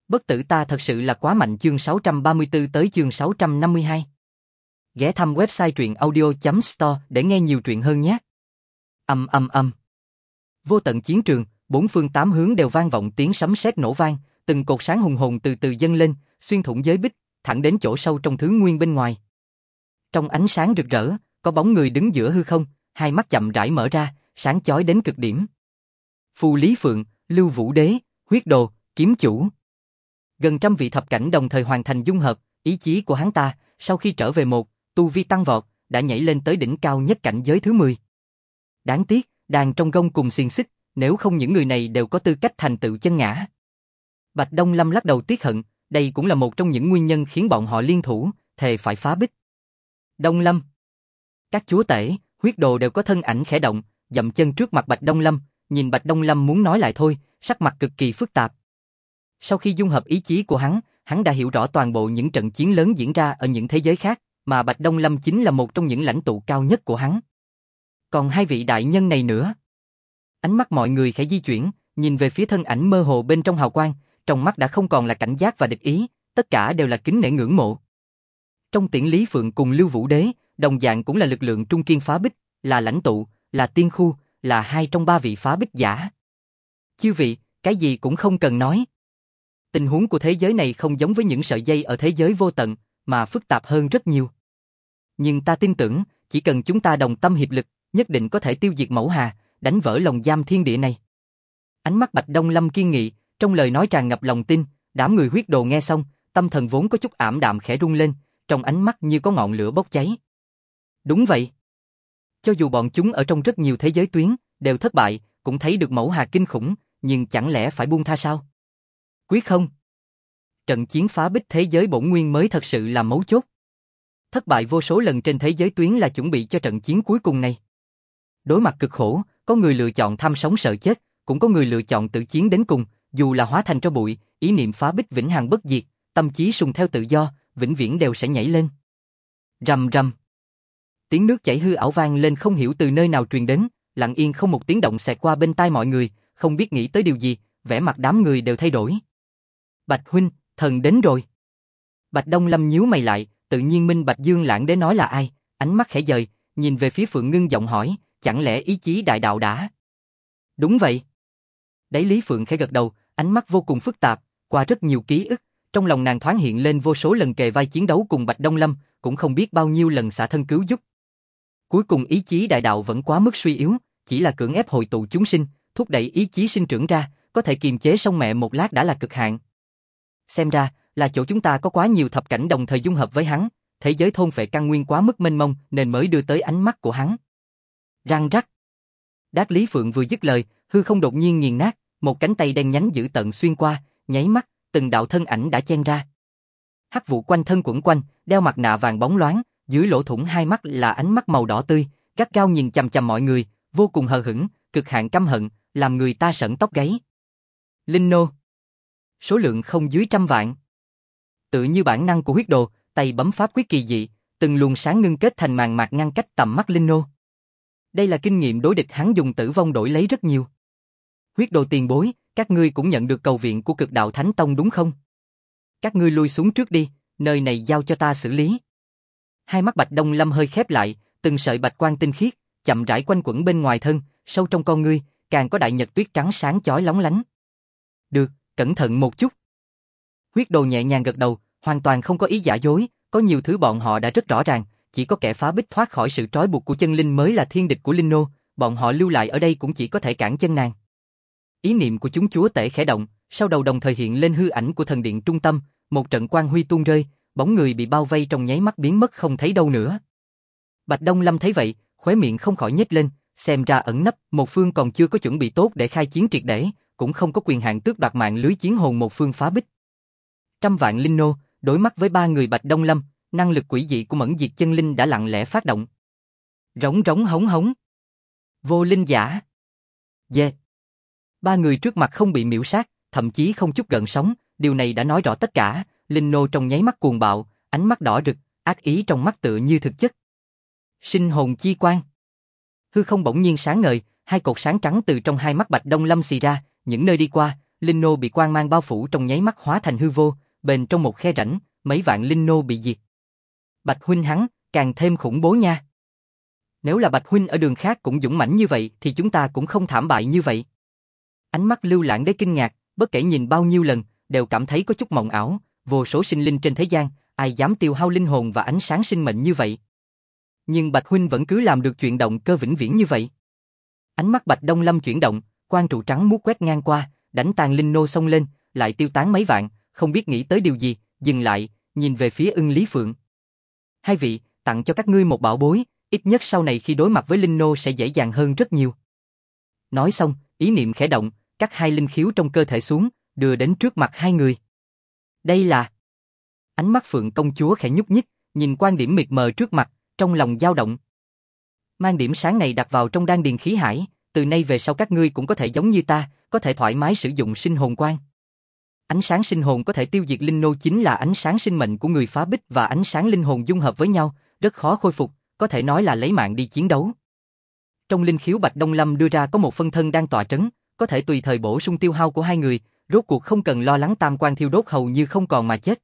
Bất tử ta thật sự là quá mạnh. Chương 634 tới chương 652. Ghé thăm website truyện audio.store để nghe nhiều truyện hơn nhé. Vô tận chiến trường, bốn phương tám hướng đều vang vọng tiếng sấm sét nổ vang, từng cột sáng hùng hồn từ từ dâng lên, xuyên thủng giới bích, thẳng đến chỗ sâu trong thứ nguyên bên ngoài. Trong ánh sáng rực rỡ, có bóng người đứng giữa hư không, hai mắt chậm rãi mở ra, sáng chói đến cực điểm. Phù Lý Phượng, Lưu Vũ Đế, Huyết Đồ, Kiếm Chủ. Gần trăm vị thập cảnh đồng thời hoàn thành dung hợp, ý chí của hắn ta, sau khi trở về một, tu vi tăng vọt, đã nhảy lên tới đỉnh cao nhất cảnh giới thứ 10. Đáng tiếc, đàn trong gông cùng xiềng xích, nếu không những người này đều có tư cách thành tựu chân ngã. Bạch Đông Lâm lắc đầu tiếc hận, đây cũng là một trong những nguyên nhân khiến bọn họ liên thủ, thề phải phá bích. Đông Lâm. Các chúa tể, Huyết Đồ đều có thân ảnh khẽ động, dậm chân trước mặt Bạch Đông Lâm, nhìn Bạch Đông Lâm muốn nói lại thôi, sắc mặt cực kỳ phức tạp. Sau khi dung hợp ý chí của hắn đã hiểu rõ toàn bộ những trận chiến lớn diễn ra ở những thế giới khác, mà Bạch Đông Lâm chính là một trong những lãnh tụ cao nhất của hắn. Còn hai vị đại nhân này nữa. Ánh mắt mọi người khẽ di chuyển, nhìn về phía thân ảnh mơ hồ bên trong hào quang, trong mắt đã không còn là cảnh giác và địch ý, tất cả đều là kính nể ngưỡng mộ. Trong Tiễn Lý Phượng cùng Lưu Vũ Đế, đồng dạng cũng là lực lượng trung kiên phá bích, là lãnh tụ, là tiên khu, là hai trong ba vị phá bích giả. Chư vị, cái gì cũng không cần nói. Tình huống của thế giới này không giống với những sợi dây ở thế giới vô tận, mà phức tạp hơn rất nhiều. Nhưng ta tin tưởng, chỉ cần chúng ta đồng tâm hiệp lực, nhất định có thể tiêu diệt Mẫu Hà, đánh vỡ lồng giam thiên địa này. Ánh mắt Bạch Đông Lâm kiên nghị, trong lời nói tràn ngập lòng tin, đám người Huyết Đồ nghe xong, tâm thần vốn có chút ảm đạm khẽ rung lên, trong ánh mắt như có ngọn lửa bốc cháy. Đúng vậy. Cho dù bọn chúng ở trong rất nhiều thế giới tuyến, đều thất bại, cũng thấy được Mẫu Hà kinh khủng, nhưng chẳng lẽ phải buông tha sao? Quyết không. Trận chiến phá bích thế giới bổn nguyên mới thật sự là mấu chốt. Thất bại vô số lần trên thế giới tuyến là chuẩn bị cho trận chiến cuối cùng này. Đối mặt cực khổ, có người lựa chọn tham sống sợ chết, cũng có người lựa chọn tự chiến đến cùng, dù là hóa thành tro bụi, ý niệm phá bích vĩnh hằng bất diệt, tâm trí sùng theo tự do, vĩnh viễn đều sẽ nhảy lên. Rầm rầm. Tiếng nước chảy hư ảo vang lên không hiểu từ nơi nào truyền đến, lặng yên không một tiếng động xẹt qua bên tai mọi người, không biết nghĩ tới điều gì, vẻ mặt đám người đều thay đổi. Bạch huynh, thần đến rồi. Bạch Đông Lâm nhíu mày lại, tự nhiên minh Bạch Dương Lãng Đế nói là ai, ánh mắt khẽ dời, nhìn về phía Phượng Ngưng giọng hỏi, chẳng lẽ ý chí đại đạo đã? Đúng vậy. Đáy Lý Phượng khẽ gật đầu, ánh mắt vô cùng phức tạp, qua rất nhiều ký ức, trong lòng nàng thoáng hiện lên vô số lần kề vai chiến đấu cùng Bạch Đông Lâm, cũng không biết bao nhiêu lần xả thân cứu giúp. Cuối cùng ý chí đại đạo vẫn quá mức suy yếu, chỉ là cưỡng ép hội tụ chúng sinh, thúc đẩy ý chí sinh trưởng ra, có thể kiềm chế sông mẹ một lát đã là cực hạn. Xem ra, là chỗ chúng ta có quá nhiều thập cảnh đồng thời dung hợp với hắn, thế giới thôn phệ căn nguyên quá mức mênh mông nên mới đưa tới ánh mắt của hắn. Răng rắc. Đát Lý Phượng vừa dứt lời, hư không đột nhiên nghiền nát, một cánh tay đen nhánh dữ tợn xuyên qua, nháy mắt, từng đạo thân ảnh đã chen ra. Hắc vụ quanh thân quẩn quanh, đeo mặt nạ vàng bóng loáng, dưới lỗ thủng hai mắt là ánh mắt màu đỏ tươi, gắt gao nhìn chằm chằm mọi người, vô cùng hờ hững, cực hạn căm hận, làm người ta sởn tóc gáy. Linh nô. Số lượng không dưới 100 vạn. Tự như bản năng của Huyết Đồ, tay bấm pháp quyết kỳ dị, từng luồng sáng ngưng kết thành màn mạc ngăn cách tầm mắt Linh nô. Đây là kinh nghiệm đối địch hắn dùng tử vong đổi lấy rất nhiều. Huyết Đồ tiền bối, các ngươi cũng nhận được cầu viện của Cực Đạo Thánh Tông đúng không? Các ngươi lui xuống trước đi, nơi này giao cho ta xử lý. Hai mắt Bạch Đông Lâm hơi khép lại, từng sợi bạch quang tinh khiết, chậm rãi quanh quẩn bên ngoài thân, sâu trong con ngươi, càng có đại nhật tuyết trắng sáng chói lóng lánh. Được, cẩn thận một chút. Huyết Đồ nhẹ nhàng gật đầu, hoàn toàn không có ý giả dối, có nhiều thứ bọn họ đã rất rõ ràng, chỉ có kẻ phá bích thoát khỏi sự trói buộc của chân linh mới là thiên địch của Linh nô, bọn họ lưu lại ở đây cũng chỉ có thể cản chân nàng. Ý niệm của chúng chúa tể khẽ động, sau đầu đồng thời hiện lên hư ảnh của thần điện trung tâm, một trận quang huy tuôn rơi, bóng người bị bao vây trong nháy mắt biến mất không thấy đâu nữa. Bạch Đông Lâm thấy vậy, khóe miệng không khỏi nhếch lên, xem ra ẩn nấp, một phương còn chưa có chuẩn bị tốt để khai chiến triệt để, cũng không có quyền hạn tước đoạt mạng lưới chiến hồn một phương phá bích. 100 vạn linh nô, đối mắt với ba người Bạch Đông Lâm, năng lực quỷ dị của Mẫn Diệt Chân Linh đã lặng lẽ phát động. Rống rống hống hống. Vô linh giả. Yeah. Ba người trước mặt không bị miễu sát, thậm chí không chút gợn sóng, điều này đã nói rõ tất cả. Linh nô trong nháy mắt cuồng bạo, ánh mắt đỏ rực, ác ý trong mắt tựa như thực chất. Sinh hồn chi quang. Hư không bỗng nhiên sáng ngời, hai cột sáng trắng từ trong hai mắt Bạch Đông Lâm xì ra, những nơi đi qua, linh nô bị quang mang bao phủ trong nháy mắt hóa thành hư vô, bên trong một khe rãnh, mấy vạn linh nô bị diệt. Bạch huynh hắn, càng thêm khủng bố nha. Nếu là Bạch huynh ở đường khác cũng dũng mãnh như vậy thì chúng ta cũng không thảm bại như vậy. Ánh mắt Lưu Lãng Đế kinh ngạc, bất kể nhìn bao nhiêu lần, đều cảm thấy có chút mộng ảo, vô số sinh linh trên thế gian, ai dám tiêu hao linh hồn và ánh sáng sinh mệnh như vậy. Nhưng Bạch huynh vẫn cứ làm được chuyện động cơ vĩnh viễn như vậy. Ánh mắt Bạch Đông Lâm chuyển động, quang trụ trắng muốt quét ngang qua, đánh tàn linh nô xông lên, lại tiêu tán mấy vạn, không biết nghĩ tới điều gì, dừng lại, nhìn về phía Ưng Lý Phượng. Hai vị, tặng cho các ngươi một bảo bối, ít nhất sau này khi đối mặt với linh nô sẽ dễ dàng hơn rất nhiều. Nói xong, ý niệm khẽ động, cắt hai linh khiếu trong cơ thể xuống, đưa đến trước mặt hai người. Đây là... Ánh mắt Phượng công chúa khẽ nhúc nhích, nhìn quan điểm mịt mờ trước mặt, trong lòng dao động. Mang điểm sáng này đặt vào trong đan điền khí hải, từ nay về sau các ngươi cũng có thể giống như ta, có thể thoải mái sử dụng sinh hồn quan. Ánh sáng sinh hồn có thể tiêu diệt linh nô chính là ánh sáng sinh mệnh của người phá bích và ánh sáng linh hồn dung hợp với nhau, rất khó khôi phục, có thể nói là lấy mạng đi chiến đấu. Trong linh khiếu Bạch Đông Lâm đưa ra có một phân thân đang tọa trấn, có thể tùy thời bổ sung tiêu hao của hai người, rốt cuộc không cần lo lắng tam quan thiêu đốt hầu như không còn mà chết.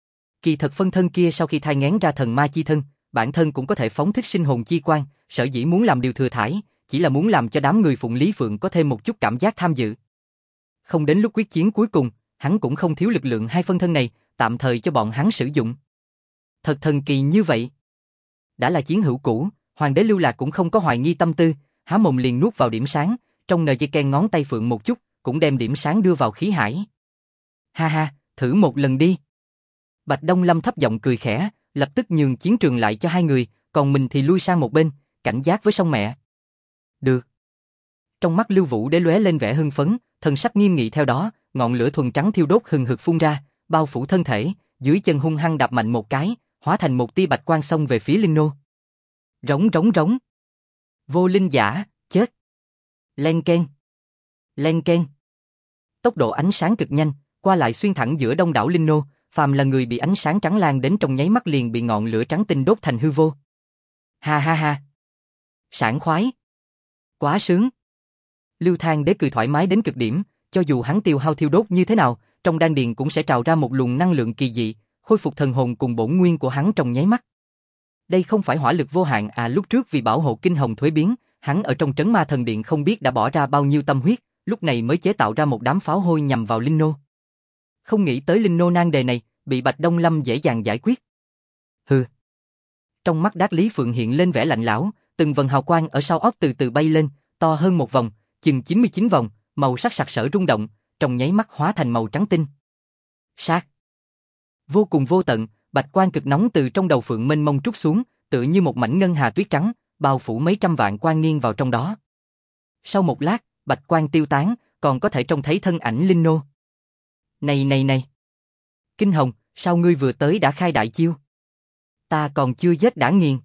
Kỳ thật phân thân kia sau khi thai nghén ra thần ma chi thân, bản thân cũng có thể phóng thích sinh hồn chi quan, sở dĩ muốn làm điều thừa thãi, chỉ là muốn làm cho đám người Phụng Lý Phượng có thêm một chút cảm giác tham dự. Không đến lúc quyết chiến cuối cùng, hắn cũng không thiếu lực lượng hai phân thân này, tạm thời cho bọn hắn sử dụng. Thật thần kỳ như vậy. Đã là chiến hữu cũ, Hoàng đế Lưu Lạc cũng không có hoài nghi tâm tư, há mồm liền nuốt vào điểm sáng, trong nờ dây ken ngón tay Phượng một chút, cũng đem điểm sáng đưa vào khí hải. Ha ha, thử một lần đi. Bạch Đông Lâm thấp giọng cười khẽ, lập tức nhường chiến trường lại cho hai người, còn mình thì lui sang một bên, cảnh giác với song mẹ. Được. Trong mắt Lưu Vũ Đế lóe lên vẻ hưng phấn, thần sắc nghiêm nghị theo đó, ngọn lửa thuần trắng thiêu đốt hừng hực phun ra, bao phủ thân thể, dưới chân hung hăng đạp mạnh một cái, hóa thành một tia bạch quang xông về phía linh nô. Rống rống rống. Vô linh giả, chết. Len keng. Len keng. Tốc độ ánh sáng cực nhanh, qua lại xuyên thẳng giữa đông đảo linh nô, phàm là người bị ánh sáng trắng lan đến trong nháy mắt liền bị ngọn lửa trắng tinh đốt thành hư vô. Ha ha ha. Sảng khoái. Quá sướng. Lưu Thang Đế cười thoải mái đến cực điểm, cho dù hắn tiêu hao thiêu đốt như thế nào, trong đan điền cũng sẽ trào ra một luồng năng lượng kỳ dị, khôi phục thần hồn cùng bổn nguyên của hắn trong nháy mắt. Đây không phải hỏa lực vô hạn à, lúc trước vì bảo hộ kinh hồng thuế biến, hắn ở trong trấn ma thần điện không biết đã bỏ ra bao nhiêu tâm huyết, lúc này mới chế tạo ra một đám pháo hôi nhằm vào linh nô. Không nghĩ tới linh nô nan đề này, bị Bạch Đông Lâm dễ dàng giải quyết. Hừ. Trong mắt Đát Lý Phượng hiện lên vẻ lạnh lẽo, từng vần hào quang ở sau óc từ từ bay lên, to hơn một vòng, chừng 99 vòng, màu sắc sặc sỡ rung động, trong nháy mắt hóa thành màu trắng tinh. Sát. Vô cùng vô tận, bạch quang cực nóng từ trong đầu Phượng mênh mông trút xuống, tựa như một mảnh ngân hà tuyết trắng, bao phủ mấy trăm vạn quang nghiêng vào trong đó. Sau một lát, bạch quang tiêu tán, còn có thể trông thấy thân ảnh linh nô. Này này này. Kinh Hồng, sao ngươi vừa tới đã khai đại chiêu? Ta còn chưa giết đã nghiền.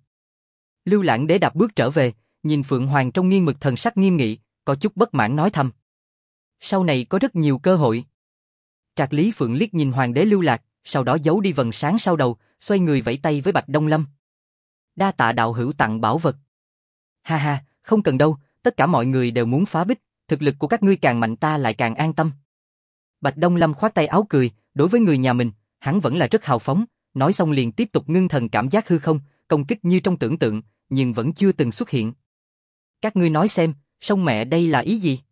Lưu Lãng Đế đạp bước trở về, nhìn Phượng Hoàng trong nghiêng mực thần sắc nghiêm nghị, có chút bất mãn nói thầm. Sau này có rất nhiều cơ hội. Trạc Lý Phượng liếc nhìn Hoàng đế Lưu Lạc, sau đó giấu đi vầng sáng sau đầu, xoay người vẫy tay với Bạch Đông Lâm. Đa tạ đạo hữu tặng bảo vật. Ha ha, không cần đâu, tất cả mọi người đều muốn phá bích, thực lực của các ngươi càng mạnh ta lại càng an tâm. Bạch Đông Lâm khoát tay áo cười, đối với người nhà mình, hắn vẫn là rất hào phóng, nói xong liền tiếp tục ngưng thần cảm giác hư không, công kích như trong tưởng tượng, nhưng vẫn chưa từng xuất hiện. Các ngươi nói xem, sông mẹ đây là ý gì?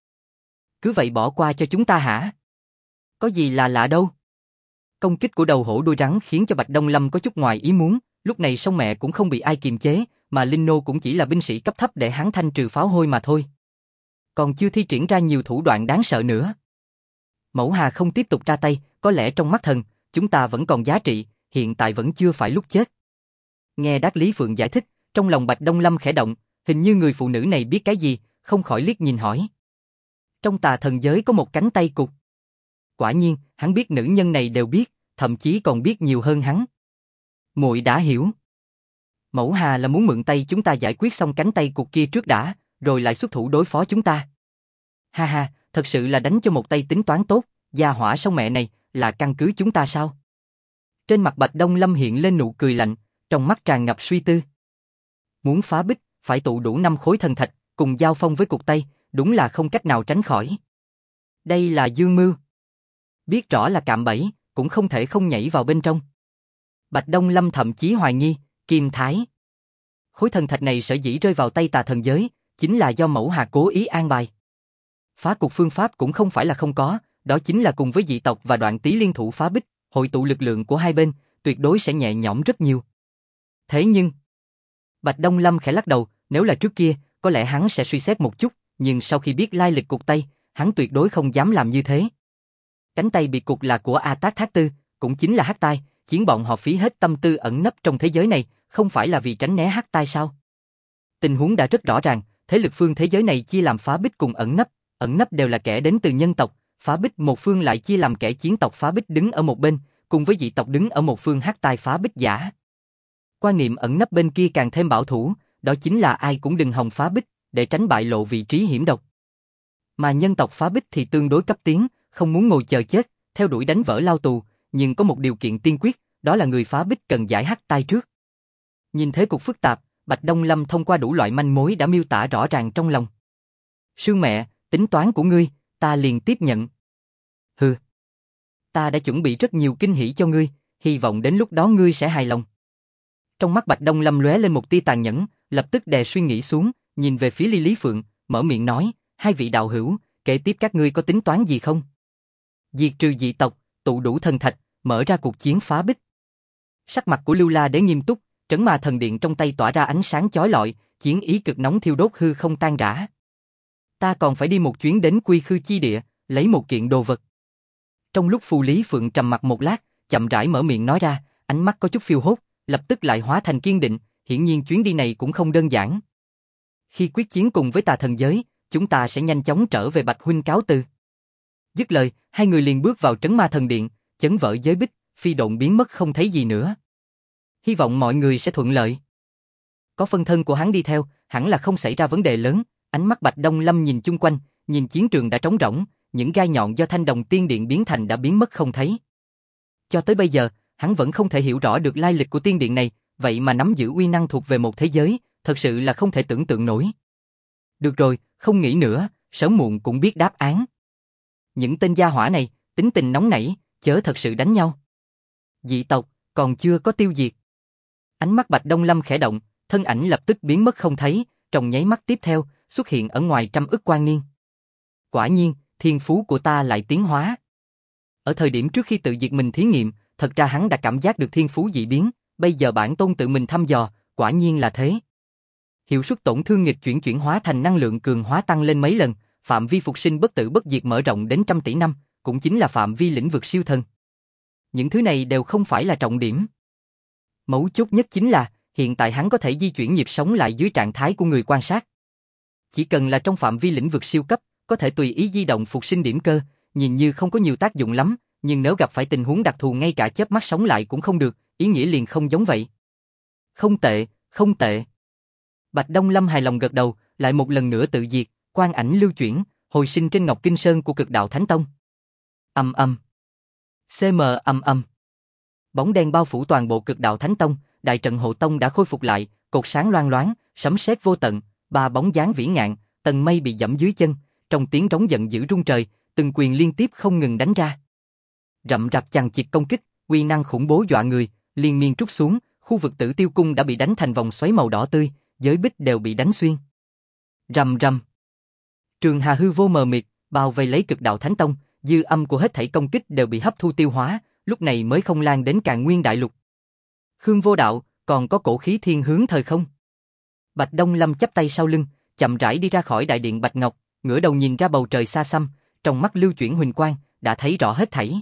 Cứ vậy bỏ qua cho chúng ta hả? Có gì là lạ đâu. Công kích của đầu hổ đuôi rắn khiến cho Bạch Đông Lâm có chút ngoài ý muốn, lúc này sông mẹ cũng không bị ai kiềm chế, mà Linh Nô cũng chỉ là binh sĩ cấp thấp để hắn thanh trừ pháo hôi mà thôi. Còn chưa thi triển ra nhiều thủ đoạn đáng sợ nữa. Mẫu Hà không tiếp tục ra tay, có lẽ trong mắt thần, chúng ta vẫn còn giá trị, hiện tại vẫn chưa phải lúc chết. Nghe Đát Lý Phượng giải thích, trong lòng Bạch Đông Lâm khẽ động, hình như người phụ nữ này biết cái gì, không khỏi liếc nhìn hỏi. Trong tà thần giới có một cánh tay cụt. Quả nhiên, hắn biết nữ nhân này đều biết, thậm chí còn biết nhiều hơn hắn. Muội đã hiểu. Mẫu Hà là muốn mượn tay chúng ta giải quyết xong cánh tay cụt kia trước đã, rồi lại xuất thủ đối phó chúng ta. Ha ha, thật sự là đánh cho một tay tính toán tốt, gia hỏa sông mẹ này, là căn cứ chúng ta sao? Trên mặt Bạch Đông Lâm hiện lên nụ cười lạnh, trong mắt tràn ngập suy tư. Muốn phá bích, phải tụ đủ 5 khối thần thạch, cùng giao phong với cục Tây, đúng là không cách nào tránh khỏi. Đây là dương mưu. Biết rõ là cạm bẫy, cũng không thể không nhảy vào bên trong. Bạch Đông Lâm thậm chí hoài nghi, Kim Thái. Khối thần thạch này sở dĩ rơi vào tay tà thần giới, chính là do Mẫu Hà cố ý an bài. Phá cục phương pháp cũng không phải là không có, đó chính là cùng với dị tộc và Đoạn Tý liên thủ phá bích, hội tụ lực lượng của hai bên, tuyệt đối sẽ nhẹ nhõm rất nhiều. Thế nhưng, Bạch Đông Lâm khẽ lắc đầu, nếu là trước kia, có lẽ hắn sẽ suy xét một chút, nhưng sau khi biết lai lịch cục tay, hắn tuyệt đối không dám làm như thế. Cánh tay bị cục là của A Tát Thác Tư, cũng chính là Hắc Tai, chiến bọn họ phí hết tâm tư ẩn nấp trong thế giới này, không phải là vì tránh né Hắc Tai sao? Tình huống đã rất rõ ràng, thế lực phương thế giới này chia làm phá bích cùng ẩn nấp đều là kẻ đến từ nhân tộc, phá bích một phương lại chia làm kẻ chiến tộc phá bích đứng ở một bên, cùng với dị tộc đứng ở một phương Hắc Tai phá bích giả. Quan niệm ẩn nấp bên kia càng thêm bảo thủ, đó chính là ai cũng đừng hòng phá bích, để tránh bại lộ vị trí hiểm độc. Mà nhân tộc phá bích thì tương đối cấp tiến, không muốn ngồi chờ chết, theo đuổi đánh vỡ lao tù, nhưng có một điều kiện tiên quyết, đó là người phá bích cần giải Hắc Tai trước. Nhìn thế cục phức tạp, Bạch Đông Lâm thông qua đủ loại manh mối đã miêu tả rõ ràng trong lòng. Sương mẹ, tính toán của ngươi, ta liền tiếp nhận. Hừ, ta đã chuẩn bị rất nhiều kinh hỉ cho ngươi, hy vọng đến lúc đó ngươi sẽ hài lòng. Trong mắt Bạch Đông Lâm lóe lên một tia tàn nhẫn, lập tức đè suy nghĩ xuống, nhìn về phía Ly Lý Phượng, mở miệng nói, hai vị đạo hữu, kế tiếp các ngươi có tính toán gì không? Diệt trừ dị tộc, tụ đủ thần thạch, mở ra cuộc chiến phá bích. Sắc mặt của Lưu La Đế nghiêm túc, trấn ma thần điện trong tay tỏa ra ánh sáng chói lọi, chiến ý cực nóng thiêu đốt hư không tan rã. Ta còn phải đi một chuyến đến Quy Khư chi địa, lấy một kiện đồ vật. Trong lúc Phù Lý Phượng trầm mặc một lát, chậm rãi mở miệng nói ra, ánh mắt có chút phiêu hốt, lập tức lại hóa thành kiên định, hiển nhiên chuyến đi này cũng không đơn giản. Khi quyết chiến cùng với tà thần giới, chúng ta sẽ nhanh chóng trở về Bạch huynh cáo từ. Dứt lời, hai người liền bước vào trấn ma thần điện, chấn vỡ giới bích, phi độn biến mất không thấy gì nữa. Hy vọng mọi người sẽ thuận lợi. Có phân thân của hắn đi theo, hẳn là không xảy ra vấn đề lớn. Ánh mắt Bạch Đông Lâm nhìn chung quanh, nhìn chiến trường đã trống rỗng, những gai nhọn do Thanh Đồng Tiên Điện biến thành đã biến mất không thấy. Cho tới bây giờ, hắn vẫn không thể hiểu rõ được lai lịch của tiên điện này, vậy mà nắm giữ uy năng thuộc về một thế giới, thật sự là không thể tưởng tượng nổi. Được rồi, không nghĩ nữa, sớm muộn cũng biết đáp án. Những tên gia hỏa này, tính tình nóng nảy, chớ thật sự đánh nhau. Dị tộc, còn chưa có tiêu diệt. Ánh mắt Bạch Đông Lâm khẽ động, thân ảnh lập tức biến mất không thấy, trong nháy mắt tiếp theo, xuất hiện ở ngoài trăm ức quang niên. Quả nhiên, thiên phú của ta lại tiến hóa. Ở thời điểm trước khi tự diệt mình thí nghiệm, thật ra hắn đã cảm giác được thiên phú dị biến, bây giờ bản tôn tự mình thăm dò, quả nhiên là thế. Hiệu suất tổn thương nghịch chuyển hóa thành năng lượng cường hóa tăng lên mấy lần, phạm vi phục sinh bất tử bất diệt mở rộng đến trăm tỷ năm, cũng chính là phạm vi lĩnh vực siêu thần. Những thứ này đều không phải là trọng điểm. Mấu chốt nhất chính là, hiện tại hắn có thể di chuyển nhịp sống lại dưới trạng thái của người quan sát. Chỉ cần là trong phạm vi lĩnh vực siêu cấp, có thể tùy ý di động phục sinh điểm cơ, nhìn như không có nhiều tác dụng lắm, nhưng nếu gặp phải tình huống đặc thù ngay cả chớp mắt sống lại cũng không được, ý nghĩa liền không giống vậy. Không tệ, không tệ. Bạch Đông Lâm hài lòng gật đầu, lại một lần nữa tự diệt, quang ảnh lưu chuyển, hồi sinh trên Ngọc Kinh Sơn của Cực Đạo Thánh Tông. Ầm ầm. CM ầm ầm. Bóng đen bao phủ toàn bộ Cực Đạo Thánh Tông, đại trận hộ tông đã khôi phục lại, cột sáng loang loáng, sấm sét vô tận, ba bóng dáng vĩ ngạn, tầng mây bị giẫm dưới chân, trong tiếng rống giận dữ rung trời, từng quyền liên tiếp không ngừng đánh ra. Rậm rạp chằng chịt công kích, uy năng khủng bố dọa người, liên miên trút xuống, khu vực Tử Tiêu Cung đã bị đánh thành vòng xoáy màu đỏ tươi, giới bích đều bị đánh xuyên. Rầm rầm. Trường hà hư vô mờ mịt, bao vây lấy Cực Đạo Thánh Tông, dư âm của hết thảy công kích đều bị hấp thu tiêu hóa, lúc này mới không lan đến Càn Nguyên Đại Lục. Khương Vô Đạo, còn có cổ khí thiên hướng thời không? Bạch Đông Lâm chắp tay sau lưng, chậm rãi đi ra khỏi đại điện Bạch Ngọc, ngửa đầu nhìn ra bầu trời xa xăm, trong mắt lưu chuyển huỳnh quang, đã thấy rõ hết thảy.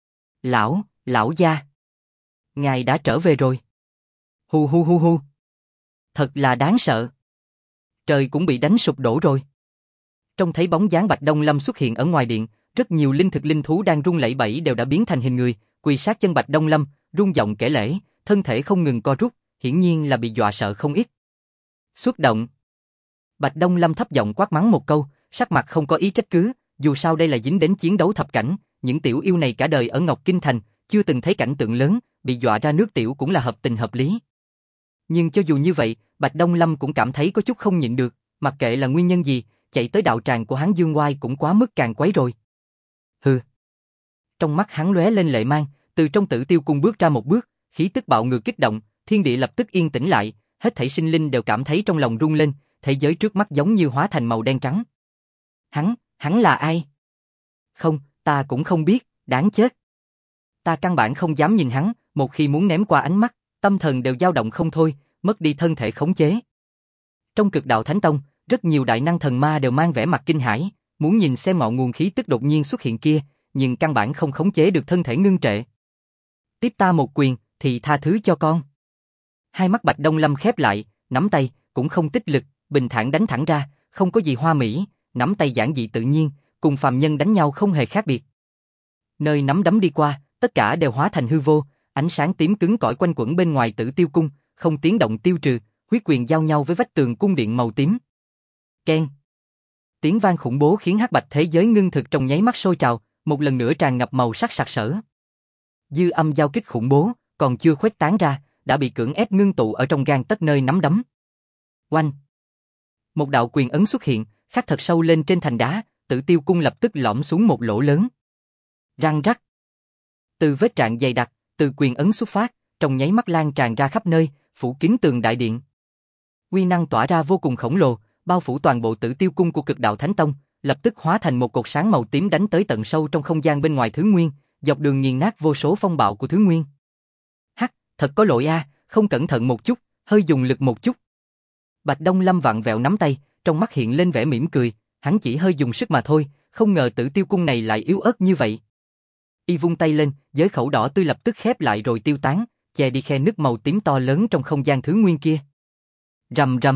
Lão gia, ngài đã trở về rồi. Hu hu hu hu. Thật là đáng sợ. Trời cũng bị đánh sụp đổ rồi. Trông thấy bóng dáng Bạch Đông Lâm xuất hiện ở ngoài điện, rất nhiều linh thực linh thú đang rung lẩy bẩy đều đã biến thành hình người, quỳ sát chân Bạch Đông Lâm, rung giọng kể lễ, thân thể không ngừng co rút, hiển nhiên là bị dọa sợ không ít. Xuất động. Bạch Đông Lâm thấp giọng quát mắng một câu, sắc mặt không có ý trách cứ, dù sao đây là dính đến chiến đấu thập cảnh, những tiểu yêu này cả đời ở Ngọc Kinh Thành, chưa từng thấy cảnh tượng lớn, bị dọa ra nước tiểu cũng là hợp tình hợp lý. Nhưng cho dù như vậy, Bạch Đông Lâm cũng cảm thấy có chút không nhịn được, mặc kệ là nguyên nhân gì, chạy tới đạo tràng của hắn Dương Oai cũng quá mức càng quấy rồi. Hừ. Trong mắt hắn lóe lên lệ mang, từ trong Tử Tiêu Cung bước ra một bước, khí tức bạo ngược kích động, thiên địa lập tức yên tĩnh lại, hết thảy sinh linh đều cảm thấy trong lòng rung lên, thế giới trước mắt giống như hóa thành màu đen trắng. Hắn là ai? Không, ta cũng không biết, đáng chết. Ta căn bản không dám nhìn hắn, một khi muốn ném qua ánh mắt, tâm thần đều dao động không thôi, mất đi thân thể khống chế. Trong Cực Đạo Thánh Tông, rất nhiều đại năng thần ma đều mang vẻ mặt kinh hãi, muốn nhìn xem ngọn nguồn khí tức đột nhiên xuất hiện kia, nhưng căn bản không khống chế được thân thể ngưng trệ. Tiếp ta một quyền, thì tha thứ cho con. Hai mắt Bạch Đông Lâm khép lại, nắm tay, cũng không tích lực, bình thản đánh thẳng ra, không có gì hoa mỹ, nắm tay giản dị tự nhiên, cùng phàm nhân đánh nhau không hề khác biệt. Nơi nắm đấm đi qua, tất cả đều hóa thành hư vô, ánh sáng tím cứng cỏi quanh quẩn bên ngoài Tử Tiêu Cung, không tiếng động tiêu trừ, huyết quyền giao nhau với vách tường cung điện màu tím. Keng. Tiếng vang khủng bố khiến hắc bạch thế giới ngưng thực trong nháy mắt sôi trào, một lần nữa tràn ngập màu sắc sặc sỡ. Dư âm giao kích khủng bố, còn chưa khuếch tán ra, đã bị cưỡng ép ngưng tụ ở trong gang tấc nơi nắm đấm. Oanh! Một đạo quyền ấn xuất hiện, khắc thật sâu lên trên thành đá, Tử Tiêu Cung lập tức lõm xuống một lỗ lớn. Răng rắc! Từ vết rạn dày đặc, từ quyền ấn xuất phát, trong nháy mắt lan tràn ra khắp nơi, phủ kín tường đại điện. Uy năng tỏa ra vô cùng khổng lồ, bao phủ toàn bộ Tử Tiêu Cung của Cực Đạo Thánh Tông, lập tức hóa thành một cột sáng màu tím đánh tới tận sâu trong không gian bên ngoài Thứ Nguyên, dọc đường nghiền nát vô số phong bạo của Thứ Nguyên. Hắc, thật có lỗi a, không cẩn thận một chút, hơi dùng lực một chút. Bạch Đông Lâm vặn vẹo nắm tay, trong mắt hiện lên vẻ mỉm cười, hắn chỉ hơi dùng sức mà thôi, không ngờ Tử Tiêu Cung này lại yếu ớt như vậy. Y vung tay lên, giới khẩu đỏ tươi lập tức khép lại rồi tiêu tán, che đi khe nứt màu tím to lớn trong không gian Thứ Nguyên kia. Rầm rầm.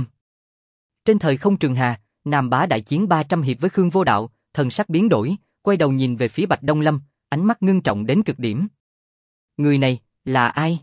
Trên thời không trường hà, Nam Bá đại chiến 300 hiệp với Khương Vô Đạo, thần sắc biến đổi, quay đầu nhìn về phía Bạch Đông Lâm, ánh mắt ngưng trọng đến cực điểm. Người này, là ai?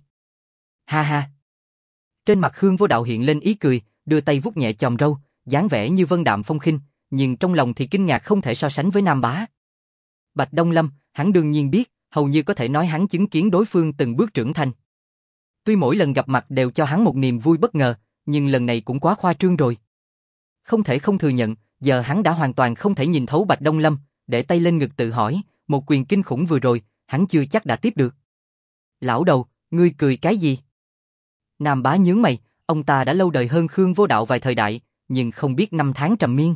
Ha ha. Trên mặt Khương Vô Đạo hiện lên ý cười, đưa tay vuốt nhẹ chòm râu, dáng vẻ như vân đạm phong khinh, nhưng trong lòng thì kinh ngạc không thể so sánh với Nam Bá. Bạch Đông Lâm, hắn đương nhiên biết, hầu như có thể nói hắn chứng kiến đối phương từng bước trưởng thành. Tuy mỗi lần gặp mặt đều cho hắn một niềm vui bất ngờ, nhưng lần này cũng quá khoa trương rồi. Không thể không thừa nhận, giờ hắn đã hoàn toàn không thể nhìn thấu Bạch Đông Lâm, để tay lên ngực tự hỏi, một quyền kinh khủng vừa rồi, hắn chưa chắc đã tiếp được. Lão đầu, ngươi cười cái gì? Nam Bá nhướng mày, ông ta đã lâu đời hơn Khương Vô Đạo vài thời đại, nhưng không biết năm tháng trầm miên.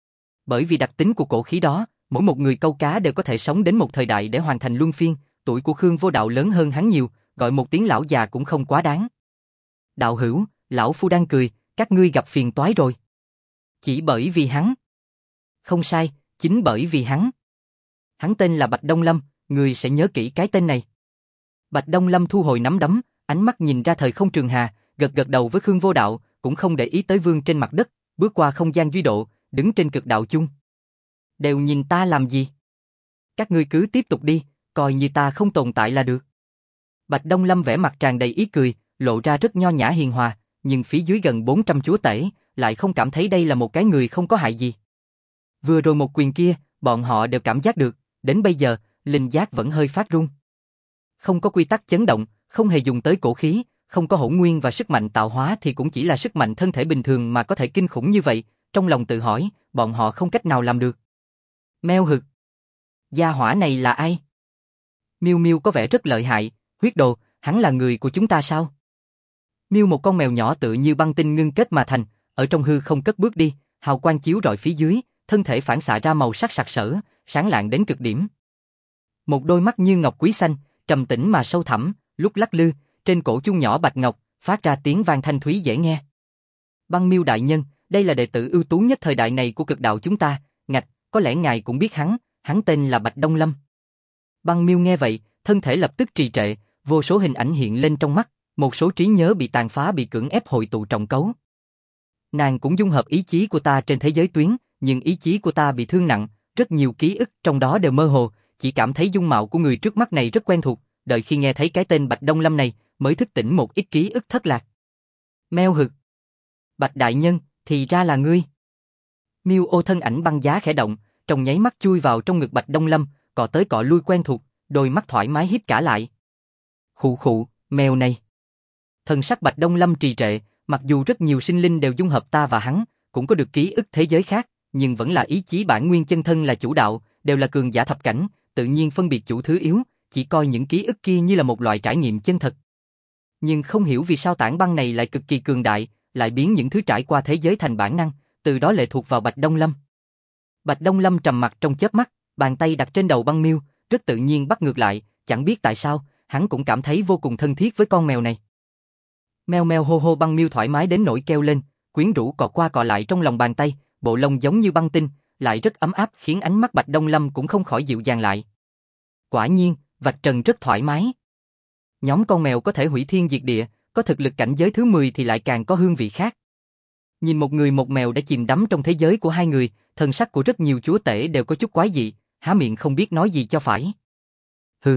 Bởi vì đặc tính của cổ khí đó, mỗi một người câu cá đều có thể sống đến một thời đại để hoàn thành luân phiên, tuổi của Khương Vô Đạo lớn hơn hắn nhiều, gọi một tiếng lão già cũng không quá đáng. Đạo hữu, lão phu đang cười, các ngươi gặp phiền toái rồi. Chỉ bởi vì hắn. Không sai, chính bởi vì hắn. Hắn tên là Bạch Đông Lâm, ngươi sẽ nhớ kỹ cái tên này. Bạch Đông Lâm thu hồi nắm đấm, ánh mắt nhìn ra thời không trường hà, gật gật đầu với Khương Vô Đạo, cũng không để ý tới vương trên mặt đất, bước qua không gian duy độ, đứng trên cực đạo chung. Đều nhìn ta làm gì? Các ngươi cứ tiếp tục đi, coi như ta không tồn tại là được. Bạch Đông Lâm vẻ mặt tràn đầy ý cười, lộ ra rất nho nhã hiền hòa, nhưng phía dưới gần 400 chúa tể, lại không cảm thấy đây là một cái người không có hại gì. Vừa rồi một quyền kia, bọn họ đều cảm giác được, đến bây giờ, linh giác vẫn hơi phát run. Không có quy tắc chấn động, không hề dùng tới cổ khí, không có hỗn nguyên và sức mạnh tạo hóa thì cũng chỉ là sức mạnh thân thể bình thường mà có thể kinh khủng như vậy, trong lòng tự hỏi, bọn họ không cách nào làm được. Meo hực. Gia hỏa này là ai? Miu Miu có vẻ rất lợi hại, huyết đồ, hắn là người của chúng ta sao? Miu một con mèo nhỏ tự như băng tinh ngưng kết mà thành, ở trong hư không cất bước đi, hào quang chiếu rọi phía dưới, thân thể phản xạ ra màu sắc sặc sỡ, sáng lạng đến cực điểm. Một đôi mắt như ngọc quý xanh, trầm tĩnh mà sâu thẳm, lúc lắc lư, trên cổ chuông nhỏ bạch ngọc, phát ra tiếng vang thanh thúy dễ nghe. Băng Miu đại nhân, đây là đệ tử ưu tú nhất thời đại này của cực đạo chúng ta, ngạch, có lẽ ngài cũng biết hắn tên là Bạch Đông Lâm. Băng Miu nghe vậy, thân thể lập tức trì trệ, vô số hình ảnh hiện lên trong mắt, một số trí nhớ bị tàn phá bị cưỡng ép hội tụ trọng cấu. Nàng cũng dung hợp ý chí của ta trên thế giới tuyến, nhưng ý chí của ta bị thương nặng, rất nhiều ký ức trong đó đều mơ hồ, chỉ cảm thấy dung mạo của người trước mắt này rất quen thuộc, đợi khi nghe thấy cái tên Bạch Đông Lâm này, mới thức tỉnh một ít ký ức thất lạc. Meo hực. Bạch đại nhân, thì ra là ngươi. Miu ô thân ảnh băng giá khẽ động, trong nháy mắt chui vào trong ngực Bạch Đông Lâm, cọ tới cọ lui quen thuộc, đôi mắt thoải mái híp cả lại. Khụ khụ, mèo này. Thần sắc Bạch Đông Lâm trì trệ, mặc dù rất nhiều sinh linh đều dung hợp ta và hắn, cũng có được ký ức thế giới khác, nhưng vẫn là ý chí bản nguyên chân thân là chủ đạo, đều là cường giả thập cảnh, tự nhiên phân biệt chủ thứ yếu, chỉ coi những ký ức kia như là một loại trải nghiệm chân thật. Nhưng không hiểu vì sao tảng băng này lại cực kỳ cường đại, lại biến những thứ trải qua thế giới thành bản năng, từ đó lệ thuộc vào Bạch Đông Lâm. Bạch Đông Lâm trầm mặt trong chớp mắt, bàn tay đặt trên đầu băng miêu, rất tự nhiên bắt ngược lại, chẳng biết tại sao, hắn cũng cảm thấy vô cùng thân thiết với con mèo này. Meo meo hô hô, băng miêu thoải mái đến nỗi kêu lên, quyến rũ cọ qua cọ lại trong lòng bàn tay, bộ lông giống như băng tinh, lại rất ấm áp khiến ánh mắt Bạch Đông Lâm cũng không khỏi dịu dàng lại. Quả nhiên, vạch trần rất thoải mái. Nhóm con mèo có thể hủy thiên diệt địa, có thực lực cảnh giới thứ 10 thì lại càng có hương vị khác. Nhìn một người một mèo đã chìm đắm trong thế giới của hai người, thần sắc của rất nhiều chúa tể đều có chút quái dị, há miệng không biết nói gì cho phải. Hừ.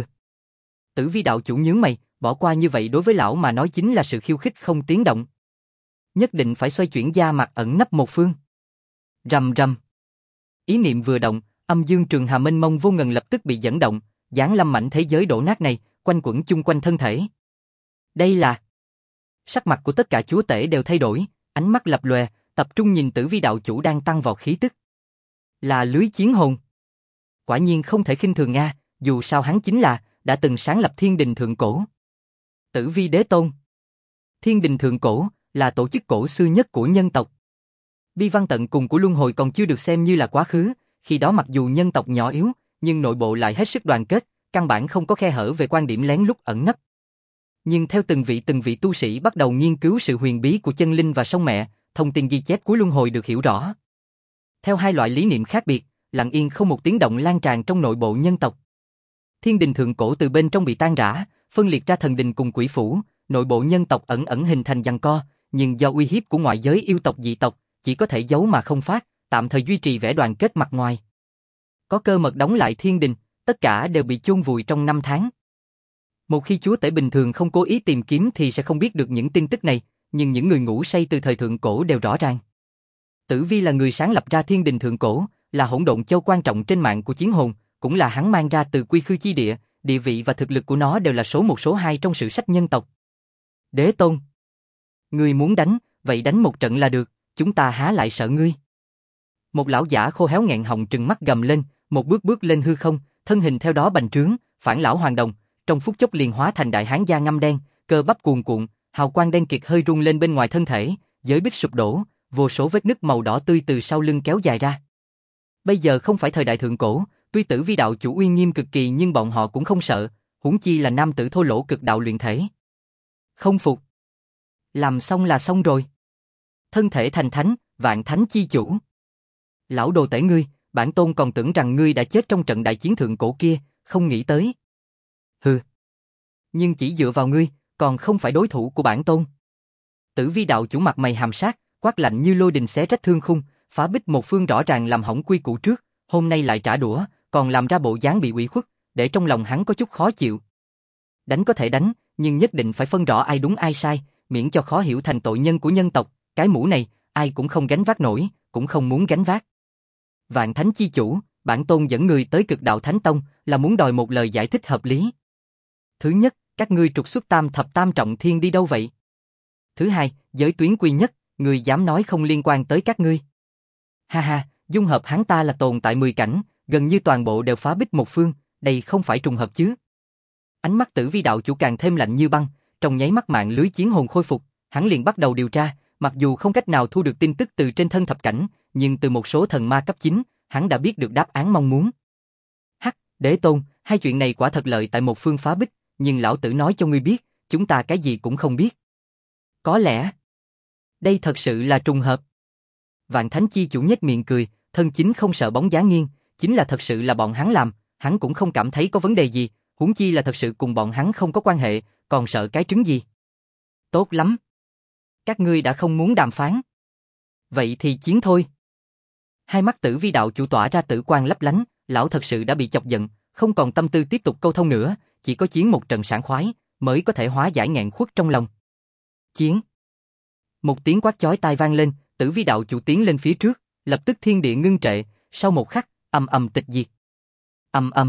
Tử Vi đạo chủ nhướng mày, bỏ qua như vậy đối với lão mà nói chính là sự khiêu khích không tiếng động. Nhất định phải xoay chuyển da mặt ẩn nấp một phương. Rầm rầm. Ý niệm vừa động, âm dương trường hà mênh mông vô ngần lập tức bị dẫn động, giáng lâm mảnh thế giới đổ nát này, quanh quẩn chung quanh thân thể. Đây là... Sắc mặt của tất cả chúa tể đều thay đổi, ánh mắt lập lòe, tập trung nhìn Tử Vi đạo chủ đang tăng vào khí tức. Là lưới chiến hồn. Quả nhiên không thể khinh thường nga, dù sao hắn chính là đã từng sáng lập Thiên Đình thượng cổ. Tử Vi Đế Tôn. Thiên Đình thượng cổ là tổ chức cổ xưa nhất của nhân tộc. Bi văn tận cùng của luân hồi còn chưa được xem như là quá khứ, khi đó mặc dù nhân tộc nhỏ yếu, nhưng nội bộ lại hết sức đoàn kết, căn bản không có khe hở về quan điểm lén lút ẩn nấp. Nhưng theo từng vị tu sĩ bắt đầu nghiên cứu sự huyền bí của chân linh và sông mẹ, thông tin ghi chép cuối luân hồi được hiểu rõ. Theo hai loại lý niệm khác biệt, lặng yên không một tiếng động lan tràn trong nội bộ nhân tộc. Thiên Đình thượng cổ từ bên trong bị tan rã, phân liệt ra thần đình cùng quỷ phủ, nội bộ nhân tộc ẩn ẩn hình thành giằng co, nhưng do uy hiếp của ngoại giới yêu tộc dị tộc, chỉ có thể giấu mà không phát, tạm thời duy trì vẻ đoàn kết mặt ngoài. Có cơ mật đóng lại thiên đình, tất cả đều bị chôn vùi trong 5 tháng. Một khi chúa tể bình thường không cố ý tìm kiếm thì sẽ không biết được những tin tức này, nhưng những người ngủ say từ thời thượng cổ đều rõ ràng. Tử Vi là người sáng lập ra Thiên Đình thượng cổ, là hỗn độn châu quan trọng trên mạng của chiến hồn, cũng là hắn mang ra từ quy khư chi địa, địa vị và thực lực của nó đều là số 1 số 2 trong sử sách nhân tộc. Đế Tôn, ngươi muốn đánh, vậy đánh một trận là được, chúng ta há lại sợ ngươi. Một lão giả khô héo nghẹn họng trừng mắt gầm lên, một bước bước lên hư không, thân hình theo đó bành trướng, phản lão hoàng đồng, trong phút chốc liền hóa thành đại hán da ngăm đen, cơ bắp cuồn cuộn, hào quang đen kịt hơi rung lên bên ngoài thân thể, giới bích sụp đổ, vô số vết nứt màu đỏ tươi từ sau lưng kéo dài ra. Bây giờ không phải thời đại thượng cổ, tuy Tử Vi đạo chủ uy nghiêm cực kỳ nhưng bọn họ cũng không sợ, huống chi là nam tử thô lỗ cực đạo luyện thể. Không phục. Làm xong là xong rồi. Thân thể thành thánh, vạn thánh chi chủ. Lão đồ tể ngươi, bản tôn còn tưởng rằng ngươi đã chết trong trận đại chiến thượng cổ kia, không nghĩ tới. Hừ. Nhưng chỉ dựa vào ngươi, còn không phải đối thủ của bản tôn. Tử Vi đạo chủ mặt mày hàm sát, quát lạnh như lôi đình xé rách thương khung, phá bích một phương rõ ràng làm hỏng quy củ trước, hôm nay lại trả đũa, còn làm ra bộ dáng bị ủy khuất, để trong lòng hắn có chút khó chịu. Đánh có thể đánh, nhưng nhất định phải phân rõ ai đúng ai sai, miễn cho khó hiểu thành tội nhân của nhân tộc, cái mũ này, ai cũng không gánh vác nổi, cũng không muốn gánh vác. Vạn thánh chi chủ, bản tôn dẫn người tới Cực Đạo Thánh Tông, là muốn đòi một lời giải thích hợp lý. Thứ nhất, các ngươi trục xuất tam thập tam trọng thiên đi đâu vậy? Thứ hai, giới tuyến quy nhất, người dám nói không liên quan tới các ngươi. Ha ha, dung hợp hắn ta là tồn tại 10 cảnh, gần như toàn bộ đều phá bích một phương, đây không phải trùng hợp chứ. Ánh mắt Tử Vi đạo chủ càng thêm lạnh như băng, trong nháy mắt mạng lưới chiến hồn khôi phục, hắn liền bắt đầu điều tra, mặc dù không cách nào thu được tin tức từ trên thân thập cảnh, nhưng từ một số thần ma cấp 9, hắn đã biết được đáp án mong muốn. Hắc, Đế Tôn, hai chuyện này quả thật lợi tại một phương phá bích, nhưng lão tử nói cho ngươi biết, chúng ta cái gì cũng không biết. Có lẽ, đây thật sự là trùng hợp. Vạn Thánh chi chủ nhếch miệng cười, thân chính không sợ bóng giá nghiêng, chính là thật sự là bọn hắn làm, hắn cũng không cảm thấy có vấn đề gì, huống chi là thật sự cùng bọn hắn không có quan hệ, còn sợ cái trứng gì. Tốt lắm. Các ngươi đã không muốn đàm phán. Vậy thì chiến thôi. Hai mắt Tử Vi đạo chủ tỏa ra tử quang lấp lánh, lão thật sự đã bị chọc giận, không còn tâm tư tiếp tục câu thông nữa, chỉ có chiến một trận sảng khoái, mới có thể hóa giải nghẹn khuất trong lòng. Chiến. Một tiếng quát chói tai vang lên, Tử Vi đạo chủ tiến lên phía trước, lập tức thiên địa ngưng trệ, sau một khắc, ầm ầm tịch diệt. Ầm ầm.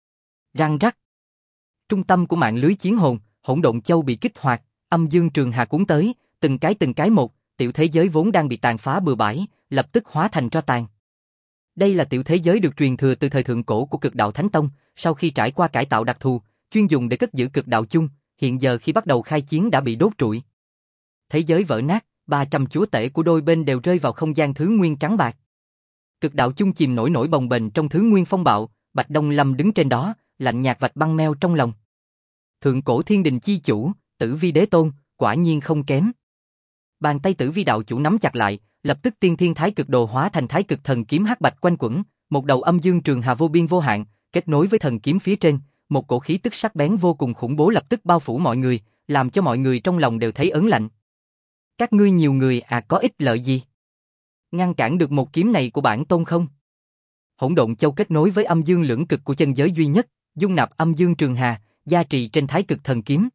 Răng rắc. Trung tâm của mạng lưới chiến hồn, hỗn độn châu bị kích hoạt, âm dương trường hà cuốn tới, từng cái một, tiểu thế giới vốn đang bị tàn phá bừa bãi, lập tức hóa thành tro tàn. Đây là tiểu thế giới được truyền thừa từ thời thượng cổ của Cực Đạo Thánh Tông, sau khi trải qua cải tạo đặc thù, chuyên dùng để cất giữ cực đạo chung, hiện giờ khi bắt đầu khai chiến đã bị đốt trụi. Thế giới vỡ nát, 300 chúa tể của đôi bên đều rơi vào không gian thứ nguyên trắng bạc. Cực đạo chung chìm nổi nổi bồng bềnh trong thứ nguyên phong bạo, Bạch Đông Lâm đứng trên đó, lạnh nhạt vạch băng meo trong lòng. Thượng cổ thiên đình chi chủ, Tử Vi Đế Tôn, quả nhiên không kém. Bàn tay Tử Vi đạo chủ nắm chặt lại, lập tức tiên thiên thái cực đồ hóa thành thái cực thần kiếm hắc bạch quanh quẩn, một đầu âm dương trường hà vô biên vô hạn, kết nối với thần kiếm phía trên, một cổ khí tức sắc bén vô cùng khủng bố lập tức bao phủ mọi người, làm cho mọi người trong lòng đều thấy ớn lạnh. Các ngươi nhiều người có ích lợi gì? Ngăn cản được một kiếm này của bản tôn không? Hỗn độn châu kết nối với âm dương lưỡng cực của chân giới duy nhất, dung nạp âm dương trường hà, gia trì trên thái cực thần kiếm.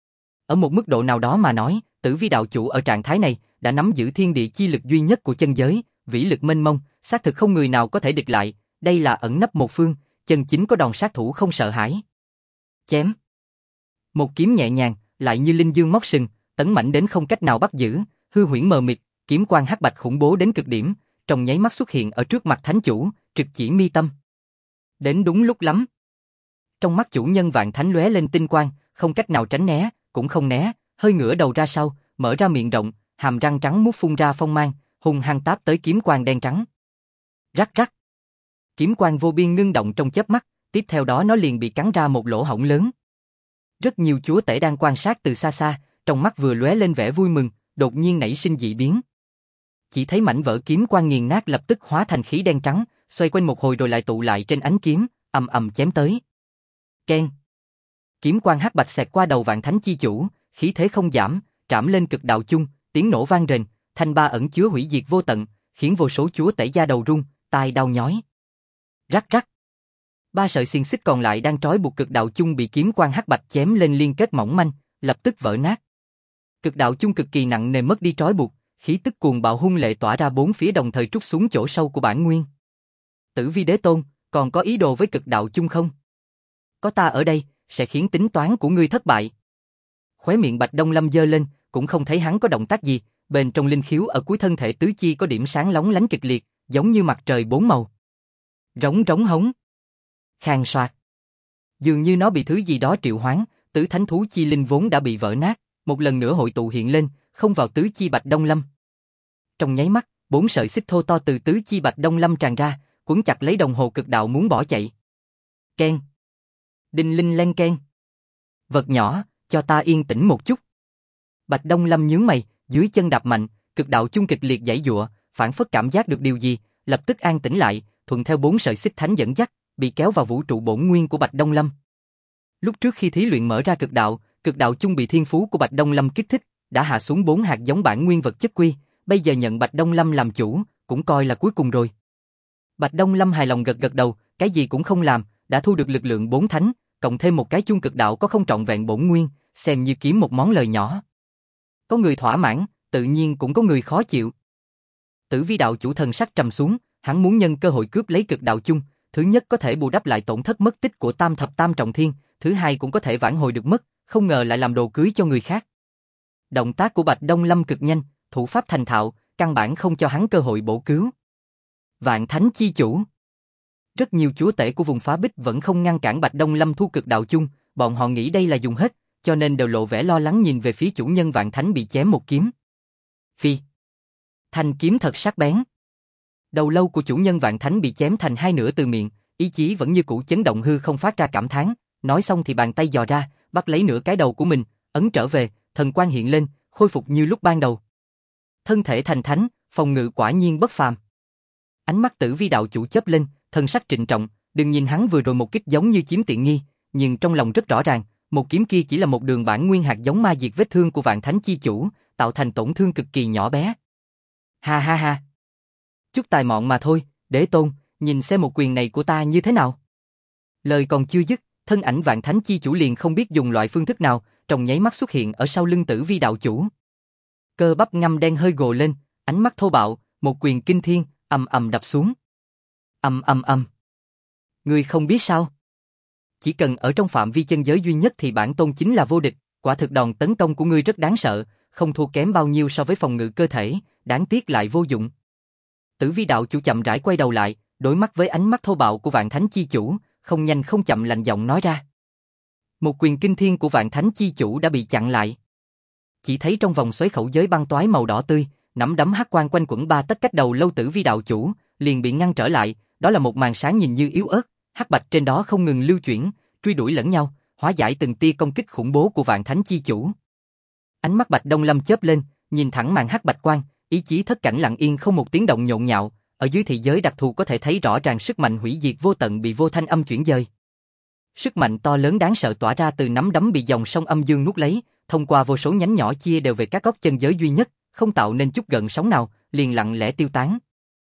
Ở một mức độ nào đó mà nói, Tử Vi đạo chủ ở trạng thái này đã nắm giữ thiên địa chi lực duy nhất của chân giới, vĩ lực mênh mông, xác thực không người nào có thể địch lại, đây là ẩn nấp một phương, chân chính có đòn sát thủ không sợ hãi. Chém. Một kiếm nhẹ nhàng, lại như linh dương móc sừng, tấn mãnh đến không cách nào bắt giữ, hư huyễn mờ mịt, kiếm quang hắc bạch khủng bố đến cực điểm, trong nháy mắt xuất hiện ở trước mặt thánh chủ, trực chỉ mi tâm. Đến đúng lúc lắm. Trong mắt chủ nhân Vạn Thánh lóe lên tinh quang, không cách nào tránh né, cũng không né, hơi ngửa đầu ra sau, mở ra miệng rộng, hàm răng trắng muốt phun ra phong mang, hung hăng táp tới kiếm quang đen trắng. Rắc rắc. Kiếm quang vô biên ngưng động trong chớp mắt, tiếp theo đó nó liền bị cắn ra một lỗ hổng lớn. Rất nhiều chúa tể đang quan sát từ xa xa, trong mắt vừa lóe lên vẻ vui mừng, đột nhiên nảy sinh dị biến. Chỉ thấy mảnh vỡ kiếm quang nghiền nát lập tức hóa thành khí đen trắng, xoay quanh một hồi rồi lại tụ lại trên ánh kiếm, ầm ầm chém tới. Keng. Kiếm quang hắc bạch xẹt qua đầu Vạn Thánh chi chủ, khí thế không giảm, trảm lên cực đạo chung, tiếng nổ vang rền, thanh ba ẩn chứa hủy diệt vô tận, khiến vô số chúa tể da đầu rung, tai đau nhói. Rắc rắc. Ba sợi xiềng xích còn lại đang trói buộc cực đạo chung bị kiếm quang hắc bạch chém lên liên kết mỏng manh, lập tức vỡ nát. Cực đạo chung cực kỳ nặng nề mất đi trói buộc, khí tức cuồng bạo hung lệ tỏa ra bốn phía đồng thời trút xuống chỗ sâu của bản nguyên. Tử Vi Đế Tôn, còn có ý đồ với cực đạo chung không? Có ta ở đây, sẽ khiến tính toán của ngươi thất bại. Khóe miệng Bạch Đông Lâm giơ lên, cũng không thấy hắn có động tác gì, bên trong linh khiếu ở cuối thân thể tứ chi có điểm sáng lóng lánh kịch liệt, giống như mặt trời bốn màu. Rống rống hống. Khàn soạt. Dường như nó bị thứ gì đó triệu hoán, tứ thánh thú chi linh vốn đã bị vỡ nát, một lần nữa hội tụ hiện lên, không vào tứ chi Bạch Đông Lâm. Trong nháy mắt, 4 sợi xích thô to từ tứ chi Bạch Đông Lâm tràn ra, quấn chặt lấy đồng hồ cực đạo muốn bỏ chạy. Keng. Đinh linh len keng. Vật nhỏ, cho ta yên tĩnh một chút. Bạch Đông Lâm nhướng mày, dưới chân đạp mạnh, cực đạo chung kịch liệt giãy giụa, phản phất cảm giác được điều gì, lập tức an tĩnh lại, thuận theo 4 sợi xích thánh dẫn dắt, bị kéo vào vũ trụ bổn nguyên của Bạch Đông Lâm. Lúc trước khi thí luyện mở ra cực đạo chung bị thiên phú của Bạch Đông Lâm kích thích, đã hạ xuống 4 hạt giống bản nguyên vật chất quy, bây giờ nhận Bạch Đông Lâm làm chủ, cũng coi là cuối cùng rồi. Bạch Đông Lâm hài lòng gật gật đầu, cái gì cũng không làm, đã thu được lực lượng 4 thánh, cộng thêm một cái chung cực đạo có không trọn vẹn bổn nguyên, xem như kiếm một món lời nhỏ. Có người thỏa mãn, tự nhiên cũng có người khó chịu. Tử Vi đạo chủ thần sắc trầm xuống, hắn muốn nhân cơ hội cướp lấy cực đạo chung, thứ nhất có thể bù đắp lại tổn thất mất tích của tam thập tam trọng thiên, thứ hai cũng có thể vãn hồi được mất, không ngờ lại làm đồ cưới cho người khác. Động tác của Bạch Đông Lâm cực nhanh, thủ pháp thành thạo, căn bản không cho hắn cơ hội bổ cứu. Vạn Thánh chi chủ. Rất nhiều chúa tể của vùng phá bích vẫn không ngăn cản Bạch Đông Lâm thu cực đạo chung, bọn họ nghĩ đây là dùng hết, cho nên đều lộ vẻ lo lắng nhìn về phía chủ nhân Vạn Thánh bị chém một kiếm. Phi. Thanh kiếm thật sắc bén. Đầu lâu của chủ nhân Vạn Thánh bị chém thành hai nửa từ miệng, ý chí vẫn như cũ chấn động hư không phát ra cảm thán, nói xong thì bàn tay dò ra, bắt lấy nửa cái đầu của mình, ấn trở về, thần quang hiện lên, khôi phục như lúc ban đầu. Thân thể thành thánh, phòng ngự quả nhiên bất phàm. Ánh mắt Tử Vi đạo chủ chớp lên, thân sắc trịnh trọng, đừng nhìn hắn vừa rồi một kích giống như chiếm tiện nghi, nhưng trong lòng rất rõ ràng, một kiếm kia chỉ là một đường bản nguyên hạt giống ma diệt vết thương của Vạn Thánh chi chủ, tạo thành tổn thương cực kỳ nhỏ bé. Ha ha ha. Chút tài mọn mà thôi, Đế Tôn, nhìn xem một quyền này của ta như thế nào. Lời còn chưa dứt, thân ảnh Vạn Thánh chi chủ liền không biết dùng loại phương thức nào, trong nháy mắt xuất hiện ở sau lưng Tử Vi đạo chủ. Cơ bắp ngăm đen hơi gồ lên, ánh mắt thô bạo, một quyền kinh thiên, ầm ầm đập xuống. Ầm ầm ầm. Ngươi không biết sao? Chỉ cần ở trong phạm vi chân giới duy nhất thì bản tôn chính là vô địch, quả thực đòn tấn công của ngươi rất đáng sợ, không thua kém bao nhiêu so với phòng ngự cơ thể, đáng tiếc lại vô dụng. Tử Vi đạo chủ chậm rãi quay đầu lại, đối mắt với ánh mắt thô bạo của Vạn Thánh chi chủ, không nhanh không chậm lạnh giọng nói ra. Một quyền kinh thiên của Vạn Thánh Chi Chủ đã bị chặn lại. Chỉ thấy trong vòng xoáy khẩu giới băng toái màu đỏ tươi, nắm đấm hắc quang quanh quẩn 3 tấc cách đầu Lâu Tử Vi đạo chủ, liền bị ngăn trở lại, đó là một màn sáng nhìn như yếu ớt, hắc bạch trên đó không ngừng lưu chuyển, truy đuổi lẫn nhau, hóa giải từng tia công kích khủng bố của Vạn Thánh Chi Chủ. Ánh mắt Bạch Đông Lâm chớp lên, nhìn thẳng màn hắc bạch quang, ý chí thất cảnh lặng yên không một tiếng động nhộn nhạo, ở dưới thị giới đặc thù có thể thấy rõ ràng sức mạnh hủy diệt vô tận bị vô thanh âm chuyển dời. Sức mạnh to lớn đáng sợ tỏa ra từ nắm đấm bị dòng sông âm dương nuốt lấy, thông qua vô số nhánh nhỏ chia đều về các góc chân giới duy nhất, không tạo nên chút gợn sóng nào, liền lặng lẽ tiêu tán.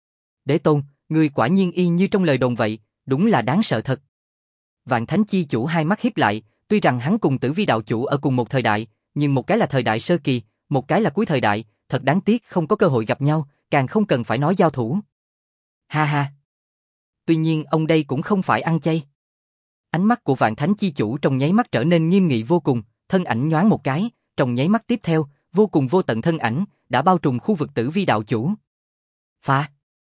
Đế Tôn, ngươi quả nhiên y như trong lời đồn vậy, đúng là đáng sợ thật. Vạn Thánh Chi Chủ hai mắt híp lại, tuy rằng hắn cùng Tử Vi đạo chủ ở cùng một thời đại, nhưng một cái là thời đại sơ kỳ, một cái là cuối thời đại, thật đáng tiếc không có cơ hội gặp nhau, càng không cần phải nói giao thủ. Ha ha. Tuy nhiên ông đây cũng không phải ăn chay. Ánh mắt của Vạn Thánh Chi Chủ trong nháy mắt trở nên nghiêm nghị vô cùng, thân ảnh nhoáng một cái, trong nháy mắt tiếp theo, vô cùng vô tận thân ảnh đã bao trùm khu vực Tử Vi đạo chủ. Phá!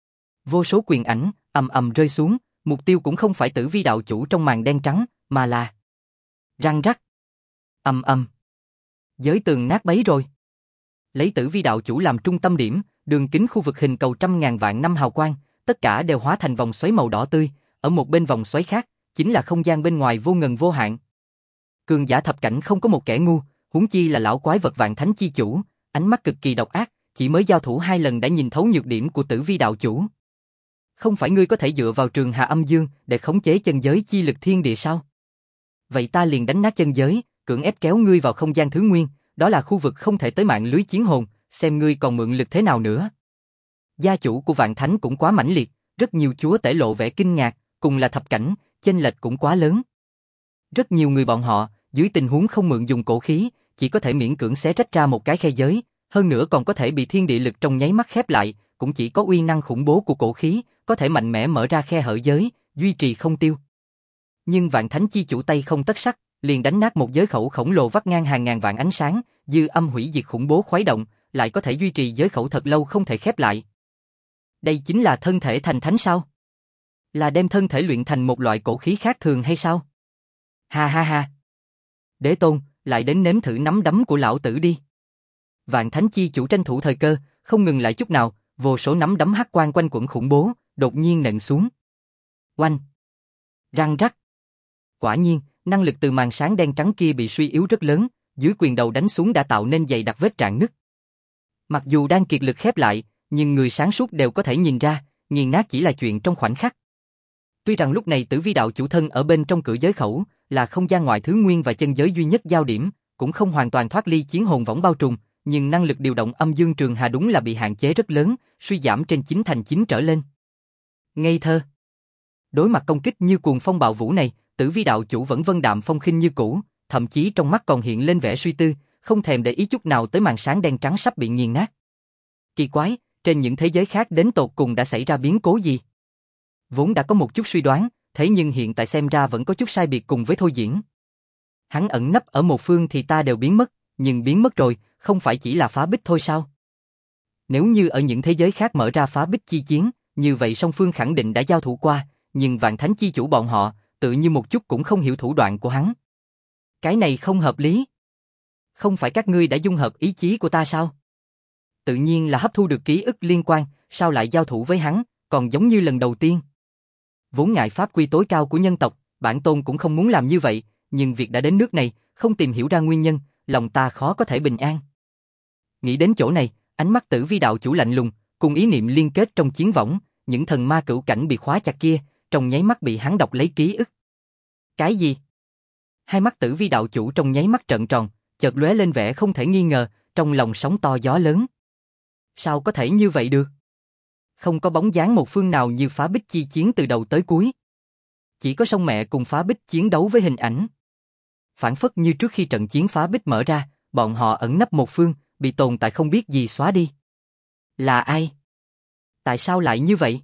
Vô số quyền ảnh ầm ầm rơi xuống, mục tiêu cũng không phải Tử Vi đạo chủ trong màn đen trắng, mà là răng rắc. Ầm ầm. Giới tường nát bấy rồi. Lấy Tử Vi đạo chủ làm trung tâm điểm, đường kính khu vực hình cầu 100.000 vạn năm hào quang, tất cả đều hóa thành vòng xoáy màu đỏ tươi, ở một bên vòng xoáy khác, chính là không gian bên ngoài vô ngần vô hạn. Cường giả thập cảnh không có một kẻ ngu, huống chi là lão quái vật Vạn Thánh Chi Chủ, ánh mắt cực kỳ độc ác, chỉ mới giao thủ 2 lần đã nhìn thấu nhược điểm của Tử Vi đạo chủ. Không phải ngươi có thể dựa vào trường hà âm dương để khống chế chân giới chi lực thiên địa sao? Vậy ta liền đánh nát chân giới, cưỡng ép kéo ngươi vào không gian thứ nguyên, đó là khu vực không thể tới mạng lưới chiến hồn, xem ngươi còn mượn lực thế nào nữa. Gia chủ của Vạn Thánh cũng quá mãnh liệt, rất nhiều chúa tể lộ vẻ kinh ngạc, cùng là thập cảnh, chênh lệch cũng quá lớn. Rất nhiều người bọn họ, dưới tình huống không mượn dùng cổ khí, chỉ có thể miễn cưỡng xé rách ra một cái khe giới, hơn nữa còn có thể bị thiên địa lực trong nháy mắt khép lại, cũng chỉ có uy năng khủng bố của cổ khí, có thể mạnh mẽ mở ra khe hở giới, duy trì không tiêu. Nhưng Vạn Thánh Chi Chủ tay không tất sắc, liền đánh nát một giới khẩu khổng lồ vắt ngang hàng ngàn vạn ánh sáng, dư âm hủy diệt khủng bố khuấy động, lại có thể duy trì giới khẩu thật lâu không thể khép lại. Đây chính là thân thể thành thánh sao? Là đem thân thể luyện thành một loại cổ khí khác thường hay sao? Ha ha ha. Đế Tôn, lại đến nếm thử nắm đấm của lão tử đi. Vạn Thánh Chi Chủ tranh thủ thời cơ, không ngừng lại chút nào, vô số nắm đấm hắc quang quanh quẩn khủng bố, đột nhiên nện xuống. Oanh! Răng rắc! Quả nhiên, năng lực từ màn sáng đen trắng kia bị suy yếu rất lớn, dưới quyền đầu đánh xuống đã tạo nên dày đặc vết rạn nứt. Mặc dù đang kiệt lực khép lại, nhưng người sáng suốt đều có thể nhìn ra, nghiền nát chỉ là chuyện trong khoảnh khắc. Tuy rằng lúc này Tử Vi đạo chủ thân ở bên trong cửa giới khẩu, là không gian ngoại thứ nguyên và chân giới duy nhất giao điểm, cũng không hoàn toàn thoát ly chiến hồn võng bao trùm, nhưng năng lực điều động âm dương trường hà đúng là bị hạn chế rất lớn, suy giảm trên 9/9 trở lên. Ngây thơ. Đối mặt công kích như cuồng phong bạo vũ này, Tử Vi đạo chủ vẫn vân đạm phong khinh như cũ, thậm chí trong mắt còn hiện lên vẻ suy tư, không thèm để ý chút nào tới màn sáng đen trắng sắp bị nghiền nát. Kỳ quái, trên những thế giới khác đến tột cùng đã xảy ra biến cố gì? Vốn đã có một chút suy đoán, thế nhưng hiện tại xem ra vẫn có chút sai biệt cùng với thôi diễn. Hắn ẩn nấp ở một phương thì ta đều biến mất, nhưng biến mất rồi, không phải chỉ là phá bích thôi sao? Nếu như ở những thế giới khác mở ra phá bích chi chiến, như vậy song phương khẳng định đã giao thủ qua, nhưng Vạn Thánh Chi Chủ bọn họ, tự như một chút cũng không hiểu thủ đoạn của hắn. Cái này không hợp lý. Không phải các ngươi đã dung hợp ý chí của ta sao? Tự nhiên là hấp thu được ký ức liên quan, sao lại giao thủ với hắn, còn giống như lần đầu tiên. Vốn ngại pháp quy tối cao của nhân tộc, bản tôn cũng không muốn làm như vậy, nhưng việc đã đến nước này, không tìm hiểu ra nguyên nhân, lòng ta khó có thể bình an. Nghĩ đến chỗ này, ánh mắt Tử Vi đạo chủ lạnh lùng, cùng ý niệm liên kết trong chiến võng, những thần ma cửu cảnh bị khóa chặt kia, trong nháy mắt bị hắn đọc lấy ký ức. Cái gì? Hai mắt Tử Vi đạo chủ trong nháy mắt trợn tròn, chợt lóe lên vẻ không thể nghi ngờ, trong lòng sóng to gió lớn. Sao có thể như vậy được? Không có bóng dáng một phương nào như phá bích chi chiến từ đầu tới cuối. Chỉ có song mẹ cùng phá bích chiến đấu với hình ảnh. Phản phất như trước khi trận chiến phá bích mở ra, bọn họ ẩn nấp một phương, bị tồn tại không biết gì xóa đi. Là ai? Tại sao lại như vậy?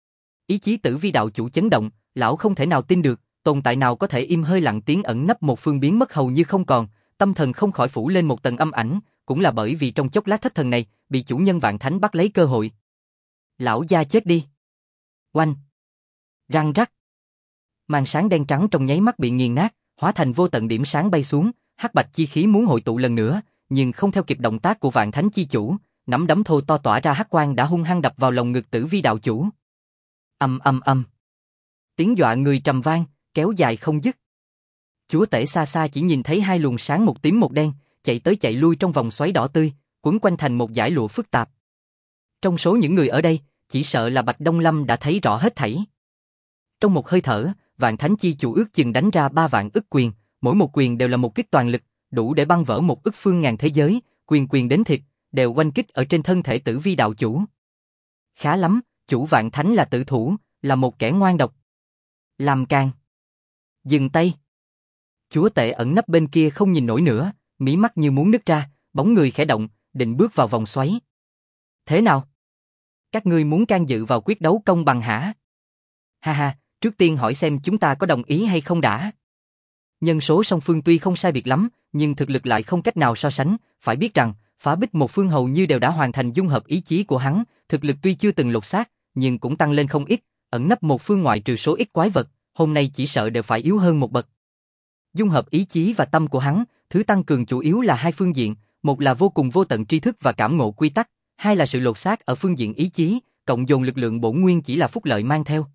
Ý chí Tử Vi đạo chủ chấn động, lão không thể nào tin được, tồn tại nào có thể im hơi lặng tiếng ẩn nấp một phương biến mất hầu như không còn, tâm thần không khỏi phủ lên một tầng âm ảnh, cũng là bởi vì trong chốc lát thất thần này, bị chủ nhân Vạn Thánh bắt lấy cơ hội. Lão gia chết đi. Oanh. Răng rắc. Màn sáng đen trắng trong nháy mắt bị nghiền nát, hóa thành vô tận điểm sáng bay xuống, hắc bạch chi khí muốn hội tụ lần nữa, nhưng không theo kịp động tác của Vạn Thánh chi chủ, nắm đấm thô to tỏa ra hắc quang đã hung hăng đập vào lồng ngực Tử Vi đạo chủ. Ầm ầm ầm. Tiếng dọa người trầm vang, kéo dài không dứt. Chúa tể xa xa chỉ nhìn thấy hai luồng sáng một tím một đen, chạy tới chạy lui trong vòng xoáy đỏ tươi, quấn quanh thành một dải lụa phức tạp. Trong số những người ở đây, chỉ sợ là Bạch Đông Lâm đã thấy rõ hết thảy. Trong một hơi thở, Vạn Thánh chi chủ ước chừng đánh ra 3 vạn ức quyền, mỗi một quyền đều là một kích toàn lực, đủ để băng vỡ một ức phương ngàn thế giới, quyền quyền đến thịt, đều oanh kích ở trên thân thể Tử Vi đạo chủ. Khá lắm, chủ Vạn Thánh là tử thủ, là một kẻ ngoan độc. Làm càng. Dừng tay. Chúa tể ẩn nấp bên kia không nhìn nổi nữa, mí mắt như muốn nứt ra, bóng người khẽ động, định bước vào vòng xoáy. Thế nào? Các ngươi muốn can dự vào quyết đấu công bằng hả? Ha ha, trước tiên hỏi xem chúng ta có đồng ý hay không đã. Nhân số song phương tuy không sai biệt lắm, nhưng thực lực lại không cách nào so sánh, phải biết rằng, Phá Bích một phương hầu như đều đã hoàn thành dung hợp ý chí của hắn, thực lực tuy chưa từng lột xác, nhưng cũng tăng lên không ít, ẩn nấp một phương ngoại trừ số ít quái vật, hôm nay chỉ sợ đều phải yếu hơn một bậc. Dung hợp ý chí và tâm của hắn, thứ tăng cường chủ yếu là hai phương diện, một là vô cùng vô tận tri thức và cảm ngộ quy tắc, hai là sự lột xác ở phương diện ý chí, cộng dồn lực lượng bổn nguyên chỉ là phúc lợi mang theo.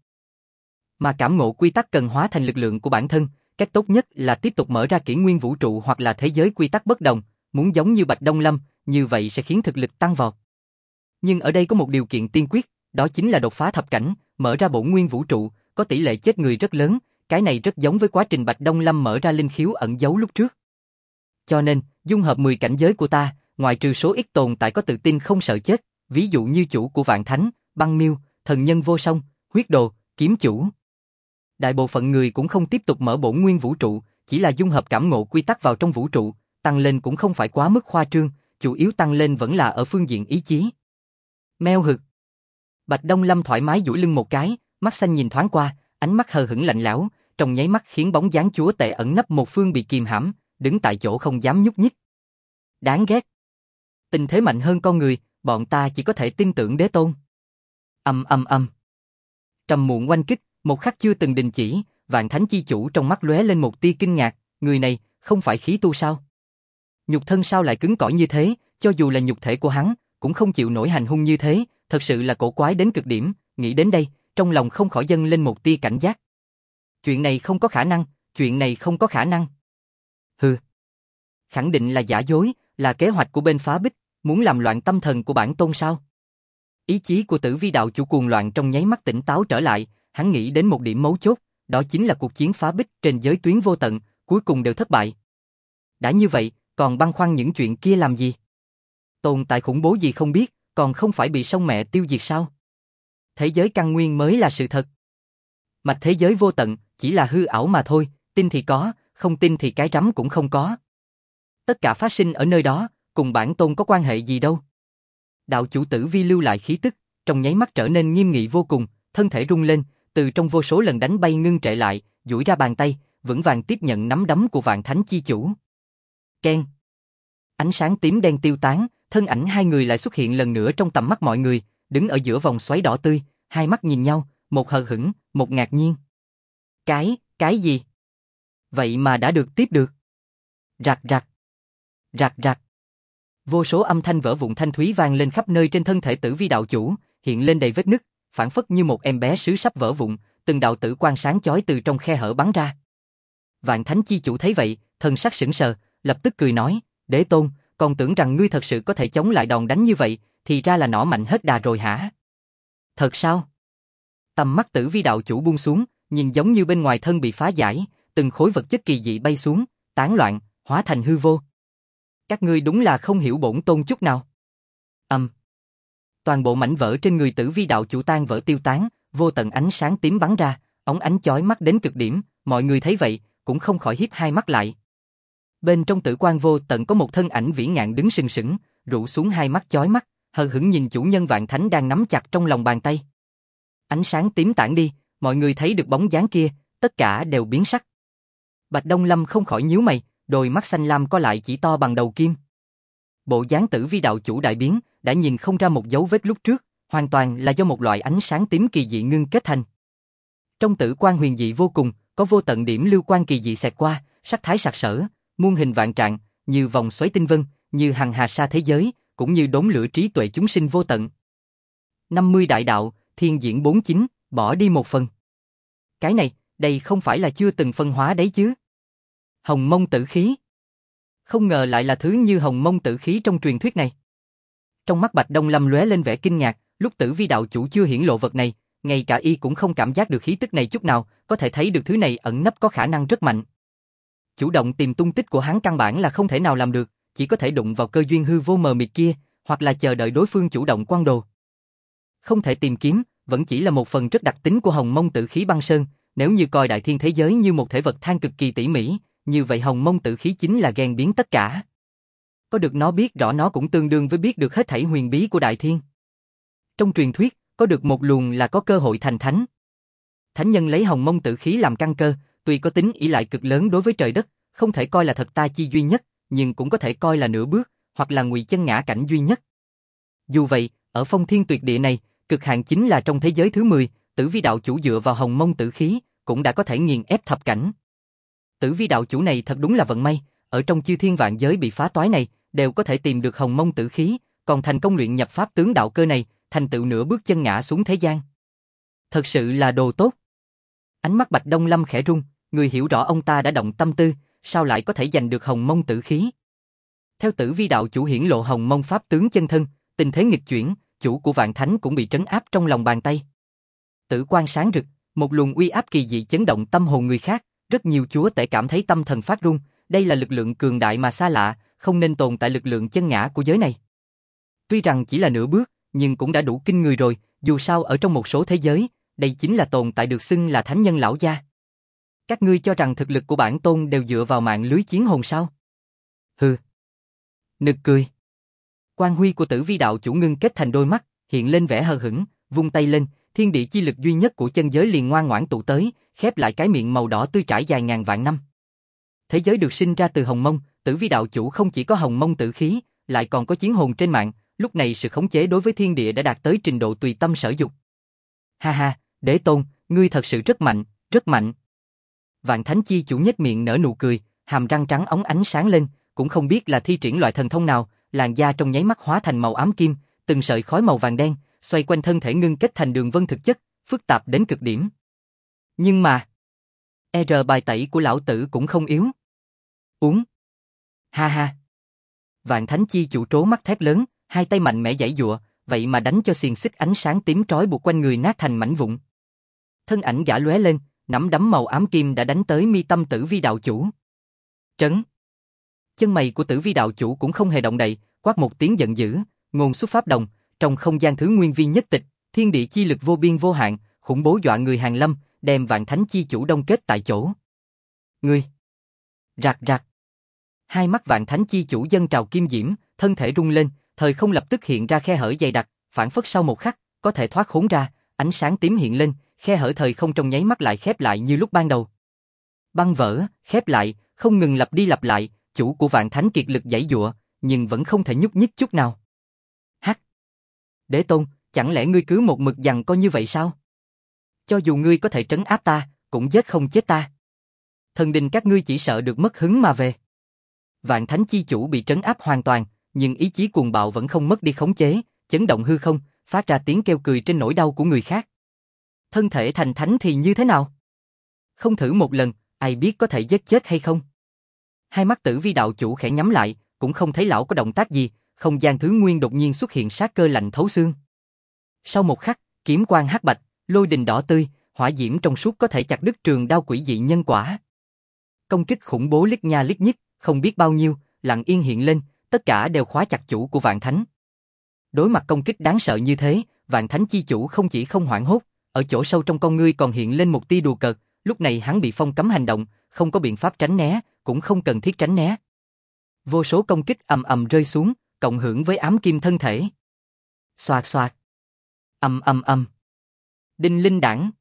Mà cảm ngộ quy tắc cần hóa thành lực lượng của bản thân, cách tốt nhất là tiếp tục mở ra kỷ nguyên vũ trụ hoặc là thế giới quy tắc bất đồng, muốn giống như Bạch Đông Lâm, như vậy sẽ khiến thực lực tăng vọt. Nhưng ở đây có một điều kiện tiên quyết, đó chính là đột phá thập cảnh, mở ra bổn nguyên vũ trụ, có tỷ lệ chết người rất lớn, cái này rất giống với quá trình Bạch Đông Lâm mở ra linh khiếu ẩn giấu lúc trước. Cho nên, dung hợp 10 cảnh giới của ta, ngoại trừ số ít tồn tại có tự tin không sợ chết, ví dụ như chủ của Vạn Thánh, Băng Miêu, Thần Nhân Vô Song, Huyết Đồ, Kiếm Chủ. Đại bộ phận người cũng không tiếp tục mở bổn nguyên vũ trụ, chỉ là dung hợp cảm ngộ quy tắc vào trong vũ trụ, tăng lên cũng không phải quá mức khoa trương, chủ yếu tăng lên vẫn là ở phương diện ý chí. Meo hực. Bạch Đông Lâm thoải mái duỗi lưng một cái, mắt xanh nhìn thoáng qua, ánh mắt hờ hững lạnh lẽo, trong nháy mắt khiến bóng dáng chúa tể ẩn nấp một phương bị kìm hãm, đứng tại chỗ không dám nhúc nhích. Đáng ghét. Tình thế mạnh hơn con người, bọn ta chỉ có thể tin tưởng đế tôn. Ầm ầm ầm. Trầm muộn oanh kích, một khắc chưa từng đình chỉ, Vạn Thánh chi chủ trong mắt lóe lên một tia kinh ngạc, người này không phải khí tu sao? Nhục thân sao lại cứng cỏi như thế, cho dù là nhục thể của hắn, cũng không chịu nổi hành hung như thế, thật sự là cổ quái đến cực điểm, nghĩ đến đây, trong lòng không khỏi dâng lên một tia cảnh giác. Chuyện này không có khả năng, chuyện này không có khả năng. Hừ. Khẳng định là giả dối, là kế hoạch của bên Phá Bích, muốn làm loạn tâm thần của bản tôn sao? Ý chí của Tử Vi đạo chủ cuồng loạn trong nháy mắt tỉnh táo trở lại, hắn nghĩ đến một điểm mấu chốt, đó chính là cuộc chiến Phá Bích trên giới tuyến vô tận, cuối cùng đều thất bại. Đã như vậy, còn băn khoăn những chuyện kia làm gì? Tồn tại khủng bố gì không biết, còn không phải bị sông mẹ tiêu diệt sao? Thế giới căn nguyên mới là sự thật. Mạch thế giới vô tận, chỉ là hư ảo mà thôi, tin thì có, không tin thì cái rắm cũng không có. Tất cả phát sinh ở nơi đó, cùng bản tôn có quan hệ gì đâu. Đạo chủ Tử Vi lưu lại khí tức, trong nháy mắt trở nên nghiêm nghị vô cùng, thân thể rung lên, từ trong vô số lần đánh bay ngưng trệ lại, duỗi ra bàn tay, vững vàng tiếp nhận nắm đấm của Vạn Thánh chi chủ. Keng. Ánh sáng tím đen tiêu tán, thân ảnh hai người lại xuất hiện lần nữa trong tầm mắt mọi người, đứng ở giữa vòng xoáy đỏ tươi, hai mắt nhìn nhau, một hờ hững, một ngạc nhiên. Cái gì? Vậy mà đã được tiếp được. Rạc rạc. Rạc rạc. Vô số âm thanh vỡ vụn thanh thúy vang lên khắp nơi trên thân thể Tử Vi đạo chủ, hiện lên đầy vết nứt, phảng phất như một em bé sứ sắp vỡ vụn, từng đạo tử quang sáng chói từ trong khe hở bắn ra. Vạn Thánh chi chủ thấy vậy, thần sắc sững sờ, lập tức cười nói, đế tôn, còn tưởng rằng ngươi thật sự có thể chống lại đòn đánh như vậy, thì ra là nỏ mạnh hết đà rồi hả? Thật sao? Tầm mắt Tử Vi đạo chủ buông xuống, nhìn giống như bên ngoài thân bị phá giải, từng khối vật chất kỳ dị bay xuống, tán loạn, hóa thành hư vô. Các ngươi đúng là không hiểu bổn tôn chút nào. Toàn bộ mảnh vỡ trên người Tử Vi đạo chủ tan vỡ tiêu tán, vô tận ánh sáng tím bắn ra, óng ánh chói mắt đến cực điểm, mọi người thấy vậy, cũng không khỏi híp hai mắt lại. Bên trong tử quang vô tận có một thân ảnh vĩ ngạn đứng sừng sững, rũ xuống hai mắt chói mắt, hờ hững nhìn chủ nhân Vạn Thánh đang nắm chặt trong lòng bàn tay. Ánh sáng tím tản đi, mọi người thấy được bóng dáng kia, tất cả đều biến sắc. Bạch Đông Lâm không khỏi nhíu mày, đôi mắt xanh lam co lại chỉ to bằng đầu kim. Bộ dáng Tử Vi đạo chủ đại biến, đã nhìn không ra một dấu vết lúc trước, hoàn toàn là do một loại ánh sáng tím kỳ dị ngưng kết thành. Trong tử quan huyền dị vô cùng, có vô tận điểm lưu quan kỳ dị xẹt qua, sắc thái sặc sỡ, muôn hình vạn trạng, như vòng xoáy tinh vân, như hằng hà sa thế giới, cũng như đốm lửa trí tuệ chúng sinh vô tận. 50 đại đạo, thiên diễn 49, bỏ đi một phần. Cái này, đây không phải là chưa từng phân hóa đấy chứ? Hồng mông tử khí. Không ngờ lại là thứ như hồng mông tử khí trong truyền thuyết này. Trong mắt Bạch Đông Lâm lóe lên vẻ kinh ngạc, lúc Tử Vi đạo chủ chưa hiển lộ vật này, ngay cả y cũng không cảm giác được khí tức này chút nào, có thể thấy được thứ này ẩn nấp có khả năng rất mạnh. Chủ động tìm tung tích của hắn căn bản là không thể nào làm được, chỉ có thể đụng vào cơ duyên hư vô mờ mịt kia, hoặc là chờ đợi đối phương chủ động quan đồ. Không thể tìm kiếm, vẫn chỉ là một phần rất đặc tính của hồng mông tử khí băng sơn, nếu như coi đại thiên thế giới như một thể vật than cực kỳ tỉ mỉ, như vậy hồng mông tử khí chính là ghen biến tất cả. Có được nó biết rõ nó cũng tương đương với biết được hết thảy huyền bí của đại thiên. Trong truyền thuyết, có được một luồng là có cơ hội thành thánh. Thánh nhân lấy hồng mông tử khí làm căn cơ, tuy có tính ỷ lại cực lớn đối với trời đất, không thể coi là thật ta chi duy nhất, nhưng cũng có thể coi là nửa bước, hoặc là ngụy chân ngã cảnh duy nhất. Dù vậy, ở phong thiên tuyệt địa này, cực hạn chính là trong thế giới thứ 10, Tử Vi đạo chủ dựa vào hồng mông tử khí, cũng đã có thể nghiền ép thập cảnh. Tử Vi đạo chủ này thật đúng là vận may, ở trong chư thiên vạn giới bị phá toái này, đều có thể tìm được hồng mông tử khí, còn thành công luyện nhập pháp tướng đạo cơ này, thành tựu nửa bước chân ngã xuống thế gian. Thật sự là đồ tốt. Ánh mắt Bạch Đông Lâm khẽ rung, người hiểu rõ ông ta đã động tâm tư, sao lại có thể giành được hồng mông tử khí. Theo Tử Vi đạo chủ hiển lộ hồng mông pháp tướng chân thân, tình thế nghịch chuyển, chủ của vạn thánh cũng bị trấn áp trong lòng bàn tay. Tử quang sáng rực, một luồng uy áp kỳ dị chấn động tâm hồn người khác, rất nhiều chúa tể cảm thấy tâm thần phát run, đây là lực lượng cường đại mà xa lạ, không nên tồn tại lực lượng chân ngã của giới này. Tuy rằng chỉ là nửa bước, nhưng cũng đã đủ kinh người rồi, dù sao ở trong một số thế giới, đây chính là tồn tại được xưng là thánh nhân lão gia. Các ngươi cho rằng thực lực của bản tôn đều dựa vào mạng lưới chiến hồn sao? Hừ. Nực cười. Quang huy của Tử Vi đạo chủ ngưng kết thành đôi mắt, hiện lên vẻ hờ hững, vung tay lên, thiên địa chi lực duy nhất của chân giới liền ngoan ngoãn tụ tới, khép lại cái miệng màu đỏ tươi trải dài ngàn vạn năm. Thế giới được sinh ra từ hồng mông, Tử Vi đạo chủ không chỉ có hồng mông tử khí, lại còn có chiến hồn trên mạng, lúc này sự khống chế đối với thiên địa đã đạt tới trình độ tùy tâm sở dục. Ha ha, Đế Tôn, ngươi thật sự rất mạnh, rất mạnh. Vạn Thánh chi chủ nhếch miệng nở nụ cười, hàm răng trắng óng ánh sáng lên, cũng không biết là thi triển loại thần thông nào, làn da trong nháy mắt hóa thành màu ám kim, từng sợi khói màu vàng đen, xoay quanh thân thể ngưng kết thành đường vân thực chất, phức tạp đến cực điểm. Nhưng mà, bài tẩy của lão tử cũng không yếu. Uống. Ha ha. Vạn Thánh chi chủ trố mắt thét lớn, hai tay mạnh mẽ giãy giụa, vậy mà đánh cho xiềng xích ánh sáng tím trói buộc quanh người nát thành mảnh vụn. Thân ảnh gã lóe lên, nắm đấm màu ám kim đã đánh tới mi tâm Tử Vi đạo chủ. Trấn. Chân mày của Tử Vi đạo chủ cũng không hề động đậy, quát một tiếng giận dữ, ngôn xuất pháp đồng, trong không gian thứ nguyên vi nhất tịch, thiên địa chi lực vô biên vô hạn, khủng bố dọa người hàng lâm, đem Vạn Thánh chi chủ đông kết tại chỗ. Ngươi. Rạc rạc. Hai mắt Vạn Thánh chi chủ dâng trào kim diễm, thân thể rung lên, thời không lập tức hiện ra khe hở dày đặc, phản phất sau một khắc, có thể thoát khốn ra, ánh sáng tím hiện lên, khe hở thời không trong nháy mắt lại khép lại như lúc ban đầu. Băng vỡ, khép lại, không ngừng lặp đi lặp lại, chủ của Vạn Thánh kiệt lực giãy giụa, nhưng vẫn không thể nhúc nhích chút nào. Hắc. Đế Tôn, chẳng lẽ ngươi cứ một mực giằng co như vậy sao? Cho dù ngươi có thể trấn áp ta, cũng giết không chết ta. Thần đình các ngươi chỉ sợ được mất hứng mà về. Vạn Thánh chi chủ bị trấn áp hoàn toàn, nhưng ý chí cuồng bạo vẫn không mất đi khống chế, chấn động hư không, phát ra tiếng kêu cười trên nỗi đau của người khác. Thân thể thành thánh thì như thế nào? Không thử một lần, ai biết có thể giết chết hay không? Hai mắt Tử Vi đạo chủ khẽ nhắm lại, cũng không thấy lão có động tác gì, không gian thứ nguyên đột nhiên xuất hiện sát cơ lạnh thấu xương. Sau một khắc, kiếm quang hắc bạch, lôi đình đỏ tươi, hỏa diễm trong suốt có thể chặt đứt trường đao quỷ dị nhân quả. Công kích khủng bố lít nha lít nhít, không biết bao nhiêu, lặng yên hiện lên, tất cả đều khóa chặt chủ của Vạn Thánh. Đối mặt công kích đáng sợ như thế, Vạn Thánh chi chủ không chỉ không hoảng hốt, ở chỗ sâu trong con ngươi còn hiện lên một tia đùa cợt, lúc này hắn bị phong cấm hành động, không có biện pháp tránh né, cũng không cần thiết tránh né. Vô số công kích ầm ầm rơi xuống, cộng hưởng với ám kim thân thể. Xoạt xoạt. Ầm ầm ầm. Đinh linh đảng.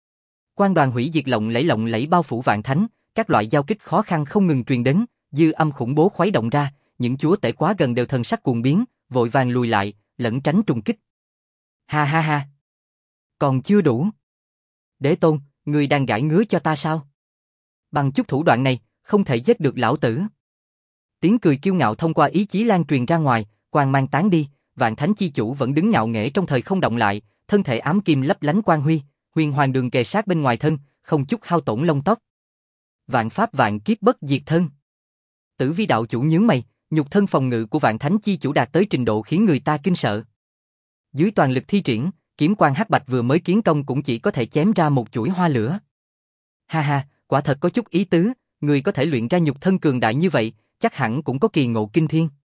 Quang đoàn hủy diệt lộng lẫy bao phủ Vạn Thánh, các loại giao kích khó khăn không ngừng truyền đến, dư âm khủng bố khuấy động ra, những chúa tể quá gần đều thần sắc cuồng biến, vội vàng lùi lại, lẩn tránh trùng kích. Ha ha ha. Còn chưa đủ. Đế Tôn, ngươi đang gãi ngứa cho ta sao? Bằng chút thủ đoạn này, không thể giết được lão tử. Tiếng cười kiêu ngạo thông qua ý chí lan truyền ra ngoài, quang mang tán đi, Vạn Thánh chi chủ vẫn đứng ngạo nghễ trong thời không động lại, thân thể ám kim lấp lánh quang huy, huyền hoàng đường kề sát bên ngoài thân, không chút hao tổn lông tóc. Vạn pháp vạn kiếp bất diệt thân. Tử Vi đạo chủ nhướng mày, nhục thân phòng ngự của Vạn Thánh chi chủ đạt tới trình độ khiến người ta kinh sợ. Dưới toàn lực thi triển, kiếm quang hắc bạch vừa mới kiến công cũng chỉ có thể chém ra một chuỗi hoa lửa. Ha ha, quả thật có chút ý tứ, người có thể luyện ra nhục thân cường đại như vậy, chắc hẳn cũng có kỳ ngộ kinh thiên.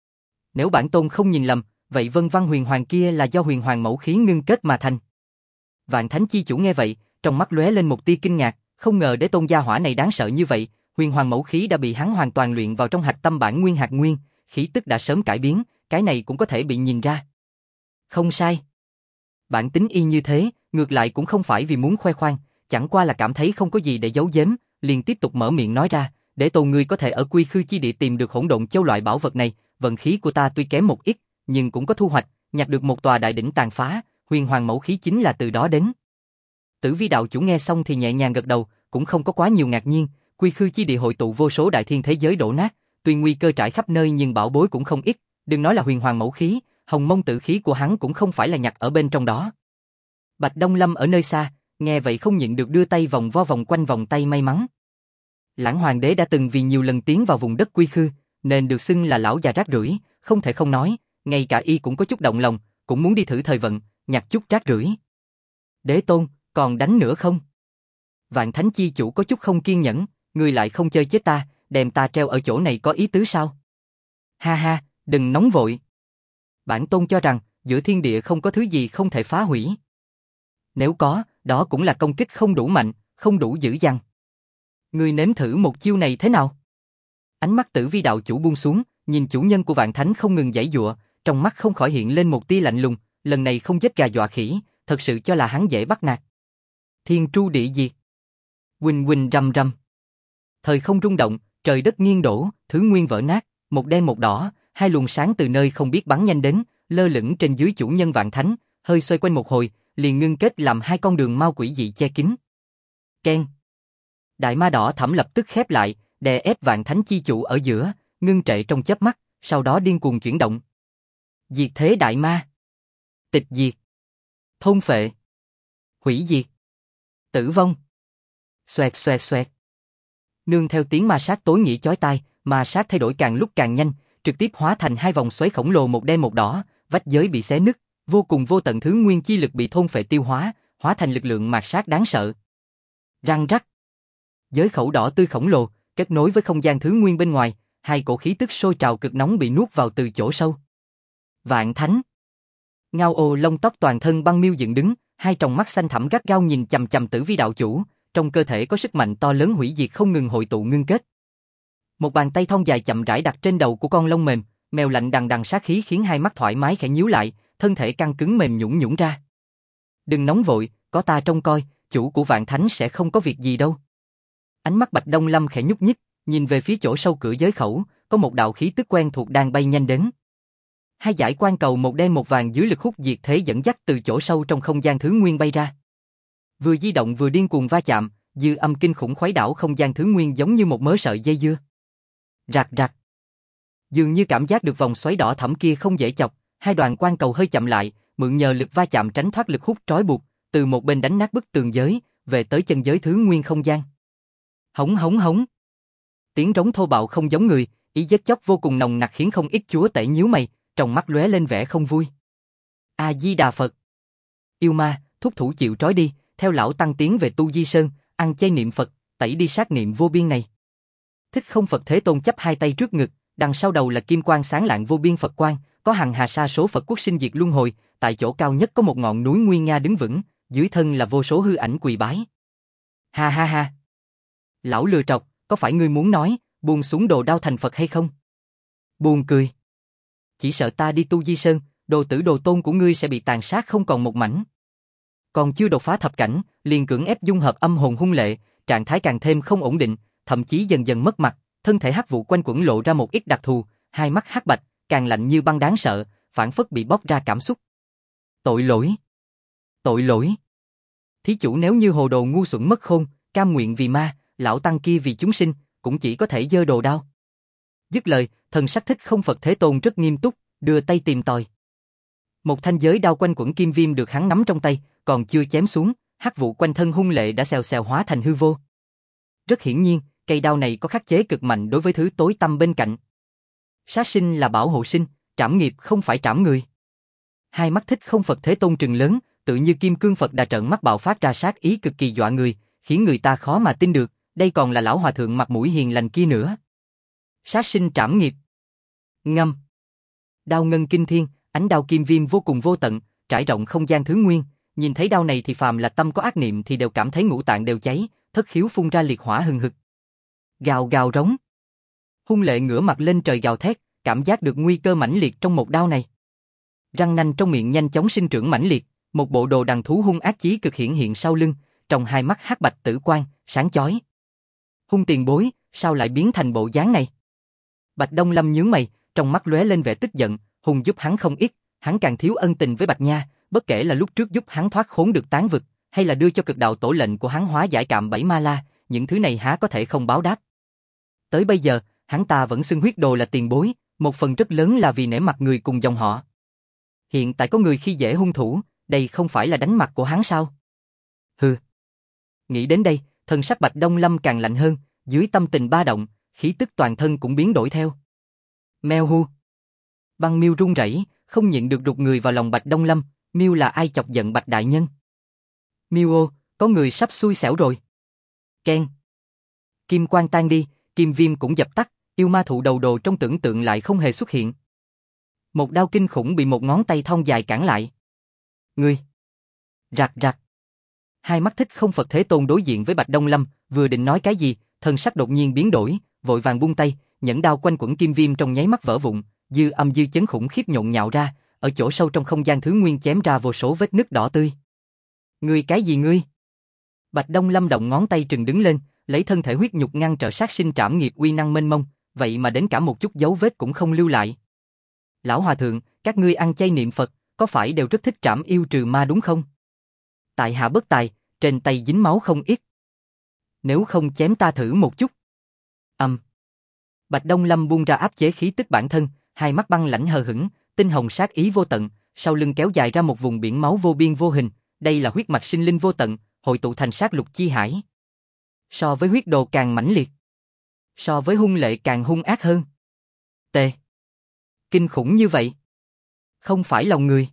Nếu bản tôn không nhìn lầm, vậy vân văn huyền hoàng kia là do huyền hoàng mẫu khí ngưng kết mà thành. Vạn Thánh chi chủ nghe vậy, trong mắt lóe lên một tia kinh ngạc, không ngờ Đế Tôn gia hỏa này đáng sợ như vậy, huyền hoàng mẫu khí đã bị hắn hoàn toàn luyện vào trong hạch tâm bản nguyên hạt nguyên, khí tức đã sớm cải biến, cái này cũng có thể bị nhìn ra. Không sai. Bản tính y như thế, ngược lại cũng không phải vì muốn khoe khoang, chẳng qua là cảm thấy không có gì để giấu giếm, liền tiếp tục mở miệng nói ra, Đế Tôn ngươi có thể ở Quy Khư chi địa tìm được hỗn độn châu loại bảo vật này, vận khí của ta tuy kém một ít, nhưng cũng có thu hoạch, nhặt được một tòa đại đỉnh tàn phá, huyền hoàng mẫu khí chính là từ đó đến. Tử Vi đạo chủ nghe xong thì nhẹ nhàng gật đầu, cũng không có quá nhiều ngạc nhiên, Quy Khư chi địa hội tụ vô số đại thiên thế giới đổ nát, tuy nguy cơ trải khắp nơi nhưng bảo bối cũng không ít, đừng nói là huyền hoàng mẫu khí, hồng mông tử khí của hắn cũng không phải là nhặt ở bên trong đó. Bạch Đông Lâm ở nơi xa, nghe vậy không nhịn được đưa tay vòng vo vòng quanh vòng tay may mắn. Lãng Hoàng đế đã từng vì nhiều lần tiến vào vùng đất Quy Khư, nên được xưng là lão già rác rưởi, không thể không nói, ngay cả y cũng có chút động lòng, cũng muốn đi thử thời vận, nhặt chút rác rưởi. Đế Tôn, còn đánh nữa không? Vạn Thánh chi chủ có chút không kiên nhẫn, ngươi lại không chơi chết ta, đem ta treo ở chỗ này có ý tứ sao? Ha ha, đừng nóng vội. Bản tôn cho rằng, giữa thiên địa không có thứ gì không thể phá hủy. Nếu có, đó cũng là công kích không đủ mạnh, không đủ dữ dằn. Ngươi nếm thử một chiêu này thế nào? Ánh mắt Tử Vi đạo chủ buông xuống, nhìn chủ nhân của Vạn Thánh không ngừng giãy giụa, trong mắt không khỏi hiện lên một tia lạnh lùng, lần này không giết gà dọa khỉ, thật sự cho là hắn dễ bắt nạt. Thiên tru địa diệt. Huỳnh huỳnh rầm rầm. Thời không rung động, trời đất nghiêng đổ, thứ nguyên vỡ nát, một đen một đỏ, hai luồng sáng từ nơi không biết bắn nhanh đến, lơ lửng trên dưới chủ nhân Vạn Thánh, hơi xoay quanh một hồi, liền ngưng kết làm hai con đường mau quỷ dị che kín. Keng. Đại ma đỏ thẫm lập tức khép lại, đè ép Vạn Thánh chi chủ ở giữa, ngưng trệ trong chớp mắt, sau đó điên cuồng chuyển động. Diệt thế đại ma. Tịch diệt. Thôn phệ. Hủy diệt. Tử vong. Xoẹt xoẹt xoẹt. Nương theo tiếng ma sát tối nghĩa chói tai, ma sát thay đổi càng lúc càng nhanh, trực tiếp hóa thành hai vòng xoáy khổng lồ một đen một đỏ, vách giới bị xé nứt, vô cùng vô tận thứ nguyên chi lực bị thôn phệ tiêu hóa, hóa thành lực lượng mạt sát đáng sợ. Răng rắc. Giới khẩu đỏ tươi khổng lồ, kết nối với không gian thứ nguyên bên ngoài, hai cổ khí tức sôi trào cực nóng bị nuốt vào từ chỗ sâu. Vạn Thánh. Ngao Ô lông tóc toàn thân băng miêu dựng đứng, hai tròng mắt xanh thẳm gắt gao nhìn chằm chằm Tử Vi đạo chủ, trong cơ thể có sức mạnh to lớn hủy diệt không ngừng hội tụ ngưng kết. Một bàn tay thon dài chậm rãi đặt trên đầu của con lông mềm, mèo lạnh đằng đằng sát khí khiến hai mắt thoải mái khẽ nhíu lại, thân thể căng cứng mềm nhũn nhũn ra. Đừng nóng vội, có ta trông coi, chủ của Vạn Thánh sẽ không có việc gì đâu. Ánh mắt Bạch Đông Lâm khẽ nhúc nhích, nhìn về phía chỗ sâu cửa giới khẩu, có một đạo khí tức quen thuộc đang bay nhanh đến. Hai dải quan cầu một đen một vàng dưới lực hút diệt thế dẫn dắt từ chỗ sâu trong không gian thứ nguyên bay ra. Vừa di động vừa điên cuồng va chạm, dư âm kinh khủng khuấy đảo không gian thứ nguyên giống như một mớ sợi dây dưa. Rạc rạc. Dường như cảm giác được vòng xoáy đỏ thẫm kia không dễ chọc, hai đoàn quan cầu hơi chậm lại, mượn nhờ lực va chạm tránh thoát lực hút trói buộc, từ một bên đánh nát bức tường giới, về tới chân giới thứ nguyên không gian. Hống hống hống. Tiếng rống thô bạo không giống người, ý giết chóc vô cùng nồng nặc khiến không ít chúa tể nhíu mày, trong mắt lóe lên vẻ không vui. A Di Đà Phật. Yêu ma, thúc thủ chịu trói đi, theo lão tăng tiến về Tu Di Sơn, ăn chay niệm Phật, tẩy đi sát niệm vô biên này. Thích Không Phật Thế Tôn chắp hai tay trước ngực, đằng sau đầu là kim quang sáng lạng vô biên Phật quang, có hằng hà sa số Phật quốc sinh diệt luân hồi, tại chỗ cao nhất có một ngọn núi nguy nga đứng vững, dưới thân là vô số hư ảnh quỳ bái. Ha ha ha. Lão lừa trọc, có phải ngươi muốn nói, buông xuống đồ đao thành Phật hay không? Buồn cười. Chỉ sợ ta đi Tu Di Sơn, đồ tử đồ tôn của ngươi sẽ bị tàn sát không còn một mảnh. Còn chưa đột phá thập cảnh, liền cưỡng ép dung hợp âm hồn hung lệ, trạng thái càng thêm không ổn định, thậm chí dần dần mất mặt, thân thể hắc vụ quanh quẩn lộ ra một ít đặc thù, hai mắt hắc bạch, càng lạnh như băng đáng sợ, phảng phất bị bóc ra cảm xúc. Tội lỗi. Tội lỗi. Thí chủ nếu như hồ đồ ngu xuẩn mất khôn, cam nguyện vì ma, lão tăng kia vì chúng sinh, cũng chỉ có thể giơ đồ đao. Dứt lời, thần sắc Thích Không Phật Thế Tôn rất nghiêm túc, đưa tay tìm tòi. Một thanh giới đao quanh quẩn kim viêm được hắn nắm trong tay, còn chưa chém xuống, hắc vụ quanh thân hung lệ đã xèo xèo hóa thành hư vô. Rất hiển nhiên, cây đao này có khắc chế cực mạnh đối với thứ tối tăm bên cạnh. Sát sinh là bảo hộ sinh, trảm nghiệp không phải trảm người. Hai mắt Thích Không Phật Thế Tôn trừng lớn, tự như kim cương Phật Đà trợn mắt bạo phát ra sát ý cực kỳ dọa người, khiến người ta khó mà tin được, đây còn là lão hòa thượng mặt mũi hiền lành kia nữa. Sát sinh trảm nghiệp. Ngâm. Đao ngân kinh thiên, ánh đao kim viêm vô cùng vô tận, trải rộng không gian thứ nguyên, nhìn thấy đao này thì phàm là tâm có ác niệm thì đều cảm thấy ngũ tạng đều cháy, thất khiếu phun ra liệt hỏa hừng hực. Gào gào rống. Hung lệ ngửa mặt lên trời gào thét, cảm giác được nguy cơ mãnh liệt trong một đao này. Răng nanh trong miệng nhanh chóng sinh trưởng mãnh liệt, một bộ đồ đằng thú hung ác chí cực hiện sau lưng, trong hai mắt hắc bạch tử quang, sáng chói. Hung tiền bối, sao lại biến thành bộ dáng này? Bạch Đông Lâm nhướng mày, trong mắt lóe lên vẻ tức giận, Hùng giúp hắn không ít, hắn càng thiếu ân tình với Bạch Nha, bất kể là lúc trước giúp hắn thoát khốn được tán vực, hay là đưa cho cực đạo tổ lệnh của hắn hóa giải cạm bẫy ma la, những thứ này há có thể không báo đáp. Tới bây giờ, hắn ta vẫn xưng huyết đồ là tiền bối, một phần rất lớn là vì nể mặt người cùng dòng họ. Hiện tại có người khi dễ hung thủ, đây không phải là đánh mặt của hắn sao? Hừ. Nghĩ đến đây, thần sắc Bạch Đông Lâm càng lạnh hơn, dưới tâm tình ba động, khí tức toàn thân cũng biến đổi theo. Meo hu. Băng miêu run rẩy, không nhịn được rụt người vào lòng Bạch Đông Lâm, miêu là ai chọc giận Bạch đại nhân? Miêu ô, có người sắp xui xẻo rồi. Ken. Kim quang tan đi, kim viêm cũng dập tắt, yêu ma thụ đầu đồ trong tưởng tượng lại không hề xuất hiện. Một đao kinh khủng bị một ngón tay thon dài cản lại. Ngươi. Rạc rạc. Hai mắt Thích Không Phật Thế Tôn đối diện với Bạch Đông Lâm, vừa định nói cái gì, thần sắc đột nhiên biến đổi, vội vàng buông tay, nhẫn đao quanh quẩn kim viêm trong nháy mắt vỡ vụn, dư âm dư chấn khủng khiếp nhộn nhạo ra, ở chỗ sâu trong không gian thứ nguyên chém ra vô số vết nứt đỏ tươi. Ngươi cái gì ngươi? Bạch Đông Lâm động ngón tay trừng đứng lên, lấy thân thể huyết nhục ngăn trở sát sinh trảm nghiệp uy năng mênh mông, vậy mà đến cả một chút dấu vết cũng không lưu lại. Lão hòa thượng, các ngươi ăn chay niệm Phật, có phải đều rất thích trảm yêu trừ ma đúng không? Tại hạ bất tài, trên tay dính máu không ít. Nếu không chém ta thử một chút. Bạch Đông Lâm buông ra áp chế khí tức bản thân, hai mắt băng lãnh hờ hững, tinh hồng sát ý vô tận, sau lưng kéo dài ra một vùng biển máu vô biên vô hình, đây là huyết mạch sinh linh vô tận, hội tụ thành sát lục chi hải. So với huyết đồ càng mãnh liệt, so với hung lệ càng hung ác hơn. Tê. Kinh khủng như vậy. Không phải lòng người.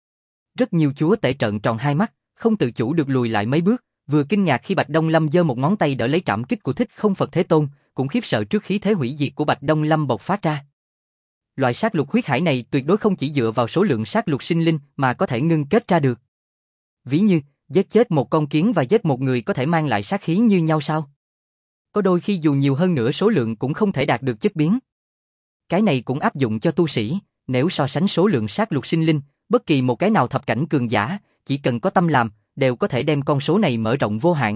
Rất nhiều chúa tể trợn tròn hai mắt, không tự chủ được lùi lại mấy bước, vừa kinh ngạc khi Bạch Đông Lâm giơ một ngón tay đỡ lấy trảm kích của Thích Không Phật Thế Tôn, cũng khiếp sợ trước khí thế hủy diệt của Bạch Đông Lâm bộc phát ra. Loại sát lục huyết hải này tuyệt đối không chỉ dựa vào số lượng sát lục sinh linh mà có thể ngưng kết ra được. Ví như, giết chết một con kiến và giết một người có thể mang lại sát khí như nhau sao? Có đôi khi dù nhiều hơn nữa số lượng cũng không thể đạt được chất biến. Cái này cũng áp dụng cho tu sĩ, nếu so sánh số lượng sát lục sinh linh, bất kỳ một cái nào thập cảnh cường giả, chỉ cần có tâm làm, đều có thể đem con số này mở rộng vô hạn.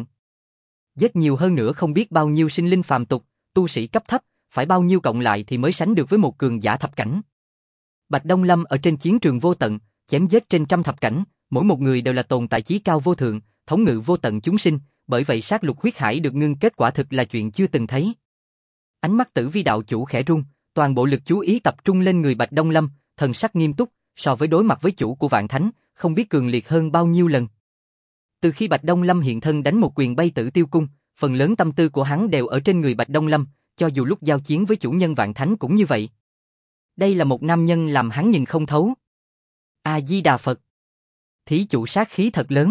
Giết nhiều hơn nữa không biết bao nhiêu sinh linh phàm tục, tu sĩ cấp thấp, phải bao nhiêu cộng lại thì mới sánh được với một cường giả thập cảnh. Bạch Đông Lâm ở trên chiến trường vô tận, chém giết trên trăm thập cảnh, mỗi một người đều là tồn tại chí cao vô thượng, thống ngự vô tận chúng sinh, bởi vậy sát lục huyết hải được ngưng kết quả thực là chuyện chưa từng thấy. Ánh mắt Tử Vi đạo chủ khẽ rung, toàn bộ lực chú ý tập trung lên người Bạch Đông Lâm, thần sắc nghiêm túc, so với đối mặt với chủ của Vạn Thánh, không biết cường liệt hơn bao nhiêu lần. Từ khi Bạch Đông Lâm hiện thân đánh một quyền bay Tử Tiêu Cung, phần lớn tâm tư của hắn đều ở trên người Bạch Đông Lâm, cho dù lúc giao chiến với chủ nhân Vạn Thánh cũng như vậy. Đây là một nam nhân làm hắn nhìn không thấu. A-di-đà Phật. Thí chủ sát khí thật lớn.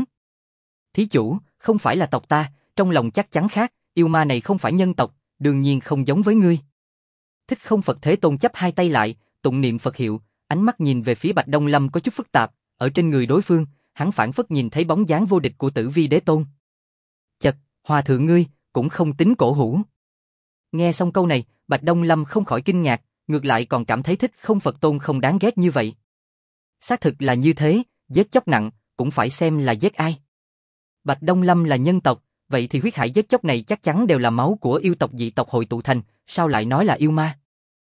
Thí chủ, không phải là tộc ta, trong lòng chắc chắn khác, yêu ma này không phải nhân tộc, đương nhiên không giống với ngươi. Thích Không Phật Thế Tôn chắp hai tay lại, tụng niệm Phật hiệu, ánh mắt nhìn về phía Bạch Đông Lâm có chút phức tạp, ở trên người đối phương, hắn phảng phất nhìn thấy bóng dáng vô địch của Tử Vi Đế Tôn. Chật, hòa thượng ngươi, cũng không tính cổ hủ. Nghe xong câu này, Bạch Đông Lâm không khỏi kinh ngạc, ngược lại còn cảm thấy Thích Không Phật Tôn không đáng ghét như vậy. Xác thực là như thế, giết chóc nặng, cũng phải xem là giết ai. Bạch Đông Lâm là nhân tộc, vậy thì huyết hải giết chóc này chắc chắn đều là máu của yêu tộc dị tộc hội tụ thành, sao lại nói là yêu ma?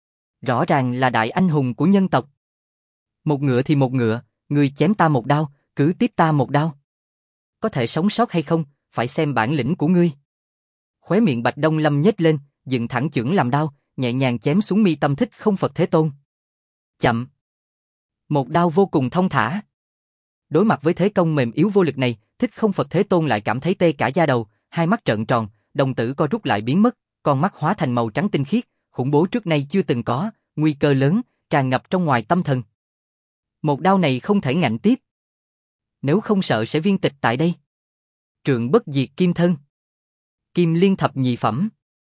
Rõ ràng là đại anh hùng của nhân tộc. Một ngựa thì một ngựa, người chém ta một đao, cứ tiếp ta một đao. có thể sống sót hay không, phải xem bản lĩnh của ngươi. Khóe miệng Bạch Đông Lâm nhếch lên, dựng thẳng chưởng làm đao, nhẹ nhàng chém xuống mi tâm Thích Không Phật Thế Tôn. Chậm. Một đao vô cùng thông thả. Đối mặt với thế công mềm yếu vô lực này, Thích Không Phật Thế Tôn lại cảm thấy tê cả da đầu, hai mắt trợn tròn, đồng tử co rút lại biến mất, con mắt hóa thành màu trắng tinh khiết, khủng bố trước nay chưa từng có, nguy cơ lớn, tràn ngập trong ngoài tâm thần. Một đao này không thể ngạnh tiếp. Nếu không sợ sẽ viên tịch tại đây. Trượng bất diệt kim thân. Kim liên thập nhị phẩm.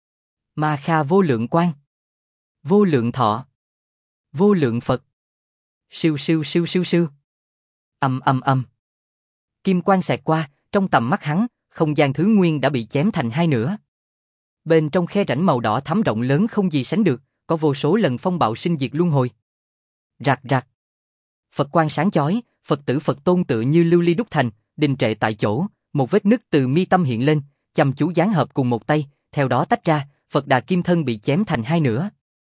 Ma kha vô lượng quan. Vô lượng thọ. Vô lượng Phật. Siêu siêu siêu siêu siêu. Ầm ầm ầm. Kim quang xẹt qua, trong tầm mắt hắn, không gian thứ nguyên đã bị chém thành hai nửa. Bên trong khe rãnh màu đỏ thắm rộng lớn không gì sánh được, có vô số lần phong bạo sinh diệt luân hồi. Rạc rạc. Phật quang sáng chói, Phật tử Phật Tôn tựa như lưu ly đúc thành, đình trệ tại chỗ, một vết nứt từ mi tâm hiện lên, chăm chú dán hợp cùng một tay, theo đó tách ra, Phật Đà Kim thân bị chém thành hai nửa.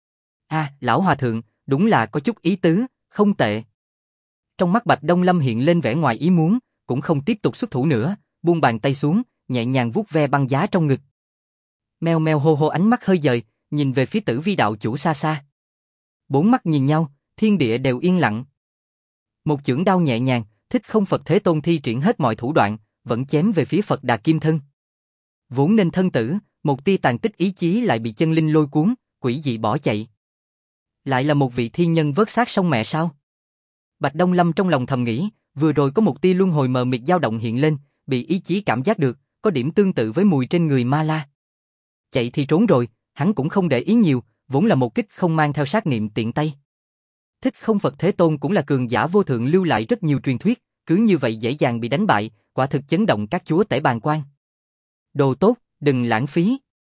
Lão hòa thượng, đúng là có chút ý tứ, không tệ. Trong mắt Bạch Đông Lâm hiện lên vẻ ngoài ý muốn, cũng không tiếp tục xuất thủ nữa, buông bàn tay xuống, nhẹ nhàng vuốt ve băng giá trong ngực. Meo meo hô hô ánh mắt hơi dời, nhìn về phía Tử Vi đạo chủ xa xa. Bốn mắt nhìn nhau, thiên địa đều yên lặng. Một chưởng đao nhẹ nhàng, Thích Không Phật Thế Tôn thi triển hết mọi thủ đoạn, vẫn chém về phía Phật Đà Kim thân. Vốn nên thân tử, một tia tàn tích ý chí lại bị chân linh lôi cuốn, quỷ dị bỏ chạy. Lại là một vị thiên nhân vớt xác sông mẹ sao? Bạch Đông Lâm trong lòng thầm nghĩ, vừa rồi có một tia luân hồi mờ mịt dao động hiện lên, bị ý chí cảm giác được, có điểm tương tự với mùi trên người ma la. Chạy thì trốn rồi, hắn cũng không để ý nhiều, vốn là một kích không mang theo sát niệm tiện tay. Thích Không Phật Thế Tôn cũng là cường giả vô thượng lưu lại rất nhiều truyền thuyết, cứ như vậy dễ dàng bị đánh bại, quả thực chấn động các chúa tể bàn quan. Đồ tốt, đừng lãng phí.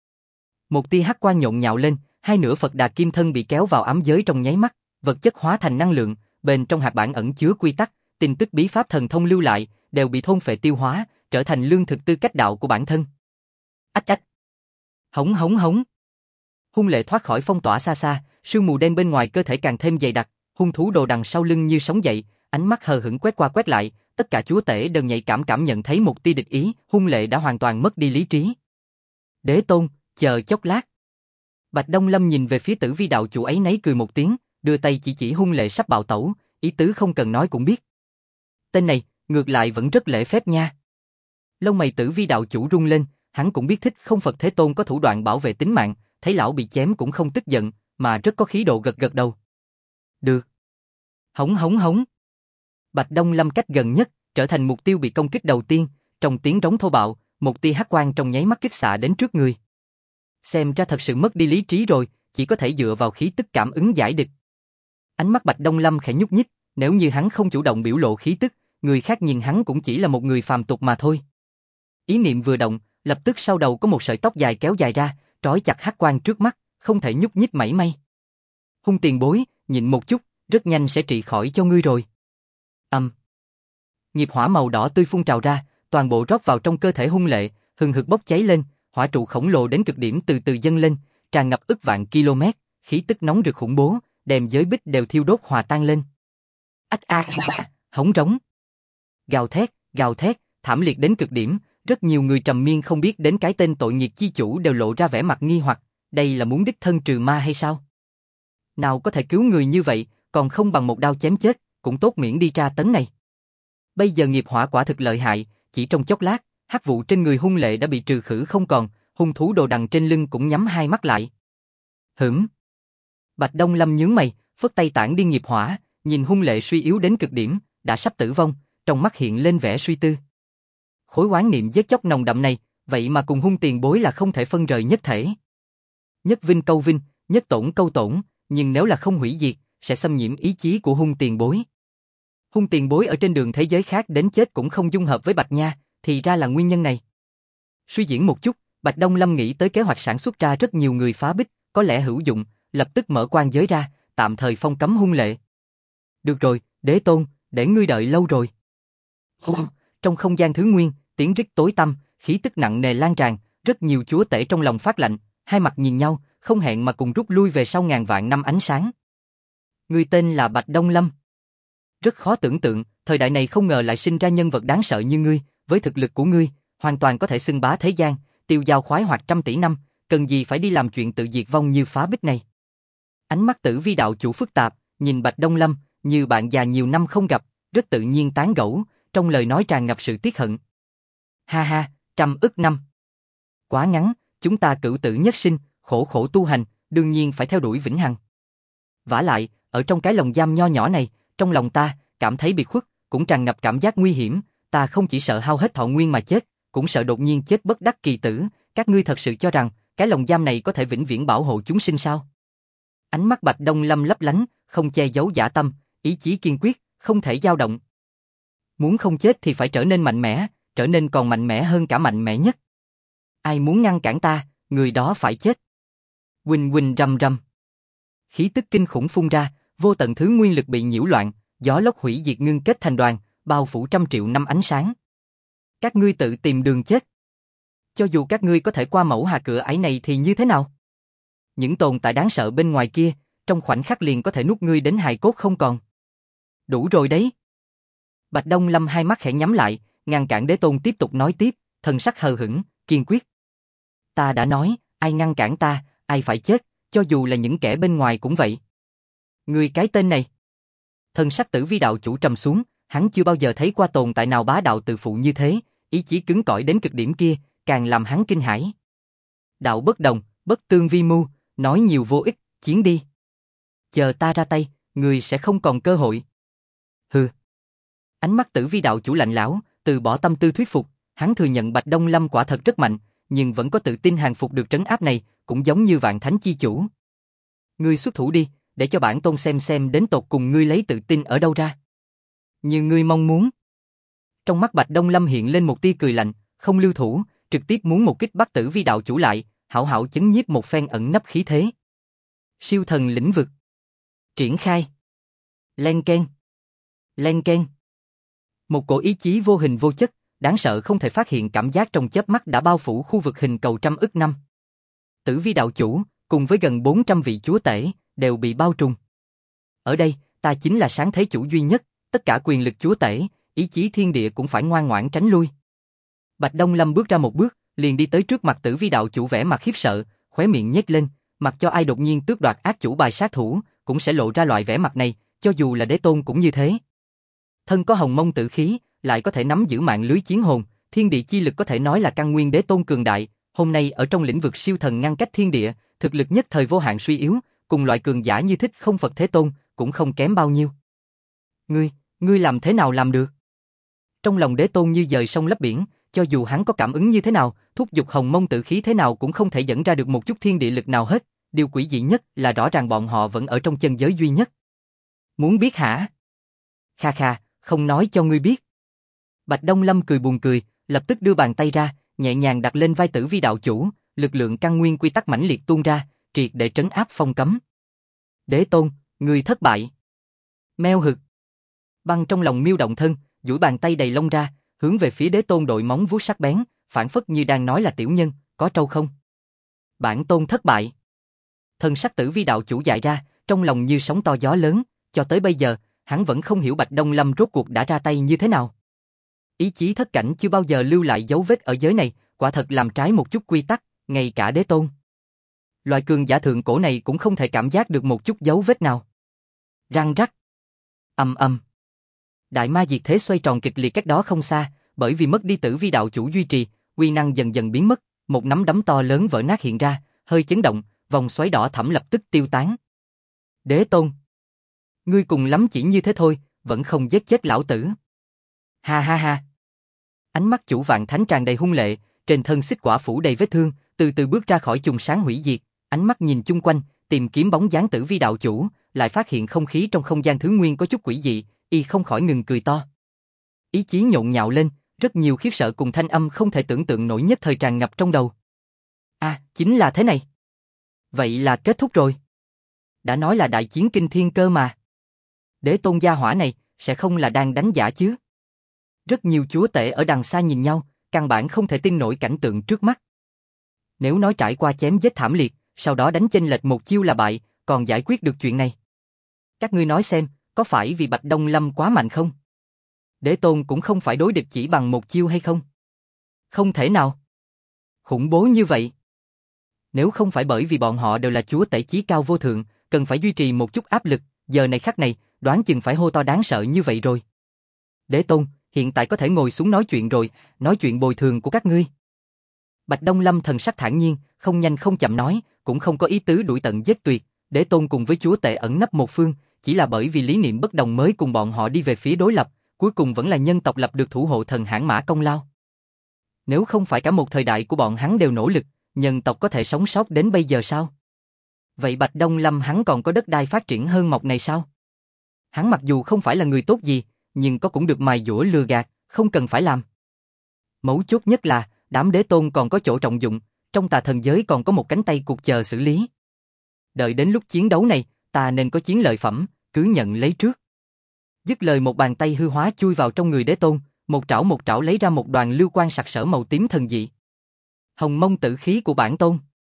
Một tia hắc quang nhộn nhạo lên, hai nửa Phật Đà Kim thân bị kéo vào ám giới trong nháy mắt, vật chất hóa thành năng lượng, bên trong hạt bản ẩn chứa quy tắc, tin tức bí pháp thần thông lưu lại, đều bị thôn phệ tiêu hóa, trở thành lương thực tư cách đạo của bản thân. Ách ách. Hống hống hống. Hung lệ thoát khỏi phong tỏa xa xa, sương mù đen bên ngoài cơ thể càng thêm dày đặc, hung thú đồ đằng sau lưng như sống dậy, ánh mắt hờ hững quét qua quét lại, tất cả chúa tể đều nhạy cảm nhận thấy một tia địch ý, hung lệ đã hoàn toàn mất đi lý trí. Đế Tôn, chờ chốc lát. Bạch Đông Lâm nhìn về phía Tử Vi đạo chủ ấy nấy cười một tiếng, đưa tay chỉ hung lệ sắp bạo tẩu, ý tứ không cần nói cũng biết. Tên này, ngược lại vẫn rất lễ phép nha. Lông mày Tử Vi đạo chủ rung lên, hắn cũng biết Thích Không Phật Thế Tôn có thủ đoạn bảo vệ tính mạng, thấy lão bị chém cũng không tức giận, mà rất có khí độ gật gật đầu. Được. Hống hống hống. Bạch Đông Lâm cách gần nhất, trở thành mục tiêu bị công kích đầu tiên, trong tiếng rống thô bạo, một tia hắc quang trong nháy mắt kích xạ đến trước người. Xem ra thật sự mất đi lý trí rồi, chỉ có thể dựa vào khí tức cảm ứng giải địch. Ánh mắt Bạch Đông Lâm khẽ nhúc nhích, nếu như hắn không chủ động biểu lộ khí tức, người khác nhìn hắn cũng chỉ là một người phàm tục mà thôi. Ý niệm vừa động, lập tức sau đầu có một sợi tóc dài kéo dài ra, trói chặt hắc quang trước mắt, không thể nhúc nhích mảy may. Hung tiền bối, nhịn một chút, rất nhanh sẽ trị khỏi cho ngươi rồi. Nghiệp hỏa màu đỏ tươi phun trào ra, toàn bộ rót vào trong cơ thể hung lệ, hừng hực bốc cháy lên, hỏa trụ khổng lồ đến cực điểm từ từ dâng lên, tràn ngập ức vạn km, khí tức nóng rực khủng bố, đem giới bích đều thiêu đốt hòa tan lên. Hống rống. Gào thét, thảm liệt đến cực điểm, rất nhiều người trầm miên không biết đến cái tên tội nghiệt chi chủ đều lộ ra vẻ mặt nghi hoặc, đây là muốn đích thân trừ ma hay sao? Nào có thể cứu người như vậy, còn không bằng một đao chém chết, cũng tốt miễn đi tra tấn này. Bây giờ nghiệp hỏa quả thực lợi hại, chỉ trong chốc lát, hắc vụ trên người hung lệ đã bị trừ khử không còn, hung thú đồ đằng trên lưng cũng nhắm hai mắt lại. Bạch Đông Lâm nhướng mày, phất tay tản đi nghiệp hỏa, nhìn hung lệ suy yếu đến cực điểm, đã sắp tử vong, trong mắt hiện lên vẻ suy tư. Khối oán niệm giết chóc nồng đậm này, vậy mà cùng hung tiền bối là không thể phân rời nhất thể. Nhất vinh câu vinh, nhất tổn câu tổn, nhưng nếu là không hủy diệt, sẽ xâm nhiễm ý chí của hung tiền bối. Hung tiền bối ở trên đường thế giới khác đến chết cũng không dung hợp với Bạch Nha, thì ra là nguyên nhân này. Suy diễn một chút, Bạch Đông Lâm nghĩ tới kế hoạch sản xuất ra rất nhiều người phá bích, có lẽ hữu dụng, lập tức mở quan giới ra, tạm thời phong cấm hung lệ. Được rồi, Đế Tôn, để ngươi đợi lâu rồi. Trong không gian thứ nguyên, tiếng rít tối tăm, khí tức nặng nề lan tràn, rất nhiều chúa tể trong lòng phát lạnh, hai mặt nhìn nhau, không hẹn mà cùng rút lui về sau ngàn vạn năm ánh sáng. Ngươi tên là Bạch Đông Lâm. Rất khó tưởng tượng, thời đại này không ngờ lại sinh ra nhân vật đáng sợ như ngươi, với thực lực của ngươi, hoàn toàn có thể xưng bá thế gian, tiêu dao khoái hoạt trăm tỷ năm, cần gì phải đi làm chuyện tự diệt vong như phá bích này. Ánh mắt Tử Vi đạo chủ phức tạp, nhìn Bạch Đông Lâm, như bạn già nhiều năm không gặp, rất tự nhiên tán gẫu, trong lời nói tràn ngập sự tiếc hận. Ha ha, 100 ức năm. Quá ngắn, chúng ta cửu tử nhất sinh, khổ khổ tu hành, đương nhiên phải theo đuổi vĩnh hằng. Vả lại, ở trong cái lồng giam nho nhỏ này, trong lòng ta, cảm thấy biệt khuất, cũng tràn ngập cảm giác nguy hiểm, ta không chỉ sợ hao hết thọ nguyên mà chết, cũng sợ đột nhiên chết bất đắc kỳ tử, các ngươi thật sự cho rằng, cái lồng giam này có thể vĩnh viễn bảo hộ chúng sinh sao? Ánh mắt Bạch Đông Lâm lấp lánh, không che giấu dã tâm, ý chí kiên quyết, không thể dao động. Muốn không chết thì phải trở nên mạnh mẽ, trở nên còn mạnh mẽ hơn cả mạnh mẽ nhất. Ai muốn ngăn cản ta, người đó phải chết. Huỳnh huỳnh rầm rầm. Khí tức kinh khủng phun ra, vô tận thứ nguyên lực bị nhiễu loạn, gió lốc hủy diệt ngưng kết thành đoàn, bao phủ 100 triệu năm ánh sáng. Các ngươi tự tìm đường chết. Cho dù các ngươi có thể qua mẫu hà cửa ải này thì như thế nào? Những tồn tại đáng sợ bên ngoài kia, trong khoảnh khắc liền có thể nuốt ngươi đến hài cốt không còn. Đủ rồi đấy. Bạch Đông Lâm hai mắt khẽ nhắm lại, ngăn cản Đế Tôn tiếp tục nói tiếp, thần sắc hờ hững, kiên quyết. Ta đã nói, ai ngăn cản ta, ai phải chết, cho dù là những kẻ bên ngoài cũng vậy. Ngươi cái tên này. Thần sắc Tử Vi đạo chủ trầm xuống, hắn chưa bao giờ thấy qua tồn tại nào bá đạo tự phụ như thế, ý chí cứng cỏi đến cực điểm kia, càng làm hắn kinh hãi. Đạo bất đồng, bất tương vi mưu, nói nhiều vô ích, chiến đi. Chờ ta ra tay, ngươi sẽ không còn cơ hội. Hừ. Ánh mắt Tử Vi đạo chủ lạnh lẽo, từ bỏ tâm tư thuyết phục, hắn thừa nhận Bạch Đông Lâm quả thật rất mạnh, nhưng vẫn có tự tin hàng phục được trấn áp này, cũng giống như Vạn Thánh chi chủ. Ngươi xuất thủ đi, để cho bản tôn xem đến tột cùng ngươi lấy tự tin ở đâu ra. Như ngươi mong muốn. Trong mắt Bạch Đông Lâm hiện lên một tia cười lạnh, không lưu thủ, trực tiếp muốn một kích bắt Tử Vi đạo chủ lại, hảo hảo chấn nhiếp một phen ẩn nấp khí thế. Siêu thần lĩnh vực. Triển khai. Len keng. Len keng. Một cổ ý chí vô hình vô chất, đáng sợ không thể phát hiện cảm giác trong chớp mắt đã bao phủ khu vực hình cầu 100 ức năm. Tử Vi đạo chủ, cùng với gần 400 vị chúa tể, đều bị bao trùm. Ở đây, ta chính là sáng thế chủ duy nhất, tất cả quyền lực chúa tể, ý chí thiên địa cũng phải ngoan ngoãn tránh lui. Bạch Đông Lâm bước ra một bước, liền đi tới trước mặt Tử Vi đạo chủ vẻ mặt khiếp sợ, khóe miệng nhếch lên, mặc cho ai đột nhiên tước đoạt ác chủ bài sát thủ, cũng sẽ lộ ra loại vẻ mặt này, cho dù là Đế Tôn cũng như thế. Thân có hồng mông tử khí, lại có thể nắm giữ mạng lưới chiến hồn, thiên địa chi lực có thể nói là căn nguyên Đế Tôn cường đại, hôm nay ở trong lĩnh vực siêu thần ngăn cách thiên địa, thực lực nhất thời vô hạn suy yếu, cùng loại cường giả như Thích Không Phật Thế Tôn, cũng không kém bao nhiêu. Ngươi làm thế nào làm được? Trong lòng Đế Tôn như dời sông lấp biển, cho dù hắn có cảm ứng như thế nào, thúc giục hồng mông tử khí thế nào cũng không thể dẫn ra được một chút thiên địa lực nào hết, điều quỷ dị nhất là rõ ràng bọn họ vẫn ở trong chân giới duy nhất. Muốn biết hả? Kha kha, không nói cho ngươi biết. Bạch Đông Lâm cười buồn cười, lập tức đưa bàn tay ra, nhẹ nhàng đặt lên vai Tử Vi đạo chủ, lực lượng căn nguyên quy tắc mãnh liệt tuôn ra, triệt để trấn áp phong cấm. Đế Tôn, ngươi thất bại. Meo hực. Băng trong lòng miêu động thân, duỗi bàn tay đầy lông ra, hướng về phía Đế Tôn đội móng vuốt sắc bén, phảng phất như đang nói là tiểu nhân, có trâu không? Bản tôn thất bại. Thân sắc Tử Vi đạo chủ dại ra, trong lòng như sóng to gió lớn, cho tới bây giờ, hắn vẫn không hiểu Bạch Đông Lâm rốt cuộc đã ra tay như thế nào. Ý chí thất cảnh chưa bao giờ lưu lại dấu vết ở giới này, quả thật làm trái một chút quy tắc, ngay cả Đế Tôn. Loại cường giả thượng cổ này cũng không thể cảm giác được một chút dấu vết nào. Răng rắc. Ầm ầm. Đại ma diệt thế xoay tròn kịch liệt cách đó không xa, bởi vì mất đi Tử Vi đạo chủ duy trì, uy năng dần dần biến mất, một nắm đấm to lớn vỡ nát hiện ra, hơi chấn động, vòng xoáy đỏ thẫm lập tức tiêu tán. Đế Tôn, ngươi cùng lắm chỉ như thế thôi, vẫn không giết chết lão tử. Ha ha ha. Ánh mắt chủ Vạn Thánh tràn đầy hung lệ, trên thân xích quả phủ đầy vết thương, từ từ bước ra khỏi chùm sáng hủy diệt, ánh mắt nhìn chung quanh, tìm kiếm bóng dáng Tử Vi đạo chủ, lại phát hiện không khí trong không gian thứ nguyên có chút quỷ dị, y không khỏi ngừng cười to. Ý chí nhộn nhạo lên, rất nhiều khiếp sợ cùng thanh âm không thể tưởng tượng nổi nhất thời tràn ngập trong đầu. Chính là thế này. Vậy là kết thúc rồi. Đã nói là đại chiến kinh thiên cơ mà. Đế Tôn gia hỏa này, sẽ không là đang đánh giả chứ? Rất nhiều chúa tể ở đằng xa nhìn nhau, căn bản không thể tin nổi cảnh tượng trước mắt. Nếu nói trải qua chém giết thảm liệt, sau đó đánh chênh lệch một chiêu là bại, còn giải quyết được chuyện này. Các ngươi nói xem, có phải vì Bạch Đông Lâm quá mạnh không? Đế tôn cũng không phải đối địch chỉ bằng một chiêu hay không? Không thể nào. Khủng bố như vậy. Nếu không phải bởi vì bọn họ đều là chúa tể chí cao vô thượng, cần phải duy trì một chút áp lực, giờ này khắc này, đoán chừng phải hô to đáng sợ như vậy rồi. Đế tôn, hiện tại có thể ngồi xuống nói chuyện rồi, nói chuyện bồi thường của các ngươi. Bạch Đông Lâm thần sắc thản nhiên, không nhanh không chậm nói, cũng không có ý tứ đuổi tận giết tuyệt, Đế tôn cùng với chúa tể ẩn nấp một phương, chỉ là bởi vì lý niệm bất đồng mới cùng bọn họ đi về phía đối lập, cuối cùng vẫn là nhân tộc lập được thủ hộ thần hãn mã công lao. Nếu không phải cả một thời đại của bọn hắn đều nỗ lực, nhân tộc có thể sống sót đến bây giờ sao? Vậy Bạch Đông Lâm hắn còn có đất đai phát triển hơn mọc này sao? Hắn mặc dù không phải là người tốt gì, nhưng có cũng được mài dũa lừa gạt, không cần phải làm. Mấu chốt nhất là, đám đế tôn còn có chỗ trọng dụng, trong tà thần giới còn có một cánh tay cuộc chờ xử lý. Đợi đến lúc chiến đấu này, ta nên có chiến lợi phẩm, cứ nhận lấy trước. Dứt lời một bàn tay hư hóa chui vào trong người đế tôn, một trảo lấy ra một đoàn lưu quang sặc sỡ màu tím thần dị. Hồng mông tử khí của bản tôn.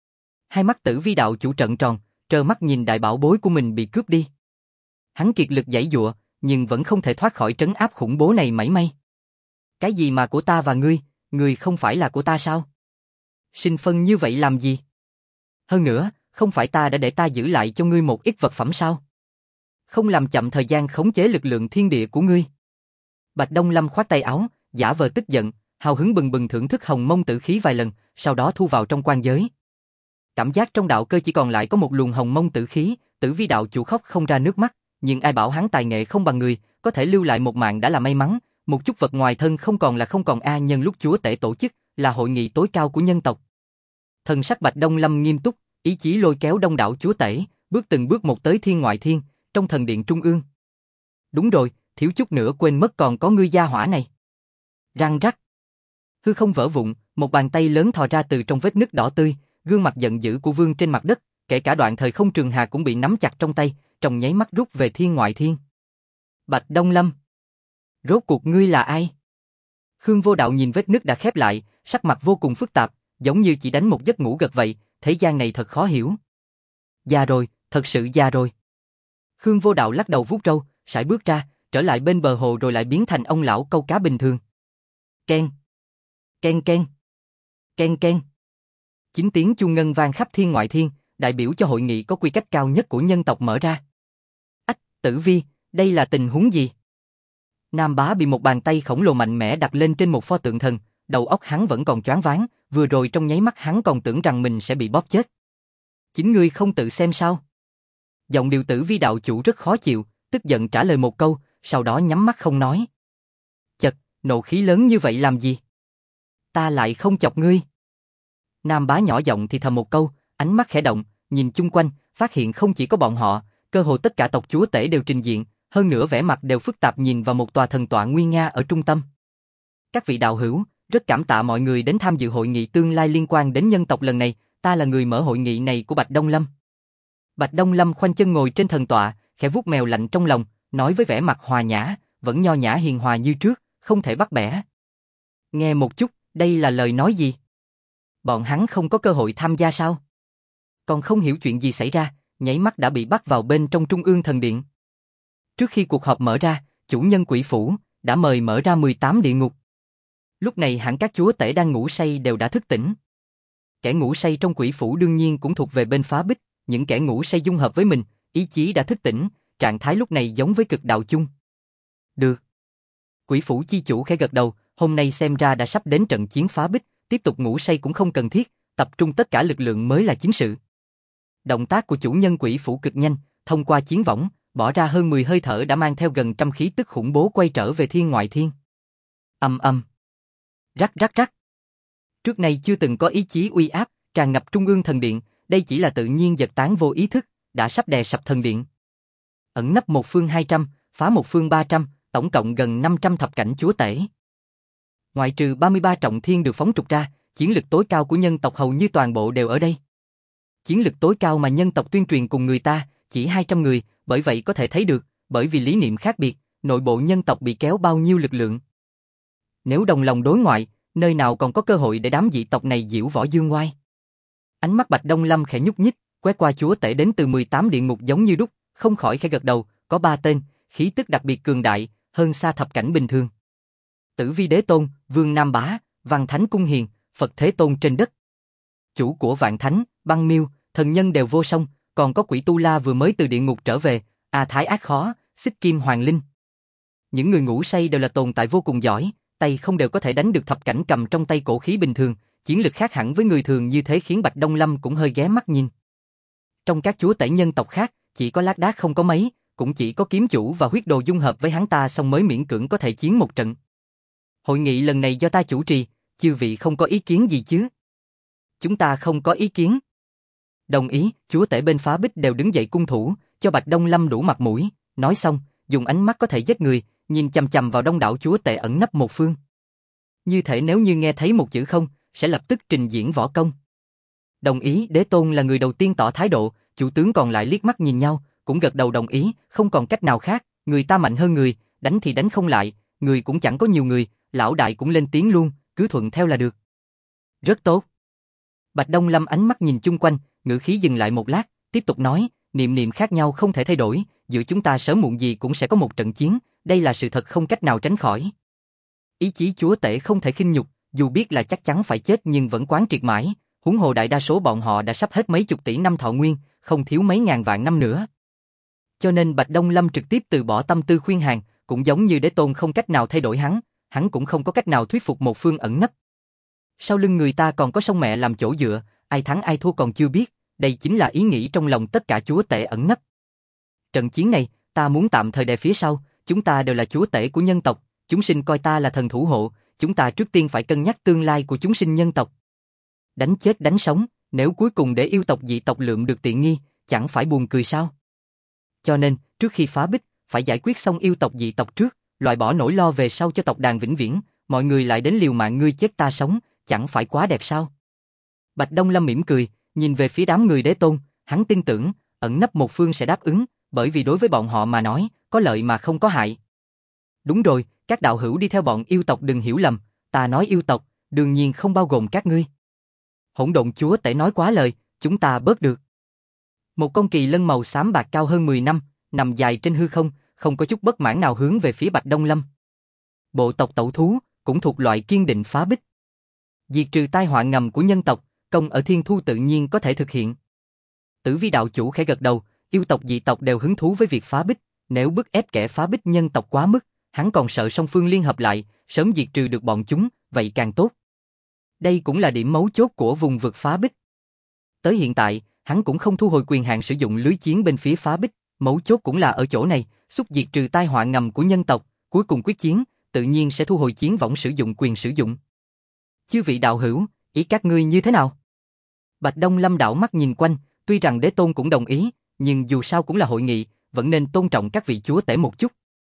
Hai mắt Tử Vi đạo chủ trợn tròn, trơ mắt nhìn đại bảo bối của mình bị cướp đi. Hắn kiệt lực giãy giụa, nhưng vẫn không thể thoát khỏi trấn áp khủng bố này mảy may. Cái gì mà của ta và ngươi không phải là của ta sao? Sinh phân như vậy làm gì? Hơn nữa, không phải ta đã để ta giữ lại cho ngươi một ít vật phẩm sao? Không làm chậm thời gian khống chế lực lượng thiên địa của ngươi. Bạch Đông Lâm khoát tay áo, giả vờ tức giận, hào hứng bừng bừng thưởng thức hồng mông tử khí vài lần, sau đó thu vào trong quan giới. Cảm giác trong đạo cơ chỉ còn lại có một luồng hồng mông tử khí, Tử Vi đạo chủ khóc không ra nước mắt, nhưng ai bảo hắn tài nghệ không bằng người, có thể lưu lại một mạng đã là may mắn, một chút vật ngoài thân không còn là không còn a. Nhân lúc chúa tể tổ chức là hội nghị tối cao của nhân tộc. Thần sắc Bạch Đông Lâm nghiêm túc, ý chí lôi kéo đông đảo chúa tể, bước từng bước một tới thiên ngoại thiên, trong thần điện trung ương. Đúng rồi, thiếu chút nữa quên mất còn có ngươi gia hỏa này. Răng rắc. Hư không vỡ vụn, một bàn tay lớn thò ra từ trong vết nứt đỏ tươi, gương mặt giận dữ của vương trên mặt đất, kể cả đoạn thời không trường hà cũng bị nắm chặt trong tay, trong nháy mắt rút về thiên ngoại thiên. Bạch Đông Lâm, rốt cuộc ngươi là ai? Khương Vô Đạo nhìn vết nứt đã khép lại, sắc mặt vô cùng phức tạp, giống như chỉ đánh một giấc ngủ gật vậy, thế gian này thật khó hiểu. Già rồi, thật sự già rồi. Khương Vô Đạo lắc đầu vuốt râu, sải bước ra, trở lại bên bờ hồ rồi lại biến thành ông lão câu cá bình thường. Ken, ken ken, ken ken. 9 tiếng chuông ngân vang khắp thiên ngoại thiên, đại biểu cho hội nghị có quy cách cao nhất của nhân tộc mở ra. Ách, Tử Vi, đây là tình huống gì? Nam Bá bị một bàn tay khổng lồ mạnh mẽ đặt lên trên một pho tượng thần, đầu óc hắn vẫn còn choáng váng, vừa rồi trong nháy mắt hắn còn tưởng rằng mình sẽ bị bóp chết. Chính ngươi không tự xem sao? Giọng điệu Tử Vi đạo chủ rất khó chịu, tức giận trả lời một câu, sau đó nhắm mắt không nói. Chật, nộ khí lớn như vậy làm gì? Ta lại không chọc ngươi. Nam Bá nhỏ giọng thì thầm một câu, ánh mắt khẽ động, nhìn chung quanh, phát hiện không chỉ có bọn họ, cơ hồ tất cả tộc chúa tể đều trình diện, hơn nữa vẻ mặt đều phức tạp nhìn vào một tòa thần tọa nguy nga ở trung tâm. Các vị đạo hữu, rất cảm tạ mọi người đến tham dự hội nghị tương lai liên quan đến nhân tộc lần này, ta là người mở hội nghị này của Bạch Đông Lâm. Bạch Đông Lâm khoanh chân ngồi trên thần tọa, khẽ vuốt mèo lạnh trong lòng, nói với vẻ mặt hòa nhã, vẫn nho nhã hiền hòa như trước, không thể bắt bẻ. Nghe một chút, đây là lời nói gì? Bọn hắn không có cơ hội tham gia sao? Còn không hiểu chuyện gì xảy ra, nháy mắt đã bị bắt vào bên trong trung ương thần điện. Trước khi cuộc họp mở ra, chủ nhân Quỷ Phủ đã mời mở ra 18 địa ngục. Lúc này hẳn các chúa tể đang ngủ say đều đã thức tỉnh. Kẻ ngủ say trong Quỷ Phủ đương nhiên cũng thuộc về bên phá bích, những kẻ ngủ say dung hợp với mình, ý chí đã thức tỉnh, trạng thái lúc này giống với cực đạo chung. Được. Quỷ Phủ chi chủ khẽ gật đầu, hôm nay xem ra đã sắp đến trận chiến phá bích, tiếp tục ngủ say cũng không cần thiết, tập trung tất cả lực lượng mới là chính sự. Động tác của chủ nhân Quỷ Phủ cực nhanh, thông qua chiến võng, bỏ ra hơn 10 hơi thở đã mang theo gần trăm khí tức khủng bố quay trở về thiên ngoại thiên. Ầm ầm. Rắc rắc rắc. Trước nay chưa từng có ý chí uy áp, tràn ngập trung ương thần điện, đây chỉ là tự nhiên giật tán vô ý thức, đã sắp đè sập thần điện. Ẩn nấp một phương 200, phá một phương 300, tổng cộng gần 500 thập cảnh chúa tể. Ngoại trừ 33 trọng thiên được phóng trục ra, chiến lực tối cao của nhân tộc hầu như toàn bộ đều ở đây. Chiến lực tối cao mà nhân tộc tuyên truyền cùng người ta, chỉ 200 người, bởi vậy có thể thấy được, bởi vì lý niệm khác biệt, nội bộ nhân tộc bị kéo bao nhiêu lực lượng. Nếu đồng lòng đối ngoại, nơi nào còn có cơ hội để đám dị tộc này diễu võ dương oai. Ánh mắt Bạch Đông Lâm khẽ nhúc nhích, quét qua chúa tể đến từ 18 địa ngục giống như đúc, không khỏi khẽ gật đầu, có 3 tên, khí tức đặc biệt cường đại, hơn xa thập cảnh bình thường. Tử Vi Đế Tôn, Vương Nam Bá, Văn Thánh Cung Hiền, Phật Thế Tôn trên đất. Chủ của Vạn Thánh, Băng Miêu, thần nhân đều vô song, còn có quỷ Tu La vừa mới từ địa ngục trở về, A Thái Ác Khó, Xích Kim Hoàng Linh. Những người ngủ say đều là tồn tại vô cùng giỏi, tay không đều có thể đánh được thập cảnh cầm trong tay cổ khí bình thường, chiến lực khác hẳn với người thường như thế khiến Bạch Đông Lâm cũng hơi ghé mắt nhìn. Trong các chúa tể nhân tộc khác, chỉ có lác đác không có mấy, cũng chỉ có kiếm chủ và huyết đồ dung hợp với hắn ta xong mới miễn cưỡng có thể chiến một trận. Hội nghị lần này do ta chủ trì, chư vị không có ý kiến gì chứ? Chúng ta không có ý kiến. Đồng ý, chúa tể bên Phá Bích đều đứng dậy cung thủ, cho Bạch Đông Lâm đủ mặt mũi, nói xong, dùng ánh mắt có thể giết người, nhìn chằm chằm vào đông đảo chúa tể ẩn nấp một phương. Như thể nếu như nghe thấy một chữ không, sẽ lập tức trình diễn võ công. Đồng ý, Đế Tôn là người đầu tiên tỏ thái độ, chủ tướng còn lại liếc mắt nhìn nhau, cũng gật đầu đồng ý, không còn cách nào khác, người ta mạnh hơn người, đánh thì đánh không lại, người cũng chẳng có nhiều người, lão đại cũng lên tiếng luôn, cứ thuận theo là được. Rất tốt. Bạch Đông Lâm ánh mắt nhìn chung quanh, ngữ khí dừng lại một lát, tiếp tục nói, niệm niệm khác nhau không thể thay đổi, giữa chúng ta sớm muộn gì cũng sẽ có một trận chiến, đây là sự thật không cách nào tránh khỏi. Ý chí chúa tể không thể khinh nhục, dù biết là chắc chắn phải chết nhưng vẫn quán triệt mãi, huống hồ đại đa số bọn họ đã sắp hết mấy chục tỷ năm thọ nguyên, không thiếu mấy ngàn vạn năm nữa. Cho nên Bạch Đông Lâm trực tiếp từ bỏ tâm tư khuyên hàng, cũng giống như Đế Tôn không cách nào thay đổi hắn cũng không có cách nào thuyết phục một phương ẩn nấp. Sau lưng người ta còn có sông mẹ làm chỗ dựa, ai thắng ai thua còn chưa biết, đây chính là ý nghĩ trong lòng tất cả chúa tể ẩn nấp. Trận chiến này, ta muốn tạm thời đè phía sau, chúng ta đều là chúa tể của nhân tộc, chúng sinh coi ta là thần thủ hộ, chúng ta trước tiên phải cân nhắc tương lai của chúng sinh nhân tộc. Đánh chết đánh sống, nếu cuối cùng để yêu tộc dị tộc lượm được tiện nghi, chẳng phải buồn cười sao? Cho nên, trước khi phá bích, phải giải quyết xong yêu tộc dị tộc trước, loại bỏ nỗi lo về sau cho tộc đàn vĩnh viễn, mọi người lại đến liều mạng ngươi chết ta sống, chẳng phải quá đẹp sao? Bạch Đông Lâm mỉm cười, nhìn về phía đám người Đế Tôn, hắn tin tưởng, ẩn nấp một phương sẽ đáp ứng, bởi vì đối với bọn họ mà nói, có lợi mà không có hại. Đúng rồi, các đạo hữu đi theo bọn yêu tộc đừng hiểu lầm, ta nói yêu tộc, đương nhiên không bao gồm các ngươi. Hỗn Độn chúa tể nói quá lời, chúng ta bớt được. Một con kỳ lân màu xám bạc cao hơn 10 năm, nằm dài trên hư không, không có chút bất mãn nào hướng về phía Bạch Đông Lâm. Bộ tộc tẩu thú, cũng thuộc loại kiên định phá bích. Diệt trừ tai họa ngầm của nhân tộc, công ở thiên thu tự nhiên có thể thực hiện. Tử Vi đạo chủ khẽ gật đầu, yêu tộc dị tộc đều hứng thú với việc phá bích, nếu bức ép kẻ phá bích nhân tộc quá mức, hắn còn sợ song phương liên hợp lại, sớm diệt trừ được bọn chúng, vậy càng tốt. Đây cũng là điểm mấu chốt của vùng vực phá bích. Tới hiện tại, hắn cũng không thu hồi quyền hạn sử dụng lưới chiến bên phía phá bích, mấu chốt cũng là ở chỗ này, xúc diệt trừ tai họa ngầm của nhân tộc, cuối cùng quyết chiến, tự nhiên sẽ thu hồi chiến võng sử dụng quyền sử dụng. Chư vị đạo hữu, ý các ngươi như thế nào? Bạch Đông Lâm đảo mắt nhìn quanh, tuy rằng Đế Tôn cũng đồng ý, nhưng dù sao cũng là hội nghị, vẫn nên tôn trọng các vị chúa tể một chút.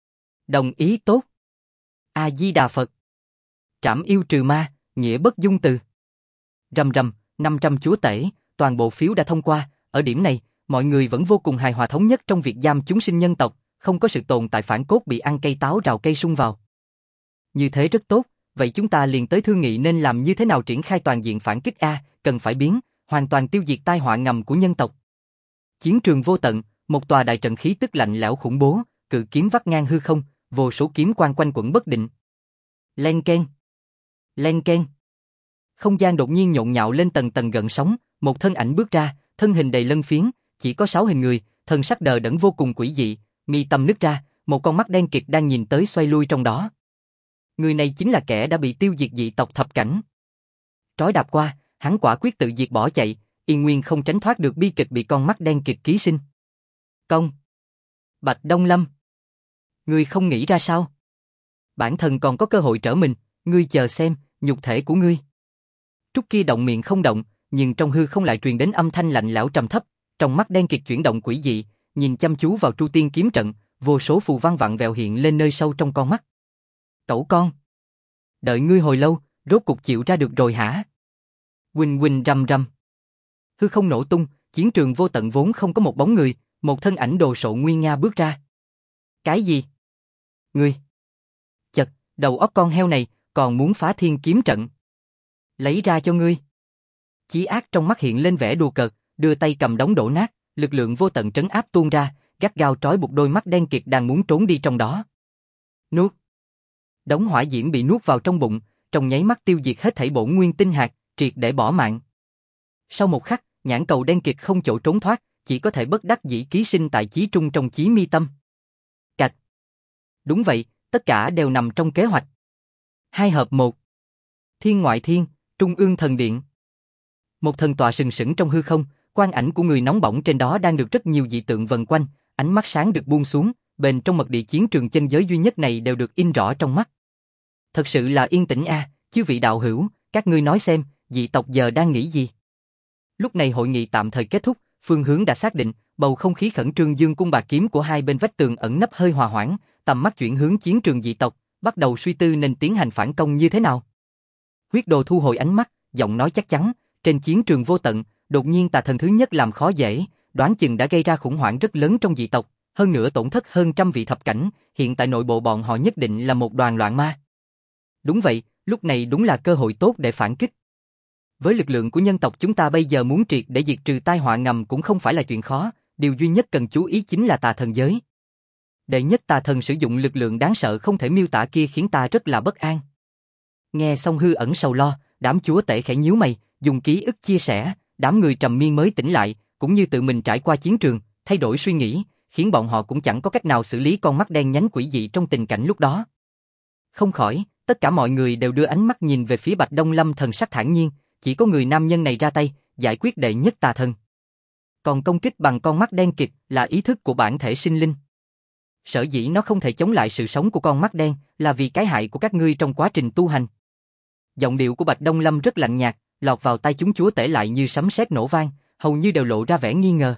Đồng ý tốt. A Di Đà Phật. Trảm yêu trừ ma, nghĩa bất dung từ. Rầm rầm, 500 chúa tể, toàn bộ phiếu đã thông qua, ở điểm này, mọi người vẫn vô cùng hài hòa thống nhất trong việc giam chúng sinh nhân tộc, không có sự tồn tại phản cốt bị ăn cây táo rào cây sung vào. Như thế rất tốt, vậy chúng ta liền tới thương nghị nên làm như thế nào triển khai toàn diện phản kích A, cần phải biến, hoàn toàn tiêu diệt tai họa ngầm của nhân tộc. Chiến trường vô tận, một tòa đại trận khí tức lạnh lẽo khủng bố, cự kiếm vắt ngang hư không, vô số kiếm quang quanh quẩn bất định. Len keng, len keng. Không gian đột nhiên nhộn nhạo lên tầng tầng gợn sóng, một thân ảnh bước ra, thân hình đầy lân phiến, chỉ có 6 hình người, thân sắc đờ đẫn vô cùng quỷ dị, mi tâm nứt ra, một con mắt đen kịt đang nhìn tới xoay lui trong đó. Người này chính là kẻ đã bị tiêu diệt dị tộc thập cảnh. Trói đạp qua, hắn quả quyết tự diệt bỏ chạy, yên nguyên không tránh thoát được bi kịch bị con mắt đen kịt ký sinh. Công. Bạch Đông Lâm. Ngươi không nghĩ ra sao? Bản thân còn có cơ hội trở mình, ngươi chờ xem, nhục thể của ngươi. Trúc kia động miệng không động, nhưng trong hư không lại truyền đến âm thanh lạnh lẽo trầm thấp, trong mắt đen kịt chuyển động quỷ dị, nhìn chăm chú vào Tru Tiên kiếm trận, vô số phù văn vặn vẹo hiện lên nơi sâu trong con mắt. Cẩu con. Đợi ngươi hồi lâu, rốt cục chịu ra được rồi hả? Huỳnh huỳnh rầm rầm. Hư không nổ tung, chiến trường vô tận vốn không có một bóng người, một thân ảnh đồ sộ nguy nga bước ra. Cái gì? Ngươi? Chật, đầu óc con heo này, còn muốn phá thiên kiếm trận. Lấy ra cho ngươi. Chí ác trong mắt hiện lên vẻ đùa cợt, đưa tay cầm đống đổ nát, lực lượng vô tận trấn áp tuôn ra, gắt gao trói buộc đôi mắt đen kịt đang muốn trốn đi trong đó. Nuốt. Đống hỏa diễm bị nuốt vào trong bụng, trong nháy mắt tiêu diệt hết thảy bổn nguyên tinh hạt, triệt để bỏ mạng. Sau một khắc, nhãn cầu đen kịt không chỗ trốn thoát, chỉ có thể bất đắc dĩ ký sinh tại chí trung trong chí mi tâm. Cạch. Đúng vậy, tất cả đều nằm trong kế hoạch. 2 hợp 1. Thiên ngoại thiên, Trung ương thần điện. Một thần tọa sừng sững trong hư không, quang ảnh của người nóng bỏng trên đó đang được rất nhiều dị tượng vần quanh, ánh mắt sáng được buông xuống, bên trong mật địa chiến trường chân giới duy nhất này đều được in rõ trong mắt. Thật sự là yên tĩnh a, chư vị đạo hữu, các ngươi nói xem, dị tộc giờ đang nghĩ gì? Lúc này hội nghị tạm thời kết thúc, phương hướng đã xác định, bầu không khí khẩn trương dương cung bạc kiếm của hai bên vách tường ẩn nấp hơi hòa hoãn, tầm mắt chuyển hướng chiến trường dị tộc, bắt đầu suy tư nên tiến hành phản công như thế nào. Huyết Đồ thu hồi ánh mắt, giọng nói chắc chắn, trên chiến trường vô tận, đột nhiên tà thần thứ nhất làm khó dễ, đoán chừng đã gây ra khủng hoảng rất lớn trong dị tộc, hơn nữa tổn thất hơn trăm vị thập cảnh, hiện tại nội bộ bọn họ nhất định là một đoàn loạn ma. Đúng vậy, lúc này đúng là cơ hội tốt để phản kích. Với lực lượng của nhân tộc chúng ta bây giờ muốn triệt để diệt trừ tai họa ngầm cũng không phải là chuyện khó, điều duy nhất cần chú ý chính là tà thần giới. Đệ nhất tà thần sử dụng lực lượng đáng sợ không thể miêu tả kia khiến ta rất là bất an. Nghe xong Hư Ẩn sầu lo, đám chúa tể khẽ nhíu mày, dùng ký ức chia sẻ, đám người trầm miên mới tỉnh lại, cũng như tự mình trải qua chiến trường, thay đổi suy nghĩ, khiến bọn họ cũng chẳng có cách nào xử lý con mắt đen nhánh quỷ dị trong tình cảnh lúc đó. Không khỏi, tất cả mọi người đều đưa ánh mắt nhìn về phía Bạch Đông Lâm thần sắc thản nhiên, chỉ có người nam nhân này ra tay, giải quyết đệ nhất tà thần. Còn công kích bằng con mắt đen kịt là ý thức của bản thể sinh linh. Sở dĩ nó không thể chống lại sự sống của con mắt đen là vì cái hại của các ngươi trong quá trình tu hành. Giọng điệu của Bạch Đông Lâm rất lạnh nhạt, lọt vào tai chúng chúa tể lại như sấm sét nổ vang, hầu như đều lộ ra vẻ nghi ngờ.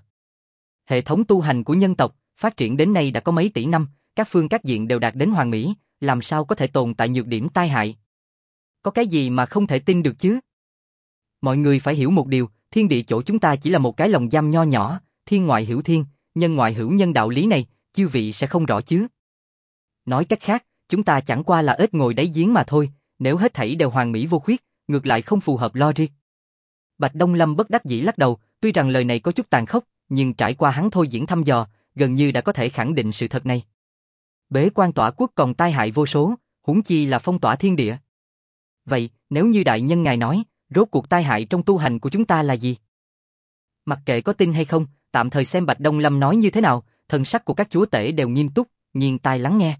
Hệ thống tu hành của nhân tộc phát triển đến nay đã có mấy tỷ năm, các phương các diện đều đạt đến hoàn mỹ, làm sao có thể tồn tại nhược điểm tai hại? Có cái gì mà không thể tin được chứ? Mọi người phải hiểu một điều, thiên địa chỗ chúng ta chỉ là một cái lồng giam nho nhỏ, thiên ngoại hữu thiên, nhân ngoại hữu nhân đạo lý này, chư vị sẽ không rõ chứ? Nói cách khác, chúng ta chẳng qua là ếch ngồi đáy giếng mà thôi, nếu hết thảy đều hoàn mỹ vô khuyết, ngược lại không phù hợp logic. Bạch Đông Lâm bất đắc dĩ lắc đầu, tuy rằng lời này có chút tàn khốc, nhưng trải qua hắn thôi diễn thăm dò, gần như đã có thể khẳng định sự thật này. Bế quan tỏa quốc còn tai hại vô số, huống chi là phong tỏa thiên địa. Vậy, nếu như đại nhân ngài nói, rốt cuộc tai hại trong tu hành của chúng ta là gì? Mặc kệ có tin hay không, tạm thời xem Bạch Đông Lâm nói như thế nào, thần sắc của các chúa tể đều nghiêm túc, nghiêng tai lắng nghe.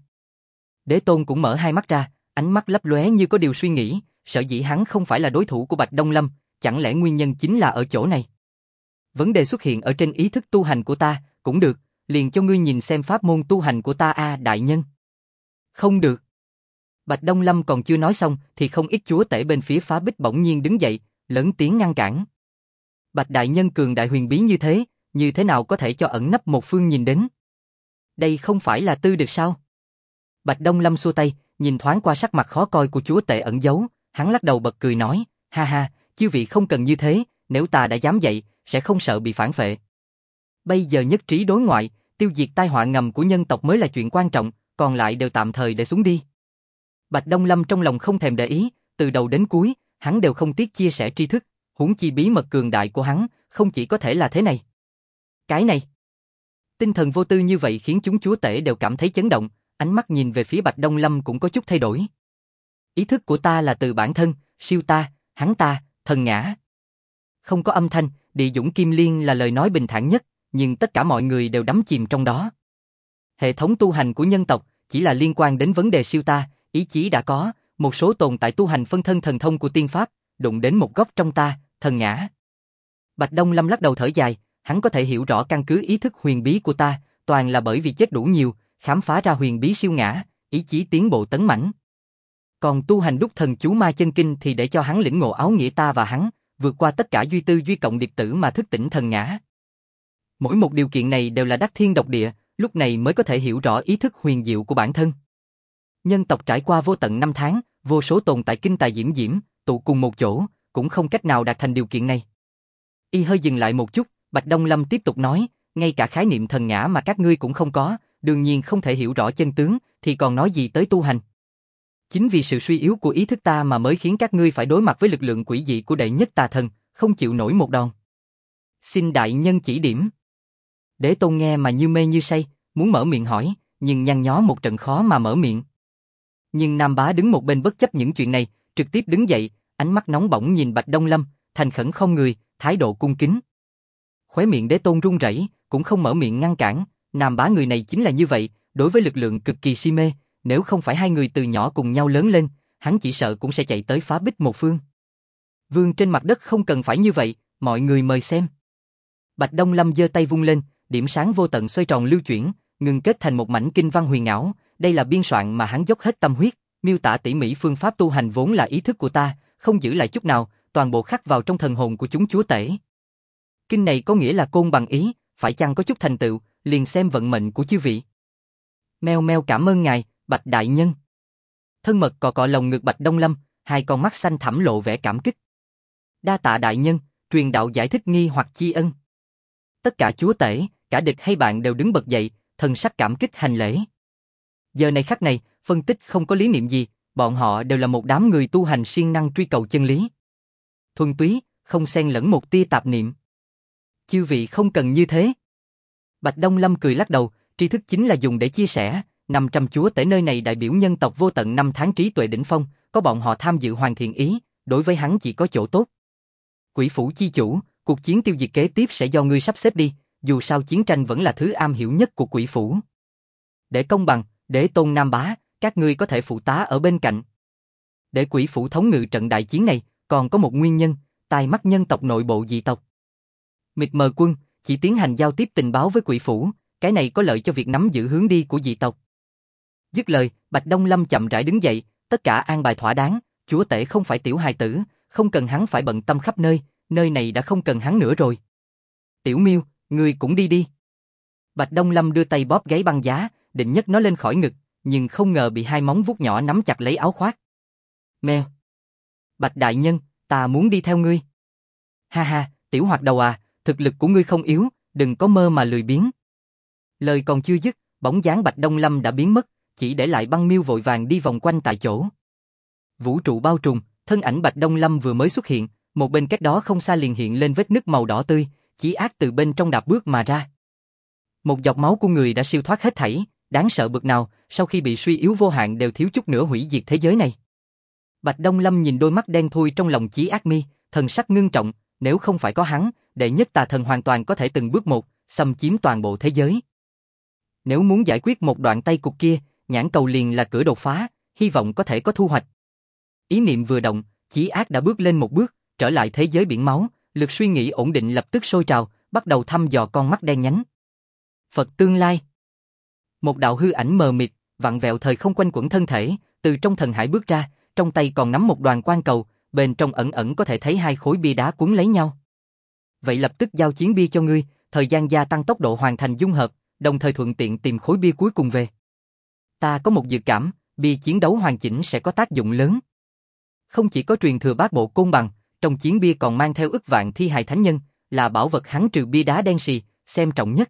Đế Tôn cũng mở hai mắt ra, ánh mắt lấp lóe như có điều suy nghĩ, sở dĩ hắn không phải là đối thủ của Bạch Đông Lâm, chẳng lẽ nguyên nhân chính là ở chỗ này? Vấn đề xuất hiện ở trên ý thức tu hành của ta, cũng được, liền cho ngươi nhìn xem pháp môn tu hành của ta a đại nhân. Không được. Bạch Đông Lâm còn chưa nói xong thì không ít chúa tể bên phía phá bích bỗng nhiên đứng dậy, lớn tiếng ngăn cản. Bạch đại nhân cường đại huyền bí như thế nào có thể cho ẩn nấp một phương nhìn đến? Đây không phải là tư được sao? Bạch Đông Lâm xua tay, nhìn thoáng qua sắc mặt khó coi của chúa tể ẩn giấu, hắn lắc đầu bật cười nói, ha ha, chư vị không cần như thế, nếu ta đã dám vậy, sẽ không sợ bị phản phệ. Bây giờ nhất trí đối ngoại, tiêu diệt tai họa ngầm của nhân tộc mới là chuyện quan trọng, còn lại đều tạm thời để xuống đi. Bạch Đông Lâm trong lòng không thèm để ý, từ đầu đến cuối, hắn đều không tiếc chia sẻ tri thức, huống chi bí mật cường đại của hắn, không chỉ có thể là thế này. Cái này, tinh thần vô tư như vậy khiến chúng chúa tể đều cảm thấy chấn động, ánh mắt nhìn về phía Bạch Đông Lâm cũng có chút thay đổi. Ý thức của ta là từ bản thân, siêu ta, hắn ta, thần ngã. Không có âm thanh, địa dũng kim liên là lời nói bình thản nhất, nhưng tất cả mọi người đều đắm chìm trong đó. Hệ thống tu hành của nhân tộc chỉ là liên quan đến vấn đề siêu ta, ý chí đã có, một số tồn tại tu hành phân thân thần thông của tiên pháp, đụng đến một góc trong ta, thần ngã. Bạch Đông Lâm lắc đầu thở dài, hắn có thể hiểu rõ căn cứ ý thức huyền bí của ta, toàn là bởi vì chết đủ nhiều, khám phá ra huyền bí siêu ngã, ý chí tiến bộ tấn mãnh. Còn tu hành đúc thần chú ma chân kinh thì để cho hắn lĩnh ngộ áo nghĩa ta và hắn, vượt qua tất cả duy tư duy cộng điệp tử mà thức tỉnh thần ngã. Mỗi một điều kiện này đều là đắc thiên độc địa, lúc này mới có thể hiểu rõ ý thức huyền diệu của bản thân. Nhân tộc trải qua vô tận năm tháng, vô số tồn tại kinh tài diễm diễm, tụ cùng một chỗ, cũng không cách nào đạt thành điều kiện này. Y hơi dừng lại một chút, Bạch Đông Lâm tiếp tục nói, ngay cả khái niệm thần ngã mà các ngươi cũng không có, đương nhiên không thể hiểu rõ chân tướng, thì còn nói gì tới tu hành. Chính vì sự suy yếu của ý thức ta mà mới khiến các ngươi phải đối mặt với lực lượng quỷ dị của đệ nhất tà thần, không chịu nổi một đòn. Xin đại nhân chỉ điểm. Đế Tôn nghe mà như mê như say, muốn mở miệng hỏi, nhưng nhăn nhó một trận khó mà mở miệng. Nhưng Nam Bá đứng một bên bất chấp những chuyện này, trực tiếp đứng dậy, ánh mắt nóng bỏng nhìn Bạch Đông Lâm, thành khẩn không người, thái độ cung kính. Khóe miệng Đế Tôn run rẩy, cũng không mở miệng ngăn cản, Nam Bá người này chính là như vậy, đối với lực lượng cực kỳ si mê, nếu không phải hai người từ nhỏ cùng nhau lớn lên, hắn chỉ sợ cũng sẽ chạy tới phá bích một phương. Vương trên mặt đất không cần phải như vậy, mọi người mời xem. Bạch Đông Lâm giơ tay vung lên, điểm sáng vô tận xoay tròn lưu chuyển, ngưng kết thành một mảnh kinh văn huyền ảo, đây là biên soạn mà hắn dốc hết tâm huyết, miêu tả tỉ mỉ phương pháp tu hành vốn là ý thức của ta, không giữ lại chút nào, toàn bộ khắc vào trong thần hồn của chúng chúa tể. Kinh này có nghĩa là côn bằng ý, phải chăng có chút thành tựu, liền xem vận mệnh của chư vị. Meo meo cảm ơn ngài, Bạch đại nhân. Thân mật cọ cọ lồng ngực Bạch Đông Lâm, hai con mắt xanh thẳm lộ vẻ cảm kích. Đa tạ đại nhân, truyền đạo giải thích nghi hoặc chi ân. Tất cả chúa tể, cả địch hay bạn đều đứng bật dậy, thần sắc cảm kích hành lễ. Giờ này khắc này, phân tích không có lý niệm gì, bọn họ đều là một đám người tu hành siêng năng truy cầu chân lý. Thuần túy, không xen lẫn một tia tạp niệm. Chư vị không cần như thế. Bạch Đông Lâm cười lắc đầu, tri thức chính là dùng để chia sẻ, 500 chúa tể nơi này đại biểu nhân tộc vô tận năm tháng trí tuệ đỉnh phong, có bọn họ tham dự hoàn thiện ý, đối với hắn chỉ có chỗ tốt. Quỷ phủ chi chủ, cuộc chiến tiêu diệt kế tiếp sẽ do ngươi sắp xếp đi, dù sao chiến tranh vẫn là thứ am hiểu nhất của quỷ phủ. Để công bằng, Đế Tôn Nam Bá, các ngươi có thể phụ tá ở bên cạnh. Để quỷ phủ thống ngự trận đại chiến này, còn có một nguyên nhân, tai mắt nhân tộc nội bộ dị tộc. Mịt mờ quân, chỉ tiến hành giao tiếp tình báo với quỷ phủ, cái này có lợi cho việc nắm giữ hướng đi của dị tộc. Dứt lời, Bạch Đông Lâm chậm rãi đứng dậy, tất cả an bài thỏa đáng, chúa tể không phải tiểu hài tử, không cần hắn phải bận tâm khắp nơi, nơi này đã không cần hắn nữa rồi. Tiểu Miêu, ngươi cũng đi đi. Bạch Đông Lâm đưa tay bóp gáy băng giá, định nhấc nó lên khỏi ngực, nhưng không ngờ bị hai móng vuốt nhỏ nắm chặt lấy áo khoác. Mèo. Bạch đại nhân, ta muốn đi theo ngươi. Ha ha, tiểu hoạt đầu à, thực lực của ngươi không yếu, đừng có mơ mà lười biếng. Lời còn chưa dứt, bóng dáng Bạch Đông Lâm đã biến mất, chỉ để lại băng miêu vội vàng đi vòng quanh tại chỗ. Vũ trụ bao trùm, thân ảnh Bạch Đông Lâm vừa mới xuất hiện, một bên cách đó không xa liền hiện lên vết nứt màu đỏ tươi, chí ác từ bên trong đạp bước mà ra. Một giọt máu của người đã siêu thoát hết thảy, đáng sợ bực nào, sau khi bị suy yếu vô hạn đều thiếu chút nữa hủy diệt thế giới này. Bạch Đông Lâm nhìn đôi mắt đen thui trong lòng chí ác mi, thần sắc ngưng trọng, nếu không phải có hắn, đệ nhất tà thần hoàn toàn có thể từng bước một, xâm chiếm toàn bộ thế giới. Nếu muốn giải quyết một đoạn tay cục kia, nhãn cầu liền là cửa đột phá, hy vọng có thể có thu hoạch. Ý niệm vừa động, chí ác đã bước lên một bước, trở lại thế giới biển máu, lực suy nghĩ ổn định lập tức sôi trào, bắt đầu thăm dò con mắt đen nhánh. Phật tương lai. Một đạo hư ảnh mờ mịt, vặn vẹo thời không quanh quẩn thân thể, từ trong thần hải bước ra, trong tay còn nắm một đoàn quan cầu, bên trong ẩn ẩn có thể thấy hai khối bia đá cuốn lấy nhau. Vậy lập tức giao chiến bia cho ngươi, thời gian gia tăng tốc độ hoàn thành dung hợp, đồng thời thuận tiện tìm khối bia cuối cùng về. Ta có một dự cảm, bia chiến đấu hoàn chỉnh sẽ có tác dụng lớn. Không chỉ có truyền thừa bát bộ côn bằng, trong chiến bia còn mang theo ức vạn thi hài thánh nhân, là bảo vật hắn trừ bia đá đen xì, xem trọng nhất.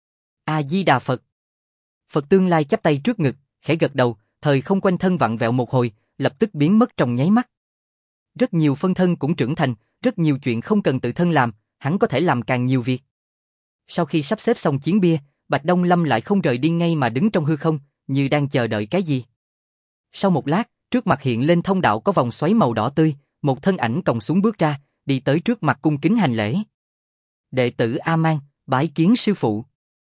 A Di Đà Phật. Phật tương lai chắp tay trước ngực, khẽ gật đầu, thời không quanh thân vặn vẹo một hồi, lập tức biến mất trong nháy mắt. Rất nhiều phân thân cũng trưởng thành, rất nhiều chuyện không cần tự thân làm, hắn có thể làm càng nhiều việc. Sau khi sắp xếp xong chiến bia, Bạch Đông Lâm lại không rời đi ngay mà đứng trong hư không, như đang chờ đợi cái gì. Sau một lát, trước mặt hiện lên thông đạo có vòng xoáy màu đỏ tươi, một thân ảnh còng xuống bước ra, đi tới trước mặt cung kính hành lễ. Đệ tử A-man, bái kiến sư phụ.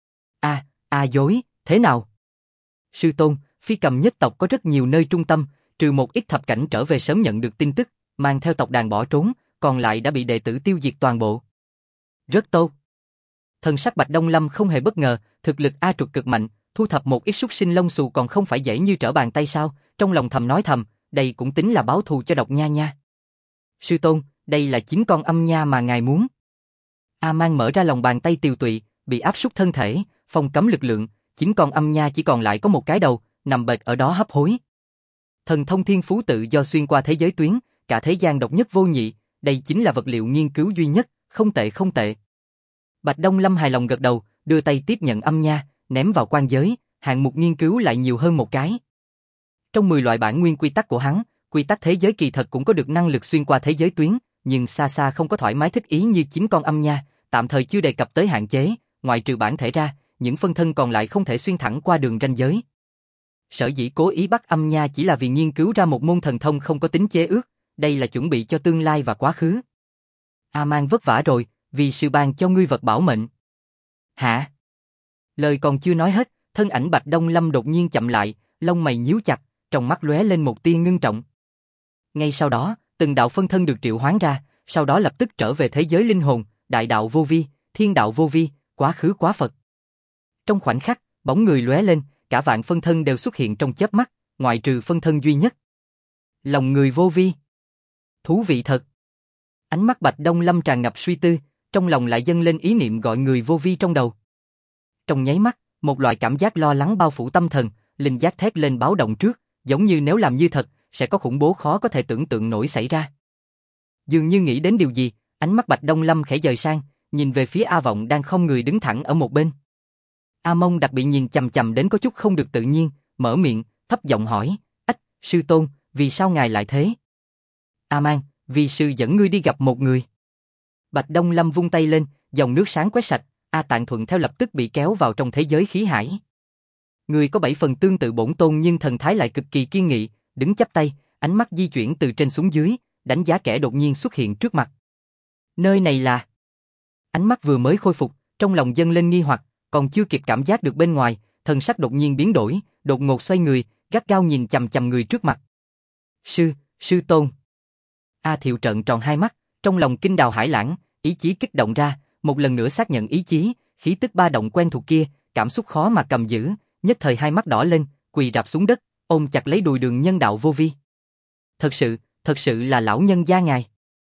Dối, thế nào? Sư tôn, Phi Cầm nhất tộc có rất nhiều nơi trung tâm, trừ một ít thập cảnh trở về sớm nhận được tin tức, mang theo tộc đàn bỏ trốn, còn lại đã bị đệ tử tiêu diệt toàn bộ. Rất tốt. Thần sắc Bạch Đông Lâm không hề bất ngờ, thực lực A Trục cực mạnh, thu thập một ít súc sinh lông xù còn không phải dễ như trở bàn tay sao, trong lòng thầm nói thầm, đây cũng tính là báo thù cho Độc Nha nha. Sư tôn, đây là chính con âm nha mà ngài muốn. A-man mở ra lòng bàn tay tiều tụy, bị áp suất thân thể, phong cấm lực lượng, chính con âm nha chỉ còn lại có một cái đầu, nằm bệt ở đó hấp hối. Thần thông thiên phú tự do xuyên qua thế giới tuyến, cả thế gian độc nhất vô nhị, đây chính là vật liệu nghiên cứu duy nhất, không tệ không tệ. Bạch Đông Lâm hài lòng gật đầu, đưa tay tiếp nhận âm nha, ném vào quan giới, hạng mục nghiên cứu lại nhiều hơn một cái. Trong 10 loại bản nguyên quy tắc của hắn, quy tắc thế giới kỳ thật cũng có được năng lực xuyên qua thế giới tuyến, nhưng xa xa không có thoải mái thích ý như chính con âm nha, tạm thời chưa đề cập tới hạn chế, ngoại trừ bản thể ra, những phân thân còn lại không thể xuyên thẳng qua đường ranh giới. Sở dĩ cố ý bắt âm nha chỉ là vì nghiên cứu ra một môn thần thông không có tính chế ước, đây là chuẩn bị cho tương lai và quá khứ. A-man vất vả rồi, vì sự ban cho ngươi vật bảo mệnh. Hả? Lời còn chưa nói hết, thân ảnh Bạch Đông Lâm đột nhiên chậm lại, lông mày nhíu chặt, trong mắt lóe lên một tia ngưng trọng. Ngay sau đó, từng đạo phân thân được triệu hoán ra, sau đó lập tức trở về thế giới linh hồn, đại đạo vô vi, thiên đạo vô vi, quá khứ quá Phật. Trong khoảnh khắc, bóng người lóe lên, cả vạn phân thân đều xuất hiện trong chớp mắt, ngoại trừ phân thân duy nhất. Lòng người vô vi. Thú vị thật. Ánh mắt Bạch Đông Lâm tràn ngập suy tư, trong lòng lại dâng lên ý niệm gọi người vô vi trong đầu. Trong nháy mắt, một loại cảm giác lo lắng bao phủ tâm thần, linh giác thét lên báo động trước, giống như nếu làm như thật, sẽ có khủng bố khó có thể tưởng tượng nổi xảy ra. Dường như nghĩ đến điều gì, ánh mắt Bạch Đông Lâm khẽ dời sang, nhìn về phía A Vọng đang không người đứng thẳng ở một bên. A Mông đặc biệt nhìn chằm chằm đến có chút không được tự nhiên, mở miệng, thấp giọng hỏi, ách, sư tôn, vì sao ngài lại thế? A-man, vì sư dẫn ngươi đi gặp một người. Bạch Đông Lâm vung tay lên, dòng nước sáng quét sạch, A Tạng thuận theo lập tức bị kéo vào trong thế giới khí hải. Người có 7 phần tương tự bổn tôn nhưng thần thái lại cực kỳ kiên nghị, đứng chắp tay, ánh mắt di chuyển từ trên xuống dưới, đánh giá kẻ đột nhiên xuất hiện trước mặt. Nơi này là... Ánh mắt vừa mới khôi phục, trong lòng dâng lên nghi hoặc, còn chưa kịp cảm giác được bên ngoài, thần sắc đột nhiên biến đổi, đột ngột xoay người, gắt gao nhìn chằm chằm người trước mặt. Sư tôn. A Thiệu trợn tròn hai mắt, trong lòng kinh đào hải lãng, ý chí kích động ra, một lần nữa xác nhận ý chí, khí tức ba động quen thuộc kia, cảm xúc khó mà cầm giữ, nhất thời hai mắt đỏ lên, quỳ rạp xuống đất, ôm chặt lấy đùi Đường Nhân đạo vô vi. Thật sự là lão nhân gia ngài.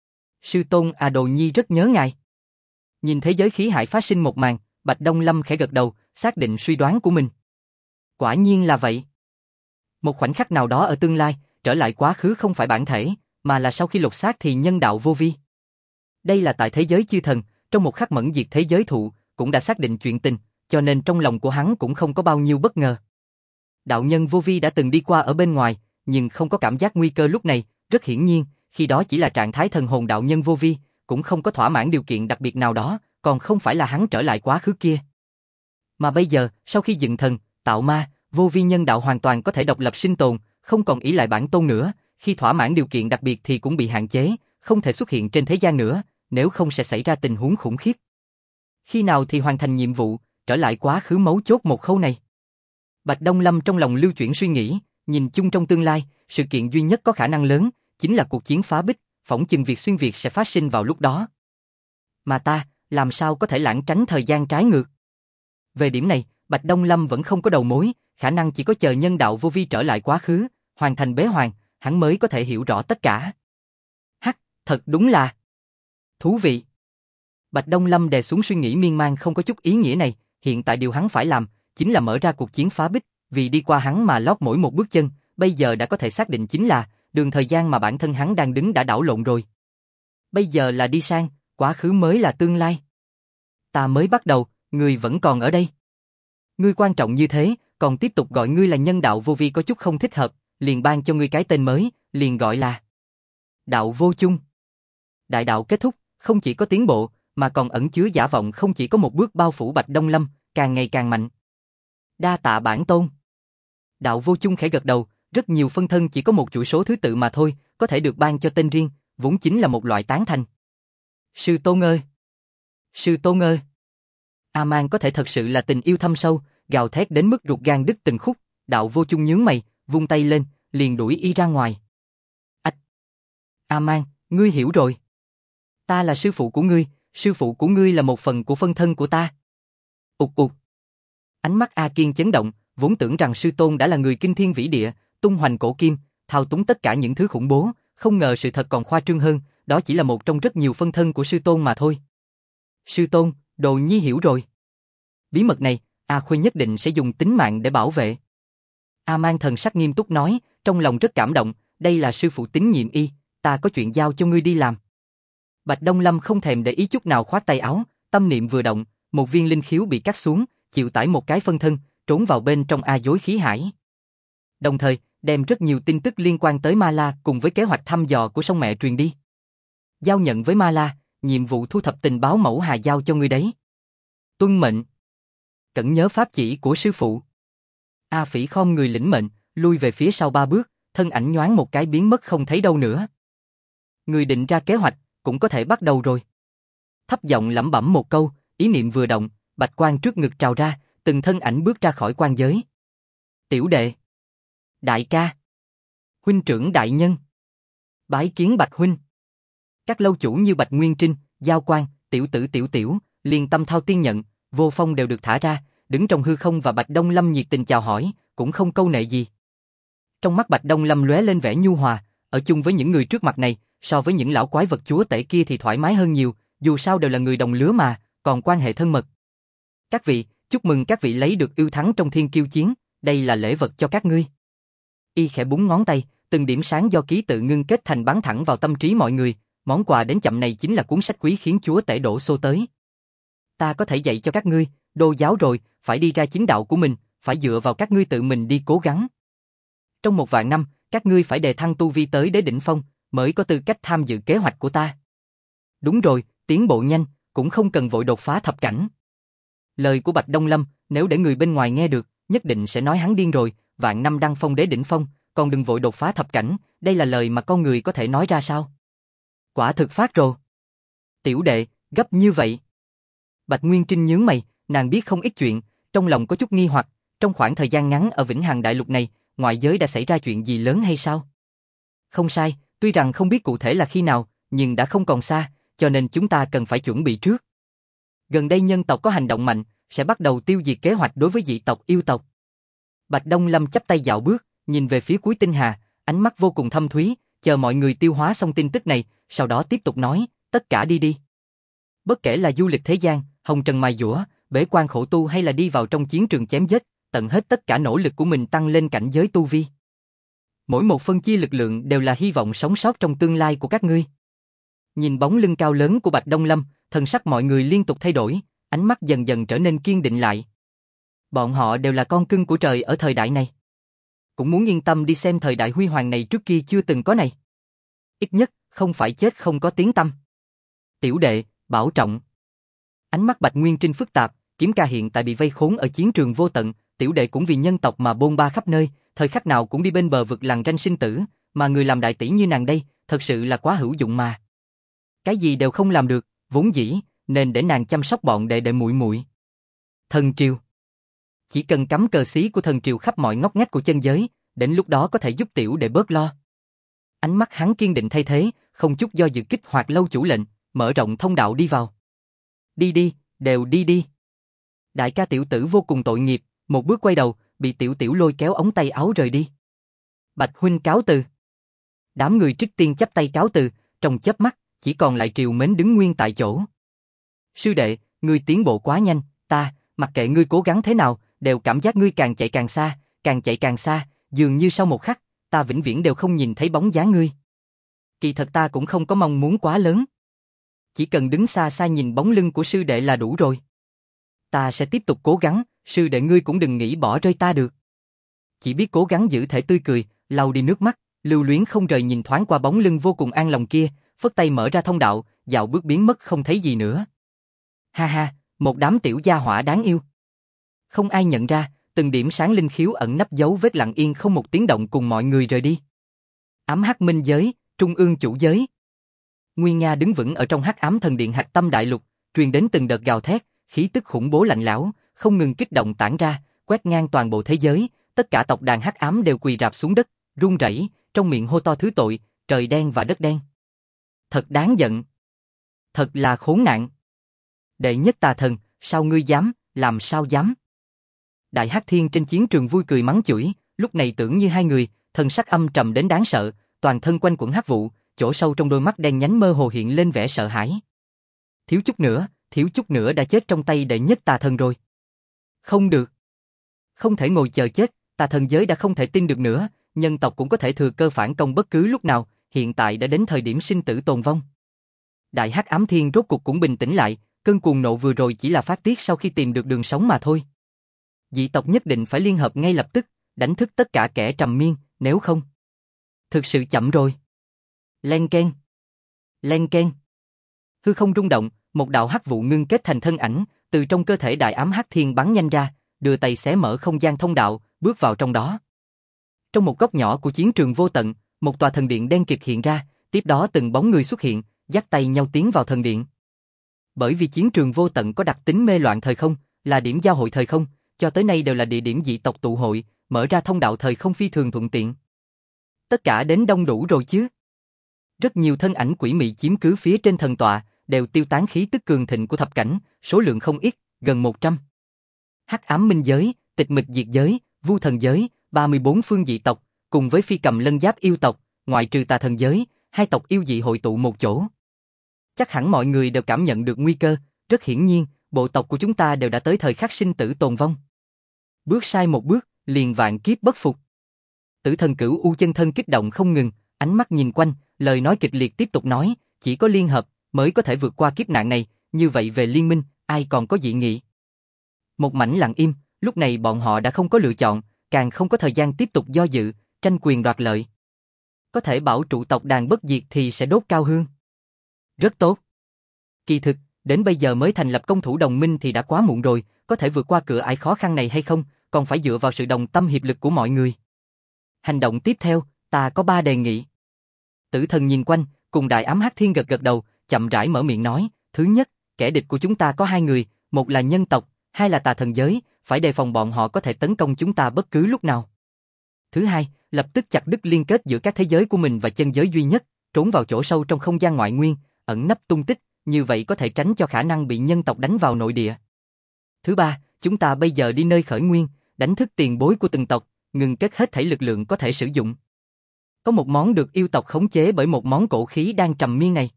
Sư tôn Đồ Nhi rất nhớ ngài. Nhìn thế giới khí hải phát sinh một màn, Bạch Đông Lâm khẽ gật đầu, xác định suy đoán của mình. Quả nhiên là vậy. Một khoảnh khắc nào đó ở tương lai, trở lại quá khứ không phải bản thể, mà là sau khi lột xác thì nhân đạo vô vi. Đây là tại thế giới chư thần, trong một khắc mẫn diệt thế giới thụ, cũng đã xác định chuyện tình, cho nên trong lòng của hắn cũng không có bao nhiêu bất ngờ. Đạo nhân vô vi đã từng đi qua ở bên ngoài, nhưng không có cảm giác nguy cơ lúc này, rất hiển nhiên, khi đó chỉ là trạng thái thần hồn đạo nhân vô vi, cũng không có thỏa mãn điều kiện đặc biệt nào đó, còn không phải là hắn trở lại quá khứ kia. Mà bây giờ, sau khi dựng thần, tạo ma, vô vi nhân đạo hoàn toàn có thể độc lập sinh tồn, không còn ỷ lại bản tôn nữa, khi thỏa mãn điều kiện đặc biệt thì cũng bị hạn chế, không thể xuất hiện trên thế gian nữa, nếu không sẽ xảy ra tình huống khủng khiếp. Khi nào thì hoàn thành nhiệm vụ, trở lại quá khứ mấu chốt một khâu này. Bạch Đông Lâm trong lòng lưu chuyển suy nghĩ, nhìn chung trong tương lai, sự kiện duy nhất có khả năng lớn, chính là cuộc chiến phá bích, phỏng chừng việc xuyên Việt sẽ phát sinh vào lúc đó. Mà ta, làm sao có thể lảng tránh thời gian trái ngược? Về điểm này, Bạch Đông Lâm vẫn không có đầu mối, khả năng chỉ có chờ nhân đạo vô vi trở lại quá khứ, hoàn thành bế hoàn, hắn mới có thể hiểu rõ tất cả. Hắc, thật đúng là thú vị. Bạch Đông Lâm đè xuống suy nghĩ miên man không có chút ý nghĩa này, hiện tại điều hắn phải làm, chính là mở ra cuộc chiến phá bích, vì đi qua hắn mà lót mỗi một bước chân, bây giờ đã có thể xác định chính là, đường thời gian mà bản thân hắn đang đứng đã đảo lộn rồi. Bây giờ là đi sang, quá khứ mới là tương lai. Ta mới bắt đầu, ngươi vẫn còn ở đây. Ngươi quan trọng như thế, còn tiếp tục gọi ngươi là nhân đạo vô vi có chút không thích hợp, liền ban cho ngươi cái tên mới, liền gọi là đạo vô chung. Đại đạo kết thúc, không chỉ có tiến bộ, mà còn ẩn chứa giả vọng không chỉ có một bước bao phủ Bạch Đông Lâm, càng ngày càng mạnh. Đa tạ bản tôn. Đạo vô chung khẽ gật đầu, rất nhiều phân thân chỉ có một chuỗi số thứ tự mà thôi, có thể được ban cho tên riêng, vốn chính là một loại tán thành. Sư tôn ơi! Sư tôn ơi! A-man có thể thật sự là tình yêu thâm sâu, gào thét đến mức ruột gan đứt từng khúc, đạo vô chung nhướng mày, vung tay lên, liền đuổi y ra ngoài. Ách! A-man, ngươi hiểu rồi. Ta là sư phụ của ngươi, sư phụ của ngươi là một phần của phân thân của ta. Ụt ụt! Ánh mắt A Kiên chấn động, vốn tưởng rằng sư tôn đã là người kinh thiên vĩ địa, tung hoành cổ kim, thao túng tất cả những thứ khủng bố, không ngờ sự thật còn khoa trương hơn, đó chỉ là một trong rất nhiều phân thân của sư tôn mà thôi. Sư tôn, Đồ Nhi hiểu rồi. Bí mật này, A Khuê nhất định sẽ dùng tính mạng để bảo vệ. A Man thần sắc nghiêm túc nói, trong lòng rất cảm động, đây là sư phụ tín nhiệm y, ta có chuyện giao cho ngươi đi làm. Bạch Đông Lâm không thèm để ý chút nào khoát tay áo, tâm niệm vừa động, một viên linh khiếu bị cắt xuống, chịu tải một cái phân thân, trốn vào bên trong A Dối khí hải. Đồng thời, đem rất nhiều tin tức liên quan tới Ma La cùng với kế hoạch thăm dò của sông mẹ truyền đi. Giao nhận với Ma La, nhiệm vụ thu thập tình báo mẫu hà giao cho ngươi đấy. Tuân mệnh. Cẩn nhớ pháp chỉ của sư phụ. A Phỉ khom người lĩnh mệnh, lui về phía sau 3 bước, thân ảnh nhoáng một cái biến mất không thấy đâu nữa. Người định ra kế hoạch, cũng có thể bắt đầu rồi. Thấp giọng lẩm bẩm một câu, ý niệm vừa động, bạch quang trước ngực trào ra, từng thân ảnh bước ra khỏi quan giới. Tiểu đệ, đại ca, huynh trưởng đại nhân, bái kiến Bạch huynh. Các lâu chủ như Bạch Nguyên Trinh, Giao Quang, tiểu tử Tiểu Tiểu, liền Tâm Thao Tiên Nhận, Vô Phong đều được thả ra, đứng trong hư không và Bạch Đông Lâm nhiệt tình chào hỏi, cũng không câu nệ gì. Trong mắt Bạch Đông Lâm lóe lên vẻ nhu hòa, ở chung với những người trước mặt này, so với những lão quái vật chúa tể kia thì thoải mái hơn nhiều, dù sao đều là người đồng lứa mà, còn quan hệ thân mật. Các vị, chúc mừng các vị lấy được ưu thắng trong thiên kiêu chiến, đây là lễ vật cho các ngươi. Y khẽ búng ngón tay, từng điểm sáng do ký tự ngưng kết thành bắn thẳng vào tâm trí mọi người, món quà đến chậm này chính là cuốn sách quý khiến chúa tể đổ xô tới. Ta có thể dạy cho các ngươi, đô giáo rồi, phải đi ra chính đạo của mình, phải dựa vào các ngươi tự mình đi cố gắng. Trong 1.000 năm, các ngươi phải đề thăng tu vi tới đế đỉnh phong, mới có tư cách tham dự kế hoạch của ta. Đúng rồi, tiến bộ nhanh, cũng không cần vội đột phá thập cảnh. Lời của Bạch Đông Lâm, nếu để người bên ngoài nghe được, nhất định sẽ nói hắn điên rồi, 1.000 năm đăng phong đế đỉnh phong, còn đừng vội đột phá thập cảnh, đây là lời mà con người có thể nói ra sao? Quả thực phát rồ. Tiểu đệ, gấp như vậy. Bạch Nguyên Trinh nhướng mày, nàng biết không ít chuyện, trong lòng có chút nghi hoặc, trong khoảng thời gian ngắn ở Vĩnh Hằng Đại Lục này, ngoại giới đã xảy ra chuyện gì lớn hay sao? Không sai, tuy rằng không biết cụ thể là khi nào, nhưng đã không còn xa, cho nên chúng ta cần phải chuẩn bị trước. Gần đây nhân tộc có hành động mạnh, sẽ bắt đầu tiêu diệt kế hoạch đối với dị tộc yêu tộc. Bạch Đông Lâm chắp tay dạo bước, nhìn về phía cuối tinh hà, ánh mắt vô cùng thâm thúy, chờ mọi người tiêu hóa xong tin tức này, sau đó tiếp tục nói, tất cả đi đi. Bất kể là du lịch thế gian, hồng trần mài dũa, bế quan khổ tu hay là đi vào trong chiến trường chém giết, tận hết tất cả nỗ lực của mình tăng lên cảnh giới tu vi. Mỗi một phân chia lực lượng đều là hy vọng sống sót trong tương lai của các ngươi. Nhìn bóng lưng cao lớn của Bạch Đông Lâm, thần sắc mọi người liên tục thay đổi, ánh mắt dần dần trở nên kiên định lại. Bọn họ đều là con cưng của trời ở thời đại này. Cũng muốn yên tâm đi xem thời đại huy hoàng này trước kia chưa từng có này. Ít nhất, không phải chết không có tiếng tăm. Tiểu đệ, bảo trọng. Ánh mắt Bạch Nguyên Trinh phức tạp, Kiếm Ca hiện tại bị vây khốn ở chiến trường vô tận, tiểu đệ cũng vì nhân tộc mà bôn ba khắp nơi, thời khắc nào cũng đi bên bờ vực lằn ranh sinh tử, mà người làm đại tỷ như nàng đây, thật sự là quá hữu dụng mà. Cái gì đều không làm được, vốn dĩ, nên để nàng chăm sóc bọn đệ đệ muội muội. Thần triều. Chỉ cần cắm cờ xí của thần triều khắp mọi ngóc ngách của chân giới, đến lúc đó có thể giúp tiểu đệ bớt lo. Ánh mắt hắn kiên định thay thế, không chút do dự kích hoạt lâu chủ lệnh, mở rộng thông đạo đi vào. Đi đi, đều đi đi. Đại ca tiểu tử vô cùng tội nghiệp, một bước quay đầu, bị tiểu tiểu lôi kéo ống tay áo rời đi. Bạch huynh cáo từ. Đám người Trích Tiên chắp tay cáo từ, trong chớp mắt, chỉ còn lại Triều Mến đứng nguyên tại chỗ. Sư đệ, ngươi tiến bộ quá nhanh, ta, mặc kệ ngươi cố gắng thế nào, đều cảm giác ngươi càng chạy càng xa, dường như sau một khắc, ta vĩnh viễn đều không nhìn thấy bóng dáng ngươi. Kỳ thật ta cũng không có mong muốn quá lớn. Chỉ cần đứng xa xa nhìn bóng lưng của sư đệ là đủ rồi. Ta sẽ tiếp tục cố gắng, sư đệ ngươi cũng đừng nghĩ bỏ rơi ta được. Chỉ biết cố gắng giữ thể tươi cười, lau đi nước mắt, lưu luyến không rời nhìn thoáng qua bóng lưng vô cùng an lòng kia, phất tay mở ra thông đạo, dạo bước biến mất không thấy gì nữa. Ha ha, một đám tiểu gia hỏa đáng yêu. Không ai nhận ra, từng điểm sáng linh khiếu ẩn nấp dấu vết lặng yên không một tiếng động cùng mọi người rời đi. Ám hắc minh giới, trung ương chủ giới. Nguyên Nga đứng vững ở trong hắc ám thần điện hạch tâm đại lục, truyền đến từng đợt gào thét, khí tức khủng bố lạnh lẽo, không ngừng kích động tản ra, quét ngang toàn bộ thế giới, tất cả tộc đàn hắc ám đều quỳ rạp xuống đất, run rẩy, trong miệng hô to thứ tội, trời đen và đất đen. Thật đáng giận. Thật là khốn nạn. Đệ nhất tà thần, sao ngươi dám, làm sao dám? Đại Hắc Thiên trên chiến trường vui cười mắng chửi, lúc này tưởng như hai người, thần sắc âm trầm đến đáng sợ, toàn thân quanh quẩn hắc vụ, chỗ sâu trong đôi mắt đen nhánh mơ hồ hiện lên vẻ sợ hãi. Thiếu chút nữa đã chết trong tay đệ nhất tà thần rồi. Không được. Không thể ngồi chờ chết, tà thần giới đã không thể tin được nữa, nhân tộc cũng có thể thừa cơ phản công bất cứ lúc nào, hiện tại đã đến thời điểm sinh tử tồn vong. Đại Hắc Ám Thiên rốt cuộc cũng bình tĩnh lại, cơn cuồng nộ vừa rồi chỉ là phát tiết sau khi tìm được đường sống mà thôi. Dị tộc nhất định phải liên hợp ngay lập tức, đánh thức tất cả kẻ trầm miên, nếu không. Thực sự chậm rồi. Len keng. Len keng. Hư không rung động, một đạo hắc vụ ngưng kết thành thân ảnh, từ trong cơ thể Đại Ám Hắc Thiên bắn nhanh ra, đưa tay xé mở không gian thông đạo, bước vào trong đó. Trong một góc nhỏ của chiến trường vô tận, một tòa thần điện đen kịt hiện ra, tiếp đó từng bóng người xuất hiện, dắt tay nhau tiến vào thần điện. Bởi vì chiến trường vô tận có đặc tính mê loạn thời không, là điểm giao hội thời không, cho tới nay đều là địa điểm dị tộc tụ hội, mở ra thông đạo thời không phi thường thuận tiện. Tất cả đến đông đủ rồi chứ? Rất nhiều thân ảnh quỷ mị chiếm cứ phía trên thần tọa, đều tiêu tán khí tức cường thịnh của thập cảnh, số lượng không ít, gần 100. Hắc ám minh giới, tịch mịch diệt giới, vu thần giới, 34 phương dị tộc, cùng với phi cầm lân giáp yêu tộc, ngoại trừ tà thần giới, hai tộc yêu dị hội tụ một chỗ. Chắc hẳn mọi người đều cảm nhận được nguy cơ, rất hiển nhiên, bộ tộc của chúng ta đều đã tới thời khắc sinh tử tồn vong. Bước sai một bước, liền vạn kiếp bất phục. Tử thần Cửu U chân thân kích động không ngừng, ánh mắt nhìn quanh, lời nói kịch liệt tiếp tục nói, chỉ có liên hợp mới có thể vượt qua kiếp nạn này, như vậy về liên minh, ai còn có dị nghị. Một mảnh lặng im, lúc này bọn họ đã không có lựa chọn, càng không có thời gian tiếp tục do dự, tranh quyền đoạt lợi. Có thể bảo trụ tộc đàn bất diệt thì sẽ đốt cao hương. Rất tốt. Kỳ thực, đến bây giờ mới thành lập công thủ đồng minh thì đã quá muộn rồi, có thể vượt qua cửa ải khó khăn này hay không, còn phải dựa vào sự đồng tâm hiệp lực của mọi người. Hành động tiếp theo, ta có 3 đề nghị. Tử thần nhìn quanh, cùng Đại Ám Hắc Thiên gật gật đầu, chậm rãi mở miệng nói, thứ nhất, kẻ địch của chúng ta có 2 người, một là nhân tộc, 2 là tà thần giới, phải đề phòng bọn họ có thể tấn công chúng ta bất cứ lúc nào. Thứ hai, lập tức chặt đứt liên kết giữa các thế giới của mình và chân giới duy nhất, trốn vào chỗ sâu trong không gian ngoại nguyên, ẩn nấp tung tích, như vậy có thể tránh cho khả năng bị nhân tộc đánh vào nội địa. Thứ ba, chúng ta bây giờ đi nơi khởi nguyên, đánh thức tiền bối của từng tộc, ngừng kết hết thảy lực lượng có thể sử dụng. Có một món được yêu tộc khống chế bởi một món cổ khí đang trầm miên này.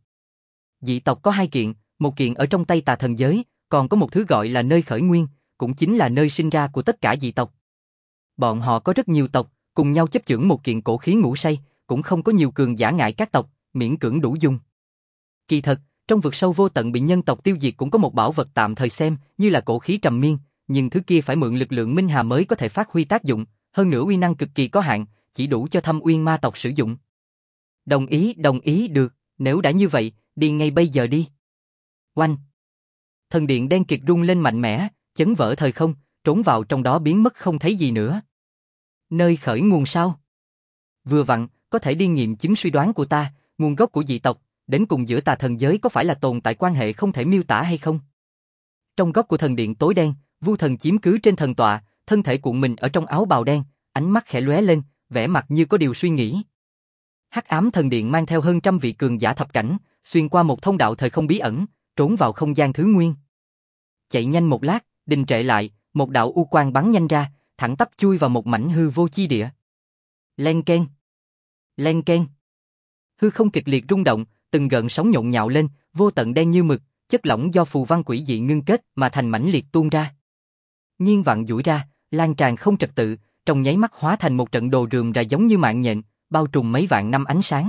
Dị tộc có 2 kiện, một kiện ở trong tay tà thần giới, còn có một thứ gọi là nơi khởi nguyên, cũng chính là nơi sinh ra của tất cả dị tộc. Bọn họ có rất nhiều tộc, cùng nhau chấp chưởng một kiện cổ khí ngủ say, cũng không có nhiều cường giả ngại các tộc, miễn cưỡng đủ dùng. Kỳ thật, trong vực sâu vô tận bị nhân tộc tiêu diệt cũng có một bảo vật tạm thời xem như là cổ khí trầm miên, nhưng thứ kia phải mượn lực lượng minh hà mới có thể phát huy tác dụng, hơn nữa uy năng cực kỳ có hạn, chỉ đủ cho Thâm Uyên ma tộc sử dụng. Đồng ý được, nếu đã như vậy, đi ngay bây giờ đi. Oanh! Thần điện đen kịt rung lên mạnh mẽ, chấn vỡ thời không, trốn vào trong đó biến mất không thấy gì nữa. Nơi khởi nguồn sao? Vừa vặn, có thể đi nghiệm chứng suy đoán của ta, nguồn gốc của dị tộc, đến cùng giữa tà thần giới có phải là tồn tại quan hệ không thể miêu tả hay không? Trong góc của thần điện tối đen, Vu thần chiếm cứ trên thần tọa, thân thể cuộn mình ở trong áo bào đen, ánh mắt khẽ lóe lên, vẻ mặt như có điều suy nghĩ. Hắc ám thần điện mang theo hơn 100 vị cường giả thập cảnh, xuyên qua một thông đạo thời không bí ẩn, trốn vào không gian thứ nguyên. Chạy nhanh một lát, đình trệ lại, một đạo u quang bắn nhanh ra, thẳng tắp chui vào một mảnh hư vô chi địa. Len keng, len keng. Hư không kịch liệt rung động, từng gợn sóng nhộn nhạo lên, vô tận đen như mực, chất lỏng do phù văn quỷ dị ngưng kết mà thành mãnh liệt tuôn ra. Nhiên vạn duỗi ra, lan tràn không trật tự, trong nháy mắt hóa thành một trận đồ rườm rà giống như mạng nhện, bao trùm mấy vạn năm ánh sáng.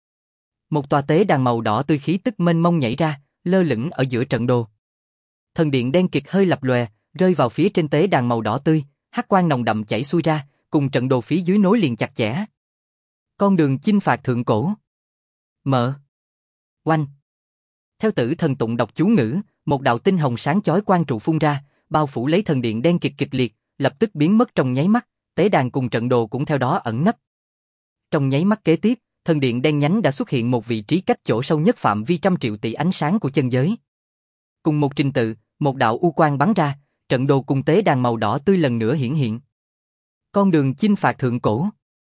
Một tòa tế đàn màu đỏ tươi khí tức mênh mông nhảy ra, lơ lửng ở giữa trận đồ. Thần điện đen kịt hơi lập lòe, rơi vào phía trên tế đàn màu đỏ tươi, hắc quang nồng đậm chảy xuôi ra, cùng trận đồ phía dưới nối liền chặt chẽ. Con đường chinh phạt thượng cổ. Mở. Oanh. Theo tử thần tụng đọc chú ngữ, một đạo tinh hồng sáng chói quang trụ phun ra, bao phủ lấy thần điện đen kịt kịch liệt, lập tức biến mất trong nháy mắt, tế đàn cùng trận đồ cũng theo đó ẩn nấp. Trong nháy mắt kế tiếp, thần điện đen nhánh đã xuất hiện một vị trí cách chỗ sâu nhất phạm vi 100 triệu tỷ ánh sáng của chân giới. Cùng một trình tự, một đạo u quang bắn ra, trận đồ cùng tế đàn màu đỏ tươi lần nữa hiển hiện. Con đường chinh phạt thượng cổ.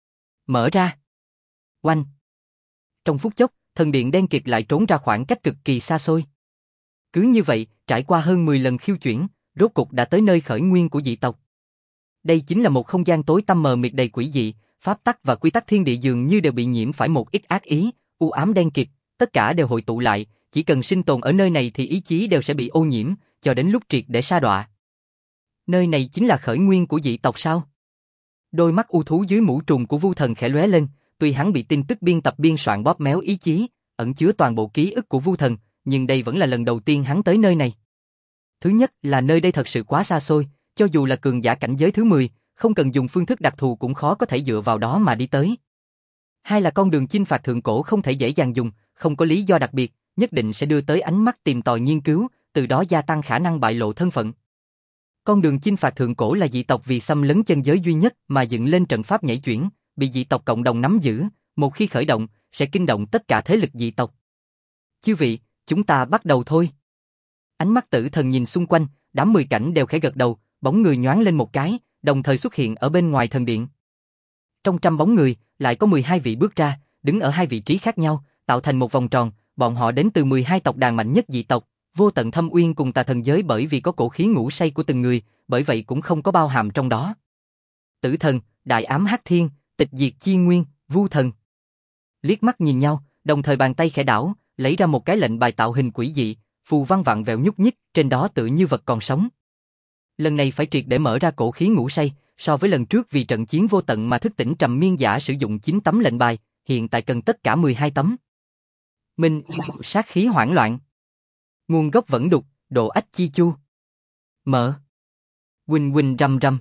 Mở ra. Oanh. Trong phút chốc, thần điện đen kịt lại trốn ra khoảng cách cực kỳ xa xôi. Cứ như vậy, trải qua hơn 10 lần khiêu chuyển, rốt cục đã tới nơi khởi nguyên của dị tộc. Đây chính là một không gian tối tăm mờ mịt đầy quỷ dị, pháp tắc và quy tắc thiên địa dường như đều bị nhiễm phải một ít ác ý, u ám đen kịt, tất cả đều hội tụ lại, chỉ cần sinh tồn ở nơi này thì ý chí đều sẽ bị ô nhiễm, cho đến lúc triệt để sa đọa. Nơi này chính là khởi nguyên của dị tộc sao? Đôi mắt u thú dưới mũ trùng của Vu thần khẽ lóe lên, tuy hắn bị tin tức biên tập biên soạn bóp méo ý chí, ẩn chứa toàn bộ ký ức của Vu thần, nhưng đây vẫn là lần đầu tiên hắn tới nơi này. Thứ nhất là nơi đây thật sự quá xa xôi, cho dù là cường giả cảnh giới thứ 10, không cần dùng phương thức đặc thù cũng khó có thể dựa vào đó mà đi tới. Hai là con đường chinh phạt thượng cổ không thể dễ dàng dùng, không có lý do đặc biệt, nhất định sẽ đưa tới ánh mắt tìm tòi nghiên cứu, từ đó gia tăng khả năng bại lộ thân phận. Con đường chinh phạt thượng cổ là dị tộc vì xâm lấn chân giới duy nhất mà dựng lên trận pháp nhảy chuyển, bị dị tộc cộng đồng nắm giữ, một khi khởi động, sẽ kinh động tất cả thế lực dị tộc. Chư vị, chúng ta bắt đầu thôi. Ánh mắt Tử Thần nhìn xung quanh, đám 10 cảnh đều khẽ gật đầu, bóng người nhoáng lên một cái, đồng thời xuất hiện ở bên ngoài thần điện. Trong trăm bóng người, lại có 12 vị bước ra, đứng ở hai vị trí khác nhau, tạo thành một vòng tròn, bọn họ đến từ 12 tộc đàn mạnh nhất dị tộc, Vô Tận Thâm Uyên cùng Tà Thần Giới, bởi vì có cổ khí ngủ say của từng người, bởi vậy cũng không có bao hàm trong đó. Tử Thần, Đại Ám Hắc Thiên, Tịch Diệt Chi Nguyên, Vu Thần. Liếc mắt nhìn nhau, đồng thời bàn tay khẽ đảo, lấy ra một cái lệnh bài tạo hình quỷ dị, phù văn vặn vẹo nhúc nhích, trên đó tựa như vật còn sống. Lần này phải triệt để mở ra cổ khí ngủ say, so với lần trước vì trận chiến vô tận mà thức tỉnh Trầm Miên Giả sử dụng 9 tấm lệnh bài, hiện tại cần tất cả 12 tấm. Minh, sát khí hoảng loạn. Nguồn gốc vẫn đục, độ ách chi chu. Mở. Quỳnh quỳnh rầm rầm.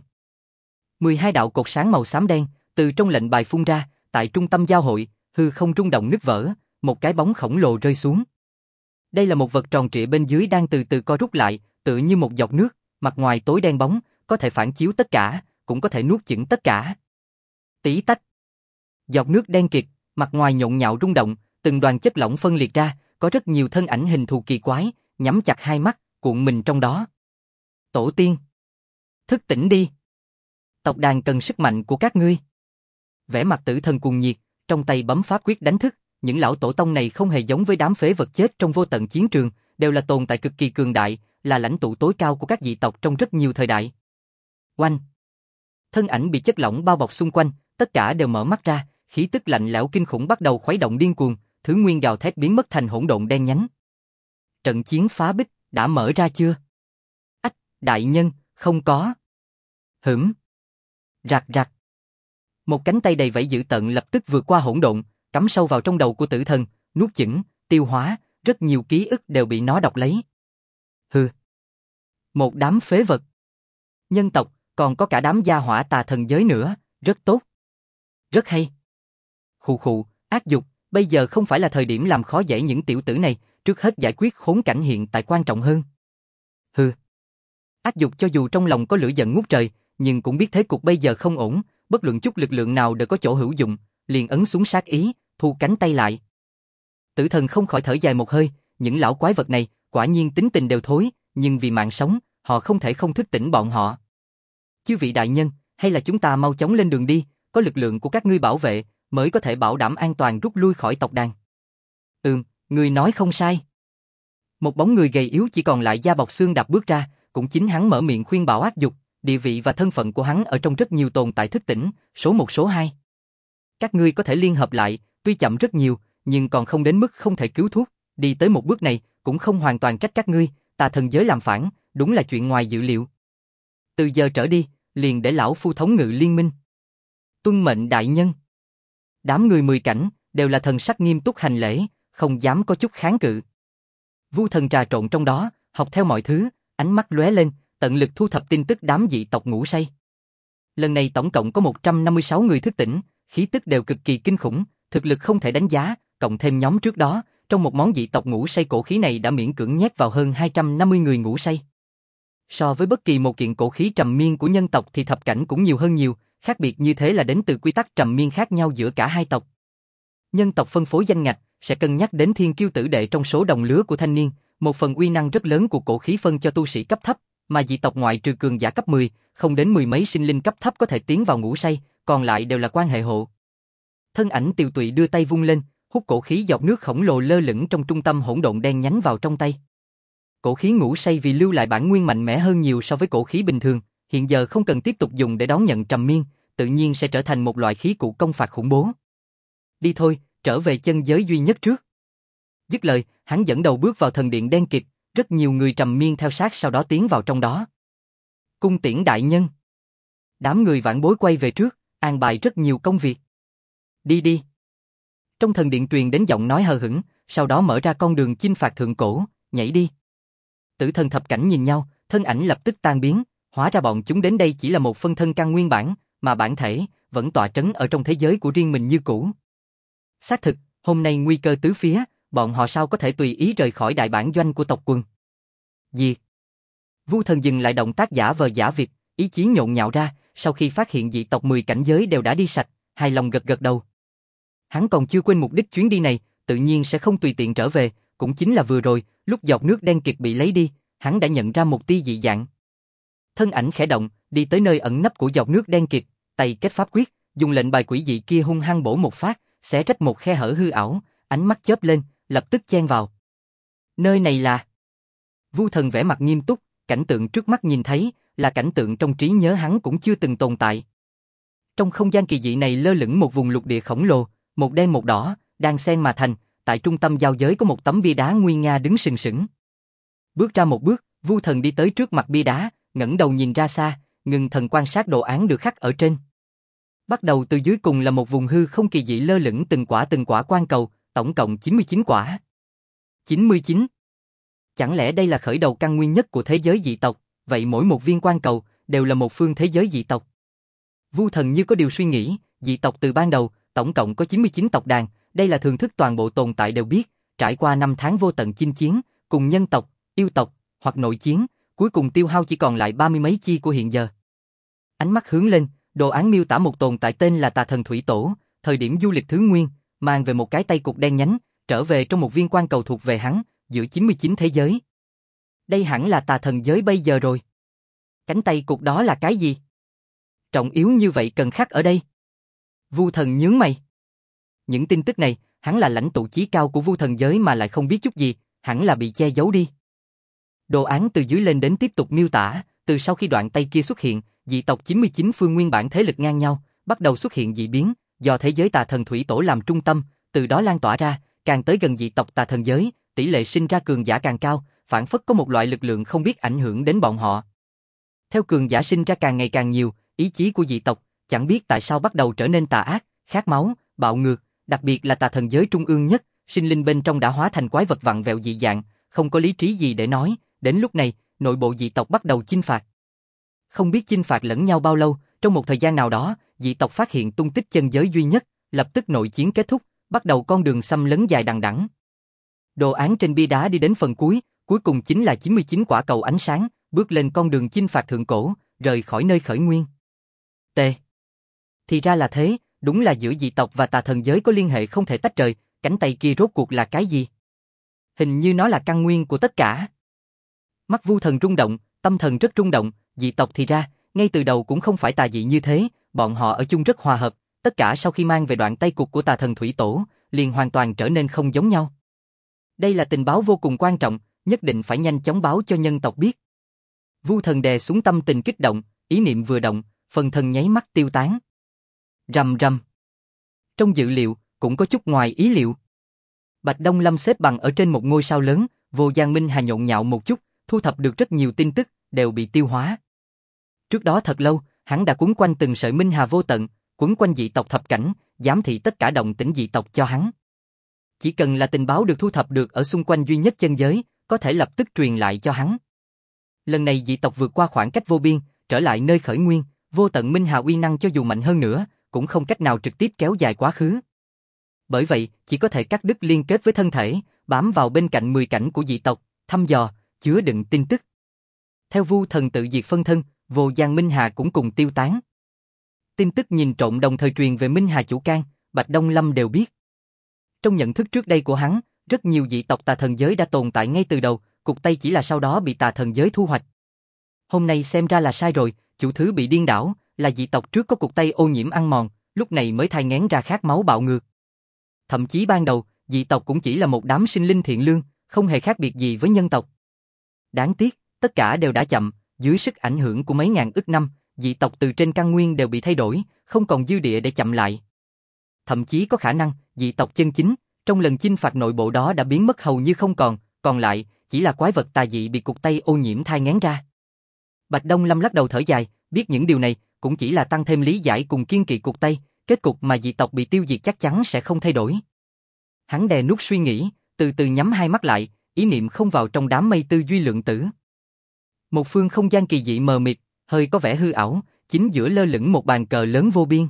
12 đạo cột sáng màu xám đen từ trong lệnh bài phun ra, tại trung tâm giao hội, hư không rung động nứt vỡ, một cái bóng khổng lồ rơi xuống. Đây là một vật tròn trịa bên dưới đang từ từ co rút lại, tựa như một giọt nước, mặt ngoài tối đen bóng, có thể phản chiếu tất cả, cũng có thể nuốt chửng tất cả. Tí tách. Giọt nước đen kịt, mặt ngoài nhộn nhạo rung động, từng đoàn chất lỏng phân liệt ra, có rất nhiều thân ảnh hình thù kỳ quái, nhắm chặt hai mắt, cuộn mình trong đó. Tổ tiên, thức tỉnh đi. Tộc đàn cần sức mạnh của các ngươi. Vẻ mặt Tử Thần cuồng nhiệt, trong tay bấm pháp quyết đánh thức. Những lão tổ tông này không hề giống với đám phế vật chết trong vô tận chiến trường, đều là tồn tại cực kỳ cường đại, là lãnh tụ tối cao của các dị tộc trong rất nhiều thời đại. Oanh! Thân ảnh bị chất lỏng bao bọc xung quanh, tất cả đều mở mắt ra, khí tức lạnh lẽo kinh khủng bắt đầu khuấy động điên cuồng, thứ nguyên gào thét biến mất thành hỗn độn đen nhánh. Trận chiến phá bích đã mở ra chưa? Ách, đại nhân, không có. Hửm. Rạc rạc. Một cánh tay đầy vẫy dữ tợn lập tức vượt qua hỗn độn, cắm sâu vào trong đầu của Tử Thần, nuốt chửng, tiêu hóa, rất nhiều ký ức đều bị nó đọc lấy. Hừ. Một đám phế vật. Nhân tộc, còn có cả đám gia hỏa Tà Thần Giới nữa, rất tốt. Rất hay. Khụ khụ, ác dục, bây giờ không phải là thời điểm làm khó dễ những tiểu tử này, trước hết giải quyết khốn cảnh hiện tại quan trọng hơn. Hừ. Ác dục cho dù trong lòng có lửa giận ngút trời, nhưng cũng biết thế cục bây giờ không ổn, bất luận chút lực lượng nào đều có chỗ hữu dụng, liền ấn xuống sát ý, thu cánh tay lại. Tử Thần không khỏi thở dài một hơi, những lão quái vật này, quả nhiên tính tình đều thối, nhưng vì mạng sống, họ không thể không thức tỉnh bọn họ. Chư vị đại nhân, hay là chúng ta mau chóng lên đường đi, có lực lượng của các ngươi bảo vệ, mới có thể bảo đảm an toàn rút lui khỏi tộc đàn. Ngươi nói không sai. Một bóng người gầy yếu chỉ còn lại da bọc xương đạp bước ra, cũng chính hắn mở miệng khuyên bảo ác dục, địa vị và thân phận của hắn ở trong rất nhiều tồn tại thức tỉnh, số 1 số 2. Các ngươi có thể liên hợp lại, tuy chậm rất nhiều, nhưng còn không đến mức không thể cứu thuốc, đi tới một bước này, cũng không hoàn toàn trách các ngươi, Tà Thần Giới làm phản, đúng là chuyện ngoài dự liệu. Từ giờ trở đi, liền để lão phu thống ngự liên minh. Tuân mệnh đại nhân. Đám người 10 cảnh, đều là thần sắc nghiêm túc hành lễ, không dám có chút kháng cự. Vu Thần trà trộn trong đó, học theo mọi thứ, ánh mắt lóe lên, tận lực thu thập tin tức đám dị tộc ngủ say. Lần này tổng cộng có 156 người thức tỉnh, khí tức đều cực kỳ kinh khủng, thực lực không thể đánh giá, cộng thêm nhóm trước đó, trong một món dị tộc ngủ say cổ khí này đã miễn cưỡng nhét vào hơn 250 người ngủ say. So với bất kỳ một kiện cổ khí trầm miên của nhân tộc thì thập cảnh cũng nhiều hơn nhiều, khác biệt như thế là đến từ quy tắc trầm miên khác nhau giữa cả hai tộc. Nhân tộc phân phối danh ngạch, sẽ cân nhắc đến thiên kiêu tử đệ trong số đồng lứa của thanh niên, một phần uy năng rất lớn của cổ khí phân cho tu sĩ cấp thấp, mà dị tộc ngoại trừ cường giả cấp 10, không đến 10 mấy sinh linh cấp thấp có thể tiến vào ngủ say, còn lại đều là quan hệ hộ. Thân ảnh Tiều Tụy đưa tay vung lên, hút cổ khí giọt nước khổng lồ lơ lửng trong trung tâm hỗn độn đen nhánh vào trong tay. Cổ khí ngủ say vì lưu lại bản nguyên mạnh mẽ hơn nhiều so với cổ khí bình thường, hiện giờ không cần tiếp tục dùng để đón nhận trầm miên, tự nhiên sẽ trở thành một loại khí cụ công phạt khủng bố. Đi thôi, trở về chân giới duy nhất trước. Dứt lời, hắn dẫn đầu bước vào thần điện đen kịt, rất nhiều người trầm miên theo sát sau đó tiến vào trong đó. Cung tiễn đại nhân. Đám người vãn bối quay về trước, an bài rất nhiều công việc. Đi đi. Trong thần điện truyền đến giọng nói hờ hững, sau đó mở ra con đường chinh phạt thượng cổ, nhảy đi. Tử Thần thập cảnh nhìn nhau, thân ảnh lập tức tan biến, hóa ra bọn chúng đến đây chỉ là một phân thân căn nguyên bản, mà bản thể vẫn tọa trấn ở trong thế giới của riêng mình như cũ. Xác thực, hôm nay nguy cơ tứ phía, bọn họ sao có thể tùy ý rời khỏi đại bản doanh của tộc quần. Diệt. Vu Thần dừng lại động tác giả vờ giả vịt, ý chí nhộn nhạo ra, sau khi phát hiện dị tộc 10 cảnh giới đều đã đi sạch, hài lòng gật gật đầu. Hắn còn chưa quên mục đích chuyến đi này, tự nhiên sẽ không tùy tiện trở về, cũng chính là vừa rồi, lúc giọt nước đen kịt bị lấy đi, hắn đã nhận ra một tia dị dạng. Thân ảnh khẽ động, đi tới nơi ẩn nấp của giọt nước đen kịt, tay kết pháp quyết, dùng lệnh bài quỷ dị kia hung hăng bổ một phát, xé rách một khe hở hư ảo, ánh mắt chớp lên, lập tức chen vào. Nơi này là... Vu Thần vẻ mặt nghiêm túc, cảnh tượng trước mắt nhìn thấy, là cảnh tượng trong trí nhớ hắn cũng chưa từng tồn tại. Trong không gian kỳ dị này lơ lửng một vùng lục địa khổng lồ, một đen một đỏ, đang xen mà thành, tại trung tâm giao giới có một tấm bia đá nguy nga đứng sừng sững. Bước ra một bước, Vu Thần đi tới trước mặt bia đá, ngẩng đầu nhìn ra xa, ngưng thần quan sát đồ án được khắc ở trên. Bắt đầu từ dưới cùng là một vùng hư không kỳ dị lơ lửng từng quả quan cầu, tổng cộng 99 quả. 99. Chẳng lẽ đây là khởi đầu căn nguyên nhất của thế giới dị tộc, vậy mỗi một viên quan cầu đều là một phương thế giới dị tộc. Vu Thần như có điều suy nghĩ, dị tộc từ ban đầu, tổng cộng có 99 tộc đàn, đây là thường thức toàn bộ tồn tại đều biết, trải qua 5 tháng vô tận chinh chiến, cùng nhân tộc, yêu tộc, hoặc nội chiến, cuối cùng tiêu hao chỉ còn lại 30 mấy chi của hiện giờ. Ánh mắt hướng lên, đồ án miêu tả một tồn tại tên là Tà Thần Thủy Tổ, thời điểm du lịch thứ nguyên, mang về một cái tay cục đen nhánh, trở về trong một viên quan cầu thuộc về hắn, giữa 99 thế giới. Đây hẳn là tà thần giới bây giờ rồi. Cánh tay cục đó là cái gì? Trọng yếu như vậy cần khắc ở đây. Vu Thần nhướng mày. Những tin tức này, hắn là lãnh tụ chí cao của Vu Thần giới mà lại không biết chút gì, hẳn là bị che giấu đi. Đồ án từ dưới lên đến tiếp tục miêu tả, từ sau khi đoạn tay kia xuất hiện, dị tộc 99 phương nguyên bản thế lực ngang nhau, bắt đầu xuất hiện dị biến, do thế giới Tà Thần Thủy Tổ làm trung tâm, từ đó lan tỏa ra, càng tới gần dị tộc Tà Thần giới, tỷ lệ sinh ra cường giả càng cao, phản phất có một loại lực lượng không biết ảnh hưởng đến bọn họ. Theo cường giả sinh ra càng ngày càng nhiều, ý chí của dị tộc, chẳng biết tại sao bắt đầu trở nên tà ác, khát máu, bạo ngược, đặc biệt là Tà Thần giới trung ương nhất, sinh linh bên trong đã hóa thành quái vật vặn vẹo dị dạng, không có lý trí gì để nói, đến lúc này, nội bộ dị tộc bắt đầu chinh phạt. Không biết chinh phạt lẫn nhau bao lâu, trong một thời gian nào đó, dị tộc phát hiện tung tích chân giới duy nhất, lập tức nội chiến kết thúc, bắt đầu con đường xâm lấn dài đằng đẵng. Đồ án trên bia đá đi đến phần cuối, cuối cùng chính là 99 quả cầu ánh sáng, bước lên con đường chinh phạt thượng cổ, rời khỏi nơi khởi nguyên. T. Thì ra là thế, đúng là giữa dị tộc và Tà Thần giới có liên hệ không thể tách rời, cánh tay kia rốt cuộc là cái gì? Hình như nó là căn nguyên của tất cả. Mắt Vu Thần rung động, tâm thần rất rung động, dị tộc thì ra, ngay từ đầu cũng không phải tà dị như thế, bọn họ ở chung rất hòa hợp, tất cả sau khi mang về đoạn tay cục của Tà Thần Thủy Tổ, liền hoàn toàn trở nên không giống nhau. Đây là tình báo vô cùng quan trọng, nhất định phải nhanh chóng báo cho nhân tộc biết. Vu Thần đè xuống tâm tình kích động, ý niệm vừa động, phần thân nháy mắt tiêu tán. Rầm rầm. Trong dự liệu, cũng có chút ngoài ý liệu. Bạch Đông Lâm xếp bằng ở trên một ngôi sao lớn, Vô Giang Minh Hà nhộn nhạo một chút, thu thập được rất nhiều tin tức, đều bị tiêu hóa. Trước đó thật lâu, hắn đã quấn quanh từng sợi Minh Hà vô tận, quấn quanh dị tộc thập cảnh, giám thị tất cả động tĩnh dị tộc cho hắn. Chỉ cần là tình báo được thu thập được ở xung quanh duy nhất chân giới, có thể lập tức truyền lại cho hắn. Lần này dị tộc vượt qua khoảng cách vô biên, trở lại nơi khởi nguyên, vô tận Minh Hà uy năng cho dù mạnh hơn nữa, cũng không cách nào trực tiếp kéo dài quá khứ. Bởi vậy, chỉ có thể cắt đứt liên kết với thân thể, bám vào bên cạnh 10 cảnh của dị tộc, thăm dò, chứa đựng tin tức. Theo Vu Thần tự diệt phân thân, Vô Giang Minh Hà cũng cùng tiêu tán. Tin tức nhìn trộm đồng thời truyền về Minh Hà chủ can, Bạch Đông Lâm đều biết. Trong nhận thức trước đây của hắn, rất nhiều dị tộc Tà Thần giới đã tồn tại ngay từ đầu, cục tay chỉ là sau đó bị Tà Thần giới thu hoạch. Hôm nay xem ra là sai rồi, chủ thứ bị điên đảo, là dị tộc trước có cục tay ô nhiễm ăn mòn, lúc này mới thai nghén ra khát máu bạo ngược. Thậm chí ban đầu, dị tộc cũng chỉ là một đám sinh linh thiện lương, không hề khác biệt gì với nhân tộc. Đáng tiếc, tất cả đều đã chậm, dưới sức ảnh hưởng của mấy ngàn ức năm, dị tộc từ trên căn nguyên đều bị thay đổi, không còn dư địa để chậm lại. Thậm chí có khả năng, dị tộc chân chính, trong lần chinh phạt nội bộ đó đã biến mất hầu như không còn, còn lại, chỉ là quái vật tà dị bị cục tay ô nhiễm thai nghén ra. Bạch Đông Lâm lắc đầu thở dài, biết những điều này, cũng chỉ là tăng thêm lý giải cùng kiên kỵ cục tay, kết cục mà dị tộc bị tiêu diệt chắc chắn sẽ không thay đổi. Hắn đè nút suy nghĩ, từ từ nhắm hai mắt lại, ý niệm không vào trong đám mây tư duy lượng tử. Một phương không gian kỳ dị mờ mịt, hơi có vẻ hư ảo, chính giữa lơ lửng một bàn cờ lớn vô biên.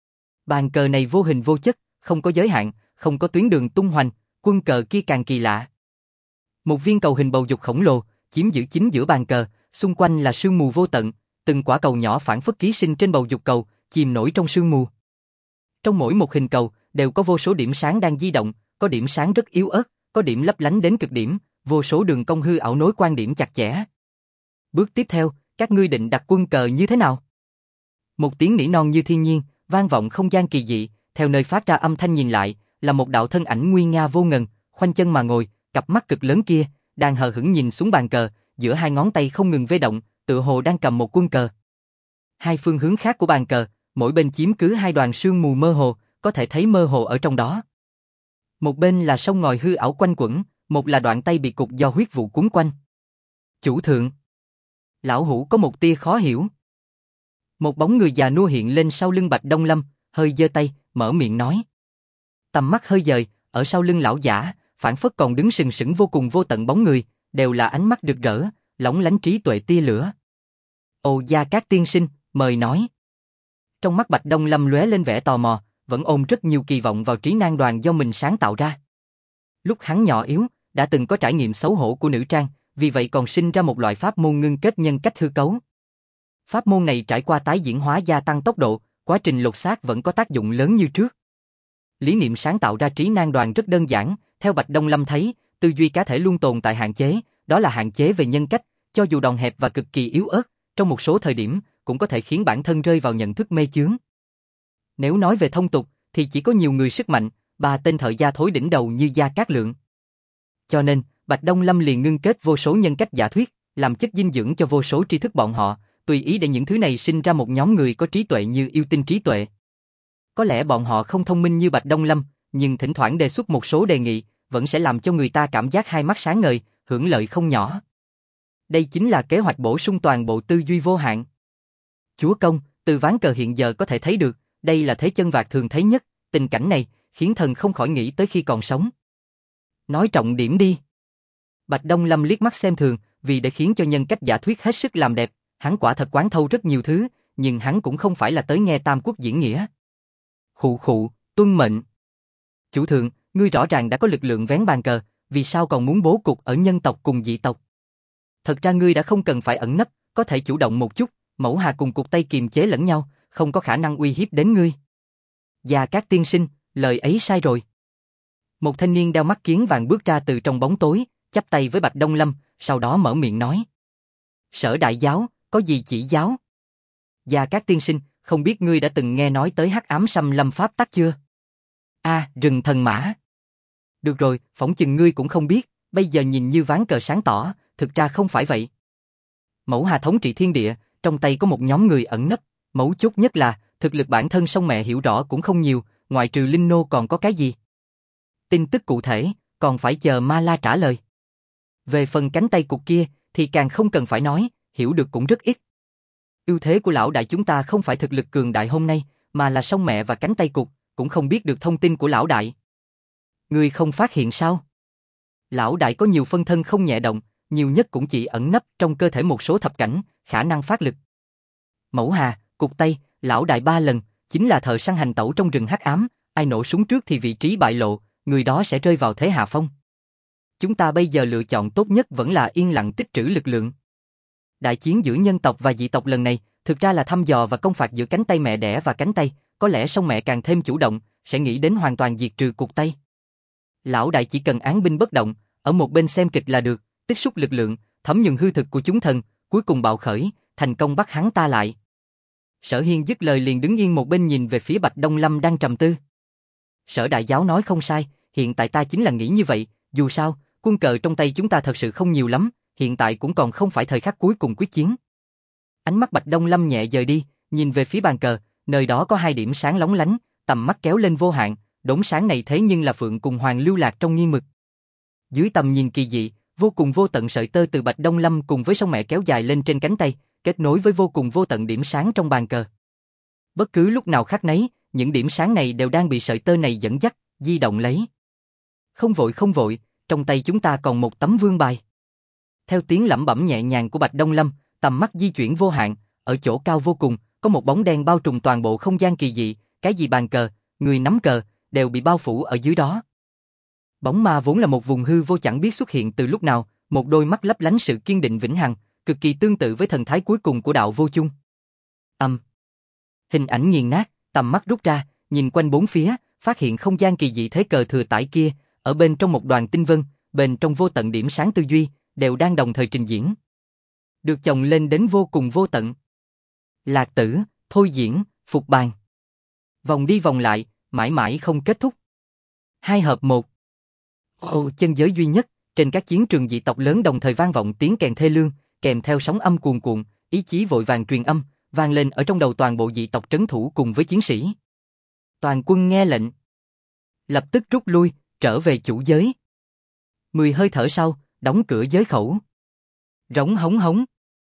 Bàn cờ này vô hình vô chất, không có giới hạn, không có tuyến đường tung hoành, quân cờ kia càng kỳ lạ. Một viên cầu hình bầu dục khổng lồ, chiếm giữ chính giữa bàn cờ, xung quanh là sương mù vô tận, từng quả cầu nhỏ phảng phất ký sinh trên bầu dục cầu, chìm nổi trong sương mù. Trong mỗi một hình cầu đều có vô số điểm sáng đang di động, có điểm sáng rất yếu ớt, có điểm lấp lánh đến cực điểm, vô số đường cong hư ảo nối quan điểm chặt chẽ. Bước tiếp theo, các ngươi định đặt quân cờ như thế nào? Một tiếng nỉ non như thiên nhiên, vang vọng không gian kỳ dị, theo nơi phát ra âm thanh nhìn lại, là một đạo thân ảnh nguy nga vô ngần, khoanh chân mà ngồi, cặp mắt cực lớn kia, đang hờ hững nhìn xuống bàn cờ, giữa hai ngón tay không ngừng vê động, tựa hồ đang cầm một quân cờ. Hai phương hướng khác của bàn cờ, mỗi bên chiếm cứ hai đoàn sương mù mơ hồ, có thể thấy mơ hồ ở trong đó. Một bên là sông ngòi hư ảo quanh quẩn, một là đoạn tay bị cục do huyết vụ cuốn quanh. Chủ thượng. Lão Hủ có một tia khó hiểu. Một bóng người già nua hiện lên sau lưng Bạch Đông Lâm, hơi giơ tay, mở miệng nói. Tầm mắt hơi dời, ở sau lưng lão giả, phảng phất còn đứng sừng sững vô cùng vô tận bóng người, đều là ánh mắt rực rỡ, lóng lánh trí tuệ tia lửa. Ồ Gia Cát tiên sinh, mời nói. Trong mắt Bạch Đông Lâm lóe lên vẻ tò mò, vẫn ôm rất nhiều kỳ vọng vào trí năng đoàn do mình sáng tạo ra. Lúc hắn nhỏ yếu, đã từng có trải nghiệm xấu hổ của nữ trang, vì vậy còn sinh ra một loại pháp môn ngưng kết nhân cách hư cấu. Pháp môn này trải qua tái diễn hóa gia tăng tốc độ, quá trình lột xác vẫn có tác dụng lớn như trước. Lý niệm sáng tạo ra trí năng đoàn rất đơn giản, theo Bạch Đông Lâm thấy, tư duy cá thể luôn tồn tại hạn chế, đó là hạn chế về nhân cách, cho dù đòn hẹp và cực kỳ yếu ớt, trong một số thời điểm, cũng có thể khiến bản thân rơi vào nhận thức mê chướng. Nếu nói về thông tục, thì chỉ có nhiều người sức mạnh, ba tên thợ gia thối đỉnh đầu như Gia Cát Lượng. Cho nên, Bạch Đông Lâm liền ngưng kết vô số nhân cách giả thuyết, làm chất dinh dưỡng cho vô số tri thức bọn họ, tùy ý để những thứ này sinh ra một nhóm người có trí tuệ như yêu tinh trí tuệ. Có lẽ bọn họ không thông minh như Bạch Đông Lâm, nhưng thỉnh thoảng đề xuất một số đề nghị, vẫn sẽ làm cho người ta cảm giác hai mắt sáng ngời, hưởng lợi không nhỏ. Đây chính là kế hoạch bổ sung toàn bộ tư duy vô hạn. Chúa công, từ ván cờ hiện giờ có thể thấy được, đây là thế chân vạc thường thấy nhất, tình cảnh này, khiến thần không khỏi nghĩ tới khi còn sống. Nói trọng điểm đi. Bạch Đông Lâm liếc mắt xem thường, vì để khiến cho nhân cách giả thuyết hết sức làm đẹp, hắn quả thật quán thâu rất nhiều thứ, nhưng hắn cũng không phải là tới nghe Tam Quốc diễn nghĩa. Khụ khụ, tuân mệnh. Chủ thượng, ngươi rõ ràng đã có lực lượng vén bàn cờ, vì sao còn muốn bố cục ở nhân tộc cùng dị tộc? Thật ra ngươi đã không cần phải ẩn nấp, có thể chủ động một chút, Mẫu Hà cùng Cục Tây kiềm chế lẫn nhau, không có khả năng uy hiếp đến ngươi. Gia Cát tiên sinh, lời ấy sai rồi. Một thanh niên đeo mắt kiến vàng bước ra từ trong bóng tối, chắp tay với Bạch Đông Lâm, sau đó mở miệng nói. Sở đại giáo, có gì chỉ giáo? Gia Cát tiên sinh, không biết ngươi đã từng nghe nói tới Hắc Ám Xâm Lâm pháp tắc chưa? Rừng thần mã. Được rồi, phỏng chừng ngươi cũng không biết, bây giờ nhìn như ván cờ sáng tỏ, thực ra không phải vậy. Mẫu Hà thống trị thiên địa, trong tay có một nhóm người ẩn nấp, mấu chốt nhất là, thực lực bản thân song mẹ hiểu rõ cũng không nhiều, ngoại trừ Linh Nô còn có cái gì? Tin tức cụ thể, còn phải chờ Ma La trả lời. Về phần cánh tay cục kia, thì càng không cần phải nói, hiểu được cũng rất ít. Ưu thế của lão đại chúng ta không phải thực lực cường đại hôm nay, mà là song mẹ và cánh tay cục, cũng không biết được thông tin của lão đại. Ngươi không phát hiện sao? Lão đại có nhiều phân thân không nhẹ động, nhiều nhất cũng chỉ ẩn nấp trong cơ thể một số thập cảnh, khả năng phát lực. Mẫu Hà, Cục Tây, lão đại 3 lần, chính là thợ săn hành tẩu trong rừng hắc ám, ai nổ súng trước thì vị trí bại lộ, người đó sẽ rơi vào thế hạ phong. Chúng ta bây giờ lựa chọn tốt nhất vẫn là yên lặng tích trữ lực lượng. Đại chiến giữa nhân tộc và dị tộc lần này, thực ra là thăm dò và công phạt giữa cánh tay mẹ đẻ và cánh tay, có lẽ song mẹ càng thêm chủ động, sẽ nghĩ đến hoàn toàn diệt trừ Cục Tây. Lão đại chỉ cần án binh bất động, ở một bên xem kịch là được, tích xúc lực lượng, thấm nhuần hư thực của chúng thần, cuối cùng bạo khởi, thành công bắt hắn ta lại. Sở Hiên dứt lời liền đứng yên một bên nhìn về phía Bạch Đông Lâm đang trầm tư. Sở đại giáo nói không sai, hiện tại ta chính là nghĩ như vậy, dù sao, quân cờ trong tay chúng ta thật sự không nhiều lắm, hiện tại cũng còn không phải thời khắc cuối cùng quyết chiến. Ánh mắt Bạch Đông Lâm nhẹ dời đi, nhìn về phía bàn cờ, nơi đó có 2 điểm sáng lóng lánh, tầm mắt kéo lên vô hạn, đốm sáng này thế nhưng là Phượng cùng Hoàng lưu lạc trong nghi mực. Dưới tầm nhìn kỳ dị, vô cùng vô tận sợi tơ từ Bạch Đông Lâm cùng với song mẹ kéo dài lên trên cánh tay, kết nối với vô cùng vô tận điểm sáng trong bàn cờ. Bất cứ lúc nào khác nấy, những điểm sáng này đều đang bị sợi tơ này dẫn dắt, di động lấy. Không vội, trong tay chúng ta còn một tấm vương bài. Theo tiếng lẩm bẩm nhẹ nhàng của Bạch Đông Lâm, tầm mắt di chuyển vô hạn, ở chỗ cao vô cùng, có một bóng đen bao trùm toàn bộ không gian kỳ dị, cái gì bàn cờ, người nắm cờ, đều bị bao phủ ở dưới đó. Bóng ma vốn là một vùng hư vô chẳng biết xuất hiện từ lúc nào, một đôi mắt lấp lánh sự kiên định vĩnh hằng, cực kỳ tương tự với thần thái cuối cùng của đạo vô chung. Hình ảnh nghiền nát, tầm mắt rút ra, nhìn quanh bốn phía, phát hiện không gian kỳ dị thế cờ thừa tải kia, ở bên trong một đoàn tinh vân, bên trong vô tận điểm sáng tư duy, đều đang đồng thời trình diễn. Được chồng lên đến vô cùng vô tận. Lạc tử, thôi diễn, phục bàn. Vòng đi vòng lại, mãi mãi không kết thúc. 2 hợp 1. Chân giới duy nhất, trên các chiến trường dị tộc lớn đồng thời vang vọng tiếng kèn thê lương, kèm theo sóng âm cuồn cuộn, ý chí vội vàng truyền âm, vang lên ở trong đầu toàn bộ dị tộc trấn thủ cùng với chiến sĩ. Toàn quân nghe lệnh. Lập tức rút lui, trở về chủ giới. 10 hơi thở sau, đóng cửa giới khẩu. Rống hống hống.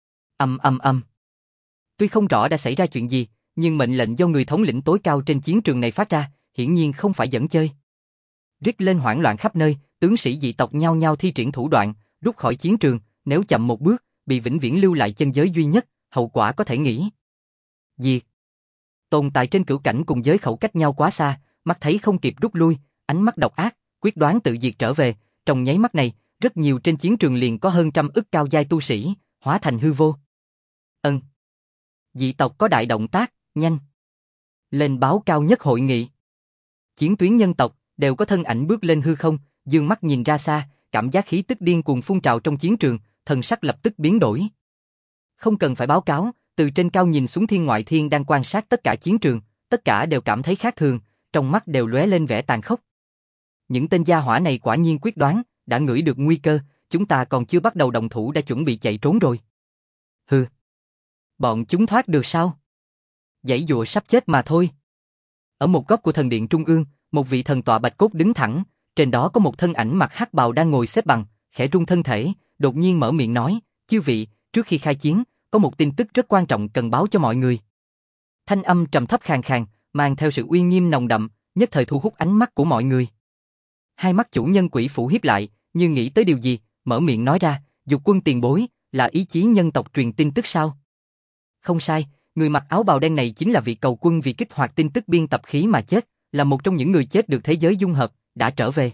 Tuy không rõ đã xảy ra chuyện gì, nhưng mệnh lệnh do người thống lĩnh tối cao trên chiến trường này phát ra, hiển nhiên không phải giỡn chơi. Rít lên hoảng loạn khắp nơi, tướng sĩ dị tộc nhao nhao thi triển thủ đoạn, rút khỏi chiến trường, nếu chậm một bước, bị vĩnh viễn lưu lại chân giới duy nhất, hậu quả có thể nghĩ. Diệt. Tồn tại trên cửu cảnh cùng giới khẩu cách nhau quá xa, mắt thấy không kịp rút lui, ánh mắt độc ác, quyết đoán tự diệt trở về, trong nháy mắt này, rất nhiều trên chiến trường liền có hơn trăm ức cao giai tu sĩ, hóa thành hư vô. Dị tộc có đại động tác, nhanh. Lên báo cao nhất hội nghị. Chiến tuyến nhân tộc, đều có thân ảnh bước lên hư không, dương mắt nhìn ra xa, cảm giác khí tức điên cuồng phun trào trong chiến trường, thần sắc lập tức biến đổi. Không cần phải báo cáo, từ trên cao nhìn xuống thiên ngoại thiên đang quan sát tất cả chiến trường, tất cả đều cảm thấy khác thường, trong mắt đều lóe lên vẻ tàn khốc. Những tên gia hỏa này quả nhiên quyết đoán, đã ngửi được nguy cơ, chúng ta còn chưa bắt đầu động thủ đã chuẩn bị chạy trốn rồi. Hừ. Bọn chúng thoát được sao? Giãy giụa sắp chết mà thôi. Ở một góc của thần điện trung ương, một vị thần tọa bạch cốt đứng thẳng, trên đó có một thân ảnh mặc hắc bào đang ngồi xếp bằng, khẽ rung thân thể, đột nhiên mở miệng nói, chư vị, trước khi khai chiến, có một tin tức rất quan trọng cần báo cho mọi người. Thanh âm trầm thấp khàn khàn, mang theo sự uy nghiêm nồng đậm, nhất thời thu hút ánh mắt của mọi người. Hai mắt chủ nhân quỷ phủ hiếp lại, như nghĩ tới điều gì, mở miệng nói ra, Dục quân tiền bối, là ý chí nhân tộc truyền tin tức sao? Không sai, người mặc áo bào đen này chính là vị cầu quân vì kích hoạt tin tức biên tập khí mà chết, là một trong những người chết được thế giới dung hợp, đã trở về.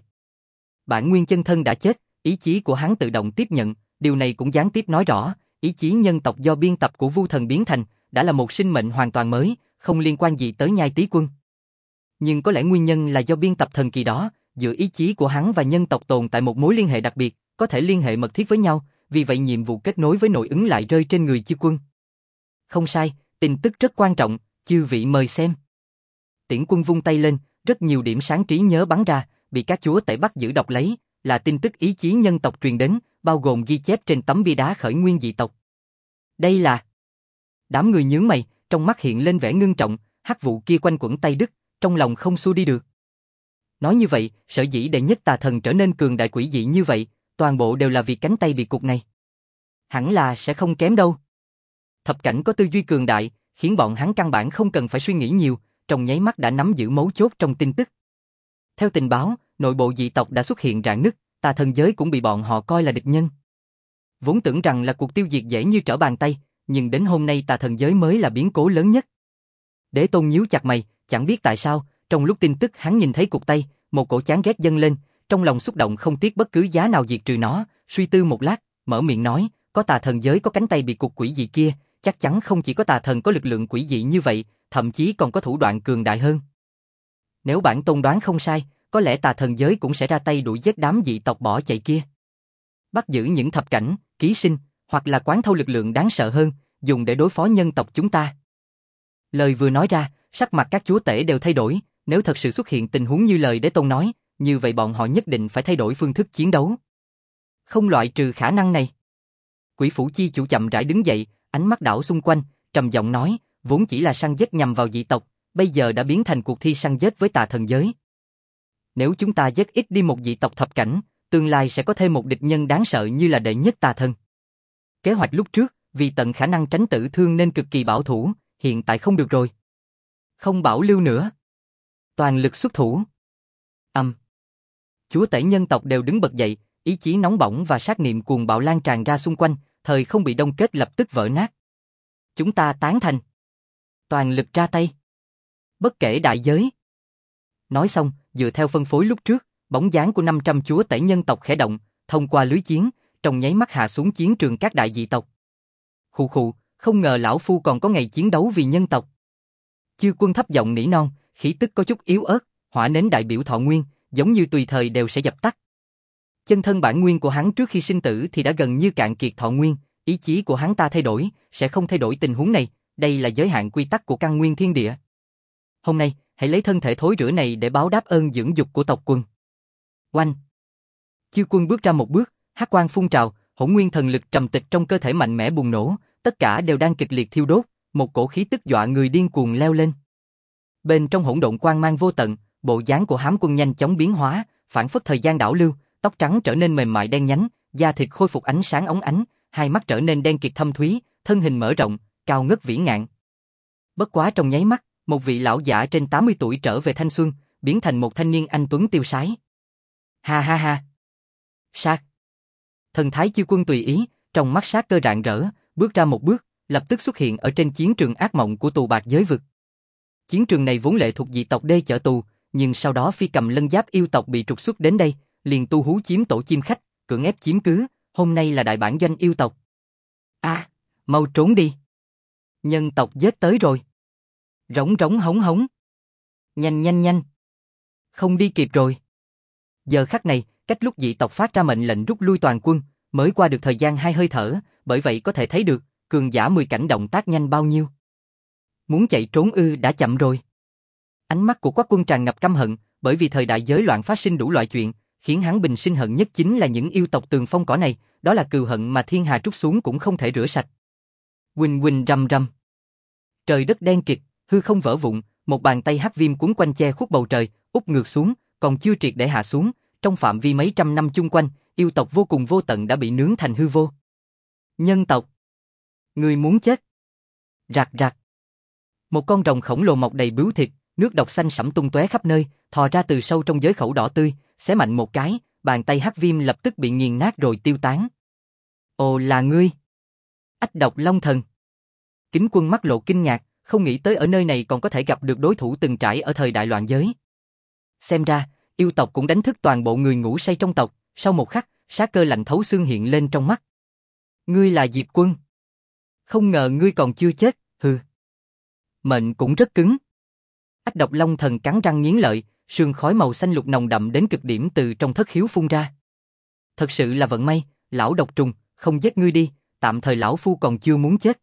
Bản nguyên chân thân đã chết, ý chí của hắn tự động tiếp nhận, điều này cũng gián tiếp nói rõ, ý chí nhân tộc do biên tập của Vu Thần biến thành, đã là một sinh mệnh hoàn toàn mới, không liên quan gì tới Nhai Tý Quân. Nhưng có lẽ nguyên nhân là do biên tập thần kỳ đó, giữa ý chí của hắn và nhân tộc tồn tại một mối liên hệ đặc biệt, có thể liên hệ mật thiết với nhau, vì vậy nhiệm vụ kết nối với nội ứng lại rơi trên người chư quân. Không sai, tin tức rất quan trọng, chư vị mời xem. Tiễn Quân vung tay lên, rất nhiều điểm sáng trí nhớ bắn ra, bị các chúa tể bắt giữ đọc lấy, là tin tức ý chí nhân tộc truyền đến, bao gồm ghi chép trên tấm bia đá khởi nguyên dị tộc. Đây là... Đám người nhướng mày, trong mắt hiện lên vẻ ngưng trọng, hắc vụ kia quanh quẩn tay đứt, trong lòng không xua đi được. Nói như vậy, sở dĩ đệ nhất tà thần trở nên cường đại quỷ dị như vậy, toàn bộ đều là vì cánh tay bị cụt này. Hẳn là sẽ không kém đâu. Thập cảnh có tư duy cường đại, khiến bọn hắn căn bản không cần phải suy nghĩ nhiều, trong nháy mắt đã nắm giữ mấu chốt trong tin tức. Theo tình báo, nội bộ dị tộc đã xuất hiện rạn nứt, tà thần giới cũng bị bọn họ coi là địch nhân. Vốn tưởng rằng là cuộc tiêu diệt dễ như trở bàn tay, nhưng đến hôm nay tà thần giới mới là biến cố lớn nhất. Đế Tôn nhíu chặt mày, chẳng biết tại sao, trong lúc tin tức hắn nhìn thấy cụt tay, một cổ chán ghét dâng lên, trong lòng xúc động không tiếc bất cứ giá nào diệt trừ nó, suy tư một lát, mở miệng nói, có tà thần giới có cánh tay bị cụt quỷ dị kia, chắc chắn không chỉ có tà thần có lực lượng quỷ dị như vậy, thậm chí còn có thủ đoạn cường đại hơn. Nếu bản tôn đoán không sai, có lẽ tà thần giới cũng sẽ ra tay đuổi giết đám dị tộc bỏ chạy kia. Bắt giữ những thập cảnh, ký sinh, hoặc là quán thâu lực lượng đáng sợ hơn, dùng để đối phó nhân tộc chúng ta. Lời vừa nói ra, sắc mặt các chúa tể đều thay đổi, nếu thật sự xuất hiện tình huống như lời Đế Tôn nói, như vậy bọn họ nhất định phải thay đổi phương thức chiến đấu. Không loại trừ khả năng này. Quỷ phủ chi chủ chậm rãi đứng dậy, ánh mắt đảo xung quanh, trầm giọng nói, vốn chỉ là săn giết nhằm vào dị tộc, bây giờ đã biến thành cuộc thi săn giết với tà thần giới. Nếu chúng ta giết ít đi một dị tộc thập cảnh, tương lai sẽ có thêm một địch nhân đáng sợ như là đệ nhất tà thần. Kế hoạch lúc trước, vì tận khả năng tránh tử thương nên cực kỳ bảo thủ, hiện tại không được rồi. Không bảo lưu nữa. Toàn lực xuất thủ. Chúa tể nhân tộc đều đứng bật dậy, ý chí nóng bỏng và sát niệm cuồng bạo lan tràn ra xung quanh, thời không bị đông kết lập tức vỡ nát. Chúng ta tán thành. Toàn lực ra tay. Bất kể đại giới. Nói xong, dựa theo phân phối lúc trước, bóng dáng của 500 chúa tể nhân tộc khẽ động, thông qua lưới chiến, trong nháy mắt hạ xuống chiến trường các đại dị tộc, Khụ khụ, không ngờ lão phu còn có ngày chiến đấu vì nhân tộc. Chư Quân thấp giọng nỉ non, khí tức có chút yếu ớt, hỏa nến đại biểu thọ nguyên, giống như tùy thời đều sẽ dập tắt. Chân thân bản nguyên của hắn trước khi sinh tử thì đã gần như cạn kiệt thọ nguyên, ý chí của hắn ta thay đổi, sẽ không thay đổi tình huống này, đây là giới hạn quy tắc của căn nguyên thiên địa. Hôm nay, hãy lấy thân thể thối rữa này để báo đáp ơn dưỡng dục của tộc Quân. Oanh! Chư Quân bước ra một bước, hắc quang phun trào, hỗn nguyên thần lực trầm tịch trong cơ thể mạnh mẽ bùng nổ, tất cả đều đang kịch liệt thiêu đốt, một cổ khí tức dọa người điên cuồng leo lên. Bên trong hỗn độn quang mang vô tận, bộ dáng của Hám Quân nhanh chóng biến hóa, phản phất thời gian đảo lưu, tóc trắng trở nên mềm mại đen nhánh, da thịt khôi phục ánh sáng óng ánh, hai mắt trở nên đen kịt thâm thúy, thân hình mở rộng, cao ngất vĩ ngạn. Bất quá trong nháy mắt, một vị lão giả trên 80 tuổi trở về thanh xuân, biến thành một thanh niên anh tuấn tiêu sái. Ha ha ha. Sát. Thần thái Chư Quân tùy ý, trong mắt sát cơ rạng rỡ, bước ra một bước, lập tức xuất hiện ở trên chiến trường ác mộng của tù bạc giới vực. Chiến trường này vốn lệ thuộc dị tộc Đê Chợ Tù, nhưng sau đó Phi Cầm Lân Giáp yêu tộc bị trục xuất đến đây, liền tu hú chiếm tổ chim khách, cưỡng ép chiếm cứ, hôm nay là đại bản doanh yêu tộc. Mau trốn đi. Nhân tộc giết tới rồi. Rống rống hống hống. Nhanh nhanh nhanh. Không đi kịp rồi. Giờ khắc này, cách lúc dị tộc phát ra mệnh lệnh rút lui toàn quân, mới qua được thời gian 2 hơi thở, bởi vậy có thể thấy được, cường giả 10 cảnh động tác nhanh bao nhiêu. Muốn chạy trốn đã chậm rồi. Ánh mắt của Quách Quân tràn ngập căm hận, bởi vì thời đại giới loạn phát sinh đủ loại chuyện, khiến hắn bình sinh hận nhất chính là những yêu tộc tường phong cỏ này, đó là cừu hận mà thiên hà trút xuống cũng không thể rửa sạch. Huỳnh huỳnh rầm rầm. Trời đất đen kịt, hư không vỡ vụn, một bàn tay hắc viêm cuốn quanh che khuất bầu trời, úp ngược xuống, còn chưa triệt để hạ xuống, trong phạm vi mấy trăm năm chung quanh, yêu tộc vô cùng vô tận đã bị nướng thành hư vô. Nhân tộc, người muốn chết. Rạc rạc. Một con rồng khổng lồ mọc đầy bướu thịt, nước độc xanh sẫm tung tóe khắp nơi, thò ra từ sâu trong giới khẩu đỏ tươi, xé mạnh một cái, bàn tay hắc viêm lập tức bị nghiền nát rồi tiêu tán. Ồ, là ngươi. Ách Độc Long Thần. Kính Quân mắt lộ kinh ngạc, không nghĩ tới ở nơi này còn có thể gặp được đối thủ từng trải ở thời đại loạn giới. Xem ra, yêu tộc cũng đánh thức toàn bộ người ngủ say trong tộc, sau một khắc, sát cơ lạnh thấu xương hiện lên trong mắt. Ngươi là Diệp Quân. Không ngờ ngươi còn chưa chết, hừ. Mệnh cũng rất cứng. Ách Độc Long Thần cắn răng nghiến lợi, sương khói màu xanh lục nồng đậm đến cực điểm từ trong thất khiếu phun ra. Thật sự là vận may, lão độc trùng, không giết ngươi đi, tạm thời lão phu còn chưa muốn chết.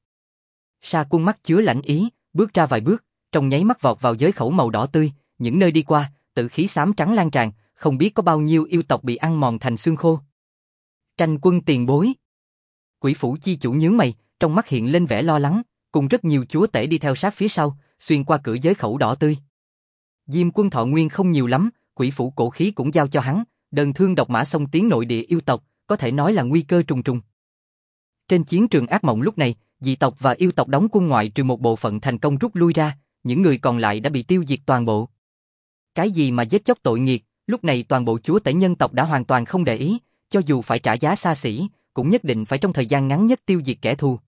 Sa Quân mắt chứa lãnh ý, bước ra vài bước, trong nháy mắt vọt vào giới khẩu màu đỏ tươi, những nơi đi qua, tự khí xám trắng lan tràn, không biết có bao nhiêu yêu tộc bị ăn mòn thành xương khô. Tranh Quân tiền bối. Quỷ phủ chi chủ nhướng mày, trong mắt hiện lên vẻ lo lắng, cùng rất nhiều chúa tể đi theo sát phía sau, xuyên qua cửa giới khẩu đỏ tươi. Diêm Quân thọ nguyên không nhiều lắm, quỷ phủ cổ khí cũng giao cho hắn, đơn thương độc mã xông tiến nội địa yêu tộc, có thể nói là nguy cơ trùng trùng. Trên chiến trường ác mộng lúc này, dị tộc và yêu tộc đóng quân ngoại trừ một bộ phận thành công rút lui ra, những người còn lại đã bị tiêu diệt toàn bộ. Cái gì mà giết chóc tội nghiệt, lúc này toàn bộ chúa tể nhân tộc đã hoàn toàn không để ý, cho dù phải trả giá xa xỉ, cũng nhất định phải trong thời gian ngắn nhất tiêu diệt kẻ thù.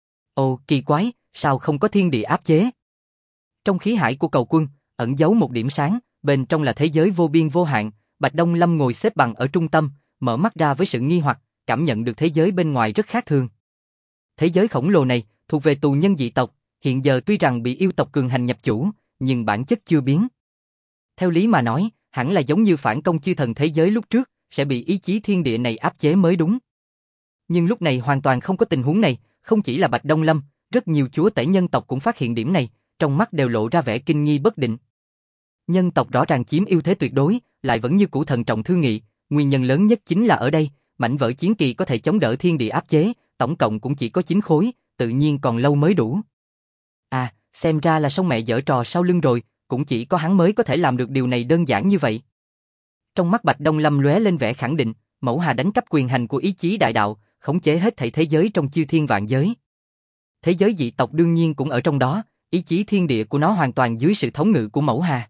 Ồ, kỳ quái, sao không có thiên địa áp chế? Trong khí hải của cầu quân, ẩn giấu một điểm sáng, bên trong là thế giới vô biên vô hạn, Bạch Đông Lâm ngồi xếp bằng ở trung tâm, mở mắt ra với sự nghi hoặc, cảm nhận được thế giới bên ngoài rất khác thường. Thế giới khổng lồ này, thuộc về tù nhân dị tộc, hiện giờ tuy rằng bị yêu tộc cường hành nhập chủ, nhưng bản chất chưa biến. Theo lý mà nói, hẳn là giống như phản công chư thần thế giới lúc trước, sẽ bị ý chí thiên địa này áp chế mới đúng. Nhưng lúc này hoàn toàn không có tình huống này, không chỉ là Bạch Đông Lâm, rất nhiều chúa tể nhân tộc cũng phát hiện điểm này, trong mắt đều lộ ra vẻ kinh nghi bất định. Nhân tộc rõ ràng chiếm ưu thế tuyệt đối, lại vẫn như cũ thận trọng thương nghị, nguyên nhân lớn nhất chính là ở đây, mảnh vỡ chiến kỳ có thể chống đỡ thiên địa áp chế, tổng cộng cũng chỉ có 9 khối, tự nhiên còn lâu mới đủ. À, xem ra là Song Mẹ giở trò sau lưng rồi, cũng chỉ có hắn mới có thể làm được điều này đơn giản như vậy. Trong mắt Bạch Đông Lâm lóe lên vẻ khẳng định, Mẫu Hà đánh cắp quyền hành của ý chí đại đạo, khống chế hết thảy thế giới trong chư thiên vạn giới. Thế giới dị tộc đương nhiên cũng ở trong đó, ý chí thiên địa của nó hoàn toàn dưới sự thống ngự của Mẫu Hà.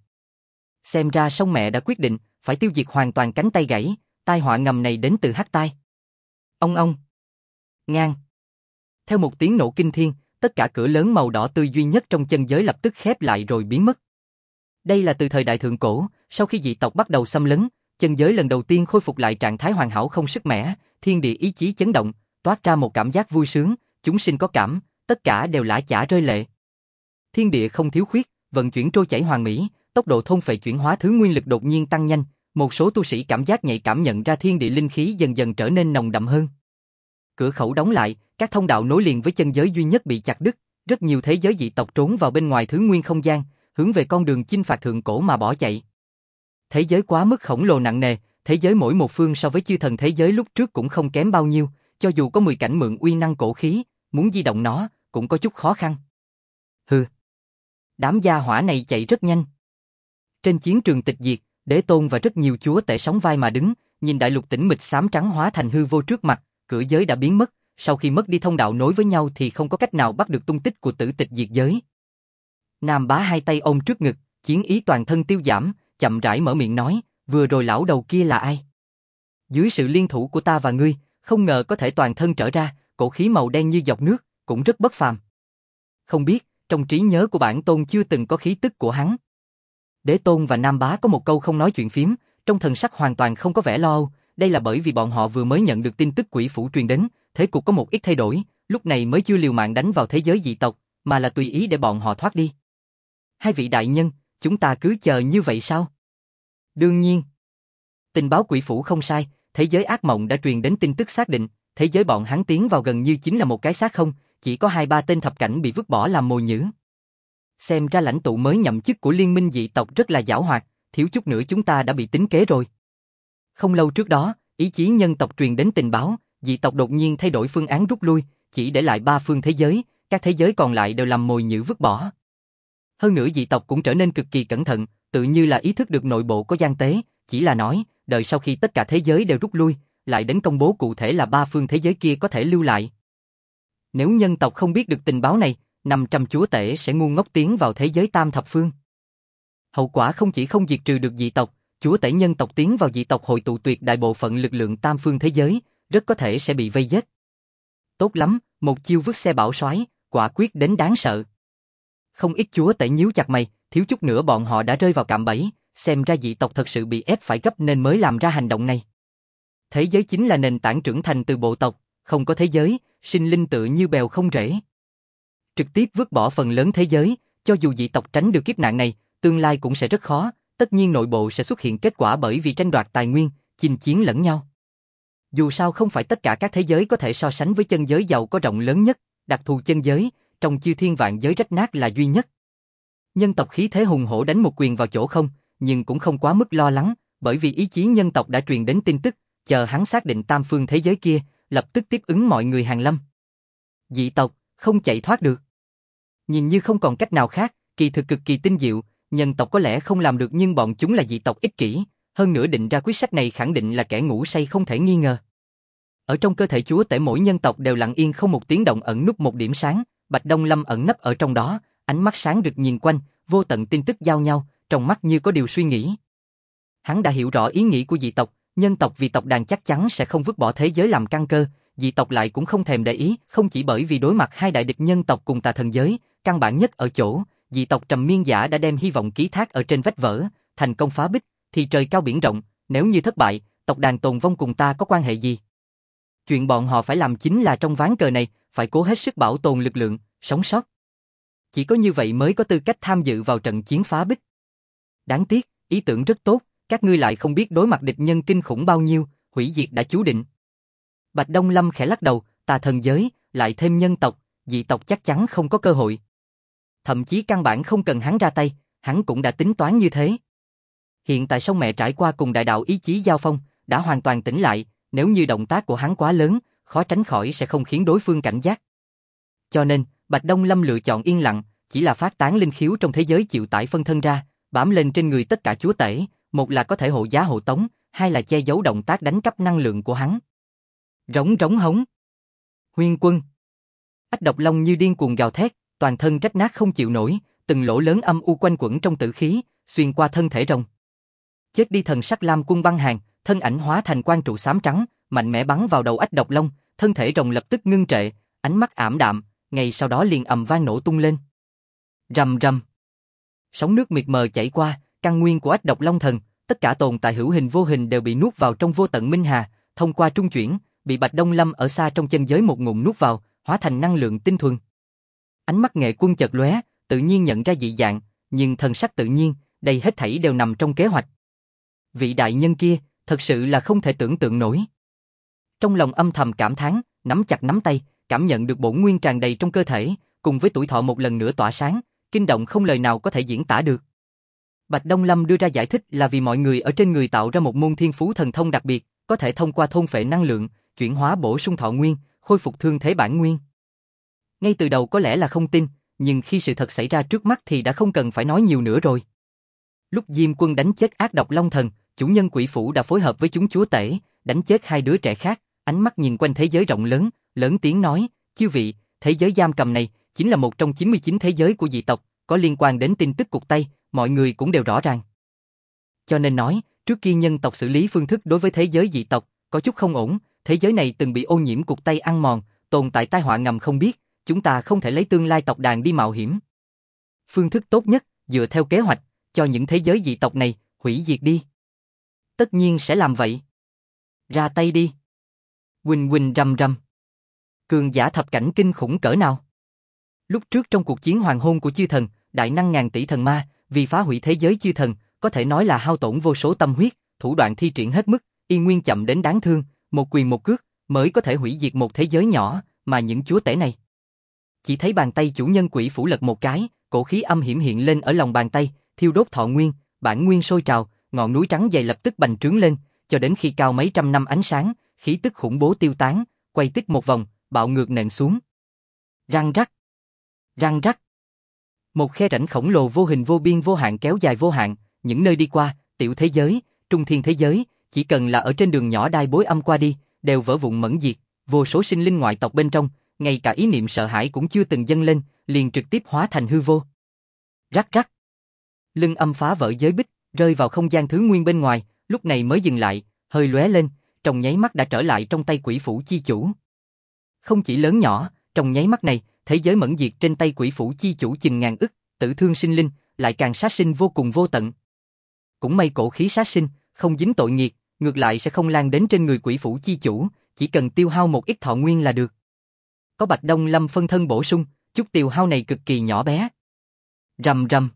Xem ra Song Mẹ đã quyết định, phải tiêu diệt hoàn toàn cánh tay gãy, tai họa ngầm này đến từ hắc tai. Ông. Ngang. Theo một tiếng nổ kinh thiên, tất cả cửa lớn màu đỏ tươi duy nhất trong chân giới lập tức khép lại rồi biến mất. Đây là từ thời đại thượng cổ, sau khi dị tộc bắt đầu xâm lấn, chân giới lần đầu tiên khôi phục lại trạng thái hoàn hảo không sức mẻ, thiên địa ý chí chấn động, toát ra một cảm giác vui sướng, chúng sinh có cảm, tất cả đều lã chã rơi lệ. Thiên địa không thiếu khuyết, vận chuyển trôi chảy hoàn mỹ, tốc độ thôn phệ chuyển hóa thứ nguyên lực đột nhiên tăng nhanh, một số tu sĩ cảm giác nhạy cảm nhận ra thiên địa linh khí dần dần trở nên nồng đậm hơn. Cửa khẩu đóng lại, các thông đạo nối liền với chân giới duy nhất bị chặt đứt, rất nhiều thế giới dị tộc trốn vào bên ngoài thứ nguyên không gian, hướng về con đường chinh phạt thượng cổ mà bỏ chạy. Thế giới quá mức khổng lồ nặng nề, thế giới mỗi một phương so với chư thần thế giới lúc trước cũng không kém bao nhiêu, cho dù có 10 cảnh mượn uy năng cổ khí, muốn di động nó cũng có chút khó khăn. Hừ. Đám gia hỏa này chạy rất nhanh. Trên chiến trường tịch diệt, Đế Tôn và rất nhiều chúa tể sóng vai mà đứng, nhìn đại lục tĩnh mịch xám trắng hóa thành hư vô trước mặt, cửa giới đã biến mất, sau khi mất đi thông đạo nối với nhau thì không có cách nào bắt được tung tích của tử tịch diệt giới. Nam Bá hai tay ôm trước ngực, chiến ý toàn thân tiêu giảm, chậm rãi mở miệng nói, vừa rồi lão đầu kia là ai? Dưới sự liên thủ của ta và ngươi, không ngờ có thể toàn thân trở ra, cổ khí màu đen như giọt nước, cũng rất bất phàm. Không biết, trong trí nhớ của bản tôn chưa từng có khí tức của hắn. Đế Tôn và Nam Bá có một câu không nói chuyện phiếm, trong thần sắc hoàn toàn không có vẻ lo âu, đây là bởi vì bọn họ vừa mới nhận được tin tức quỷ phủ truyền đến, thế cục có một ít thay đổi, lúc này mới chưa liều mạng đánh vào thế giới dị tộc, mà là tùy ý để bọn họ thoát đi. Hai vị đại nhân, chúng ta cứ chờ như vậy sao? Đương nhiên. Tình báo quỷ phủ không sai, thế giới ác mộng đã truyền đến tin tức xác định, thế giới bọn hắn tiến vào gần như chính là một cái xác không, chỉ có 2-3 tên thập cảnh bị vứt bỏ làm mồi nhử. Xem ra lãnh tụ mới nhậm chức của liên minh dị tộc rất là giảo hoạt, thiếu chút nữa chúng ta đã bị tính kế rồi. Không lâu trước đó, ý chí nhân tộc truyền đến tình báo, dị tộc đột nhiên thay đổi phương án rút lui, chỉ để lại 3 phương thế giới, các thế giới còn lại đều làm mồi nhử vứt bỏ. Hơn nữa dị tộc cũng trở nên cực kỳ cẩn thận, tự như là ý thức được nội bộ có gian tế, chỉ là nói, đợi sau khi tất cả thế giới đều rút lui, lại đến công bố cụ thể là 3 phương thế giới kia có thể lưu lại. Nếu nhân tộc không biết được tình báo này, 500 chúa tể sẽ ngu ngốc tiến vào thế giới tam thập phương. Hậu quả không chỉ không diệt trừ được dị tộc, chúa tể nhân tộc tiến vào dị tộc hội tụ tuyệt đại bộ phận lực lượng tam phương thế giới, rất có thể sẽ bị vây giết. Tốt lắm, một chiêu vứt xe bảo soái, quả quyết đến đáng sợ. Không ít chúa tể nhíu chặt mày, thiếu chút nữa bọn họ đã rơi vào cạm bẫy, xem ra dị tộc thật sự bị ép phải gấp nên mới làm ra hành động này. Thế giới chính là nền tảng trưởng thành từ bộ tộc, không có thế giới, sinh linh tựa như bèo không rễ. Trực tiếp vứt bỏ phần lớn thế giới, cho dù dị tộc tránh được kiếp nạn này, tương lai cũng sẽ rất khó, tất nhiên nội bộ sẽ xuất hiện kết quả bởi vì tranh đoạt tài nguyên, chinh chiến lẫn nhau. Dù sao không phải tất cả các thế giới có thể so sánh với chân giới giàu có rộng lớn nhất, đặc thù chân giới, trong chư thiên vạn giới rách nát là duy nhất. Nhân tộc khí thế hùng hổ đánh một quyền vào chỗ không, nhưng cũng không quá mức lo lắng, bởi vì ý chí nhân tộc đã truyền đến tin tức, chờ hắn xác định tam phương thế giới kia, lập tức tiếp ứng mọi người hàng lâm. Dị tộc, không chạy thoát được. Nhìn như không còn cách nào khác, kỳ thực cực kỳ tinh diệu, nhân tộc có lẽ không làm được nhưng bọn chúng là dị tộc ích kỷ, hơn nữa định ra quyết sách này khẳng định là kẻ ngủ say không thể nghi ngờ. Ở trong cơ thể chúa tể mỗi nhân tộc đều lặng yên không một tiếng động ẩn núp một điểm sáng, Bạch Đông Lâm ẩn nấp ở trong đó, ánh mắt sáng rực nhìn quanh, vô tận tin tức giao nhau, trong mắt như có điều suy nghĩ. Hắn đã hiểu rõ ý nghĩ của dị tộc, nhân tộc vì tộc đàn chắc chắn sẽ không vứt bỏ thế giới làm căn cơ, dị tộc lại cũng không thèm để ý, không chỉ bởi vì đối mặt hai đại địch nhân tộc cùng tà thần giới, căn bản nhất ở chỗ, dị tộc Trầm Miên Giả đã đem hy vọng ký thác ở trên vách vỡ, thành công phá bích, thì trời cao biển rộng, nếu như thất bại, tộc đàn tồn vong cùng ta có quan hệ gì? Chuyện bọn họ phải làm chính là trong ván cờ này, phải cố hết sức bảo tồn lực lượng, sống sót. Chỉ có như vậy mới có tư cách tham dự vào trận chiến phá bích. Đáng tiếc, ý tưởng rất tốt, các ngươi lại không biết đối mặt địch nhân kinh khủng bao nhiêu, hủy diệt đã chú định. Bạch Đông Lâm khẽ lắc đầu, tà thần giới, lại thêm nhân tộc, dị tộc chắc chắn không có cơ hội. Thậm chí căn bản không cần hắn ra tay, hắn cũng đã tính toán như thế. Hiện tại sông mẹ trải qua cùng đại đạo ý chí giao phong, đã hoàn toàn tỉnh lại, nếu như động tác của hắn quá lớn, khó tránh khỏi sẽ không khiến đối phương cảnh giác. Cho nên, Bạch Đông Lâm lựa chọn yên lặng, chỉ là phát tán linh khiếu trong thế giới chịu tải phân thân ra, bám lên trên người tất cả chúa tể, một là có thể hộ giá hộ tống, hai là che giấu động tác đánh cắp năng lượng của hắn. Rống rống hống. Huyên Quân. Ách Độc Long như điên cuồng gào thét, toàn thân rách nát không chịu nổi, từng lỗ lớn âm u quanh quẩn trong tử khí, xuyên qua thân thể rồng. Chết đi thần sắc Lam Quân băng hàng, thân ảnh hóa thành quang trụ xám trắng, mạnh mẽ bắn vào đầu Ách Độc Long, thân thể rồng lập tức ngưng trệ, ánh mắt ảm đạm, ngay sau đó liền ầm vang nổ tung lên. Rầm rầm. Sóng nước mịt mờ chảy qua, căn nguyên của Ách Độc Long thần, tất cả tồn tại hữu hình vô hình đều bị nuốt vào trong vô tận minh hà, thông qua trung chuyển, bị Bạch Đông Lâm ở xa trong chân giới một ngụm nuốt vào, hóa thành năng lượng tinh thuần. Ánh mắt Nghệ Quân chợt lóe, tự nhiên nhận ra dị dạng, nhưng thần sắc tự nhiên, đây hết thảy đều nằm trong kế hoạch. Vị đại nhân kia, thật sự là không thể tưởng tượng nổi. Trong lòng âm thầm cảm thán, nắm chặt nắm tay, cảm nhận được bổn nguyên tràn đầy trong cơ thể, cùng với tuổi thọ một lần nữa tỏa sáng, kinh động không lời nào có thể diễn tả được. Bạch Đông Lâm đưa ra giải thích là vì mọi người ở trên người tạo ra một môn thiên phú thần thông đặc biệt, có thể thông qua thôn phệ năng lượng, chuyển hóa bổ sung thọ nguyên, khôi phục thương thế bản nguyên. Ngay từ đầu có lẽ là không tin, nhưng khi sự thật xảy ra trước mắt thì đã không cần phải nói nhiều nữa rồi. Lúc Diêm Quân đánh chết ác độc Long Thần, chủ nhân Quỷ Phủ đã phối hợp với chúng chúa tể, đánh chết hai đứa trẻ khác, ánh mắt nhìn quanh thế giới rộng lớn, lớn tiếng nói, chư vị, thế giới giam cầm này chính là một trong 99 thế giới của dị tộc, có liên quan đến tin tức cục Tây, mọi người cũng đều rõ ràng. Cho nên nói, trước khi nhân tộc xử lý phương thức đối với thế giới dị tộc, có chút không ổn, thế giới này từng bị ô nhiễm cục Tây ăn mòn, tồn tại tai họa ngầm không biết, chúng ta không thể lấy tương lai tộc đàn đi mạo hiểm. Phương thức tốt nhất, dựa theo kế hoạch, cho những thế giới dị tộc này, hủy diệt đi. Tất nhiên sẽ làm vậy. Ra tay đi. Huỳnh huỳnh rầm rầm. Cường giả thập cảnh kinh khủng cỡ nào? Lúc trước trong cuộc chiến hoàng hôn của chư thần, đại năng ngàn tỷ thần ma, vì phá hủy thế giới chư thần, có thể nói là hao tổn vô số tâm huyết, thủ đoạn thi triển hết mức, y nguyên chậm đến đáng thương, một quyền một cước, mới có thể hủy diệt một thế giới nhỏ, mà những chúa tể này. Chỉ thấy bàn tay chủ nhân Quỷ Phủ lật một cái, cổ khí âm hiểm hiện lên ở lòng bàn tay, thiêu đốt thọ nguyên, bản nguyên sôi trào, ngọn núi trắng dày lập tức bành trướng lên, cho đến khi cao mấy trăm năm ánh sáng, khí tức khủng bố tiêu tán, quay tích một vòng, bạo ngược nện xuống. Răng rắc, răng rắc. Một khe rãnh khổng lồ vô hình vô biên vô hạn kéo dài vô hạn, những nơi đi qua, tiểu thế giới, trung thiên thế giới, chỉ cần là ở trên đường nhỏ đai bối âm qua đi, đều vỡ vụn mẫn diệt, vô số sinh linh ngoại tộc bên trong, ngay cả ý niệm sợ hãi cũng chưa từng dâng lên, liền trực tiếp hóa thành hư vô. Rắc rắc. Lưng âm phá vỡ giới bích, rơi vào không gian thứ nguyên bên ngoài, lúc này mới dừng lại, hơi lóe lên, trong nháy mắt đã trở lại trong tay Quỷ Phủ chi chủ. Không chỉ lớn nhỏ, trong nháy mắt này, thế giới mẫn diệt trên tay Quỷ Phủ chi chủ chừng ngàn ức, tử thương sinh linh, lại càng sát sinh vô cùng vô tận. Cũng may cổ khí sát sinh, không dính tội nghiệt, ngược lại sẽ không lan đến trên người Quỷ Phủ chi chủ, chỉ cần tiêu hao một ít thọ nguyên là được. Có Bạch Đông Lâm phân thân bổ sung, chút tiêu hao này cực kỳ nhỏ bé. Rầm rầm.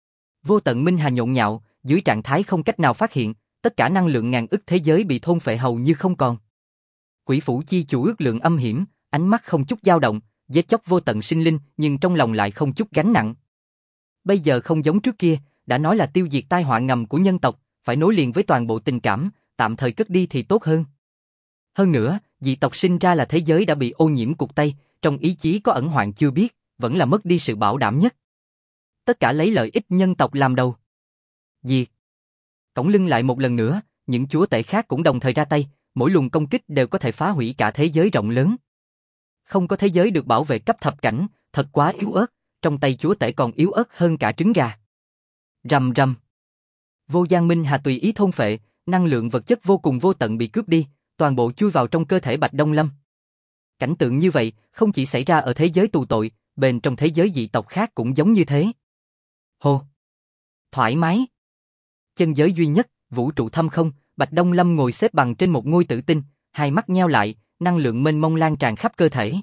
Vô tận minh hà nhộn nhạo, dưới trạng thái không cách nào phát hiện, tất cả năng lượng ngàn ức thế giới bị thôn phệ hầu như không còn. Quỷ Phủ chi chủ ước lượng âm hiểm, ánh mắt không chút dao động, giết chóc vô tận sinh linh, nhưng trong lòng lại không chút gánh nặng. Bây giờ không giống trước kia, đã nói là tiêu diệt tai họa ngầm của nhân tộc, phải nối liền với toàn bộ tình cảm, tạm thời cất đi thì tốt hơn. Hơn nữa, dị tộc sinh ra là thế giới đã bị ô nhiễm cục Tây, trong ý chí có ẩn hoạn chưa biết, vẫn là mất đi sự bảo đảm nhất. Tất cả lấy lợi ích nhân tộc làm đầu. Diệt. Cổng lưng lại một lần nữa, những chúa tể khác cũng đồng thời ra tay, mỗi luồng công kích đều có thể phá hủy cả thế giới rộng lớn. Không có thế giới được bảo vệ cấp thập cảnh, thật quá yếu ớt, trong tay chúa tể còn yếu ớt hơn cả trứng gà. Rầm rầm. Vô gian minh hà tùy ý thôn phệ, năng lượng vật chất vô cùng vô tận bị cướp đi, toàn bộ chui vào trong cơ thể Bạch Đông Lâm. Cảnh tượng như vậy không chỉ xảy ra ở thế giới tù tội, bên trong thế giới dị tộc khác cũng giống như thế. Hồ. Thoải mái. Chân giới duy nhất, vũ trụ thâm không, Bạch Đông Lâm ngồi xếp bằng trên một ngôi tử tinh, hai mắt nheo lại, năng lượng mênh mông lan tràn khắp cơ thể.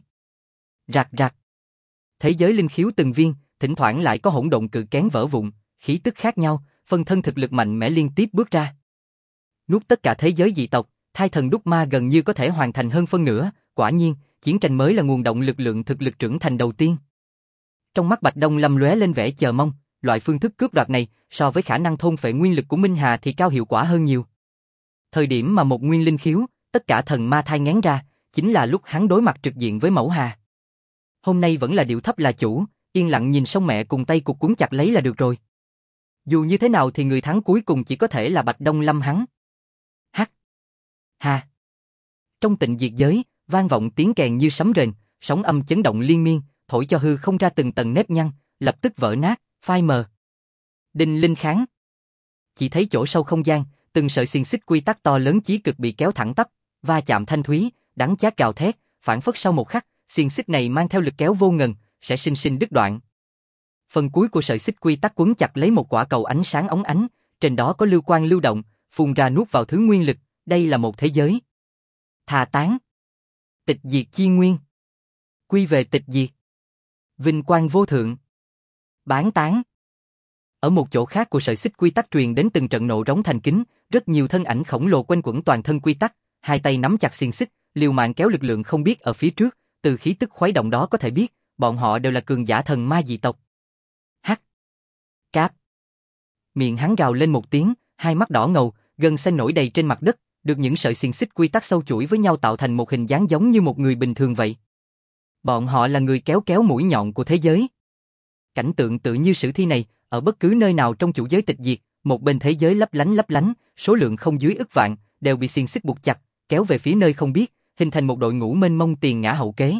Rạc rạc. Thế giới linh khiếu từng viên, thỉnh thoảng lại có hỗn độn cự kén vỡ vụn, khí tức khác nhau, phân thân thực lực mạnh mẽ liên tiếp bước ra. Nuốt tất cả thế giới dị tộc, thai thần đúc ma gần như có thể hoàn thành hơn phân nửa, quả nhiên, chiến tranh mới là nguồn động lực lượng thực lực trưởng thành đầu tiên. Trong mắt Bạch Đông Lâm lóe lên vẻ chờ mong, loại phương thức cướp đoạt này so với khả năng thôn phệ nguyên lực của Minh Hà thì cao hiệu quả hơn nhiều. Thời điểm mà một nguyên linh khiếu, tất cả thần ma thai nghén ra, chính là lúc hắn đối mặt trực diện với Mẫu Hà. Hôm nay vẫn là điệu thấp là chủ, yên lặng nhìn sông mẹ cùng tay cục cuốn chặt lấy là được rồi. Dù như thế nào thì người thắng cuối cùng chỉ có thể là Bạch Đông Lâm hắn. Hắc. Hà. Trong tịnh diệt giới, vang vọng tiếng kèn như sấm rền, sóng âm chấn động liên miên, thổi cho hư không ra từng tầng nếp nhăn, lập tức vỡ nát, phai mờ. Đinh linh kháng. Chỉ thấy chỗ sâu không gian, từng sợi xiềng xích quy tắc to lớn chí cực bị kéo thẳng tắp, va chạm thanh thúy, đắng chát gào thét, phản phất sau một khắc, xiềng xích này mang theo lực kéo vô ngần, sẽ sinh sinh đứt đoạn. Phần cuối của sợi xích quy tắc quấn chặt lấy một quả cầu ánh sáng óng ánh, trên đó có lưu quang lưu động, phun ra nuốt vào thứ nguyên lực, đây là một thế giới. Thà tán. Tịch diệt chi nguyên. Quy về tịch diệt. Vinh quang vô thượng. Bán tán. Ở một chỗ khác của sợi xích quy tắc truyền đến từng trận nộ rống thành kính, rất nhiều thân ảnh khổng lồ quanh quẩn toàn thân quy tắc, hai tay nắm chặt xiềng xích, liều mạng kéo lực lượng không biết ở phía trước, từ khí tức khuấy động đó có thể biết, bọn họ đều là cường giả thần ma dị tộc. Hắc. Cáp. Miệng hắn gào lên một tiếng, hai mắt đỏ ngầu, gân xanh nổi đầy trên mặt đất, được những sợi xiềng xích quy tắc sâu chuỗi với nhau tạo thành một hình dáng giống như một người bình thường vậy. Bọn họ là người kéo kéo mũi nhọn của thế giới. Cảnh tượng tự như sử thi này, ở bất cứ nơi nào trong chủ giới tịch diệt, một bên thế giới lấp lánh, số lượng không dưới ức vạn, đều bị xiềng xích buộc chặt, kéo về phía nơi không biết, hình thành một đội ngũ mênh mông tiền ngã hậu kế.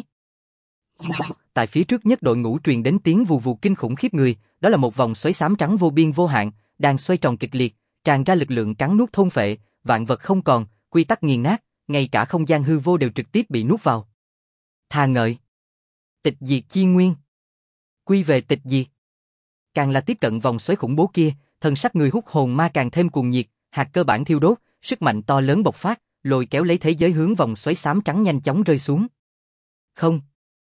Tại phía trước nhất đội ngũ truyền đến tiếng vù vù kinh khủng khiếp người, đó là một vòng xoáy xám trắng vô biên vô hạn, đang xoay tròn kịch liệt, tràn ra lực lượng cắn nuốt thôn phệ, vạn vật không còn, quy tắc nghiền nát, ngay cả không gian hư vô đều trực tiếp bị nuốt vào. Thà ngợi. Tịch diệt chi nguyên. Quy về tịch diệt. Càng là tiếp cận vòng xoáy khủng bố kia, thần sắc người hút hồn ma càng thêm cuồng nhiệt, hạt cơ bản thiêu đốt, sức mạnh to lớn bộc phát, lôi kéo lấy thế giới hướng vòng xoáy xám trắng nhanh chóng rơi xuống. Không.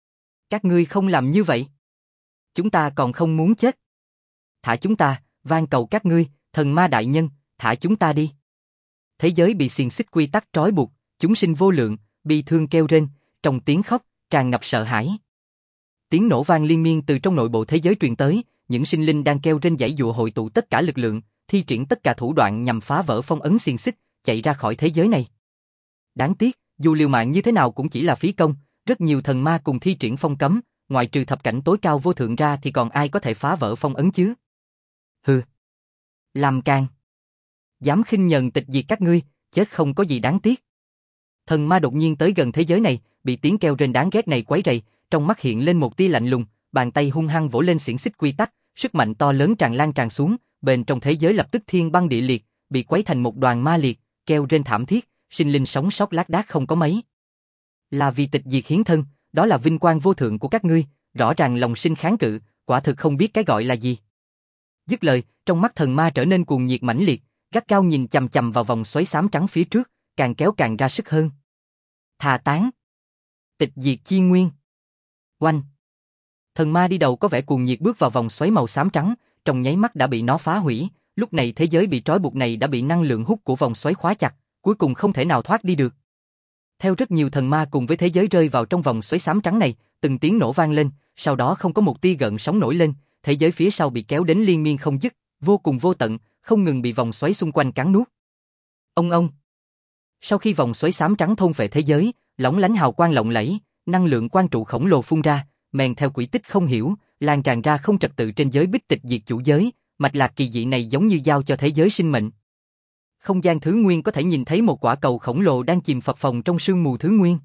Các ngươi không làm như vậy. Chúng ta còn không muốn chết. Thả chúng ta, van cầu các ngươi, thần ma đại nhân, thả chúng ta đi. Thế giới bị xiềng xích quy tắc trói buộc, chúng sinh vô lượng, bi thương kêu rên, trong tiếng khóc, tràn ngập sợ hãi. Tiếng nổ vang liên miên từ trong nội bộ thế giới truyền tới, những sinh linh đang kêu rên giãy giụa hội tụ tất cả lực lượng, thi triển tất cả thủ đoạn nhằm phá vỡ phong ấn xiềng xích, chạy ra khỏi thế giới này. Đáng tiếc, dù liều mạng như thế nào cũng chỉ là phí công, rất nhiều thần ma cùng thi triển phong cấm, ngoại trừ thập cảnh tối cao vô thượng ra thì còn ai có thể phá vỡ phong ấn chứ? Hừ. Làm càn. Dám khinh nhẫn tịch diệt các ngươi, chết không có gì đáng tiếc. Thần ma đột nhiên tới gần thế giới này, bị tiếng kêu rên đáng ghét này quấy rầy, trong mắt hiện lên một tia lạnh lùng, bàn tay hung hăng vỗ lên xiềng xích quy tắc, sức mạnh to lớn tràn lan tràn xuống, bên trong thế giới lập tức thiên băng địa liệt, bị quấy thành một đoàn ma liệt, kêu rên thảm thiết, sinh linh sống sót lác đác không có mấy. Là vì tịch diệt hiến thân, đó là vinh quang vô thượng của các ngươi, rõ ràng lòng sinh kháng cự, quả thực không biết cái gọi là gì. Dứt lời, trong mắt thần ma trở nên cuồng nhiệt mãnh liệt, gắt gao nhìn chằm chằm vào vòng xoáy xám trắng phía trước, càng kéo càng ra sức hơn. Thà tán. Tịch diệt chi nguyên. Oanh. Thần ma đi đầu có vẻ cuồng nhiệt bước vào vòng xoáy màu xám trắng, trong nháy mắt đã bị nó phá hủy, lúc này thế giới bị trói buộc này đã bị năng lượng hút của vòng xoáy khóa chặt, cuối cùng không thể nào thoát đi được. Theo rất nhiều thần ma cùng với thế giới rơi vào trong vòng xoáy xám trắng này, từng tiếng nổ vang lên, sau đó không có một tia gợn sóng nổi lên, thế giới phía sau bị kéo đến liên miên không dứt, vô cùng vô tận, không ngừng bị vòng xoáy xung quanh cắn nuốt. Ông. Sau khi vòng xoáy xám trắng thôn phệ thế giới, lóng lánh hào quang lộng lẫy, năng lượng quang trụ khổng lồ phun ra, men theo quỹ tích không hiểu, lan tràn ra không trật tự trên giới bích tịch diệt chủ giới, mạch lạc kỳ dị này giống như giao cho thế giới sinh mệnh. Không gian thứ nguyên có thể nhìn thấy một quả cầu khổng lồ đang chìm phập phồng trong sương mù thứ nguyên.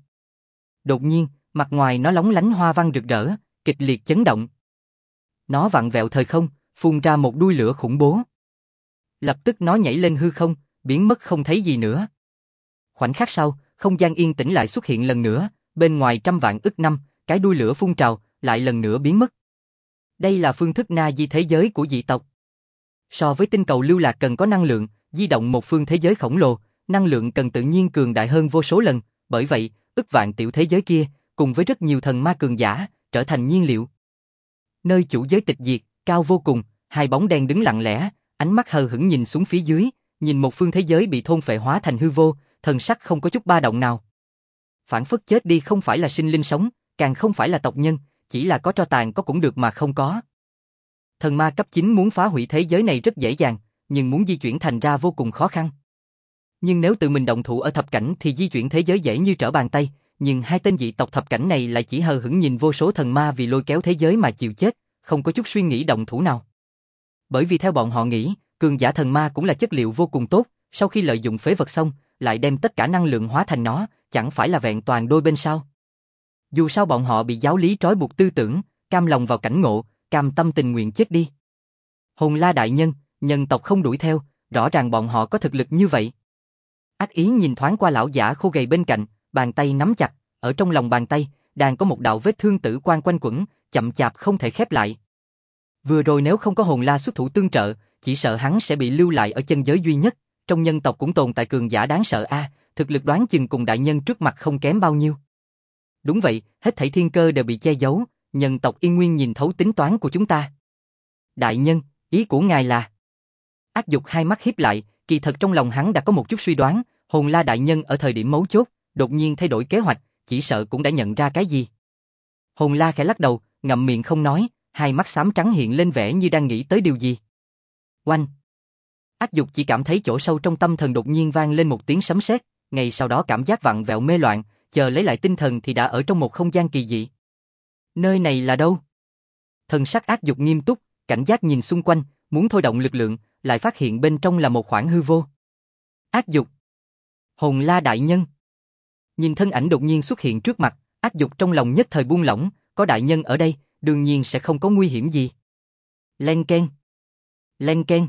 Đột nhiên, mặt ngoài nó lóng lánh hoa văn rực rỡ, kịch liệt chấn động. Nó vặn vẹo thời không, phun ra một đuôi lửa khủng bố. Lập tức nó nhảy lên hư không, biến mất không thấy gì nữa. Khoảnh khắc sau, không gian yên tĩnh lại xuất hiện lần nữa, bên ngoài trăm vạn ức năm, cái đuôi lửa phun trào, lại lần nữa biến mất. Đây là phương thức na di thế giới của dị tộc. So với tinh cầu lưu lạc cần có năng lượng, di động một phương thế giới khổng lồ, năng lượng cần tự nhiên cường đại hơn vô số lần, bởi vậy, ức vạn tiểu thế giới kia, cùng với rất nhiều thần ma cường giả, trở thành nhiên liệu. Nơi chủ giới tịch diệt, cao vô cùng, hai bóng đen đứng lặng lẽ, ánh mắt hờ hững nhìn xuống phía dưới, nhìn một phương thế giới bị thôn phệ hóa thành hư vô, thần sắc không có chút ba động nào. Phản phất chết đi không phải là sinh linh sống, càng không phải là tộc nhân, chỉ là có tro tàn có cũng được mà không có. Thần ma cấp 9 muốn phá hủy thế giới này rất dễ dàng, nhưng muốn di chuyển thành ra vô cùng khó khăn. Nhưng nếu tự mình động thủ ở thập cảnh thì di chuyển thế giới dễ như trở bàn tay, nhưng hai tên dị tộc thập cảnh này lại chỉ hờ hững nhìn vô số thần ma vì lôi kéo thế giới mà chịu chết, không có chút suy nghĩ động thủ nào. Bởi vì theo bọn họ nghĩ, cường giả thần ma cũng là chất liệu vô cùng tốt, sau khi lợi dụng phế vật xong, lại đem tất cả năng lượng hóa thành nó, chẳng phải là vẹn toàn đôi bên sao? Dù sao bọn họ bị giáo lý trói buộc tư tưởng, cam lòng vào cảnh ngộ, cam tâm tình nguyện chết đi. Hồn La đại nhân, nhân tộc không đuổi theo, rõ ràng bọn họ có thực lực như vậy. Ác ý nhìn thoáng qua lão giả khô gầy bên cạnh, bàn tay nắm chặt, ở trong lòng bàn tay, đang có một đạo vết thương tử quan quanh quẩn, chậm chạp không thể khép lại. Vừa rồi nếu không có Hồn La xuất thủ tương trợ, chỉ sợ hắn sẽ bị lưu lại ở chân giới duy nhất, trong nhân tộc cũng tồn tại cường giả đáng sợ a, thực lực đoán chừng cùng đại nhân trước mặt không kém bao nhiêu. Đúng vậy, hết thảy thiên cơ đều bị che giấu, nhân tộc Yên Nguyên nhìn thấu tính toán của chúng ta. Đại nhân, ý của ngài là... Ác Dục hai mắt híp lại, kỳ thật trong lòng hắn đã có một chút suy đoán, Hồn La đại nhân ở thời điểm mấu chốt, đột nhiên thay đổi kế hoạch, chỉ sợ cũng đã nhận ra cái gì. Hồn La khẽ lắc đầu, ngậm miệng không nói, hai mắt xám trắng hiện lên vẻ như đang nghĩ tới điều gì. Oanh! Ác Dục chỉ cảm thấy chỗ sâu trong tâm thần đột nhiên vang lên một tiếng sấm sét, ngay sau đó cảm giác vặn vẹo mê loạn, chờ lấy lại tinh thần thì đã ở trong một không gian kỳ dị. Nơi này là đâu? Thần sắc Ác Dục nghiêm túc, cảnh giác nhìn xung quanh, muốn thôi động lực lượng, lại phát hiện bên trong là một khoảng hư vô. Ác Dục! Hồn La đại nhân! Nhìn thân ảnh đột nhiên xuất hiện trước mặt, Ác Dục trong lòng nhất thời buông lỏng, có đại nhân ở đây, đương nhiên sẽ không có nguy hiểm gì. Len keng! Len keng!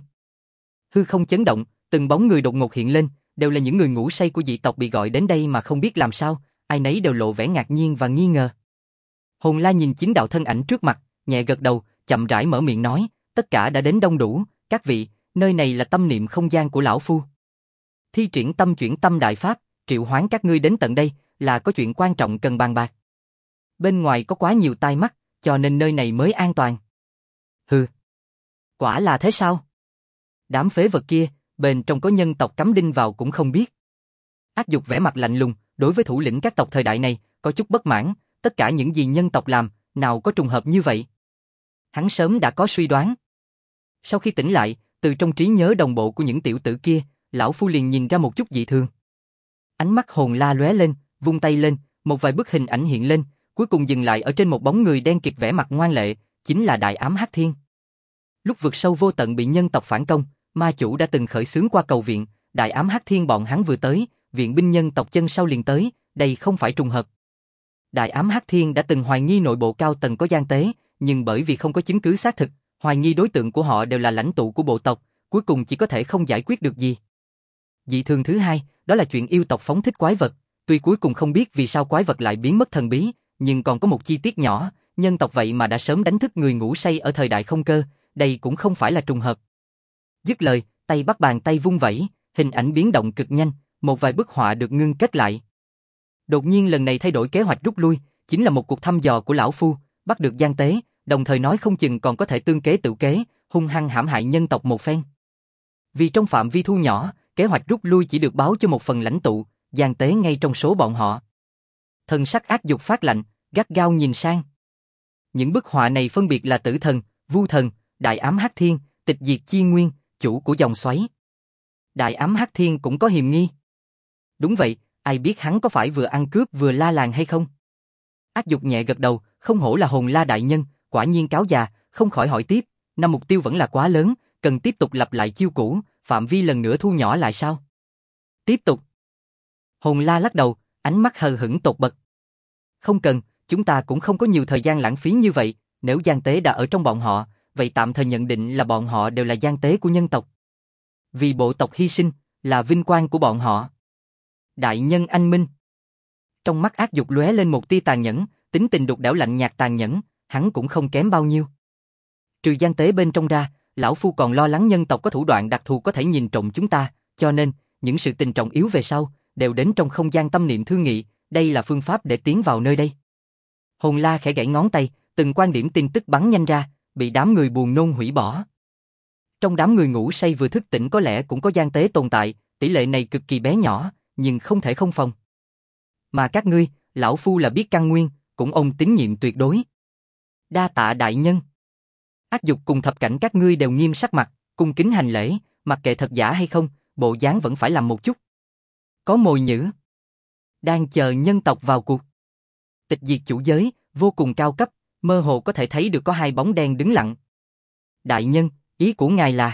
Hư không chấn động, từng bóng người đột ngột hiện lên, đều là những người ngủ say của dị tộc bị gọi đến đây mà không biết làm sao, ai nấy đều lộ vẻ ngạc nhiên và nghi ngờ. Hồn La nhìn chính đạo thân ảnh trước mặt, nhẹ gật đầu, chậm rãi mở miệng nói, tất cả đã đến đông đủ, các vị, nơi này là tâm niệm không gian của lão phu. Thi triển tâm chuyển tâm đại pháp, triệu hoán các ngươi đến tận đây, là có chuyện quan trọng cần bàn bạc. Bên ngoài có quá nhiều tai mắt, cho nên nơi này mới an toàn. Hừ. Quả là thế sao? Đám phế vật kia, bên trong có nhân tộc cắm đinh vào cũng không biết. Ác Dục vẻ mặt lạnh lùng, đối với thủ lĩnh các tộc thời đại này, có chút bất mãn, tất cả những gì nhân tộc làm, nào có trùng hợp như vậy. Hắn sớm đã có suy đoán. Sau khi tỉnh lại, từ trong trí nhớ đồng bộ của những tiểu tử kia, lão phu liền nhìn ra một chút dị thường. Ánh mắt Hồn La lóe lên, vung tay lên, một vài bức hình ảnh hiện lên, cuối cùng dừng lại ở trên một bóng người đen kịt vẻ mặt ngoan lệ, chính là Đại Ám Hắc Thiên. Lúc vượt sâu vô tận bị nhân tộc phản công, ma chủ đã từng khởi xướng qua cầu viện, Đại Ám Hắc Thiên bọn hắn vừa tới, viện binh nhân tộc chân sau liền tới, đây không phải trùng hợp. Đại Ám Hắc Thiên đã từng hoài nghi nội bộ cao tầng có gian tế, nhưng bởi vì không có chứng cứ xác thực, hoài nghi đối tượng của họ đều là lãnh tụ của bộ tộc, cuối cùng chỉ có thể không giải quyết được gì. Dị thường thứ hai, đó là chuyện yêu tộc phóng thích quái vật, tuy cuối cùng không biết vì sao quái vật lại biến mất thần bí, nhưng còn có một chi tiết nhỏ, nhân tộc vậy mà đã sớm đánh thức người ngủ say ở thời đại không cơ, đây cũng không phải là trùng hợp. Dứt lời, tay bắt bàn tay vung vẩy, hình ảnh biến động cực nhanh, một vài bức họa được ngưng kết lại. Đột nhiên lần này thay đổi kế hoạch rút lui, chính là một cuộc thăm dò của lão phu, bắt được gian tế, đồng thời nói không chừng còn có thể tương kế tự kế, hung hăng hãm hại nhân tộc một phen. Vì trong phạm vi thu nhỏ, kế hoạch rút lui chỉ được báo cho một phần lãnh tụ, gian tế ngay trong số bọn họ. Thần sắc Ác Dục phát lạnh, gắt gao nhìn sang. Những bức họa này phân biệt là Tử Thần, Vu Thần, Đại Ám Hắc Thiên, Tịch Diệt Chi Nguyên, chủ của dòng xoáy. Đại Ám Hắc Thiên cũng có hiềm nghi. Đúng vậy, ai biết hắn có phải vừa ăn cướp vừa la làng hay không? Ác Dục nhẹ gật đầu, không hổ là Hồn La đại nhân, quả nhiên cáo già, không khỏi hỏi tiếp, năm mục tiêu vẫn là quá lớn, cần tiếp tục lặp lại chiêu cũ, phạm vi lần nữa thu nhỏ lại sao? Tiếp tục. Hồn La lắc đầu, ánh mắt hờ hững tột bật. Không cần, chúng ta cũng không có nhiều thời gian lãng phí như vậy, nếu gian tế đã ở trong bọn họ, vậy tạm thời nhận định là bọn họ đều là gian tế của nhân tộc. Vì bộ tộc hy sinh, là vinh quang của bọn họ. Đại nhân anh minh. Trong mắt Ác Dục lóe lên một tia tàn nhẫn, tính tình đục đẽo lạnh nhạt tàn nhẫn, hắn cũng không kém bao nhiêu. Trừ gian tế bên trong ra, lão phu còn lo lắng nhân tộc có thủ đoạn đặc thù có thể nhìn trộm chúng ta, cho nên, những sự tình trọng yếu về sau, đều đến trong không gian tâm niệm thương nghị, đây là phương pháp để tiến vào nơi đây. Hồn La khẽ gãy ngón tay, từng quan điểm tin tức bắn nhanh ra, bị đám người buồn nôn hủy bỏ. Trong đám người ngủ say vừa thức tỉnh có lẽ cũng có gian tế tồn tại, tỷ lệ này cực kỳ bé nhỏ, nhưng không thể không phòng. Mà các ngươi, lão phu là biết căn nguyên, cũng ôm tín nhiệm tuyệt đối. Đa tạ đại nhân. Ác Dục cùng thập cảnh các ngươi đều nghiêm sắc mặt, cung kính hành lễ, mặc kệ thật giả hay không, bộ dáng vẫn phải làm một chút. Có mồi nhử. Đang chờ nhân tộc vào cuộc. Tịch diệt chủ giới, vô cùng cao cấp, mơ hồ có thể thấy được có hai bóng đen đứng lặng. Đại nhân, ý của ngài là...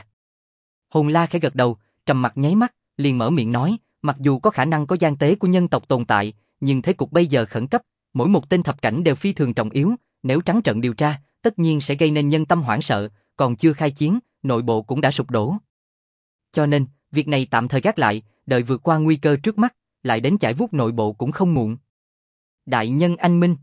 Hồn La khẽ gật đầu, trầm mặt nháy mắt, liền mở miệng nói, mặc dù có khả năng có gian tế của nhân tộc tồn tại, nhưng thế cục bây giờ khẩn cấp, mỗi một tên thập cảnh đều phi thường trọng yếu, nếu trắng trợn điều tra, tất nhiên sẽ gây nên nhân tâm hoảng sợ, còn chưa khai chiến, nội bộ cũng đã sụp đổ. Cho nên, việc này tạm thời gác lại, đợi vượt qua nguy cơ trước mắt, lại đến chải vuốt nội bộ cũng không muộn. Đại nhân anh minh.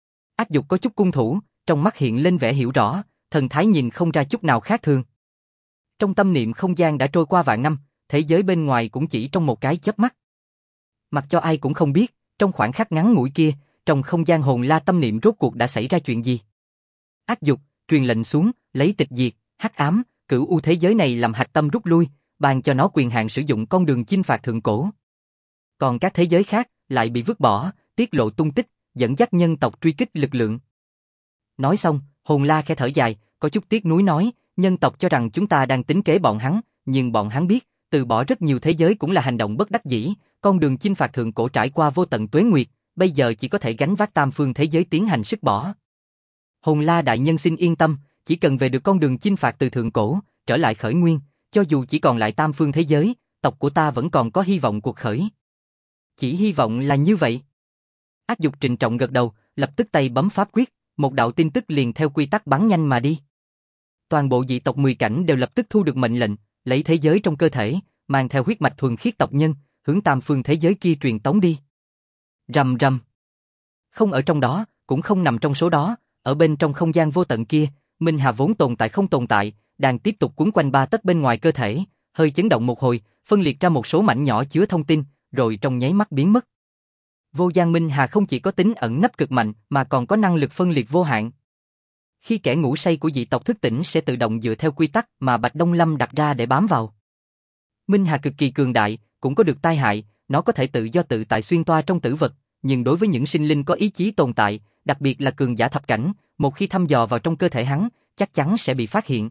Ác Dục có chút cung thủ, trong mắt hiện lên vẻ hiểu rõ, thần thái nhìn không ra chút nào khác thường. Trong tâm niệm không gian đã trôi qua vạn năm, thế giới bên ngoài cũng chỉ trong một cái chớp mắt. Mặc cho ai cũng không biết, trong khoảng khắc ngắn ngủi kia, trong không gian hồn la tâm niệm rốt cuộc đã xảy ra chuyện gì? Ác dục, truyền lệnh xuống, lấy tịch diệt, hắc ám, cửu u thế giới này làm hạch tâm rút lui, ban cho nó quyền hạn sử dụng con đường chinh phạt thượng cổ. Còn các thế giới khác lại bị vứt bỏ, tiết lộ tung tích, dẫn dắt nhân tộc truy kích lực lượng. Nói xong, hồn la khẽ thở dài, có chút tiếc nuối nói, nhân tộc cho rằng chúng ta đang tính kế bọn hắn, nhưng bọn hắn biết, từ bỏ rất nhiều thế giới cũng là hành động bất đắc dĩ, con đường chinh phạt thượng cổ trải qua vô tận tuế nguyệt, bây giờ chỉ có thể gánh vác tam phương thế giới tiến hành sức bỏ. Hồn la đại nhân xin yên tâm, chỉ cần về được con đường chinh phạt từ thượng cổ, trở lại khởi nguyên, cho dù chỉ còn lại tam phương thế giới, tộc của ta vẫn còn có hy vọng cuộc khởi. Chỉ hy vọng là như vậy. Ác dục trịnh trọng gật đầu, lập tức tay bấm pháp quyết, một đạo tin tức liền theo quy tắc bắn nhanh mà đi. Toàn bộ dị tộc 10 cảnh đều lập tức thu được mệnh lệnh, lấy thế giới trong cơ thể, mang theo huyết mạch thuần khiết tộc nhân, hướng tam phương thế giới kia truyền tống đi. Rầm rầm. Không ở trong đó, cũng không nằm trong số đó, ở bên trong không gian vô tận kia, Minh Hà vốn tồn tại không tồn tại, đang tiếp tục cuốn quanh 3 tấc bên ngoài cơ thể, hơi chấn động một hồi, phân liệt ra một số mảnh nhỏ chứa thông tin, rồi trong nháy mắt biến mất. Vô gian Minh Hà không chỉ có tính ẩn nấp cực mạnh, mà còn có năng lực phân liệt vô hạn. Khi kẻ ngủ say của dị tộc thức tỉnh sẽ tự động dựa theo quy tắc mà Bạch Đông Lâm đặt ra để bám vào. Minh Hà cực kỳ cường đại, cũng có được tai hại, nó có thể tự do tự tại xuyên toa trong tử vật, nhưng đối với những sinh linh có ý chí tồn tại, đặc biệt là cường giả thập cảnh, một khi thăm dò vào trong cơ thể hắn, chắc chắn sẽ bị phát hiện.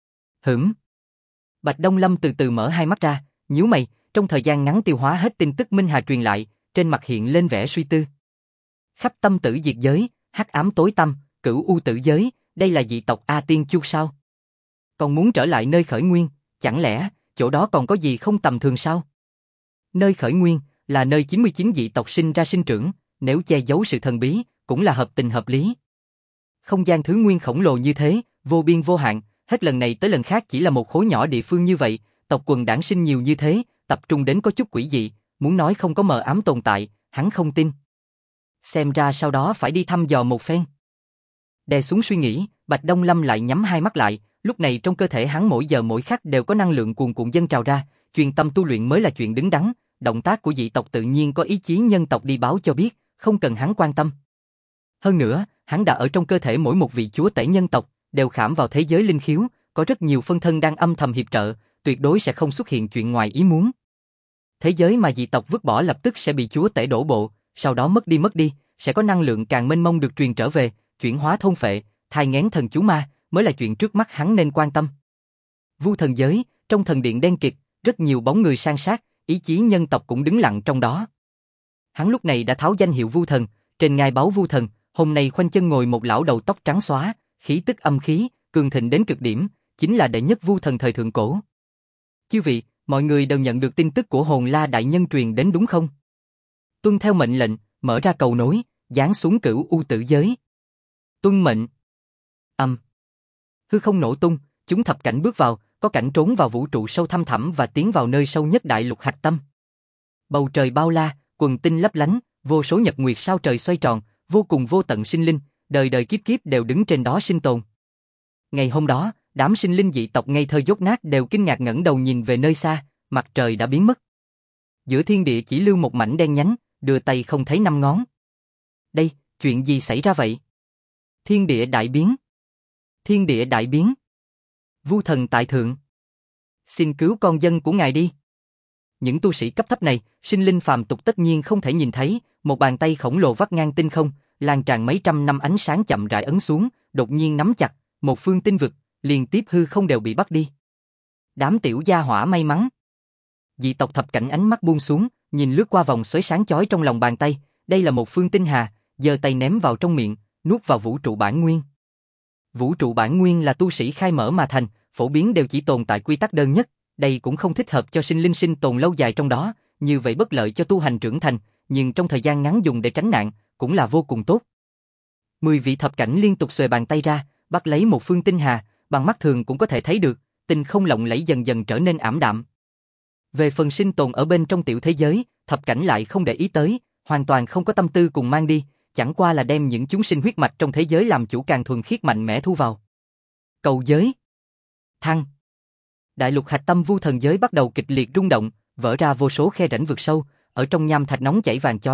Bạch Đông Lâm từ từ mở hai mắt ra, nhíu mày, trong thời gian ngắn tiêu hóa hết tin tức Minh Hà truyền lại, trên mặt hiện lên vẻ suy tư. Khắp tâm tử diệt giới, hắc ám tối tăm, cửu u tử giới, đây là dị tộc A Tiên Chu sao? Còn muốn trở lại nơi khởi nguyên, chẳng lẽ chỗ đó còn có gì không tầm thường sao? Nơi khởi nguyên là nơi 99 dị tộc sinh ra sinh trưởng, nếu che giấu sự thần bí, cũng là hợp tình hợp lý. Không gian thứ nguyên khổng lồ như thế, vô biên vô hạn, hết lần này tới lần khác chỉ là một khối nhỏ địa phương như vậy, tộc quần đản sinh nhiều như thế, tập trung đến có chút quỷ dị, muốn nói không có mờ ám tồn tại, hắn không tin. Xem ra sau đó phải đi thăm dò một phen. Đè xuống suy nghĩ, Bạch Đông Lâm lại nhắm hai mắt lại, lúc này trong cơ thể hắn mỗi giờ mỗi khắc đều có năng lượng cuồn cuộn dâng trào ra, chuyên tâm tu luyện mới là chuyện đứng đắn, động tác của dị tộc tự nhiên có ý chí nhân tộc đi báo cho biết, không cần hắn quan tâm. Hơn nữa, hắn đã ở trong cơ thể mỗi một vị chúa tể nhân tộc, đều khảm vào thế giới linh khiếu, có rất nhiều phân thân đang âm thầm hiệp trợ, tuyệt đối sẽ không xuất hiện chuyện ngoài ý muốn. Thế giới mà dị tộc vứt bỏ lập tức sẽ bị chúa tể đổ bộ, sau đó mất đi, sẽ có năng lượng càng mênh mông được truyền trở về, chuyển hóa thôn phệ, thai nghén thần chú ma, mới là chuyện trước mắt hắn nên quan tâm. Vu thần giới, trong thần điện đen kịt, rất nhiều bóng người san sát, ý chí nhân tộc cũng đứng lặng trong đó. Hắn lúc này đã tháo danh hiệu Vu thần, trên ngai báu Vu thần, hôm nay khoanh chân ngồi một lão đầu tóc trắng xóa, khí tức âm khí, cường thịnh đến cực điểm, chính là đệ nhất Vu thần thời thượng cổ. Chư vị, mọi người đều nhận được tin tức của Hồn La đại nhân truyền đến đúng không? Tuân theo mệnh lệnh, mở ra cầu nối, giáng xuống cửu u tử giới. Tuân mệnh. Hư không nổ tung, chúng thập cảnh bước vào, có cảnh trốn vào vũ trụ sâu thăm thẳm và tiến vào nơi sâu nhất đại lục hạch tâm. Bầu trời bao la, quần tinh lấp lánh, vô số nhật nguyệt sao trời xoay tròn, vô cùng vô tận sinh linh, đời đời kiếp kiếp đều đứng trên đó sinh tồn. Ngày hôm đó, đám sinh linh dị tộc ngây thơ dốt nát đều kinh ngạc ngẩng đầu nhìn về nơi xa, mặt trời đã biến mất. Giữa thiên địa chỉ lưu một mảnh đen nhánh, đưa tay không thấy năm ngón. Đây, chuyện gì xảy ra vậy? Thiên địa đại biến. Thiên địa đại biến. Vu thần tại thượng. Xin cứu con dân của ngài đi. Những tu sĩ cấp thấp này, sinh linh phàm tục tất nhiên không thể nhìn thấy, một bàn tay khổng lồ vắt ngang tinh không, lan tràn mấy trăm năm ánh sáng chậm rãi ấn xuống, đột nhiên nắm chặt, một phương tinh vực, liên tiếp hư không đều bị bắt đi. Đám tiểu gia hỏa may mắn. Dị tộc thập cảnh ánh mắt buông xuống, nhìn lướt qua vòng xoáy sáng chói trong lòng bàn tay, đây là một phương tinh hà, giơ tay ném vào trong miệng, nuốt vào vũ trụ bản nguyên. Vũ trụ bản nguyên là tu sĩ khai mở mà thành, phổ biến đều chỉ tồn tại quy tắc đơn nhất, đây cũng không thích hợp cho sinh linh sinh tồn lâu dài trong đó, như vậy bất lợi cho tu hành trưởng thành, nhưng trong thời gian ngắn dùng để tránh nạn, cũng là vô cùng tốt. 10 vị thập cảnh liên tục xuề bàn tay ra, bắt lấy một phương tinh hà, bằng mắt thường cũng có thể thấy được, tinh không lộng lẫy dần dần trở nên ảm đạm. Về phần sinh tồn ở bên trong tiểu thế giới, thập cảnh lại không để ý tới, hoàn toàn không có tâm tư cùng mang đi, chẳng qua là đem những chúng sinh huyết mạch trong thế giới làm chủ càng thuần khiết mạnh mẽ thu vào. Cầu giới. Thăng. Đại lục hạch tâm vu thần giới bắt đầu kịch liệt rung động, vỡ ra vô số khe rãnh vực sâu, ở trong nham thạch nóng chảy vàng chói mắt,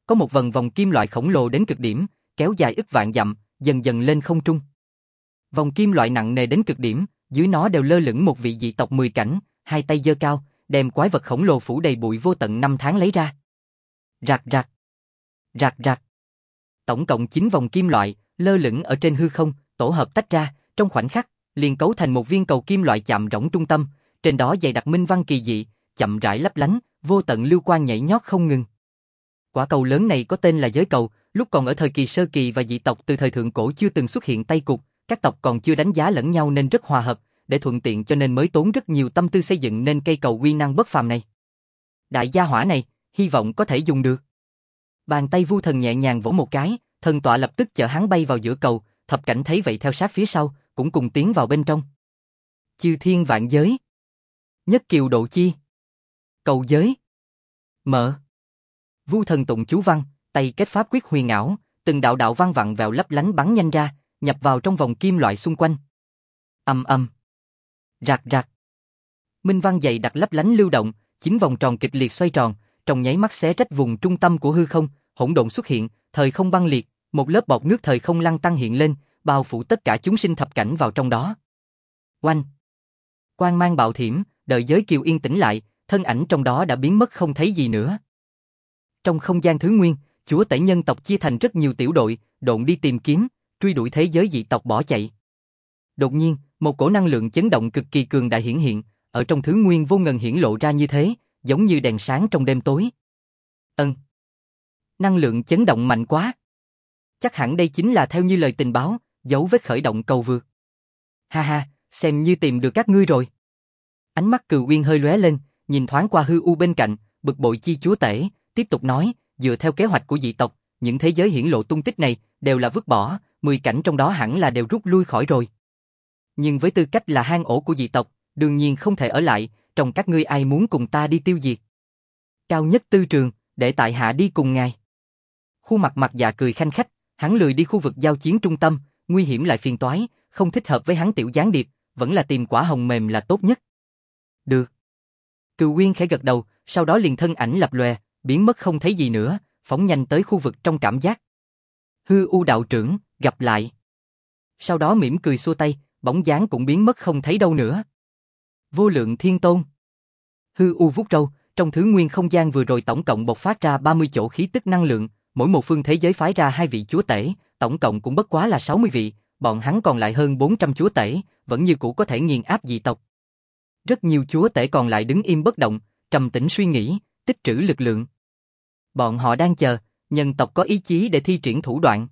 có một vầng vòng kim loại khổng lồ đến cực điểm, kéo dài ức vạn dặm, dần dần lên không trung. Vòng kim loại nặng nề đến cực điểm, dưới nó đều lơ lửng một vị dị tộc 10 cảnh, hai tay giơ cao, đem quái vật khổng lồ phủ đầy bụi vô tận năm tháng lấy ra. Rạc rạc, rạc rạc. Tổng cộng 9 vòng kim loại, lơ lửng ở trên hư không, tổ hợp tách ra, trong khoảnh khắc, liền cấu thành một viên cầu kim loại chạm rỗng trung tâm, trên đó dày đặc minh văn kỳ dị, chậm rãi lấp lánh, vô tận lưu quang nhảy nhót không ngừng. Quả cầu lớn này có tên là giới cầu, lúc còn ở thời kỳ sơ kỳ và dị tộc từ thời thượng cổ chưa từng xuất hiện tay cụt, các tộc còn chưa đánh giá lẫn nhau nên rất hòa hợp, để thuận tiện cho nên mới tốn rất nhiều tâm tư xây dựng nên cây cầu uy năng bất phàm này. Đại gia hỏa này, hy vọng có thể dùng được. Bàn tay Vu Thần nhẹ nhàng vỗ một cái, thần tọa lập tức chở hắn bay vào giữa cầu, thập cảnh thấy vậy theo sát phía sau, cũng cùng tiến vào bên trong. Chư thiên vạn giới. Nhất kiều độ chi. Cầu giới. Mở. Vu Thần tụng chú văn, tay kết pháp quyết huyền ảo, từng đạo đạo văn vặn vẹo lấp lánh bắn nhanh ra, nhập vào trong vòng kim loại xung quanh. Ầm ầm. Rạc rạc. Minh văn dày đặc lấp lánh lưu động, 9 vòng tròn kịch liệt xoay tròn, trong nháy mắt xé rách vùng trung tâm của hư không, hỗn độn xuất hiện, thời không băng liệt, một lớp bọt nước thời không lăn tăn hiện lên, bao phủ tất cả chúng sinh thập cảnh vào trong đó. Oanh. Quang mang bạo thiểm, đợi giới kiều yên tĩnh lại, thân ảnh trong đó đã biến mất không thấy gì nữa. Trong không gian thứ nguyên, chúa tể nhân tộc chia thành rất nhiều tiểu đội, độn đi tìm kiếm, truy đuổi thế giới dị tộc bỏ chạy. Đột nhiên, một cổ năng lượng chấn động cực kỳ cường đại hiển hiện, ở trong thứ nguyên vô ngần hiển lộ ra như thế, giống như đèn sáng trong đêm tối. Năng lượng chấn động mạnh quá. Chắc hẳn đây chính là theo như lời tình báo, dấu vết khởi động cầu vượt. Ha ha, xem như tìm được các ngươi rồi. Ánh mắt Cừu Uyên hơi lóe lên, nhìn thoáng qua hư u bên cạnh, bực bội chi chúa tể, tiếp tục nói, dựa theo kế hoạch của dị tộc, những thế giới hiển lộ tung tích này đều là vứt bỏ, 10 cảnh trong đó hẳn là đều rút lui khỏi rồi. Nhưng với tư cách là hang ổ của dị tộc, đương nhiên không thể ở lại, trong các ngươi ai muốn cùng ta đi tiêu diệt. Cao nhất tư trường, để tại hạ đi cùng ngài. Khuôn mặt mặt dạ cười khanh khách, hắn lười đi khu vực giao chiến trung tâm, nguy hiểm lại phiền toái, không thích hợp với hắn tiểu gián điệp, vẫn là tìm quả hồng mềm là tốt nhất. Được. Cừu Uyên khẽ gật đầu, sau đó liền thân ảnh lập lòe, biến mất không thấy gì nữa, phóng nhanh tới khu vực trong cảm giác. Hư U đạo trưởng, gặp lại. Sau đó mỉm cười xua tay, bóng dáng cũng biến mất không thấy đâu nữa. Vô lượng thiên tôn. Hư U vút râu, trong thứ nguyên không gian vừa rồi tổng cộng bộc phát ra 30 chỗ khí tức năng lượng, mỗi một phương thế giới phái ra 2 vị chúa tể, tổng cộng cũng bất quá là 60 vị, bọn hắn còn lại hơn 400 chúa tể, vẫn như cũ có thể nghiền áp dị tộc. Rất nhiều chúa tể còn lại đứng im bất động, trầm tĩnh suy nghĩ, tích trữ lực lượng. Bọn họ đang chờ, nhân tộc có ý chí để thi triển thủ đoạn.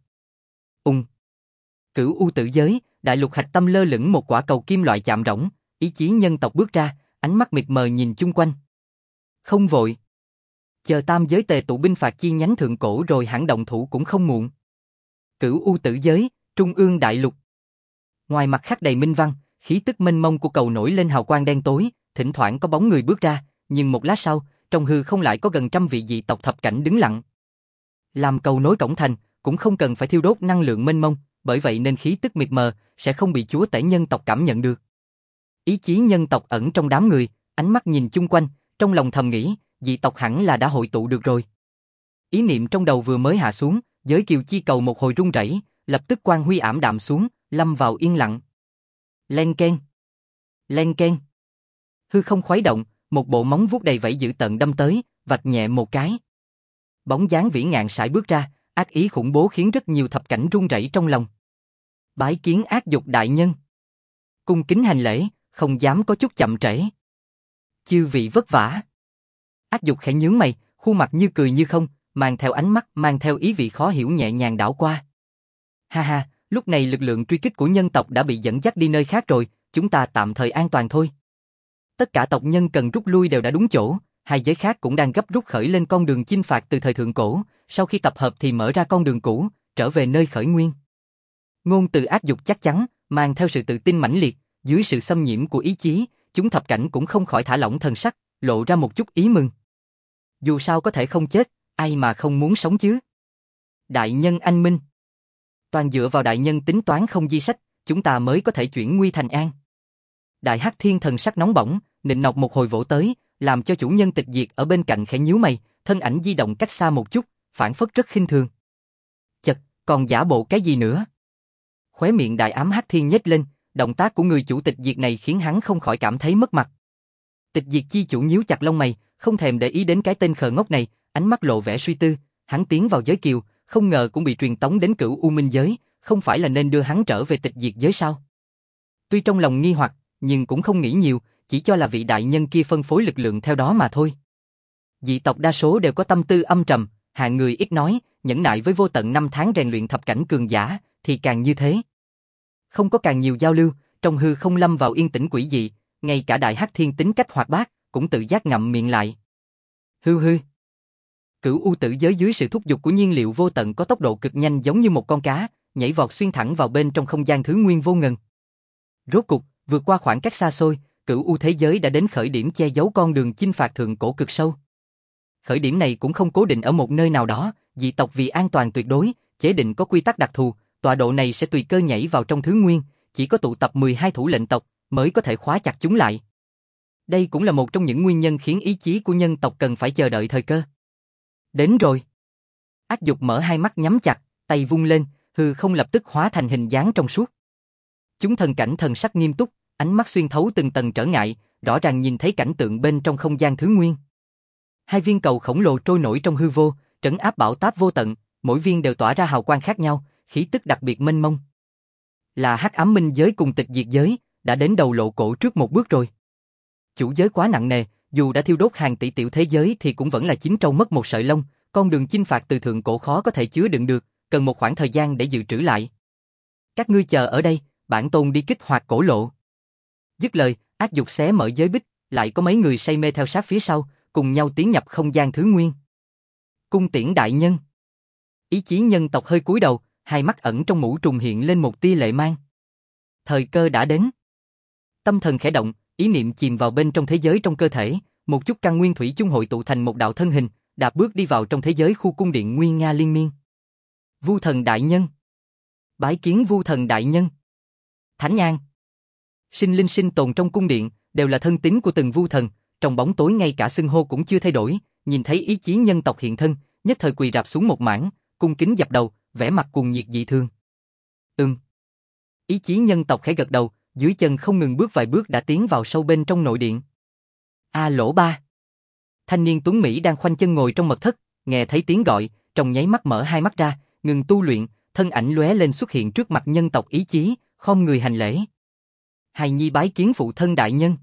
Cửu U tự giới, đại lục hạch tâm lơ lửng một quả cầu kim loại chạm rỗng, ý chí nhân tộc bước ra, ánh mắt mịt mờ nhìn chung quanh. Không vội. Chờ tam giới tề tụ binh phạt chi nhánh thượng cổ rồi hẳn động thủ cũng không muộn. Cửu U tự giới, trung ương đại lục. Ngoài mặt khắc đầy minh văn, khí tức mênh mông của cầu nổi lên hào quang đen tối, thỉnh thoảng có bóng người bước ra, nhưng một lát sau, trong hư không lại có gần trăm vị dị tộc thập cảnh đứng lặng. Làm cầu nối cổng thành, cũng không cần phải thiêu đốt năng lượng mênh mông, bởi vậy nên khí tức mịt mờ sẽ không bị chúa tể nhân tộc cảm nhận được. Ý chí nhân tộc ẩn trong đám người, ánh mắt nhìn chung quanh, trong lòng thầm nghĩ, dị tộc hẳn là đã hội tụ được rồi. Ý niệm trong đầu vừa mới hạ xuống, giới kiều chi cầu một hồi rung rẩy, lập tức quang huy ảm đạm xuống, lâm vào yên lặng. Len keng, len keng. Hư không khuấy động, một bộ móng vuốt đầy vảy dữ tợn đâm tới, vạch nhẹ một cái. Bóng dáng vĩ ngạn sải bước ra, ác ý khủng bố khiến rất nhiều thập cảnh run rẩy trong lòng. Bái kiến ác dục đại nhân. Cung kính hành lễ, không dám có chút chậm trễ. Chư vị vất vả. Ác dục khẽ nhướng mày, khuôn mặt như cười như không, mang theo ánh mắt mang theo ý vị khó hiểu nhẹ nhàng đảo qua. Ha ha, lúc này lực lượng truy kích của nhân tộc đã bị dẫn dắt đi nơi khác rồi, chúng ta tạm thời an toàn thôi. Tất cả tộc nhân cần rút lui đều đã đúng chỗ, hai giới khác cũng đang gấp rút khởi lên con đường chinh phạt từ thời thượng cổ, sau khi tập hợp thì mở ra con đường cũ, trở về nơi khởi nguyên. Ngôn từ ác dục chắc chắn, mang theo sự tự tin mãnh liệt, dưới sự xâm nhiễm của ý chí, chúng thập cảnh cũng không khỏi thả lỏng thần sắc, lộ ra một chút ý mừng. Dù sao có thể không chết, ai mà không muốn sống chứ? Đại nhân anh minh. Toàn dựa vào đại nhân tính toán không di sách, chúng ta mới có thể chuyển nguy thành an. Đại Hắc Thiên thần sắc nóng bỏng, nịnh nọt một hồi vỗ tới, làm cho chủ nhân tịch diệt ở bên cạnh khẽ nhíu mày, thân ảnh di động cách xa một chút, phản phất rất khinh thường. Chật, còn giả bộ cái gì nữa? Khóe miệng Đại Ám Hắc Thiên nhếch lên, động tác của người chủ tịch diệt này khiến hắn không khỏi cảm thấy mất mặt. Tịch diệt chi chủ nhíu chặt lông mày, không thèm để ý đến cái tên khờ ngốc này, ánh mắt lộ vẻ suy tư, hắn tiến vào giới kiều, không ngờ cũng bị truyền tống đến Cửu U Minh giới, không phải là nên đưa hắn trở về tịch diệt giới sao? Tuy trong lòng nghi hoặc, nhưng cũng không nghĩ nhiều, chỉ cho là vị đại nhân kia phân phối lực lượng theo đó mà thôi. Dị tộc đa số đều có tâm tư âm trầm, hạng người ít nói, nhẫn nại với vô tận 5 tháng rèn luyện thập cảnh cường giả, thì càng như thế. Không có càng nhiều giao lưu, trong hư không lâm vào yên tĩnh quỷ dị, ngay cả Đại Hắc Thiên tính cách hoạt bát, cũng tự giác ngậm miệng lại. Hư hư. Cửu U tử giới dưới sự thúc giục của nhiên liệu vô tận có tốc độ cực nhanh giống như một con cá, nhảy vọt xuyên thẳng vào bên trong không gian thứ nguyên vô ngần. Rốt cục, vượt qua khoảng cách xa xôi, Cửu U thế giới đã đến khởi điểm che giấu con đường chinh phạt thượng cổ cực sâu. Khởi điểm này cũng không cố định ở một nơi nào đó, dị tộc vì an toàn tuyệt đối, chế định có quy tắc đặc thù, tọa độ này sẽ tùy cơ nhảy vào trong thứ nguyên, chỉ có tụ tập 12 thủ lệnh tộc mới có thể khóa chặt chúng lại. Đây cũng là một trong những nguyên nhân khiến ý chí của nhân tộc cần phải chờ đợi thời cơ. Đến rồi. Ác dục mở hai mắt nhắm chặt, tay vung lên, hư không lập tức hóa thành hình dáng trong suốt. Chúng thần cảnh thần sắc nghiêm túc, ánh mắt xuyên thấu từng tầng trở ngại, rõ ràng nhìn thấy cảnh tượng bên trong không gian thứ nguyên. Hai viên cầu khổng lồ trôi nổi trong hư vô, trấn áp bão táp vô tận, mỗi viên đều tỏa ra hào quang khác nhau, khí tức đặc biệt mênh mông. Là Hắc Ám Minh giới cùng Tịch Diệt giới, đã đến đầu lộ cổ trước một bước rồi. Chủ giới quá nặng nề, dù đã thiêu đốt hàng tỷ tiểu thế giới thì cũng vẫn là chín trâu mất một sợi lông, con đường chinh phạt từ thượng cổ khó có thể chứa đựng được, cần một khoảng thời gian để dự trữ lại. Các ngươi chờ ở đây, bản tôn đi kích hoạt cổ lộ. Dứt lời, ác dục xé mở giới bích, lại có mấy người say mê theo sát phía sau, cùng nhau tiến nhập không gian thứ nguyên. Cung tiễn đại nhân. Ý chí nhân tộc hơi cúi đầu, hai mắt ẩn trong mũ trùng hiện lên một tia lệ mang. Thời cơ đã đến. Tâm thần khẽ động, ý niệm chìm vào bên trong thế giới trong cơ thể, một chút căn nguyên thủy chung hội tụ thành một đạo thân hình, đạp bước đi vào trong thế giới khu cung điện nguy nga liên miên. Vu thần đại nhân. Bái kiến Vu thần đại nhân. Thánh Nhan. Sinh linh sinh tồn trong cung điện, đều là thân tín của từng vu thần, trong bóng tối ngay cả xưng hô cũng chưa thay đổi, nhìn thấy ý chí nhân tộc hiện thân, nhất thời quỳ rạp xuống một mảng, cung kính dập đầu, vẻ mặt cuồng nhiệt dị thường. Ý chí nhân tộc khẽ gật đầu, dưới chân không ngừng bước vài bước đã tiến vào sâu bên trong nội điện. A Lỗ Ba. Thanh niên tuấn Mỹ đang khoanh chân ngồi trong mật thất, nghe thấy tiếng gọi, trong nháy mắt mở hai mắt ra, ngừng tu luyện, thân ảnh lóe lên xuất hiện trước mặt nhân tộc ý chí, khom người hành lễ. Hài nhi bái kiến phụ thân đại nhân.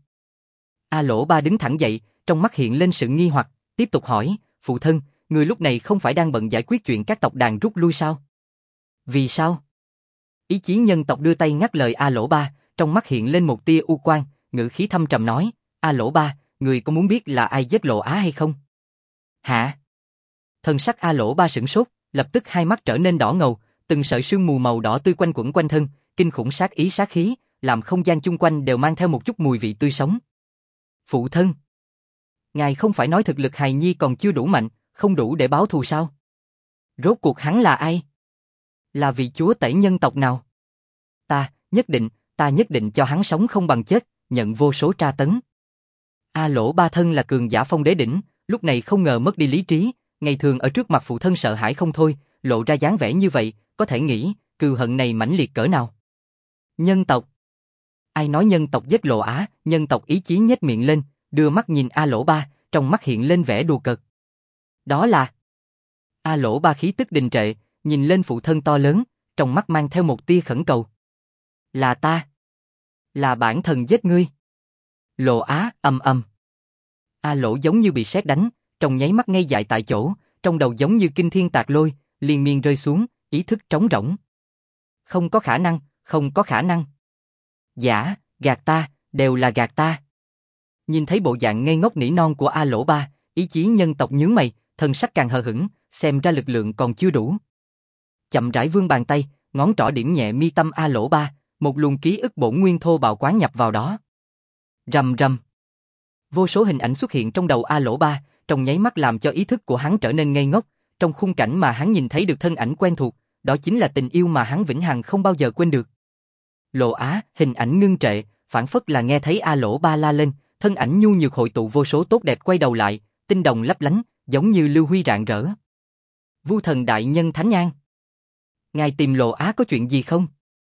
A Lỗ Ba đứng thẳng dậy, trong mắt hiện lên sự nghi hoặc, tiếp tục hỏi, phụ thân, người lúc này không phải đang bận giải quyết chuyện các tộc đàn rút lui sao? Vì sao? Ý chí nhân tộc đưa tay ngắt lời A Lỗ Ba, trong mắt hiện lên một tia u quang, ngữ khí thâm trầm nói, A Lỗ Ba, người có muốn biết là ai giết Lộ Á hay không? Hả? Thần sắc A Lỗ Ba sửng sốt, lập tức hai mắt trở nên đỏ ngầu, từng sợi sương mù màu đỏ tươi quanh quẩn quanh thân, kinh khủng sát ý sát khí, làm không gian chung quanh đều mang theo một chút mùi vị tươi sống. Phụ thân, ngài không phải nói thực lực hài nhi còn chưa đủ mạnh, không đủ để báo thù sao? Rốt cuộc hắn là ai? Là vị chúa tể nhân tộc nào? Ta nhất định cho hắn sống không bằng chết, nhận vô số tra tấn. A Lỗ Ba thân là cường giả phong đế đỉnh, lúc này không ngờ mất đi lý trí, ngày thường ở trước mặt phụ thân sợ hãi không thôi, lộ ra dáng vẻ như vậy, có thể nghĩ, cừu hận này mãnh liệt cỡ nào. Nhân tộc. Ai nói nhân tộc giết Lộ Á? Nhân tộc ý chí nhếch miệng lên, đưa mắt nhìn A Lỗ Ba, trong mắt hiện lên vẻ đùa cợt. Đó là... A Lỗ Ba khí tức đình trệ, nhìn lên phụ thân to lớn, trong mắt mang theo một tia khẩn cầu. Là ta. Là bản thần giết ngươi. Lộ Á, ầm ầm. A Lỗ giống như bị sét đánh, trong nháy mắt ngây dại tại chỗ, trong đầu giống như kinh thiên tạc lôi, liên miên rơi xuống, ý thức trống rỗng. Không có khả năng, không có khả năng. Giả, gạt ta, đều là gạt ta. Nhìn thấy bộ dạng ngây ngốc nỉ non của A Lỗ Ba, ý chí nhân tộc nhướng mày, thân sắc càng hờ hững, xem ra lực lượng còn chưa đủ. Chậm rãi vươn bàn tay, ngón trỏ điểm nhẹ mi tâm A Lỗ Ba, một luồng ký ức bổn nguyên thô bạo quán nhập vào đó. Rầm rầm. Vô số hình ảnh xuất hiện trong đầu A Lỗ Ba, trong nháy mắt làm cho ý thức của hắn trở nên ngây ngốc, trong khung cảnh mà hắn nhìn thấy được thân ảnh quen thuộc, đó chính là tình yêu mà hắn vĩnh hằng không bao giờ quên được. Lộ Á, hình ảnh ngưng trệ, phảng phất là nghe thấy A Lỗ Ba la lên, thân ảnh nhu nhược hội tụ vô số tốt đẹp quay đầu lại, tinh đồng lấp lánh, giống như lưu huy rạng rỡ. Vu Thần đại nhân Thánh An. Ngài tìm Lộ Á có chuyện gì không?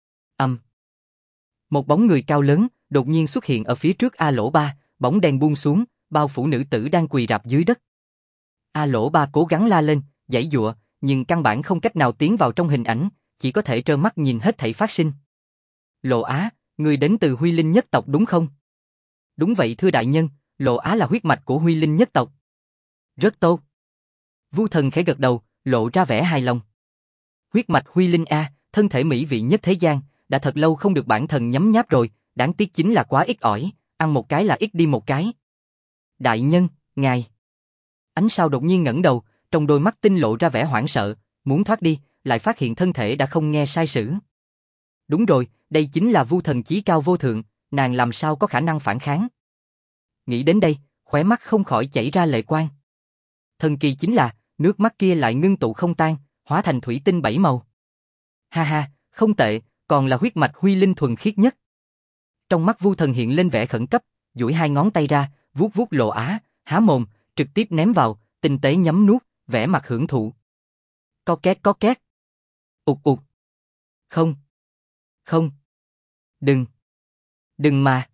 Một bóng người cao lớn đột nhiên xuất hiện ở phía trước A Lỗ Ba, bóng đen buông xuống, bao phủ nữ tử đang quỳ rạp dưới đất. A Lỗ Ba cố gắng la lên, giãy giụa, nhưng căn bản không cách nào tiến vào trong hình ảnh, chỉ có thể trơ mắt nhìn hết thảy phát sinh. Lộ Á, người đến từ Huy Linh nhất tộc đúng không? Đúng vậy thưa đại nhân, Lộ Á là huyết mạch của Huy Linh nhất tộc. Rất tốt. Vu Thần khẽ gật đầu, lộ ra vẻ hài lòng. Huyết mạch Huy Linh a, thân thể mỹ vị nhất thế gian, đã thật lâu không được bản thần nhấm nháp rồi, đáng tiếc chính là quá ít ỏi, ăn một cái là ít đi một cái. Đại nhân, ngài. Ánh sao đột nhiên ngẩng đầu, trong đôi mắt tinh lộ ra vẻ hoảng sợ, muốn thoát đi, lại phát hiện thân thể đã không nghe sai sử. Đúng rồi, đây chính là Vu Thần chí cao vô thượng, nàng làm sao có khả năng phản kháng. Nghĩ đến đây, khóe mắt không khỏi chảy ra lệ quang. Thần kỳ chính là, nước mắt kia lại ngưng tụ không tan, hóa thành thủy tinh 7 màu. Ha ha, không tệ, còn là huyết mạch Huy Linh thuần khiết nhất. Trong mắt Vu Thần hiện lên vẻ khẩn cấp, duỗi hai ngón tay ra, vuốt vuốt Lộ Á, há mồm, trực tiếp ném vào, tinh tế nhấm nuốt, vẻ mặt hưởng thụ. Co két có két. Ụt ụt. Không. Không. Đừng. Đừng mà.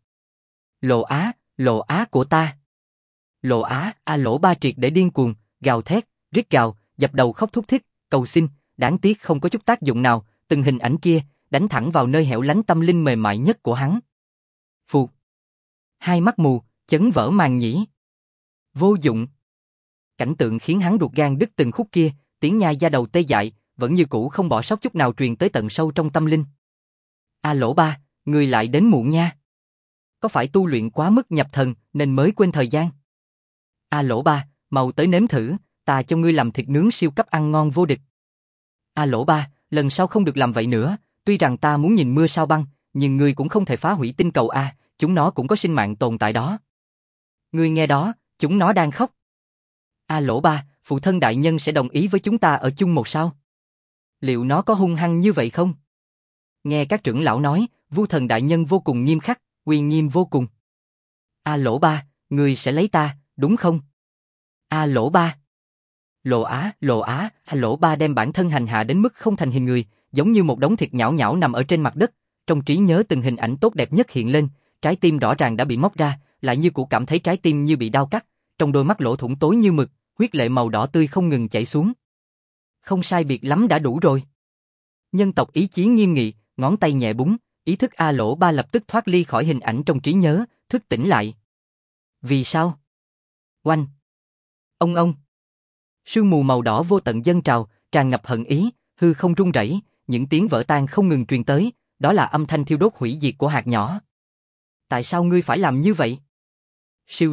Lộ Á của ta. Lộ Á, A Lỗ Ba triệt để điên cuồng, gào thét, rít gào, dập đầu khóc thút thít, cầu xin, đáng tiếc không có chút tác dụng nào, từng hình ảnh kia, đánh thẳng vào nơi hẻo lánh tâm linh mềm mại nhất của hắn. Phụt. Hai mắt mù, chấn vỡ màng nhĩ. Vô dụng. Cảnh tượng khiến hắn ruột gan đứt từng khúc kia, tiếng nhai da đầu tê dại, vẫn như cũ không bỏ sót chút nào truyền tới tận sâu trong tâm linh. A Lỗ Ba, người lại đến muộn nha. Có phải tu luyện quá mức nhập thần nên mới quên thời gian? A Lỗ Ba, mau tới nếm thử, ta cho ngươi làm thịt nướng siêu cấp ăn ngon vô địch. A Lỗ Ba, lần sau không được làm vậy nữa, tuy rằng ta muốn nhìn mưa sao băng, nhưng ngươi cũng không thể phá hủy tinh cầu a, chúng nó cũng có sinh mạng tồn tại đó. Ngươi nghe đó, chúng nó đang khóc. A Lỗ Ba, phụ thân đại nhân sẽ đồng ý với chúng ta ở chung một sao? Liệu nó có hung hăng như vậy không? Nghe các trưởng lão nói, Vu Thần đại nhân vô cùng nghiêm khắc, uy nghiêm vô cùng. A Lỗ Ba, ngươi sẽ lấy ta, đúng không? A Lỗ Ba. Lộ Á, A Lỗ Ba đem bản thân hành hạ đến mức không thành hình người, giống như một đống thịt nhão nhão nằm ở trên mặt đất, trong trí nhớ từng hình ảnh tốt đẹp nhất hiện lên, trái tim rõ ràng đã bị móc ra, lại như cụ cảm thấy trái tim như bị đau cắt, trong đôi mắt lỗ thủng tối như mực, huyết lệ màu đỏ tươi không ngừng chảy xuống. Không sai biệt lắm đã đủ rồi. Nhân tộc ý chí nghiêm nghị, ngón tay nhẹ búng, ý thức A Lỗ Ba lập tức thoát ly khỏi hình ảnh trong trí nhớ, thức tỉnh lại. Vì sao? Oanh! Ông! Sương mù màu đỏ vô tận dâng trào, tràn ngập hận ý, hư không rung rẩy, những tiếng vỡ tan không ngừng truyền tới, đó là âm thanh thiêu đốt hủy diệt của hạt nhỏ. Tại sao ngươi phải làm như vậy? Siêu.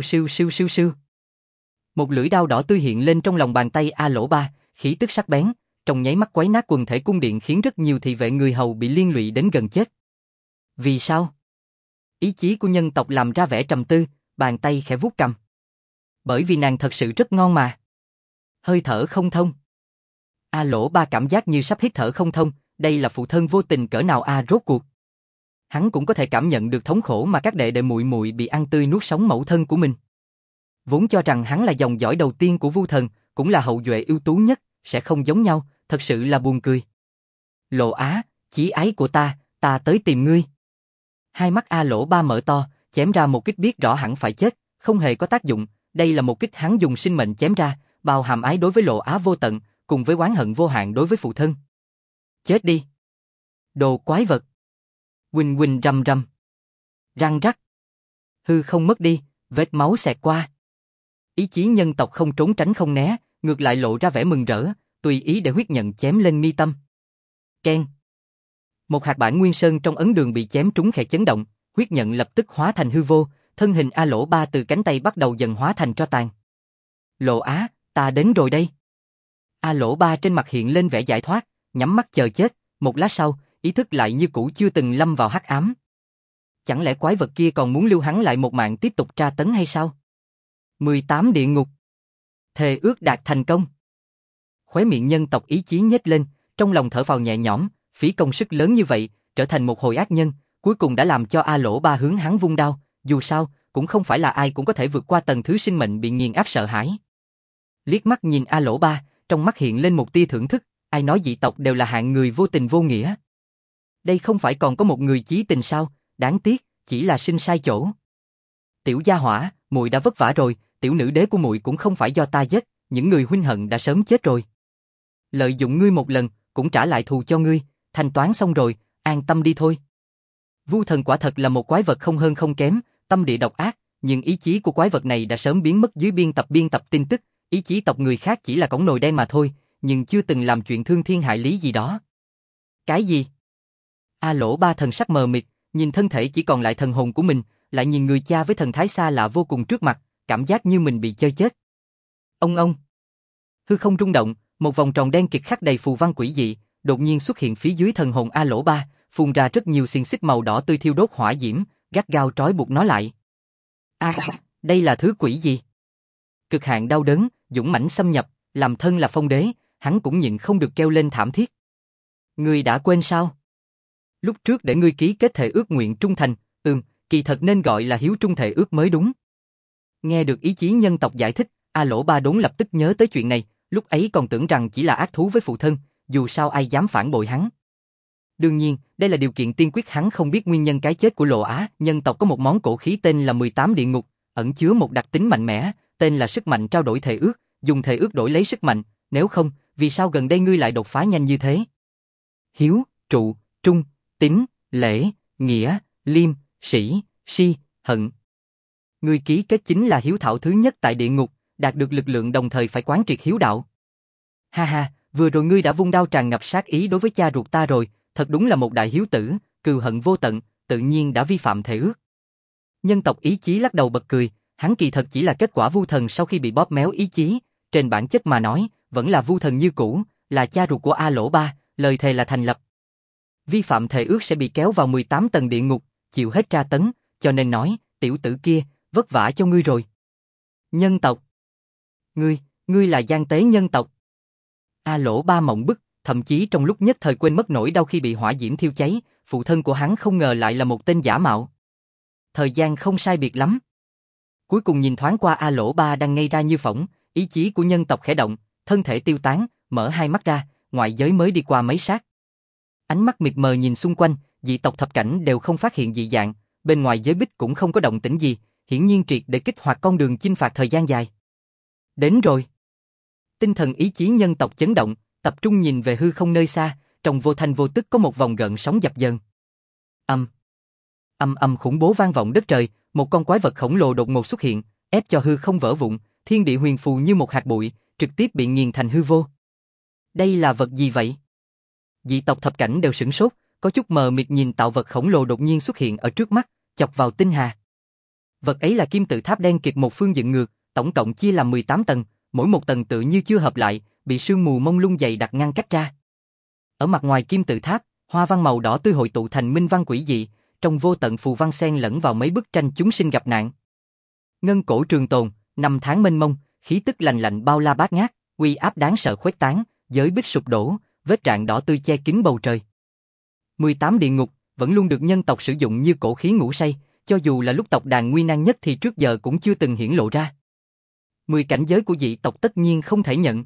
Một lưỡi đao đỏ tươi hiện lên trong lòng bàn tay A Lỗ Ba, khí tức sắc bén, trong nháy mắt quấy nát quần thể cung điện khiến rất nhiều thị vệ người hầu bị liên lụy đến gần chết. Vì sao? Ý chí của nhân tộc làm ra vẻ trầm tư, bàn tay khẽ vuốt cằm. Bởi vì nàng thật sự rất ngon mà. Hơi thở không thông. A Lỗ Ba cảm giác như sắp hít thở không thông, đây là phụ thân vô tình cỡ nào a rốt cuộc. Hắn cũng có thể cảm nhận được thống khổ mà các đệ đệ muội muội bị ăn tươi nuốt sống mẫu thân của mình. Vốn cho rằng hắn là dòng dõi đầu tiên của Vu Thần, cũng là hậu duệ ưu tú nhất, sẽ không giống nhau, thật sự là buồn cười. Lộ Á, chí ái của ta tới tìm ngươi. Hai mắt A Lỗ Ba mở to, chém ra một kích biết rõ hẳn phải chết, không hề có tác dụng, đây là một kích hắn dùng sinh mệnh chém ra, bao hàm ái đối với Lộ Á vô tận, cùng với oán hận vô hạn đối với phụ thân. Chết đi. Đồ quái vật. Huỳnh huỳnh rầm rầm. Răng rắc. Hư không mất đi, vết máu xẹt qua. Ý chí nhân tộc không trốn tránh không né, ngược lại lộ ra vẻ mừng rỡ, tùy ý để huyết nhận chém lên mi tâm. Keng. Một hạt bản nguyên sơn trong ấn đường bị chém trúng khẽ chấn động, huyết nhận lập tức hóa thành hư vô, thân hình A Lỗ Ba từ cánh tay bắt đầu dần hóa thành tro tàn. Lộ Á, ta đến rồi đây. A Lỗ Ba trên mặt hiện lên vẻ giải thoát, nhắm mắt chờ chết, một lát sau, ý thức lại như cũ chưa từng lâm vào hắc ám. Chẳng lẽ quái vật kia còn muốn lưu hắn lại một mạng tiếp tục tra tấn hay sao? 18 địa ngục. Thề ước đạt thành công. Khóe miệng nhân tộc ý chí nhếch lên, trong lòng thở phào nhẹ nhõm, phí công sức lớn như vậy, trở thành một hồi ác nhân, cuối cùng đã làm cho A Lỗ Ba hướng hắn vung đao, dù sao, cũng không phải là ai cũng có thể vượt qua tầng thứ sinh mệnh bị nghiền áp sợ hãi. Liếc mắt nhìn A Lỗ Ba, trong mắt hiện lên một tia thưởng thức, ai nói dị tộc đều là hạng người vô tình vô nghĩa. Đây không phải còn có một người chí tình sao, đáng tiếc, chỉ là sinh sai chỗ. Tiểu gia hỏa, muội đã vất vả rồi, tiểu nữ đế của muội cũng không phải do ta giết, những người huynh hận đã sớm chết rồi. Lợi dụng ngươi một lần, cũng trả lại thù cho ngươi, thanh toán xong rồi, an tâm đi thôi. Vu thần quả thật là một quái vật không hơn không kém, tâm địa độc ác, nhưng ý chí của quái vật này đã sớm biến mất dưới biên tập tin tức, ý chí tộc người khác chỉ là cổng nồi đen mà thôi, nhưng chưa từng làm chuyện thương thiên hại lý gì đó. Cái gì? A Lỗ Ba thần sắc mờ mịt, nhìn thân thể chỉ còn lại thần hồn của mình, lại nhìn người cha với thần thái xa lạ vô cùng trước mặt, cảm giác như mình bị chơi chết. Ông. Hư không rung động, một vòng tròn đen kịt khắc đầy phù văn quỷ dị, đột nhiên xuất hiện phía dưới thần hồn A Lỗ Ba, phun ra rất nhiều xiềng xích màu đỏ tươi thiêu đốt hỏa diễm, gắt gao trói buộc nó lại. Đây là thứ quỷ gì? Cực hạn đau đớn, dũng mãnh xâm nhập, làm thân là phong đế, hắn cũng nhịn không được kêu lên thảm thiết. Ngươi đã quên sao? Lúc trước để ngươi ký kết thệ ước nguyện trung thành, kỳ thật nên gọi là hiếu trung thệ ước mới đúng. Nghe được ý chí nhân tộc giải thích, A Lỗ Ba Đốn lập tức nhớ tới chuyện này, lúc ấy còn tưởng rằng chỉ là ác thú với phụ thân, dù sao ai dám phản bội hắn. Đương nhiên, đây là điều kiện tiên quyết hắn không biết nguyên nhân cái chết của Lộ Á, nhân tộc có một món cổ khí tên là 18 địa ngục, ẩn chứa một đặc tính mạnh mẽ, tên là sức mạnh trao đổi thệ ước, dùng thệ ước đổi lấy sức mạnh, nếu không, vì sao gần đây ngươi lại đột phá nhanh như thế? Hiếu, trụ, trung, tín, lễ, nghĩa, liêm, sĩ, si, hận. Ngươi ký kết chính là hiếu thảo thứ nhất tại địa ngục, đạt được lực lượng đồng thời phải quán triệt hiếu đạo. Ha ha, vừa rồi ngươi đã vung đao tràn ngập sát ý đối với cha ruột ta rồi, thật đúng là một đại hiếu tử, cừu hận vô tận, tự nhiên đã vi phạm thệ ước. Nhân tộc ý chí lắc đầu bật cười, hắn kỳ thật chỉ là kết quả vu thần sau khi bị bóp méo ý chí, trên bản chất mà nói, vẫn là vu thần như cũ, là cha ruột của A Lỗ Ba, lời thề là thành lập. Vi phạm thệ ước sẽ bị kéo vào 18 tầng địa ngục, chịu hết tra tấn, cho nên nói, tiểu tử kia, vất vả cho ngươi rồi. Nhân tộc. Ngươi là gian tế nhân tộc. A Lỗ Ba mộng bức, thậm chí trong lúc nhất thời quên mất nỗi đau khi bị hỏa diễm thiêu cháy, phụ thân của hắn không ngờ lại là một tên giả mạo. Thời gian không sai biệt lắm. Cuối cùng nhìn thoáng qua A Lỗ Ba đang ngây ra như phỗng, ý chí của nhân tộc khẽ động, thân thể tiêu tán, mở hai mắt ra, ngoại giới mới đi qua mấy sát. Ánh mắt mịt mờ nhìn xung quanh, dị tộc thập cảnh đều không phát hiện dị dạng, bên ngoài giới bích cũng không có động tĩnh gì, hiển nhiên triệt để kích hoạt con đường chinh phạt thời gian dài. Đến rồi. Tinh thần ý chí nhân tộc chấn động, tập trung nhìn về hư không nơi xa, trong vô thanh vô tức có một vòng gợn sóng dập dờn. Âm khủng bố vang vọng đất trời, một con quái vật khổng lồ đột ngột xuất hiện, ép cho hư không vỡ vụn, thiên địa huyền phù như một hạt bụi, trực tiếp bị nghiền thành hư vô. Đây là vật gì vậy? Dị tộc thập cảnh đều sửng sốt, có chút mờ mịt nhìn tạo vật khổng lồ đột nhiên xuất hiện ở trước mắt, chọc vào tinh hà. Vật ấy là kim tự tháp đen kịt một phương dựng ngược, tổng cộng chia làm 18 tầng, mỗi một tầng tự như chưa hợp lại, bị sương mù mông lung dày đặc ngăn cách ra. Ở mặt ngoài kim tự tháp, hoa văn màu đỏ tươi hội tụ thành minh văn quỷ dị, trong vô tận phù văn xen lẫn vào mấy bức tranh chúng sinh gặp nạn. Ngân cổ trường tồn, năm tháng mênh mông, khí tức lành lạnh bao la bát ngát, uy áp đáng sợ khuếch tán, giới bích sụp đổ, vết rạn đỏ tươi che kín bầu trời. 18 địa ngục vẫn luôn được nhân tộc sử dụng như cổ khí ngủ say, cho dù là lúc tộc đàn nguy nan nhất thì trước giờ cũng chưa từng hiển lộ ra. 10 cảnh giới của dị tộc tất nhiên không thể nhận.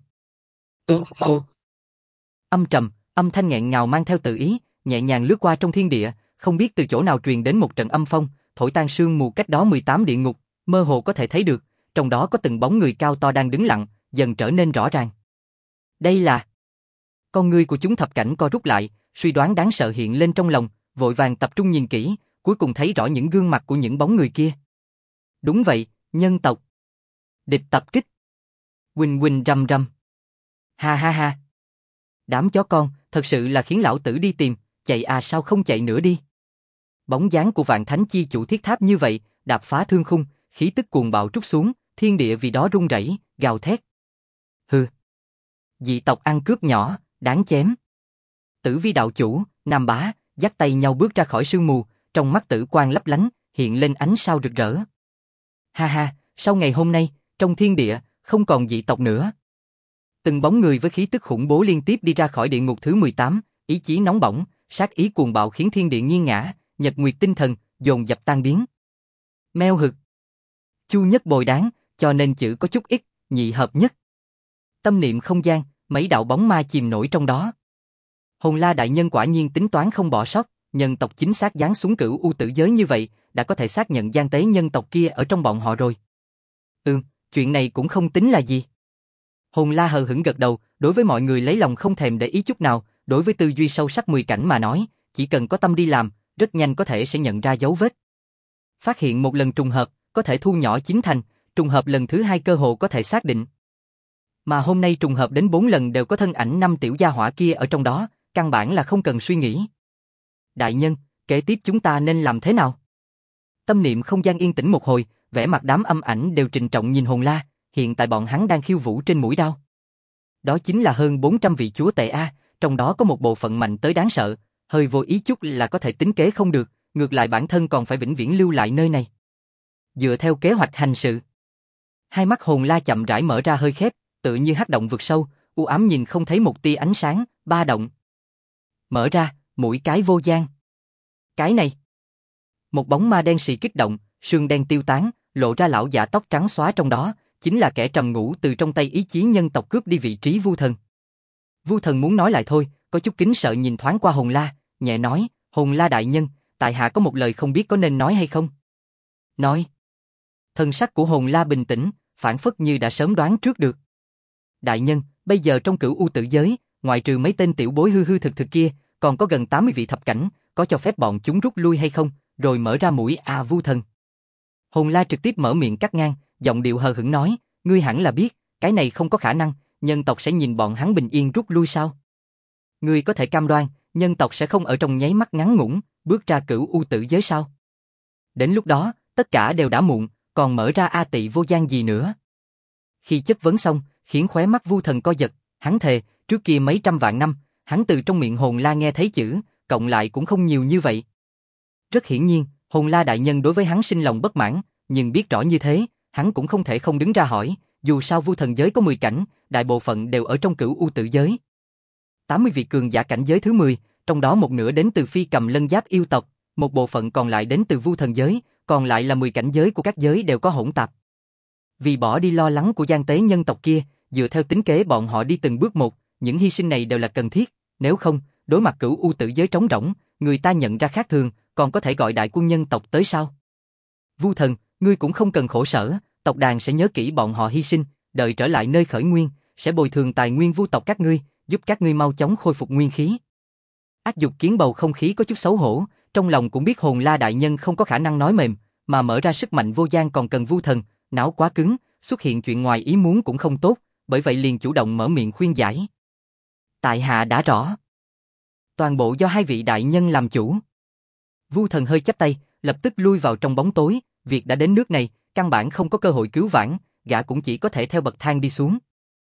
Âm trầm, âm thanh nghẹn ngào mang theo tự ý, nhẹ nhàng lướt qua trong thiên địa, không biết từ chỗ nào truyền đến một trận âm phong, thổi tan sương mù cách đó 18 địa ngục, mơ hồ có thể thấy được, trong đó có từng bóng người cao to đang đứng lặng, dần trở nên rõ ràng. Đây là... Con ngươi của chúng thập cảnh co rút lại, suy đoán đáng sợ hiện lên trong lòng, vội vàng tập trung nhìn kỹ, cuối cùng thấy rõ những gương mặt của những bóng người kia. Đúng vậy, nhân tộc. Địch tập kích. Huỳnh huỳnh rầm rầm. Ha ha ha. Đám chó con, thật sự là khiến lão tử đi tìm, chạy à sao không chạy nữa đi. Bóng dáng của vạn thánh chi chủ thiết tháp như vậy, đạp phá thương khung, khí tức cuồng bạo trút xuống, thiên địa vì đó rung rẩy, gào thét. Hừ. Dị tộc ăn cướp nhỏ, đáng chém. Tử Vi đạo chủ, Nam Bá, dắt tay nhau bước ra khỏi sương mù, trong mắt tử quang lấp lánh, hiện lên ánh sao rực rỡ. Ha ha, sau ngày hôm nay, trong thiên địa, không còn dị tộc nữa. Từng bóng người với khí tức khủng bố liên tiếp đi ra khỏi địa ngục thứ 18, ý chí nóng bỏng, sát ý cuồng bạo khiến thiên địa nghiêng ngã, nhật nguyệt tinh thần, dồn dập tan biến. Meo hực. Chu nhất bồi đáng, cho nên chữ có chút ít, nhị hợp nhất. Tâm niệm không gian, Mấy đạo bóng ma chìm nổi trong đó. Hồn La đại nhân quả nhiên tính toán không bỏ sót, nhân tộc chính xác giáng xuống cửu u tử giới như vậy, đã có thể xác nhận gian tế nhân tộc kia ở trong bọn họ rồi. Chuyện này cũng không tính là gì. Hồn La hờ hững gật đầu, đối với mọi người lấy lòng không thèm để ý chút nào, đối với tư duy sâu sắc 10 cảnh mà nói, chỉ cần có tâm đi làm, rất nhanh có thể sẽ nhận ra dấu vết. Phát hiện một lần trùng hợp, có thể thu nhỏ chín thành, trùng hợp lần thứ hai cơ hồ có thể xác định. Mà hôm nay trùng hợp đến 4 lần đều có thân ảnh 5 tiểu gia hỏa kia ở trong đó, căn bản là không cần suy nghĩ. Đại nhân, kế tiếp chúng ta nên làm thế nào? Tâm niệm không gian yên tĩnh một hồi, vẻ mặt đám âm ảnh đều trịnh trọng nhìn Hồn La, hiện tại bọn hắn đang khiêu vũ trên mũi đao. Đó chính là hơn 400 vị chúa tể A, trong đó có một bộ phận mạnh tới đáng sợ, hơi vô ý chút là có thể tính kế không được, ngược lại bản thân còn phải vĩnh viễn lưu lại nơi này. Dựa theo kế hoạch hành sự. Hai mắt Hồn La chậm rãi mở ra hơi khép, tự như hắc động vực sâu, u ám nhìn không thấy một tia ánh sáng, ba động. Mở ra, mũi cái vô gian. Cái này. Một bóng ma đen xì kích động, sương đen tiêu tán, lộ ra lão giả tóc trắng xóa trong đó, chính là kẻ trầm ngủ từ trong tay ý chí nhân tộc cướp đi vị trí Vu Thần. Vu Thần muốn nói lại thôi, có chút kính sợ nhìn thoáng qua Hồn La, nhẹ nói, Hồn La đại nhân, tại hạ có một lời không biết có nên nói hay không. Nói. Thần sắc của Hồn La bình tĩnh, phản phất như đã sớm đoán trước được. Đại nhân, bây giờ trong cửu u tử giới, ngoại trừ mấy tên tiểu bối hư hư thực thực kia, còn có gần 80 vị thập cảnh, có cho phép bọn chúng rút lui hay không, rồi mở ra mũi Vu Thần. Hồn La trực tiếp mở miệng cắt ngang, giọng điệu hờ hững nói, ngươi hẳn là biết, cái này không có khả năng, nhân tộc sẽ nhìn bọn hắn bình yên rút lui sao? Ngươi có thể cam đoan, nhân tộc sẽ không ở trong nháy mắt ngắn ngủn, bước ra cửu u tử giới sao? Đến lúc đó, tất cả đều đã muộn, còn mở ra A Tị vô gian gì nữa? Khi chất vấn xong, khiến khóe mắt Vu Thần co giật, hắn thề, trước kia mấy trăm vạn năm, hắn từ trong miệng Hồn La nghe thấy chữ, cộng lại cũng không nhiều như vậy. Rất hiển nhiên, Hồn La đại nhân đối với hắn sinh lòng bất mãn, nhưng biết rõ như thế, hắn cũng không thể không đứng ra hỏi, dù sao Vu Thần giới có 10 cảnh, đại bộ phận đều ở trong cửu u tử giới. 80 vị cường giả cảnh giới thứ 10, trong đó một nửa đến từ Phi Cầm Lân Giáp yêu tộc, một bộ phận còn lại đến từ Vu Thần giới, còn lại là 10 cảnh giới của các giới đều có hỗn tạp. Vì bỏ đi lo lắng của gian tế nhân tộc kia, dựa theo tính kế bọn họ đi từng bước một, những hy sinh này đều là cần thiết, nếu không, đối mặt cửu u tử giới trống rỗng, người ta nhận ra khác thường, còn có thể gọi đại quân nhân tộc tới sao? Vu Thần, ngươi cũng không cần khổ sở, tộc đàn sẽ nhớ kỹ bọn họ hy sinh, đợi trở lại nơi khởi nguyên, sẽ bồi thường tài nguyên vu tộc các ngươi, giúp các ngươi mau chóng khôi phục nguyên khí. Ác Dục Kiến bầu không khí có chút xấu hổ, trong lòng cũng biết Hồn La đại nhân không có khả năng nói mềm, mà mở ra sức mạnh vô gian còn cần Vu Thần, não quá cứng, xuất hiện chuyện ngoài ý muốn cũng không tốt, bởi vậy liền chủ động mở miệng khuyên giải. Tại hạ đã rõ. Toàn bộ do hai vị đại nhân làm chủ. Vu Thần hơi chắp tay, lập tức lui vào trong bóng tối, việc đã đến nước này, căn bản không có cơ hội cứu vãn, gã cũng chỉ có thể theo bậc thang đi xuống.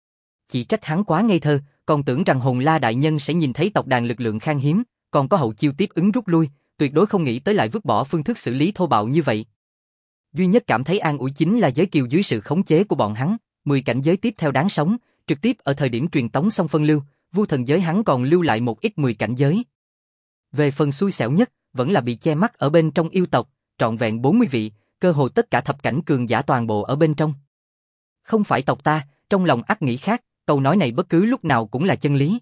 Chỉ trách hắn quá ngây thơ, còn tưởng rằng Hồn La đại nhân sẽ nhìn thấy tộc đàn lực lượng khan hiếm, còn có hậu chiêu tiếp ứng rút lui, tuyệt đối không nghĩ tới lại vứt bỏ phương thức xử lý thô bạo như vậy. Duy nhất cảm thấy an ủi chính là giới kiều dưới sự khống chế của bọn hắn, 10 cảnh giới tiếp theo đáng sống, trực tiếp ở thời điểm truyền tống xong phân lưu, Vu Thần giới hắn còn lưu lại một ít 10 cảnh giới. Về phần xui xẻo nhất, vẫn là bị che mắt ở bên trong yêu tộc, trọn vẹn 40 vị, cơ hồ tất cả thập cảnh cường giả toàn bộ ở bên trong. Không phải tộc ta, trong lòng ắt nghĩ khác, câu nói này bất cứ lúc nào cũng là chân lý.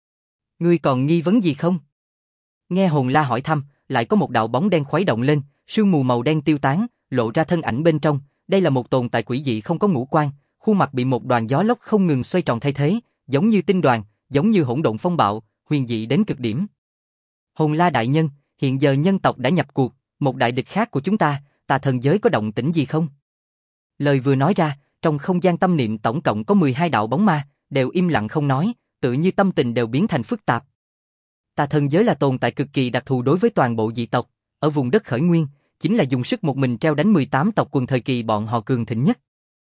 Ngươi còn nghi vấn gì không? Nghe Hồn La hỏi thăm, lại có một đạo bóng đen khuấy động lên, sương mù màu đen tiêu tán, lộ ra thân ảnh bên trong, đây là một tồn tại quỷ dị không có ngũ quan, khuôn mặt bị một đoàn gió lốc không ngừng xoay tròn thay thế, giống như tinh đoàn, giống như hỗn độn phong bạo, huyền dị đến cực điểm. Hồn La đại nhân, hiện giờ nhân tộc đã nhập cuộc, một đại địch khác của chúng ta, Tà Thần giới có động tĩnh gì không? Lời vừa nói ra, trong không gian tâm niệm tổng cộng có 12 đạo bóng ma, đều im lặng không nói, tự như tâm tình đều biến thành phức tạp. Tà Thần giới là tồn tại cực kỳ đặc thù đối với toàn bộ dị tộc, ở vùng đất khởi nguyên, chính là dùng sức một mình treo đánh 18 tộc quần thời kỳ bọn họ cường thịnh nhất.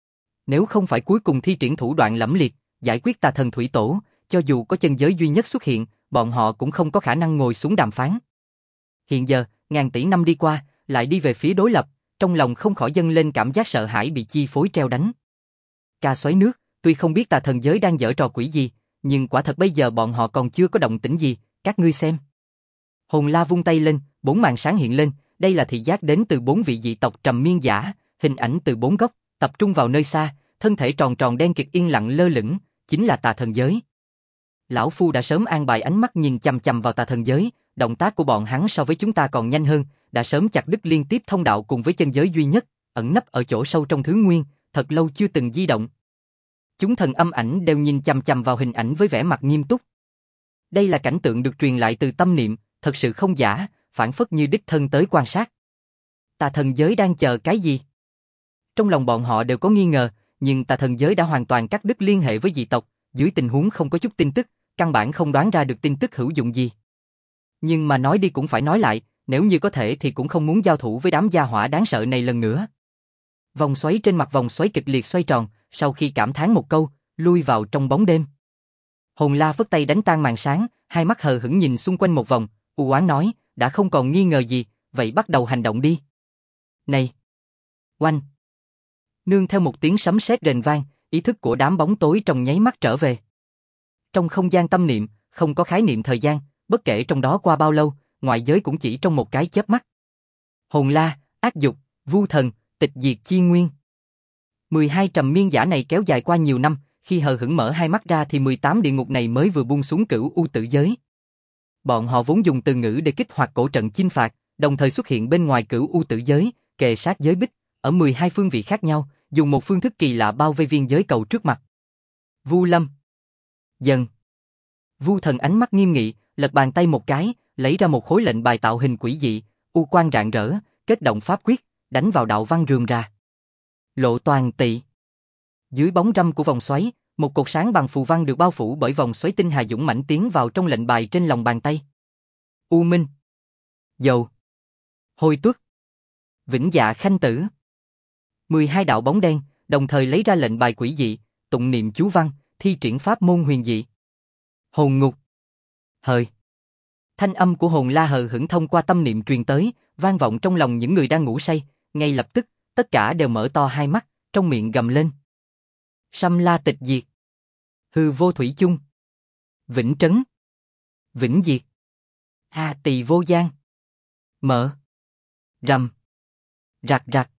Nếu không phải cuối cùng thi triển thủ đoạn lẫm liệt, giải quyết Tà Thần thủy tổ, cho dù có chân giới duy nhất xuất hiện, bọn họ cũng không có khả năng ngồi xuống đàm phán. Hiện giờ, ngàn tỷ năm đi qua, lại đi về phía đối lập, trong lòng không khỏi dâng lên cảm giác sợ hãi bị chi phối treo đánh. Ca xoáy nước, tuy không biết Tà Thần giới đang giở trò quỷ gì, nhưng quả thật bây giờ bọn họ còn chưa có động tĩnh gì, các ngươi xem. Hồn La vung tay lên, 4 màn sáng hiện lên, đây là thị giác đến từ 4 vị dị tộc trầm miên giả, hình ảnh từ 4 góc, tập trung vào nơi xa, thân thể tròn tròn đen kịt yên lặng lơ lửng, chính là Tà Thần giới. Lão Phu đã sớm an bài ánh mắt nhìn chằm chằm vào tà thần giới, động tác của bọn hắn so với chúng ta còn nhanh hơn, đã sớm chặt đứt liên tiếp thông đạo cùng với chân giới duy nhất, ẩn nấp ở chỗ sâu trong thứ nguyên, thật lâu chưa từng di động. Chúng thần âm ảnh đều nhìn chằm chằm vào hình ảnh với vẻ mặt nghiêm túc. Đây là cảnh tượng được truyền lại từ tâm niệm, thật sự không giả, phản phất như đích thân tới quan sát. Tà thần giới đang chờ cái gì? Trong lòng bọn họ đều có nghi ngờ, nhưng tà thần giới đã hoàn toàn cắt đứt liên hệ với dị tộc, dưới tình huống không có chút tin tức, căn bản không đoán ra được tin tức hữu dụng gì. Nhưng mà nói đi cũng phải nói lại, nếu như có thể thì cũng không muốn giao thủ với đám gia hỏa đáng sợ này lần nữa. Vòng xoáy trên mặt vòng xoáy kịch liệt xoay tròn, sau khi cảm thán một câu, lui vào trong bóng đêm. Hồn La phất tay đánh tan màn sáng, hai mắt hờ hững nhìn xung quanh một vòng, u oán nói, đã không còn nghi ngờ gì, vậy bắt đầu hành động đi. Này! Oanh! Nương theo một tiếng sấm sét rền vang, ý thức của đám bóng tối trong nháy mắt trở về. Trong không gian tâm niệm, không có khái niệm thời gian, bất kể trong đó qua bao lâu, ngoại giới cũng chỉ trong một cái chớp mắt. Hồn La, ác dục, vu thần, tịch diệt chi nguyên. 12 trầm miên giả này kéo dài qua nhiều năm, khi hờ hững mở hai mắt ra thì 18 địa ngục này mới vừa buông xuống cửu u tử giới. Bọn họ vốn dùng từ ngữ để kích hoạt cổ trận chinh phạt, đồng thời xuất hiện bên ngoài cửu u tử giới, kề sát giới bích, ở 12 phương vị khác nhau, dùng một phương thức kỳ lạ bao vây viên giới cầu trước mặt. Vu Lâm. Dần. Vu thần ánh mắt nghiêm nghị, lật bàn tay một cái, lấy ra một khối lệnh bài tạo hình quỷ dị, u quang rạng rỡ, kết động pháp quyết, đánh vào đạo văn rườm rà. Lộ toàn tị. Dưới bóng râm của vòng xoáy, một cột sáng bằng phù văn được bao phủ bởi vòng xoáy tinh hà dũng mãnh tiến vào trong lệnh bài trên lòng bàn tay. U Minh. Dầu. Hồi tuất. Vĩnh dạ khanh tử. 12 đạo bóng đen, đồng thời lấy ra lệnh bài quỷ dị, tụng niệm chú văn, thi triển pháp môn huyền dị. Hồn ngục. Hời. Thanh âm của Hồn La hờ hững thông qua tâm niệm truyền tới, vang vọng trong lòng những người đang ngủ say, ngay lập tức, tất cả đều mở to hai mắt, trong miệng gầm lên. Sâm La tịch diệt. Hư vô thủy chung. Vĩnh trấn. Vĩnh diệt. A tỳ vô gian. Mở. Rầm. Rạc rạc.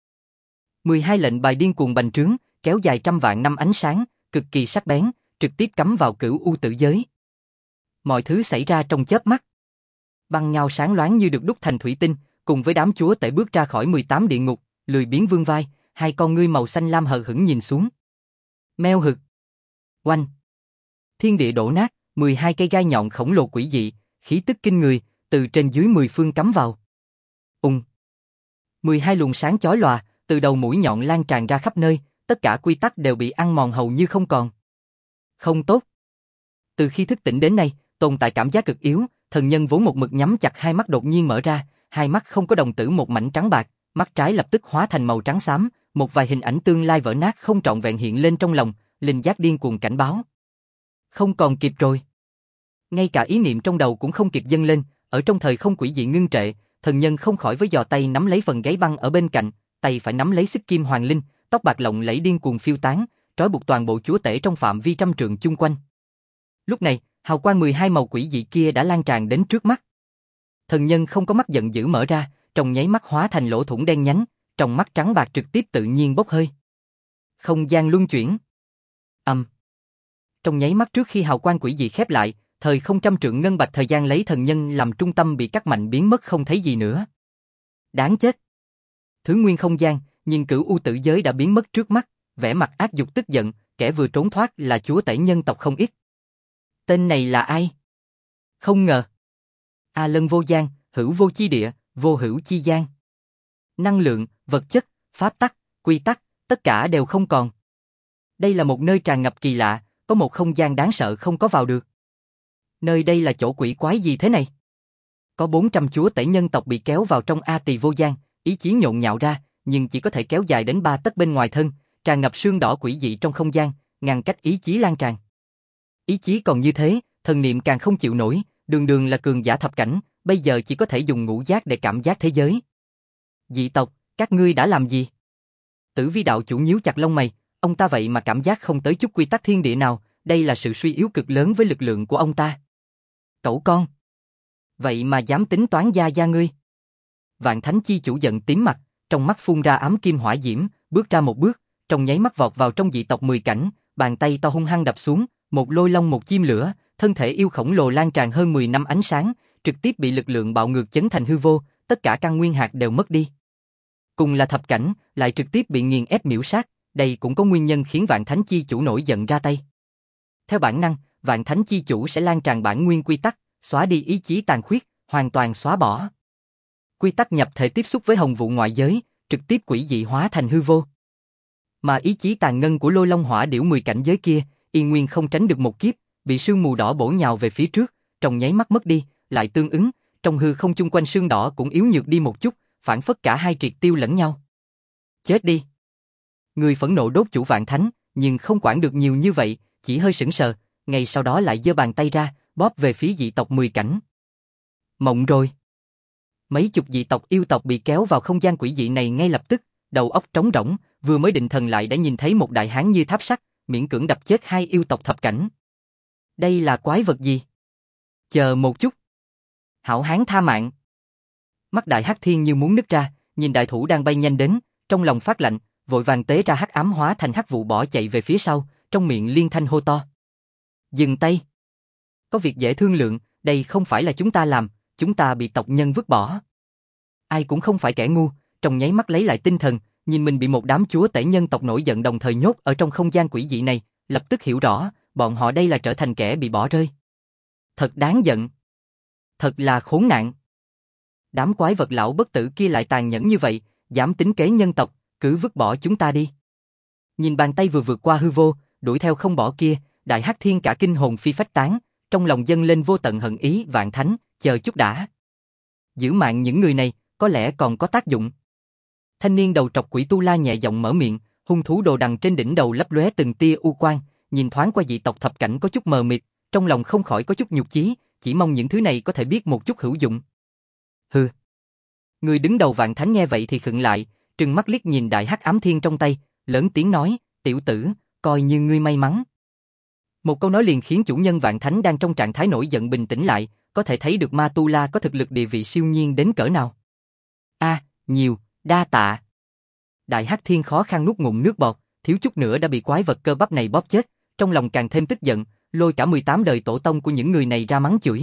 12 lệnh bài điên cuồng bành trướng, kéo dài trăm vạn năm ánh sáng, cực kỳ sắc bén, trực tiếp cắm vào cửu u tử giới. Mọi thứ xảy ra trong chớp mắt. Băng ngao sáng loáng như được đúc thành thủy tinh, cùng với đám chúa tể bước ra khỏi 18 địa ngục, lười biếng vươn vai, hai con ngươi màu xanh lam hờ hững nhìn xuống. Meo hực. Oanh. Thiên địa đổ nát, 12 cây gai nhọn khổng lồ quỷ dị, khí tức kinh người, từ trên dưới 10 phương cắm vào. 12 luồng sáng chói lòa, từ đầu mũi nhọn lan tràn ra khắp nơi, tất cả quy tắc đều bị ăn mòn hầu như không còn. Không tốt. Từ khi thức tỉnh đến nay, tồn tại cảm giác cực yếu, thần nhân vốn một mực nhắm chặt hai mắt đột nhiên mở ra, hai mắt không có đồng tử một mảnh trắng bạc, mắt trái lập tức hóa thành màu trắng xám, một vài hình ảnh tương lai vỡ nát không trọn vẹn hiện lên trong lòng, linh giác điên cuồng cảnh báo. Không còn kịp rồi. Ngay cả ý niệm trong đầu cũng không kịp dâng lên, ở trong thời không quỷ dị ngưng trệ, thần nhân không khỏi với giò tay nắm lấy phần gáy băng ở bên cạnh, tay phải nắm lấy xích kim hoàng linh, tóc bạc lộng lẫy điên cuồng phiêu tán, trói buộc toàn bộ chúa tể trong phạm vi trăm trượng chung quanh. Lúc này, hào quang 12 màu quỷ dị kia đã lan tràn đến trước mắt. Thần nhân không có mắt giận dữ mở ra, trong nháy mắt hóa thành lỗ thủng đen nhánh, trong mắt trắng bạc trực tiếp tự nhiên bốc hơi. Không gian luân chuyển. Trong nháy mắt trước khi hào quang quỷ dị khép lại, thời không trăm trượng ngân bạch thời gian lấy thần nhân làm trung tâm bị cắt mạnh biến mất không thấy gì nữa. Đáng chết. Thứ nguyên không gian, nhìn cửu u tử giới đã biến mất trước mắt, vẻ mặt ác dục tức giận, kẻ vừa trốn thoát là chúa tể nhân tộc không ít. Tên này là ai? Không ngờ. A Lân vô gian, hữu vô chi địa, vô hữu chi gian. Năng lượng, vật chất, pháp tắc, quy tắc, tất cả đều không còn. Đây là một nơi tràn ngập kỳ lạ, có một không gian đáng sợ không có vào được. Nơi đây là chỗ quỷ quái gì thế này? Có 400 chúa tể nhân tộc bị kéo vào trong A Tỳ vô gian, ý chí nhộn nhạo ra, nhưng chỉ có thể kéo dài đến 3 tấc bên ngoài thân, tràn ngập sương đỏ quỷ dị trong không gian, ngăn cách ý chí lan tràn. Ý chí còn như thế, thần niệm càng không chịu nổi, đường đường là cường giả thập cảnh, bây giờ chỉ có thể dùng ngũ giác để cảm giác thế giới. Dị tộc, các ngươi đã làm gì? Tử Vi đạo chủ nhíu chặt lông mày, ông ta vậy mà cảm giác không tới chút quy tắc thiên địa nào, đây là sự suy yếu cực lớn với lực lượng của ông ta. Cẩu con! Vậy mà dám tính toán gia ngươi. Vạn Thánh chi chủ giận tím mặt, trong mắt phun ra ám kim hỏa diễm, bước ra một bước, trong nháy mắt vọt vào trong dị tộc 10 cảnh, bàn tay to hung hăng đập xuống, một lôi long một chim lửa, thân thể yêu khổng lồ lan tràn hơn 10 năm ánh sáng, trực tiếp bị lực lượng bạo ngược chấn thành hư vô, tất cả căn nguyên hạt đều mất đi. Cùng là thập cảnh, lại trực tiếp bị nghiền ép miểu sát, đây cũng có nguyên nhân khiến Vạn Thánh Chi Chủ nổi giận ra tay. Theo bản năng, Vạn Thánh Chi Chủ sẽ lan tràn bản nguyên quy tắc, xóa đi ý chí tàn khuyết, hoàn toàn xóa bỏ. Quy tắc nhập thể tiếp xúc với hồng vụ ngoại giới, trực tiếp quỷ dị hóa thành hư vô. Mà ý chí tàn ngân của Lôi Long Hỏa Điểu 10 cảnh giới kia, y nguyên không tránh được một kiếp, bị sương mù đỏ bổ nhào về phía trước, trong nháy mắt mất đi, lại tương ứng, trong hư không chung quanh sương đỏ cũng yếu nhược đi một chút, phản phất cả hai triệt tiêu lẫn nhau. Chết đi! Người phẫn nộ đốt chủ Vạn Thánh, nhưng không quản được nhiều như vậy, chỉ hơi sững sờ, ngay sau đó lại giơ bàn tay ra, bóp về phía dị tộc 10 cảnh. Mộng rồi! Mấy chục dị tộc yêu tộc bị kéo vào không gian quỷ dị này ngay lập tức, đầu óc trống rỗng, vừa mới định thần lại đã nhìn thấy một đại hán như tháp sắt, miễn cưỡng đập chết hai yêu tộc thập cảnh. Đây là quái vật gì? Chờ một chút. Hảo hán tha mạng. Mắt đại hắc thiên như muốn nứt ra, nhìn đại thủ đang bay nhanh đến, trong lòng phát lạnh, vội vàng tế ra hắc ám hóa thành hắc vụ bỏ chạy về phía sau, trong miệng liên thanh hô to. Dừng tay. Có việc dễ thương lượng, đây không phải là chúng ta làm, chúng ta bị tộc nhân vứt bỏ. Ai cũng không phải kẻ ngu, trong nháy mắt lấy lại tinh thần, nhìn mình bị một đám chúa tể nhân tộc nổi giận đồng thời nhốt ở trong không gian quỷ dị này, lập tức hiểu rõ, bọn họ đây là trở thành kẻ bị bỏ rơi. Thật đáng giận. Thật là khốn nạn. Đám quái vật lão bất tử kia lại tàn nhẫn như vậy, dám tính kế nhân tộc, cứ vứt bỏ chúng ta đi. Nhìn bàn tay vừa vượt qua hư vô, đuổi theo không bỏ kia, đại hắc thiên cả kinh hồn phi phách tán, trong lòng dâng lên vô tận hận ý. Vạn Thánh, chờ chút đã. Giữ mạng những người này, có lẽ còn có tác dụng. Thanh niên đầu trọc quỷ tu la nhẹ giọng mở miệng, hung thú đồ đằng trên đỉnh đầu lấp lóe từng tia u quang, nhìn thoáng qua dị tộc thập cảnh có chút mờ mịt, trong lòng không khỏi có chút nhục chí, chỉ mong những thứ này có thể biết một chút hữu dụng. Hừ. Người đứng đầu Vạn Thánh nghe vậy thì khựng lại, trừng mắt liếc nhìn đại hắc ám thiên trong tay, lớn tiếng nói, tiểu tử, coi như ngươi may mắn. Một câu nói liền khiến chủ nhân Vạn Thánh đang trong trạng thái nổi giận bình tĩnh lại, có thể thấy được Ma Tu La có thực lực địa vị siêu nhiên đến cỡ nào. Nhiều, đa tạ. Đại hắc thiên khó khăn nuốt ngụm nước bọt, thiếu chút nữa đã bị quái vật cơ bắp này bóp chết, trong lòng càng thêm tức giận, lôi cả 18 đời tổ tông của những người này ra mắng chửi.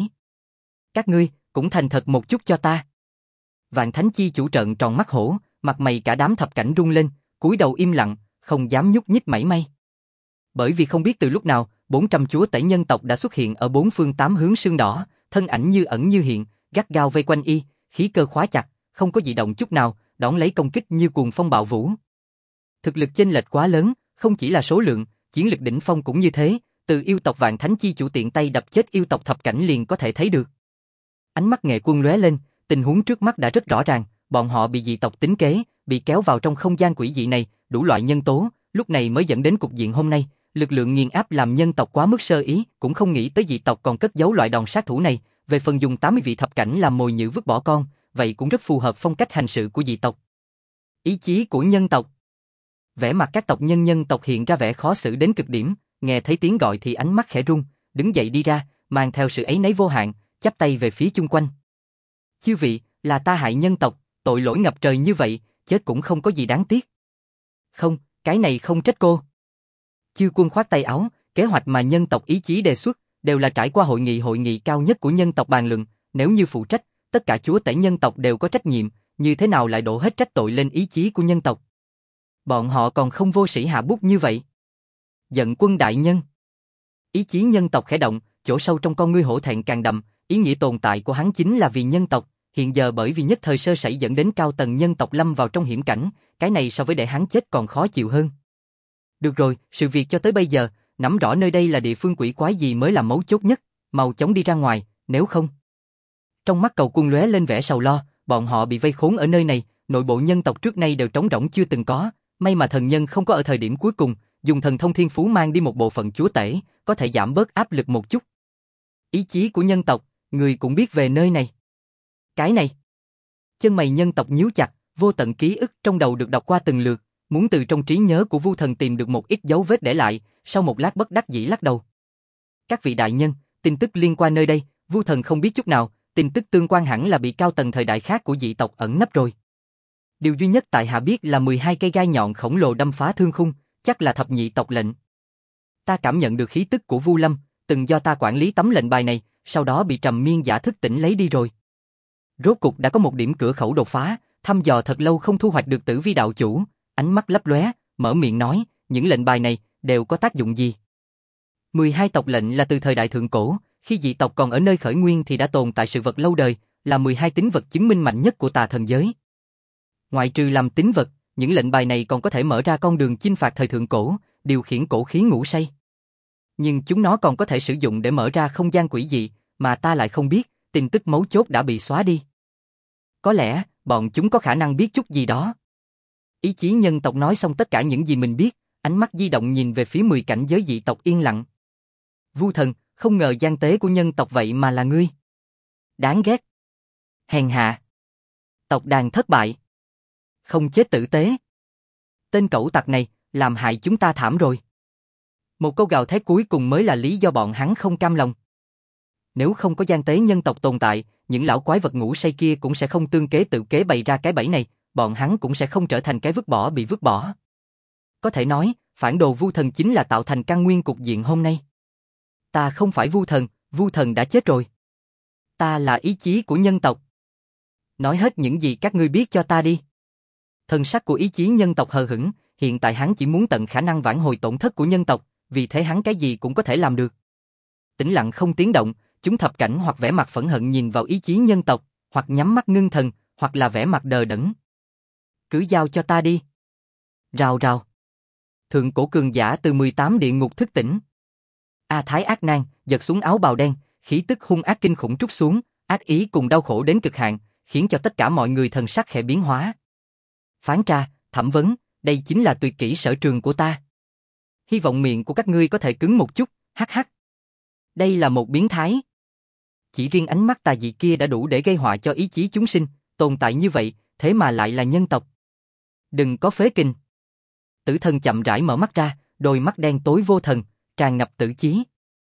Các ngươi, cũng thành thật một chút cho ta. Vạn Thánh Chi Chủ trợn tròn mắt hổ, mặt mày cả đám thập cảnh rung lên, cúi đầu im lặng, không dám nhúc nhích mảy may. Bởi vì không biết từ lúc nào, 400 chúa tể nhân tộc đã xuất hiện ở bốn phương tám hướng sương đỏ, thân ảnh như ẩn như hiện, gắt gao vây quanh y, khí cơ khóa chặt, không có dị động chút nào, đón lấy công kích như cuồng phong bạo vũ. Thực lực chênh lệch quá lớn, không chỉ là số lượng, chiến lực đỉnh phong cũng như thế, từ yêu tộc Vạn Thánh Chi Chủ tiện tay đập chết yêu tộc thập cảnh liền có thể thấy được. Ánh mắt Nghệ Quân lóe lên, tình huống trước mắt đã rất rõ ràng, bọn họ bị dị tộc tính kế, bị kéo vào trong không gian quỷ dị này, đủ loại nhân tố, lúc này mới dẫn đến cục diện hôm nay, lực lượng nghiền áp làm nhân tộc quá mức sơ ý, cũng không nghĩ tới dị tộc còn cất giấu loại đòn sát thủ này, về phần dùng 80 vị thập cảnh làm mồi nhử vứt bỏ con, vậy cũng rất phù hợp phong cách hành sự của dị tộc. Ý chí của nhân tộc. Vẻ mặt các tộc nhân tộc hiện ra vẻ khó xử đến cực điểm, nghe thấy tiếng gọi thì ánh mắt khẽ run, đứng dậy đi ra, mang theo sự áy náy vô hạn, chắp tay về phía chung quanh. Chư vị, là ta hại nhân tộc, tội lỗi ngập trời như vậy, chết cũng không có gì đáng tiếc. Không, cái này không trách cô. Chư Quân khoát tay áo, kế hoạch mà nhân tộc ý chí đề xuất, đều là trải qua hội nghị cao nhất của nhân tộc bàn luận, nếu như phụ trách, tất cả chúa tể nhân tộc đều có trách nhiệm, như thế nào lại đổ hết trách tội lên ý chí của nhân tộc. Bọn họ còn không vô sĩ hạ bút như vậy. Giận Quân đại nhân. Ý chí nhân tộc khẽ động, chỗ sâu trong con ngươi hổ thẹn càng đậm, ý nghĩa tồn tại của hắn chính là vì nhân tộc, hiện giờ bởi vì nhất thời sơ sẩy dẫn đến cao tầng nhân tộc lâm vào trong hiểm cảnh, cái này so với để hắn chết còn khó chịu hơn. Được rồi, sự việc cho tới bây giờ, nắm rõ nơi đây là địa phương quỷ quái gì mới là mấu chốt nhất, mau chóng đi ra ngoài, nếu không. Trong mắt Cầu Quân lóe lên vẻ sầu lo, bọn họ bị vây khốn ở nơi này, nội bộ nhân tộc trước nay đều trống rỗng chưa từng có, may mà thần nhân không có ở thời điểm cuối cùng, dùng thần thông thiên phú mang đi một bộ phận chúa tể, có thể giảm bớt áp lực một chút. Ý chí của nhân tộc, người cũng biết về nơi này. Cái này. Chân mày nhân tộc nhíu chặt, vô tận ký ức trong đầu được đọc qua từng lượt, muốn từ trong trí nhớ của Vu Thần tìm được một ít dấu vết để lại, sau một lát bất đắc dĩ lắc đầu. Các vị đại nhân, tin tức liên quan nơi đây, Vu Thần không biết chút nào, tin tức tương quan hẳn là bị cao tầng thời đại khác của dị tộc ẩn nấp rồi. Điều duy nhất tại hạ biết là 12 cây gai nhọn khổng lồ đâm phá thương khung, chắc là thập nhị tộc lệnh. Ta cảm nhận được khí tức của Vu Lâm, từng do ta quản lý tấm lệnh bài này, sau đó bị Trầm Miên Giả thức tỉnh lấy đi rồi. Rốt cục đã có một điểm cửa khẩu đột phá, thăm dò thật lâu không thu hoạch được Tử Vi đạo chủ, ánh mắt lấp lóe, mở miệng nói, những lệnh bài này đều có tác dụng gì? 12 tộc lệnh là từ thời đại thượng cổ, khi dị tộc còn ở nơi khởi nguyên thì đã tồn tại sự vật lâu đời, là 12 tín vật chứng minh mạnh nhất của tà thần giới. Ngoại trừ làm tín vật, những lệnh bài này còn có thể mở ra con đường chinh phạt thời thượng cổ, điều khiển cổ khí ngủ say. Nhưng chúng nó còn có thể sử dụng để mở ra không gian quỷ dị, mà ta lại không biết, tin tức mấu chốt đã bị xóa đi. Có lẽ, bọn chúng có khả năng biết chút gì đó. Ý chí nhân tộc nói xong tất cả những gì mình biết, ánh mắt di động nhìn về phía 10 cảnh giới dị tộc yên lặng. Vu Thần, không ngờ gian tế của nhân tộc vậy mà là ngươi. Đáng ghét. Hèn hạ. Tộc đàn thất bại. Không chết tử tế. Tên cẩu tặc này, làm hại chúng ta thảm rồi. Một câu gào thét cuối cùng mới là lý do bọn hắn không cam lòng. Nếu không có gian tế nhân tộc tồn tại, những lão quái vật ngủ say kia cũng sẽ không tương kế tự kế bày ra cái bẫy này, bọn hắn cũng sẽ không trở thành cái vứt bỏ bị vứt bỏ. Có thể nói, phản đồ Vu Thần chính là tạo thành căn nguyên cục diện hôm nay. Ta không phải Vu Thần đã chết rồi. Ta là ý chí của nhân tộc. Nói hết những gì các ngươi biết cho ta đi. Thần sắc của ý chí nhân tộc hờ hững, hiện tại hắn chỉ muốn tận khả năng vãn hồi tổn thất của nhân tộc, vì thế hắn cái gì cũng có thể làm được. Tĩnh lặng không tiếng động, chúng thập cảnh hoặc vẻ mặt phẫn hận nhìn vào ý chí nhân tộc, hoặc nhắm mắt ngưng thần, hoặc là vẻ mặt đờ đẫn. Cứ giao cho ta đi. Rào rào. Thượng cổ cường giả từ 18 địa ngục thức tỉnh. A Thái ác nan, giật xuống áo bào đen, khí tức hung ác kinh khủng trút xuống, ác ý cùng đau khổ đến cực hạn, khiến cho tất cả mọi người thần sắc khẽ biến hóa. Phán tra, thẩm vấn, đây chính là tuyệt kỹ sở trường của ta. Hy vọng miệng của các ngươi có thể cứng một chút, hắc hắc. Đây là một biến thái. Chỉ riêng ánh mắt tà dị kia đã đủ để gây họa cho ý chí chúng sinh, tồn tại như vậy, thế mà lại là nhân tộc. Đừng có phế kình. Tử Thần chậm rãi mở mắt ra, đôi mắt đen tối vô thần, tràn ngập tử chí.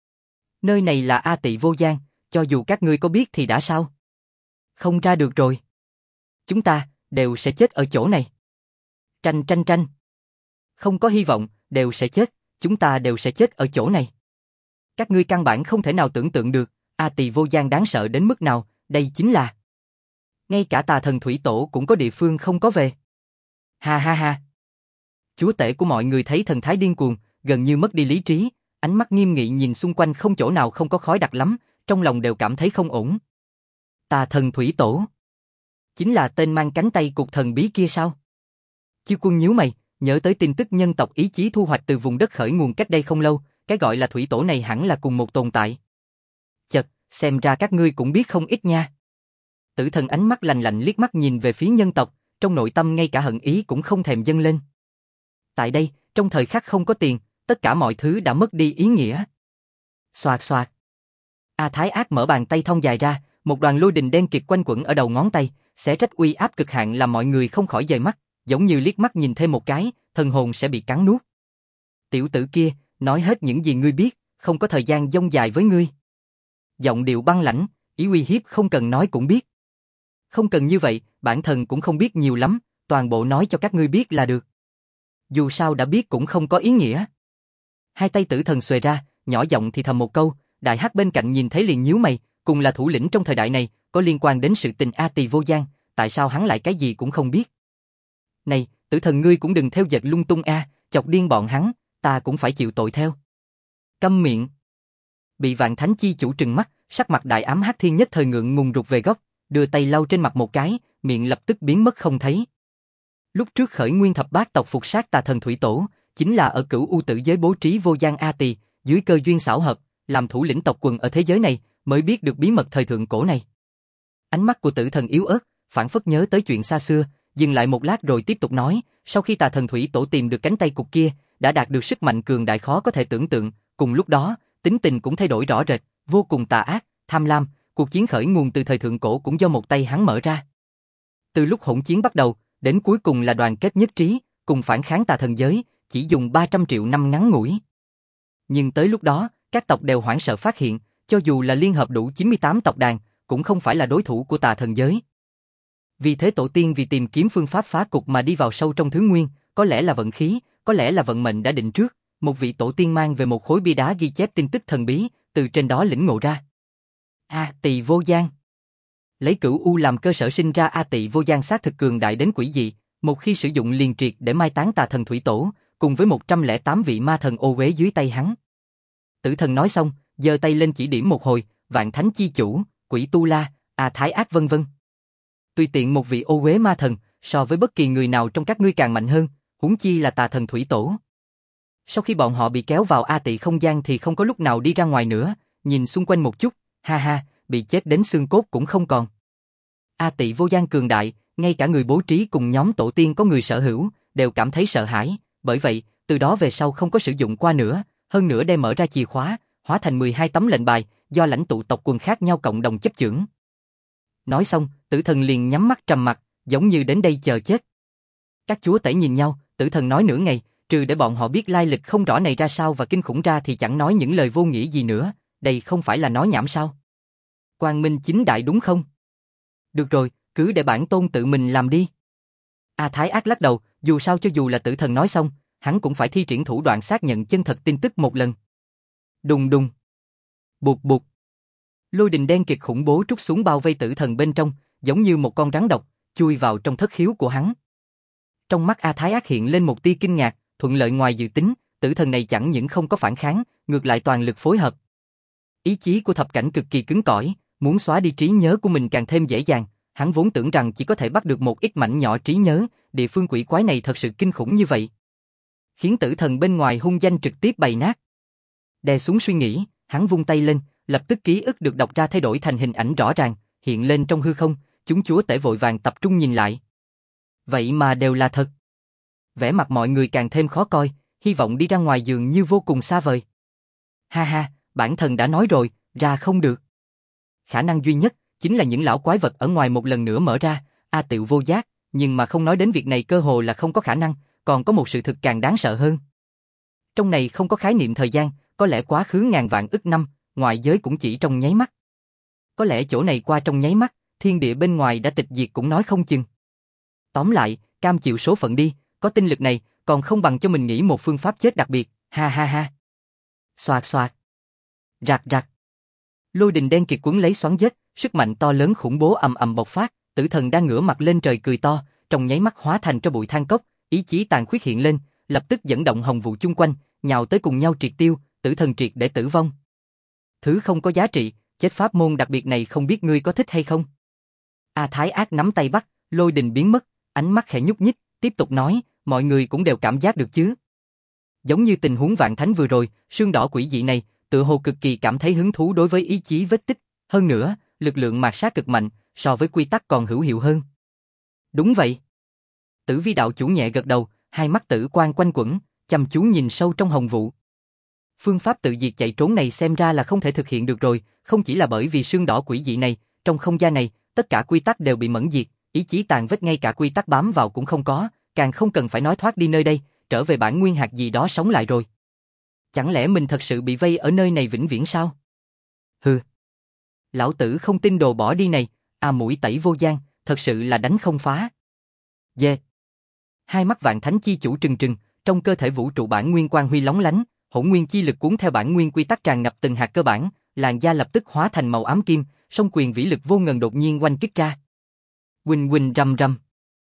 Nơi này là A Tị Vô Gian, cho dù các ngươi có biết thì đã sao? Không ra được rồi. Chúng ta đều sẽ chết ở chỗ này. Tranh. Không có hy vọng, đều sẽ chết, chúng ta đều sẽ chết ở chỗ này. Các ngươi căn bản không thể nào tưởng tượng được, A Tỳ Vô Gian đáng sợ đến mức nào, đây chính là. Ngay cả tà thần thủy tổ cũng có địa phương không có về. Ha ha ha. Chúa tể của mọi người thấy thần thái điên cuồng, gần như mất đi lý trí, ánh mắt nghiêm nghị nhìn xung quanh không chỗ nào không có khói đặc lắm, trong lòng đều cảm thấy không ổn. Tà thần thủy tổ. Chính là tên mang cánh tay cục thần bí kia sao? Chư Quân nhíu mày, nhớ tới tin tức nhân tộc ý chí thu hoạch từ vùng đất khởi nguồn cách đây không lâu, cái gọi là thủy tổ này hẳn là cùng một tồn tại. Chật, xem ra các ngươi cũng biết không ít nha. Tử Thần ánh mắt lạnh lạnh liếc mắt nhìn về phía nhân tộc, trong nội tâm ngay cả hận ý cũng không thèm dâng lên. Tại đây, trong thời khắc không có tiền, tất cả mọi thứ đã mất đi ý nghĩa. Xoạt xoạt. A Thái ác mở bàn tay thon dài ra, một đoàn lôi đình đen kịt quanh quẩn ở đầu ngón tay, xé rách uy áp cực hạn làm mọi người không khỏi dời mắt, giống như liếc mắt nhìn thêm một cái, thần hồn sẽ bị cắn nuốt. Tiểu tử kia, nói hết những gì ngươi biết, không có thời gian dông dài với ngươi. Giọng điệu băng lãnh, ý uy hiếp không cần nói cũng biết. Không cần như vậy, bản thân cũng không biết nhiều lắm, toàn bộ nói cho các ngươi biết là được. Dù sao đã biết cũng không có ý nghĩa. Hai tay Tử Thần xuề ra, nhỏ giọng thì thầm một câu, Đại Hắc bên cạnh nhìn thấy liền nhíu mày, cùng là thủ lĩnh trong thời đại này, có liên quan đến sự tình A Tỳ Vô Gian, tại sao hắn lại cái gì cũng không biết? Này, Tử Thần ngươi cũng đừng theo dệt lung tung a, chọc điên bọn hắn, ta cũng phải chịu tội theo. Câm miệng. Bị Vạn Thánh chi chủ trừng mắt, sắc mặt Đại Ám Hắc Thiên nhất thời ngượng ngùng rụt về góc, đưa tay lau trên mặt một cái, miệng lập tức biến mất không thấy. Lúc trước khởi nguyên thập bát tộc phục sát tà thần thủy tổ, chính là ở Cửu U Tử giới bố trí Vô Gian A Tỳ, dưới cơ duyên xảo hợp, làm thủ lĩnh tộc quần ở thế giới này, mới biết được bí mật thời thượng cổ này. Ánh mắt của Tử Thần yếu ớt, phảng phất nhớ tới chuyện xa xưa, dừng lại một lát rồi tiếp tục nói, sau khi tà thần thủy tổ tìm được cánh tay cục kia, đã đạt được sức mạnh cường đại khó có thể tưởng tượng, cùng lúc đó, tính tình cũng thay đổi rõ rệt, vô cùng tà ác, tham lam, cuộc chiến khởi nguồn từ thời thượng cổ cũng do một tay hắn mở ra. Từ lúc hỗn chiến bắt đầu, đến cuối cùng là đoàn kết nhất trí, cùng phản kháng tà thần giới, chỉ dùng 300 triệu năm ngắn ngủi. Nhưng tới lúc đó, các tộc đều hoảng sợ phát hiện, cho dù là liên hợp đủ 98 tộc đàn, cũng không phải là đối thủ của tà thần giới. Vì thế tổ tiên vì tìm kiếm phương pháp phá cục mà đi vào sâu trong thứ nguyên, có lẽ là vận khí, có lẽ là vận mệnh đã định trước, một vị tổ tiên mang về một khối bia đá ghi chép tin tức thần bí, từ trên đó lĩnh ngộ ra. A Tỳ Vô Giang. Lấy Cửu U làm cơ sở sinh ra A Tỳ Vô Giang xác thực cường đại đến quỷ dị, một khi sử dụng liền triệt để mai táng tà thần thủy tổ, cùng với 108 vị ma thần ô uế dưới tay hắn. Tử thần nói xong, giơ tay lên chỉ điểm một hồi, Vạn Thánh Chi Chủ, Quỷ Tu La, A Thái Ác vân vân. Tùy tiện một vị ô uế ma thần, so với bất kỳ người nào trong các ngươi càng mạnh hơn, huống chi là tà thần thủy tổ. Sau khi bọn họ bị kéo vào A Tỳ không gian thì không có lúc nào đi ra ngoài nữa, nhìn xung quanh một chút, ha ha, bị chết đến xương cốt cũng không còn. A Tỳ Vô Giang cường đại, ngay cả người bố trí cùng nhóm tổ tiên có người sở hữu, đều cảm thấy sợ hãi, bởi vậy, từ đó về sau không có sử dụng qua nữa, hơn nữa đem mở ra chìa khóa, hóa thành 12 tấm lệnh bài, do lãnh tụ tộc quần khác nhau cộng đồng chấp chưởng. Nói xong, tử thần liền nhắm mắt trầm mặc, giống như đến đây chờ chết. Các chúa tể nhìn nhau, tử thần nói nửa ngày, trừ để bọn họ biết lai lịch không rõ này ra sao và kinh khủng ra thì chẳng nói những lời vô nghĩa gì nữa, đây không phải là nói nhảm sao? Quang minh chính đại đúng không? Được rồi, cứ để bản tôn tự mình làm đi. A Thái Ác lắc đầu, dù sao cho dù là tử thần nói xong, hắn cũng phải thi triển thủ đoạn xác nhận chân thật tin tức một lần. Đùng đùng. Bụt bụt. Lôi đình đen kịt khủng bố trút xuống bao vây tử thần bên trong, giống như một con rắn độc, chui vào trong thất khiếu của hắn. Trong mắt A Thái Ác hiện lên một tia kinh ngạc, thuận lợi ngoài dự tính, tử thần này chẳng những không có phản kháng, ngược lại toàn lực phối hợp. Ý chí của thập cảnh cực kỳ cứng cỏi, muốn xóa đi trí nhớ của mình càng thêm dễ dàng, hắn vốn tưởng rằng chỉ có thể bắt được một ít mảnh nhỏ trí nhớ, địa phương quỷ quái này thật sự kinh khủng như vậy. Khiến tử thần bên ngoài hung danh trực tiếp bày nát. Đè xuống suy nghĩ, hắn vung tay lên, lập tức ký ức được đọc ra thay đổi thành hình ảnh rõ ràng, hiện lên trong hư không, chúng chúa tể vội vàng tập trung nhìn lại. Vậy mà đều là thật. Vẻ mặt mọi người càng thêm khó coi, hy vọng đi ra ngoài dường như vô cùng xa vời. Ha ha, bản thần đã nói rồi, ra không được. Khả năng duy nhất chính là những lão quái vật ở ngoài một lần nữa mở ra, A Tựu vô giác, nhưng mà không nói đến việc này cơ hồ là không có khả năng, còn có một sự thực càng đáng sợ hơn. Trong này không có khái niệm thời gian, có lẽ quá khứ ngàn vạn ức năm, ngoại giới cũng chỉ trong nháy mắt. Có lẽ chỗ này qua trong nháy mắt, thiên địa bên ngoài đã tịch diệt cũng nói không chừng. Tóm lại, cam chịu số phận đi, có tinh lực này, còn không bằng cho mình nghĩ một phương pháp chết đặc biệt, ha ha ha. Xoạt xoạt. Rạc rạc. Lôi đình đen kịt cuốn lấy xoắn dết, sức mạnh to lớn khủng bố ầm ầm bộc phát, tử thần đang ngửa mặt lên trời cười to, trong nháy mắt hóa thành tro bụi than cốc, ý chí tàn khuyết hiện lên, lập tức dẫn động hồng vụ chung quanh, nhào tới cùng nhau triệt tiêu, tử thần triệt để tử vong. Thứ không có giá trị, chết pháp môn đặc biệt này không biết ngươi có thích hay không? A Thái Ác nắm tay bắt, lôi đình biến mất, ánh mắt khẽ nhúc nhích, tiếp tục nói, mọi người cũng đều cảm giác được chứ. Giống như tình huống Vạn Thánh vừa rồi, xương đỏ quỷ dị này, tựa hồ cực kỳ cảm thấy hứng thú đối với ý chí vết tích, hơn nữa, lực lượng mạt sát cực mạnh, so với quy tắc còn hữu hiệu hơn. Đúng vậy. Tử Vi đạo chủ nhẹ gật đầu, hai mắt tử quang quanh quẩn, chăm chú nhìn sâu trong hồng vụ. Phương pháp tự diệt chạy trốn này xem ra là không thể thực hiện được rồi, không chỉ là bởi vì xương đỏ quỷ dị này, trong không gian này, tất cả quy tắc đều bị mẫn diệt, ý chí tàn vết ngay cả quy tắc bám vào cũng không có, càng không cần phải nói thoát đi nơi đây, trở về bản nguyên hạt gì đó sống lại rồi. Chẳng lẽ mình thật sự bị vây ở nơi này vĩnh viễn sao? Hừ. Lão tử không tin đồ bỏ đi này, mũi tẩy vô gian, thật sự là đánh không phá. Dê. Hai mắt Vạn Thánh chi chủ trừng trừng, trong cơ thể vũ trụ bản nguyên quang huy lóng lánh, hỗn nguyên chi lực cuốn theo bản nguyên quy tắc tràn ngập từng hạt cơ bản, làn da lập tức hóa thành màu ám kim, song quyền vĩ lực vô ngần đột nhiên oanh kích ra. Huỳnh huỳnh rầm rầm.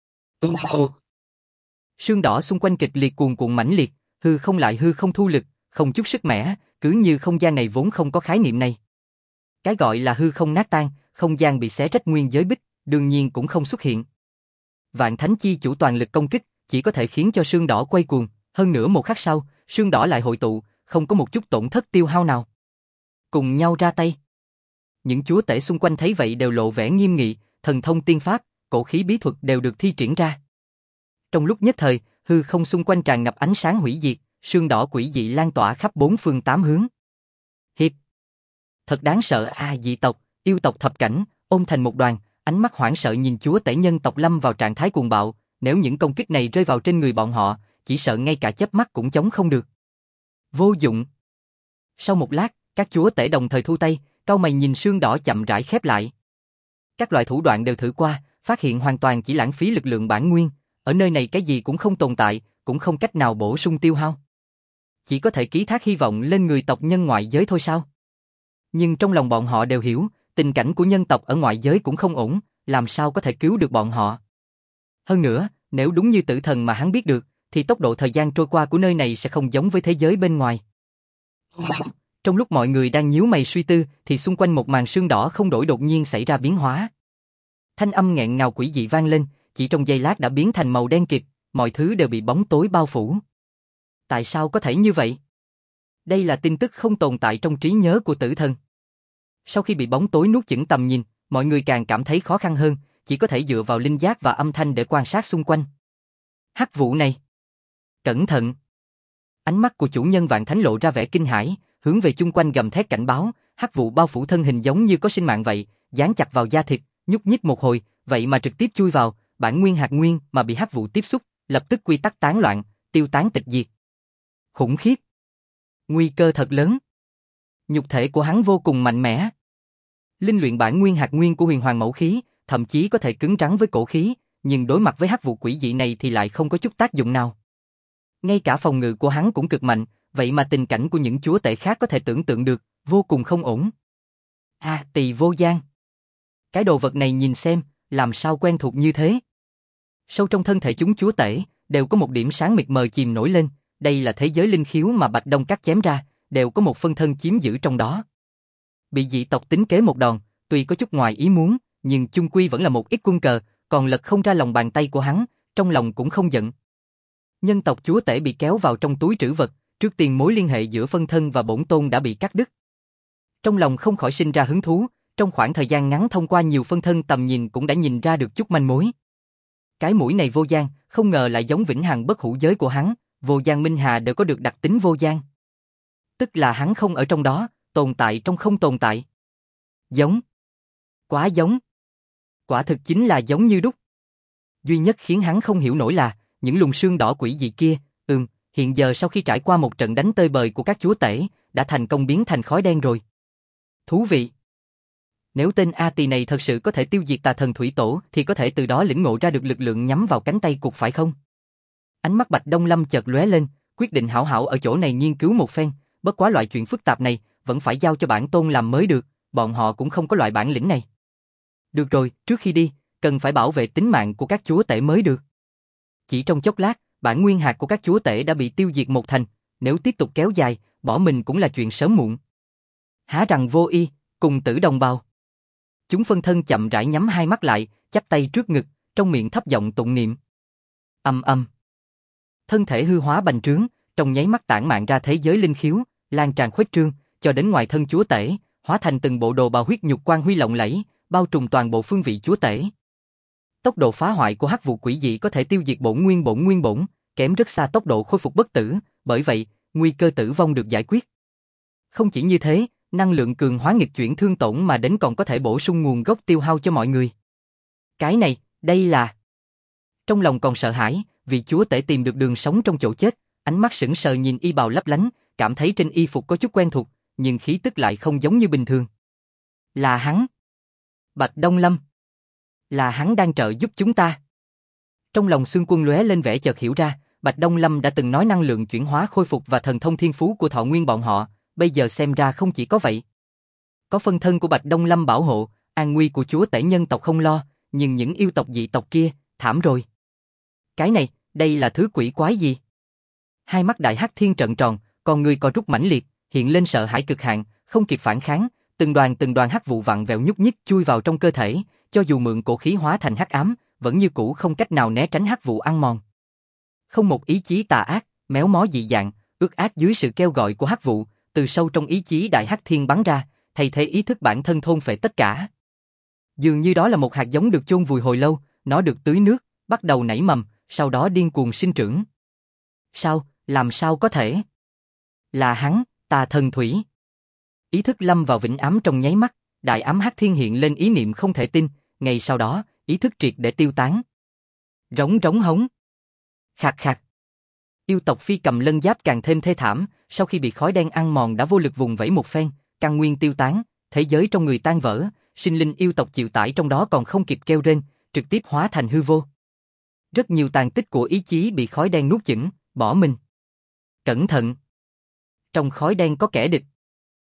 Sương đỏ xung quanh kịch liệt cuồn cuộn mãnh liệt, hư không lại hư không thu lực, không chút sức mẻ, cứ như không gian này vốn không có khái niệm này. Cái gọi là hư không nát tan, không gian bị xé rách nguyên giới bích, đương nhiên cũng không xuất hiện. Vạn Thánh chi chủ toàn lực công kích, chỉ có thể khiến cho sương đỏ quay cuồng, hơn nữa một khắc sau, sương đỏ lại hội tụ, không có một chút tổn thất tiêu hao nào. Cùng nhau ra tay. Những chúa tể xung quanh thấy vậy đều lộ vẻ nghiêm nghị, thần thông tiên pháp, cổ khí bí thuật đều được thi triển ra. Trong lúc nhất thời, hư không xung quanh tràn ngập ánh sáng hủy diệt, sương đỏ quỷ dị lan tỏa khắp bốn phương tám hướng. Hiệp. Thật đáng sợ dị tộc, yêu tộc thập cảnh, ôm thành một đoàn, ánh mắt hoảng sợ nhìn chúa tể nhân tộc lâm vào trạng thái cuồng bạo, nếu những công kích này rơi vào trên người bọn họ, chỉ sợ ngay cả chớp mắt cũng chống không được. Vô dụng. Sau một lát, các chúa tể đồng thời thu tay, cau mày nhìn sương đỏ chậm rãi khép lại. Các loại thủ đoạn đều thử qua, phát hiện hoàn toàn chỉ lãng phí lực lượng bản nguyên, ở nơi này cái gì cũng không tồn tại, cũng không cách nào bổ sung tiêu hao. Chỉ có thể ký thác hy vọng lên người tộc nhân ngoại giới thôi sao? Nhưng trong lòng bọn họ đều hiểu, tình cảnh của nhân tộc ở ngoại giới cũng không ổn, làm sao có thể cứu được bọn họ. Hơn nữa, nếu đúng như tử thần mà hắn biết được, thì tốc độ thời gian trôi qua của nơi này sẽ không giống với thế giới bên ngoài. Trong lúc mọi người đang nhíu mày suy tư, thì xung quanh một màn sương đỏ không đổi đột nhiên xảy ra biến hóa. Thanh âm nghẹn ngào quỷ dị vang lên, chỉ trong giây lát đã biến thành màu đen kịt, mọi thứ đều bị bóng tối bao phủ. Tại sao có thể như vậy? Đây là tin tức không tồn tại trong trí nhớ của tử thần. Sau khi bị bóng tối nuốt chửng tầm nhìn, mọi người càng cảm thấy khó khăn hơn, chỉ có thể dựa vào linh giác và âm thanh để quan sát xung quanh. Hắc vụ này! Cẩn thận! Ánh mắt của chủ nhân Vạn Thánh lộ ra vẻ kinh hãi, hướng về chung quanh gầm thét cảnh báo, hắc vụ bao phủ thân hình giống như có sinh mạng vậy, dán chặt vào da thịt, nhúc nhích một hồi, vậy mà trực tiếp chui vào, bản nguyên hạt nguyên mà bị hắc vụ tiếp xúc, lập tức quy tắc tán loạn, tiêu tán tịch diệt. Khủng khiếp! Nguy cơ thật lớn. Nhục thể của hắn vô cùng mạnh mẽ. Linh luyện bản nguyên hạt nguyên của huyền hoàng mẫu khí, thậm chí có thể cứng rắn với cổ khí, nhưng đối mặt với hắc vụ quỷ dị này thì lại không có chút tác dụng nào. Ngay cả phòng ngự của hắn cũng cực mạnh, vậy mà tình cảnh của những chúa tể khác có thể tưởng tượng được, vô cùng không ổn. Tỳ vô gian. Cái đồ vật này nhìn xem, làm sao quen thuộc như thế. Sâu trong thân thể chúng chúa tể, đều có một điểm sáng mịt mờ chìm nổi lên, đây là thế giới linh khiếu mà Bạch Đông cắt chém ra, đều có một phân thân chiếm giữ trong đó. Bị dị tộc tính kế một đòn, tuy có chút ngoài ý muốn, nhưng chung quy vẫn là một ít quân cờ, còn lật không ra lòng bàn tay của hắn, trong lòng cũng không giận. Nhân tộc chúa tể bị kéo vào trong túi trữ vật, trước tiên mối liên hệ giữa phân thân và bổn tôn đã bị cắt đứt. Trong lòng không khỏi sinh ra hứng thú, trong khoảng thời gian ngắn thông qua nhiều phân thân tầm nhìn cũng đã nhìn ra được chút manh mối. Cái mũi này vô gian, không ngờ lại giống vĩnh hằng bất hủ giới của hắn, vô gian minh hà đều có được đặc tính vô gian. Tức là hắn không ở trong đó, tồn tại trong không tồn tại. Giống. Quá giống. Quả thực chính là giống như đúc. Duy nhất khiến hắn không hiểu nổi là, những luồng sương đỏ quỷ dị kia, hiện giờ sau khi trải qua một trận đánh tơi bời của các chúa tể, đã thành công biến thành khói đen rồi. Thú vị. Nếu tên A Tỳ này thật sự có thể tiêu diệt tà thần thủy tổ thì có thể từ đó lĩnh ngộ ra được lực lượng nhắm vào cánh tay cụt phải không? Ánh mắt Bạch Đông Lâm chợt lóe lên, quyết định hảo hảo ở chỗ này nghiên cứu một phen, bất quá loại chuyện phức tạp này vẫn phải giao cho bản tôn làm mới được, bọn họ cũng không có loại bản lĩnh này. Được rồi, trước khi đi, cần phải bảo vệ tính mạng của các chúa tể mới được. Chỉ trong chốc lát, bản nguyên hạt của các chúa tể đã bị tiêu diệt một thành, nếu tiếp tục kéo dài, bỏ mình cũng là chuyện sớm muộn. Há rằng vô y, cùng tử đồng bào. Chúng phân thân chậm rãi nhắm hai mắt lại, chắp tay trước ngực, trong miệng thấp giọng tụng niệm. Âm âm. Thân thể hư hóa bành trướng, trong nháy mắt tản mạn ra thế giới linh khiếu, lan tràn khuếch trương, cho đến ngoài thân chúa tể, hóa thành từng bộ đồ bào huyết nhục quang huy lộng lẫy, bao trùm toàn bộ phương vị chúa tể. Tốc độ phá hoại của hắc vụ quỷ dị có thể tiêu diệt bổn nguyên, kém rất xa tốc độ khôi phục bất tử, bởi vậy, nguy cơ tử vong được giải quyết. Không chỉ như thế, năng lượng cường hóa nghịch chuyển thương tổn mà đến còn có thể bổ sung nguồn gốc tiêu hao cho mọi người. Cái này, đây là... Trong lòng còn sợ hãi, vì chúa tể tìm được đường sống trong chỗ chết, ánh mắt sững sờ nhìn y bào lấp lánh, cảm thấy trên y phục có chút quen thuộc, nhưng khí tức lại không giống như bình thường. Là hắn. Bạch Đông Lâm. Là hắn đang trợ giúp chúng ta. Trong lòng Xương Quân lóe lên vẻ chợt hiểu ra, Bạch Đông Lâm đã từng nói năng lượng chuyển hóa khôi phục và thần thông thiên phú của thọ nguyên bọn họ, bây giờ xem ra không chỉ có vậy. Có phân thân của Bạch Đông Lâm bảo hộ, an nguy của chúa tể nhân tộc không lo, nhưng những yêu tộc dị tộc kia, thảm rồi. Cái này, đây là thứ quỷ quái gì? Hai mắt Đại Hắc Thiên trợn tròn, con người co rút mãnh liệt, hiện lên sợ hãi cực hạn, không kịp phản kháng, từng đoàn hắc vụ vặn vẹo nhúc nhích chui vào trong cơ thể, cho dù mượn cổ khí hóa thành hắc ám, vẫn như cũ không cách nào né tránh hắc vụ ăn mòn. Không một ý chí tà ác, méo mó dị dạng, ước ác dưới sự kêu gọi của hắc vụ, từ sâu trong ý chí Đại Hắc Thiên bắn ra, thay thế ý thức bản thân thôn phệ tất cả. Dường như đó là một hạt giống được chôn vùi hồi lâu, nó được tưới nước, bắt đầu nảy mầm, sau đó điên cuồng sinh trưởng. Sao, làm sao có thể? Là hắn, Tà Thần Thủy. Ý thức lâm vào vĩnh ám trong nháy mắt, Đại Ám Hắc Thiên hiện lên ý niệm không thể tin, ngay sau đó, ý thức triệt để tiêu tán. Rống rống hống. Khạc khạc. Yêu tộc Phi Cầm Lân Giáp càng thêm thê thảm, sau khi bị khói đen ăn mòn đã vô lực vùng vẫy một phen, căn nguyên tiêu tán, thế giới trong người tan vỡ, sinh linh yêu tộc chịu tải trong đó còn không kịp kêu rên, trực tiếp hóa thành hư vô. Rất nhiều tàn tích của ý chí bị khói đen nuốt chửng, bỏ mình. Cẩn thận! Trong khói đen có kẻ địch.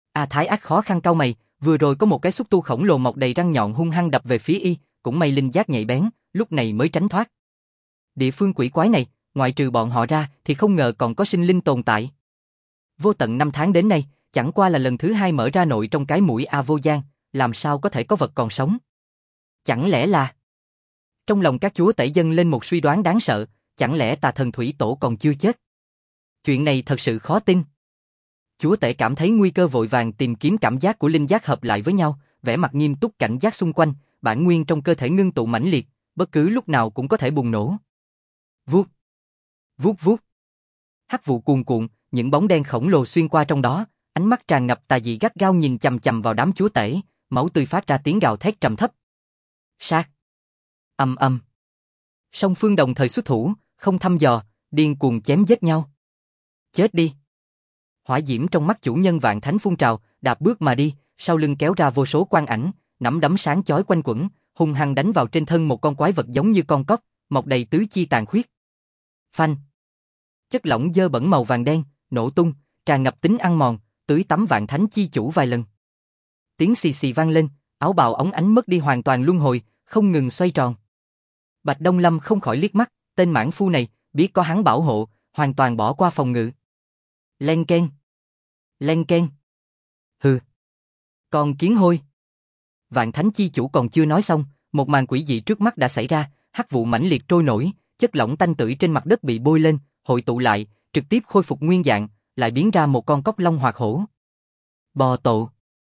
A Thái Ác khó khăn cau mày, vừa rồi có một cái xúc tu khổng lồ mọc đầy răng nhọn hung hăng đập về phía y, cũng may linh giác nhạy bén, lúc này mới tránh thoát. Địa phương quỷ quái này, ngoại trừ bọn họ ra thì không ngờ còn có sinh linh tồn tại. Vô tận 5 tháng đến nay, chẳng qua là lần thứ 2 mở ra nội trong cái mũi A Vô Giang, làm sao có thể có vật còn sống? Chẳng lẽ là... Trong lòng các chúa tể dâng lên một suy đoán đáng sợ, chẳng lẽ Tà Thần Thủy Tổ còn chưa chết? Chuyện này thật sự khó tin. Chúa tể cảm thấy nguy cơ vội vàng tìm kiếm cảm giác của linh giác hợp lại với nhau, vẻ mặt nghiêm túc cảnh giác xung quanh, bản nguyên trong cơ thể ngưng tụ mãnh liệt, bất cứ lúc nào cũng có thể bùng nổ. Vuốt, vuốt vuốt. Hắc vụ cuồn cuộn, những bóng đen khổng lồ xuyên qua trong đó, ánh mắt tràn ngập tà dị gắt gao nhìn chằm chằm vào đám chúa tể, máu tươi phát ra tiếng gào thét trầm thấp. Sát. Ầm ầm. Song phương đồng thời xuất thủ, không thăm dò, điên cuồng chém giết nhau. Chết đi. Hỏa diễm trong mắt chủ nhân Vạn Thánh phun trào, đạp bước mà đi, sau lưng kéo ra vô số quang ảnh, nắm đấm sáng chói quanh quẩn, hung hăng đánh vào trên thân một con quái vật giống như con cóc, mọc đầy tứ chi tàn khuyết. Phanh. Chất lỏng dơ bẩn màu vàng đen, nổ tung, tràn ngập tính ăn mòn, tưới tắm Vạn Thánh chi chủ vài lần. Tiếng xì xì vang lên, áo bào óng ánh mất đi hoàn toàn luân hồi, không ngừng xoay tròn. Bạch Đông Lâm không khỏi liếc mắt, tên mãng phu này, biết có hắn bảo hộ, hoàn toàn bỏ qua phòng ngự. Len keng. Len keng. Hừ. Còn kiến hôi. Vạn Thánh chi chủ còn chưa nói xong, một màn quỷ dị trước mắt đã xảy ra, hắc vụ mãnh liệt trôi nổi, chất lỏng tanh tưởi trên mặt đất bị bôi lên, hội tụ lại, trực tiếp khôi phục nguyên dạng, lại biến ra một con cóc long hoạt hổ. Bò tộ.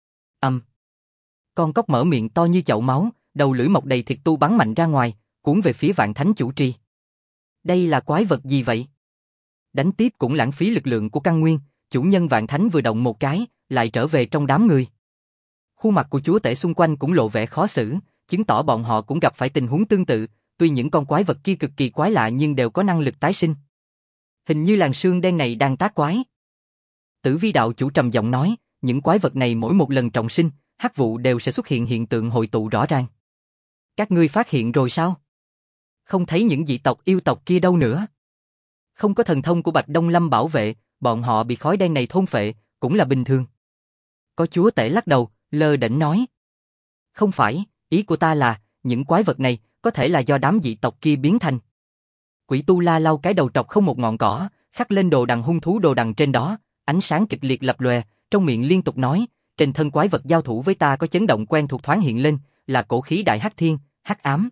Con cóc mở miệng to như chậu máu, đầu lưỡi mọc đầy thịt tu bắn mạnh ra ngoài, cuốn về phía Vạn Thánh chủ trì. Đây là quái vật gì vậy? Đánh tiếp cũng lãng phí lực lượng của căn nguyên, chủ nhân Vạn Thánh vừa động một cái, lại trở về trong đám người. Khuôn mặt của chúa tể xung quanh cũng lộ vẻ khó xử, chứng tỏ bọn họ cũng gặp phải tình huống tương tự, tuy những con quái vật kia cực kỳ quái lạ nhưng đều có năng lực tái sinh. Hình như làn sương đen này đang tác quái. Tử Vi đạo chủ trầm giọng nói, những quái vật này mỗi một lần trọng sinh, hắc vụ đều sẽ xuất hiện hiện tượng hội tụ rõ ràng. Các ngươi phát hiện rồi sao? Không thấy những dị tộc yêu tộc kia đâu nữa. Không có thần thông của Bạch Đông Lâm bảo vệ, bọn họ bị khói đen này thôn phệ, cũng là bình thường. Có chúa tể lắc đầu, lơ đễnh nói. Không phải, ý của ta là, những quái vật này có thể là do đám dị tộc kia biến thành. Quỷ tu la lau cái đầu trọc không một ngọn cỏ, khắc lên đồ đằng hung thú đồ đằng trên đó, ánh sáng kịch liệt lập lòe, trong miệng liên tục nói, trên thân quái vật giao thủ với ta có chấn động quen thuộc thoáng hiện lên, là cổ khí đại hắc thiên, hắc ám.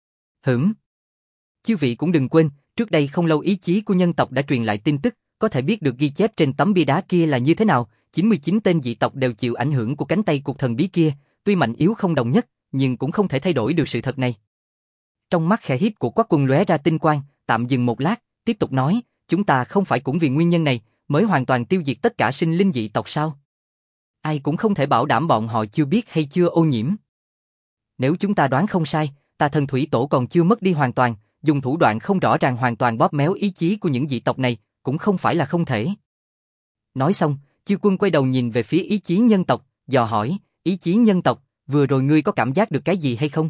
Chư vị cũng đừng quên, trước đây không lâu ý chí của nhân tộc đã truyền lại tin tức, có thể biết được ghi chép trên tấm bia đá kia là như thế nào, 99 tên dị tộc đều chịu ảnh hưởng của cánh tay cục thần bí kia, tuy mạnh yếu không đồng nhất, nhưng cũng không thể thay đổi được sự thật này. Trong mắt khẽ híp của Quắc Quân lóe ra tinh quang, tạm dừng một lát, tiếp tục nói, chúng ta không phải cũng vì nguyên nhân này mới hoàn toàn tiêu diệt tất cả sinh linh dị tộc sao? Ai cũng không thể bảo đảm bọn họ chưa biết hay chưa ô nhiễm. Nếu chúng ta đoán không sai, Tà Thần Thủy Tổ còn chưa mất đi hoàn toàn, dùng thủ đoạn không rõ ràng hoàn toàn bóp méo ý chí của những dị tộc này, cũng không phải là không thể. Nói xong, Chư Quân quay đầu nhìn về phía ý chí nhân tộc, dò hỏi, ý chí nhân tộc, vừa rồi ngươi có cảm giác được cái gì hay không?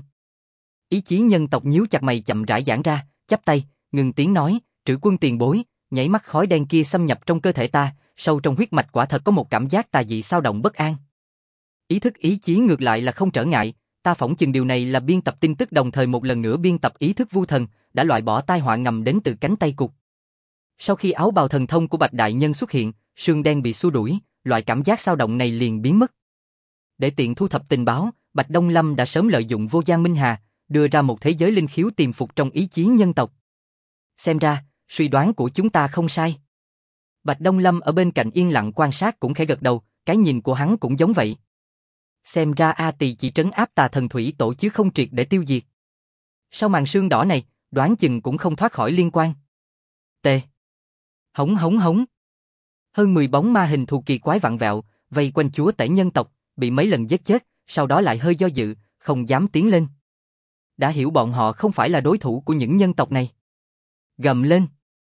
Ý chí nhân tộc nhíu chặt mày chậm rãi giãn ra, chắp tay, ngừng tiếng nói, Trữ Quân tiền bối, nhảy mắt khói đen kia xâm nhập trong cơ thể ta, sâu trong huyết mạch quả thật có một cảm giác tà dị xao động bất an. Ý thức ý chí ngược lại là không trở ngại, ta phỏng chừng điều này là biên tập tin tức đồng thời một lần nữa biên tập ý thức vu thần, đã loại bỏ tai họa ngầm đến từ cánh tay cục. Sau khi áo bào thần thông của Bạch Đại Nhân xuất hiện, sương đen bị xua đuổi, loại cảm giác xao động này liền biến mất. Để tiện thu thập tình báo, Bạch Đông Lâm đã sớm lợi dụng Vô Giang Minh Hà, đưa ra một thế giới linh khiếu tiềm phục trong ý chí nhân tộc. Xem ra, suy đoán của chúng ta không sai. Bạch Đông Lâm ở bên cạnh yên lặng quan sát cũng khẽ gật đầu, cái nhìn của hắn cũng giống vậy. Xem ra A Tỳ chỉ trấn áp Tà Thần Thủy Tổ chứ không triệt để tiêu diệt. Sau màn sương đỏ này, đoán chừng cũng không thoát khỏi liên quan. T. Hống hống hống. Hơn 10 bóng ma hình thù kỳ quái vặn vẹo, vây quanh chúa tể nhân tộc, bị mấy lần giết chết, sau đó lại hơi do dự, không dám tiến lên. Đã hiểu bọn họ không phải là đối thủ của những nhân tộc này. Gầm lên.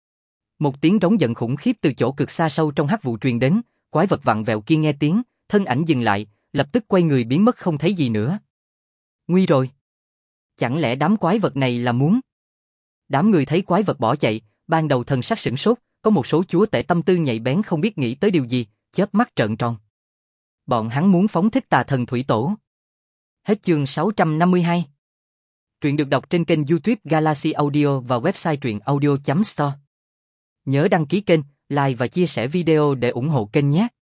Một tiếng rống giận khủng khiếp từ chỗ cực xa sâu trong hắc vụ truyền đến, quái vật vặn vẹo kia nghe tiếng, thân ảnh dừng lại, lập tức quay người biến mất không thấy gì nữa. Nguy rồi. Chẳng lẽ đám quái vật này là muốn? Đám người thấy quái vật bỏ chạy, ban đầu thần sắc sửng sốt, có một số chúa tể tâm tư nhạy bén không biết nghĩ tới điều gì, chớp mắt trợn tròn. Bọn hắn muốn phóng thích tà thần thủy tổ. Hết chương 652. Truyện được đọc trên kênh YouTube Galaxy Audio và website truyện audio.store. Nhớ đăng ký kênh, like và chia sẻ video để ủng hộ kênh nhé.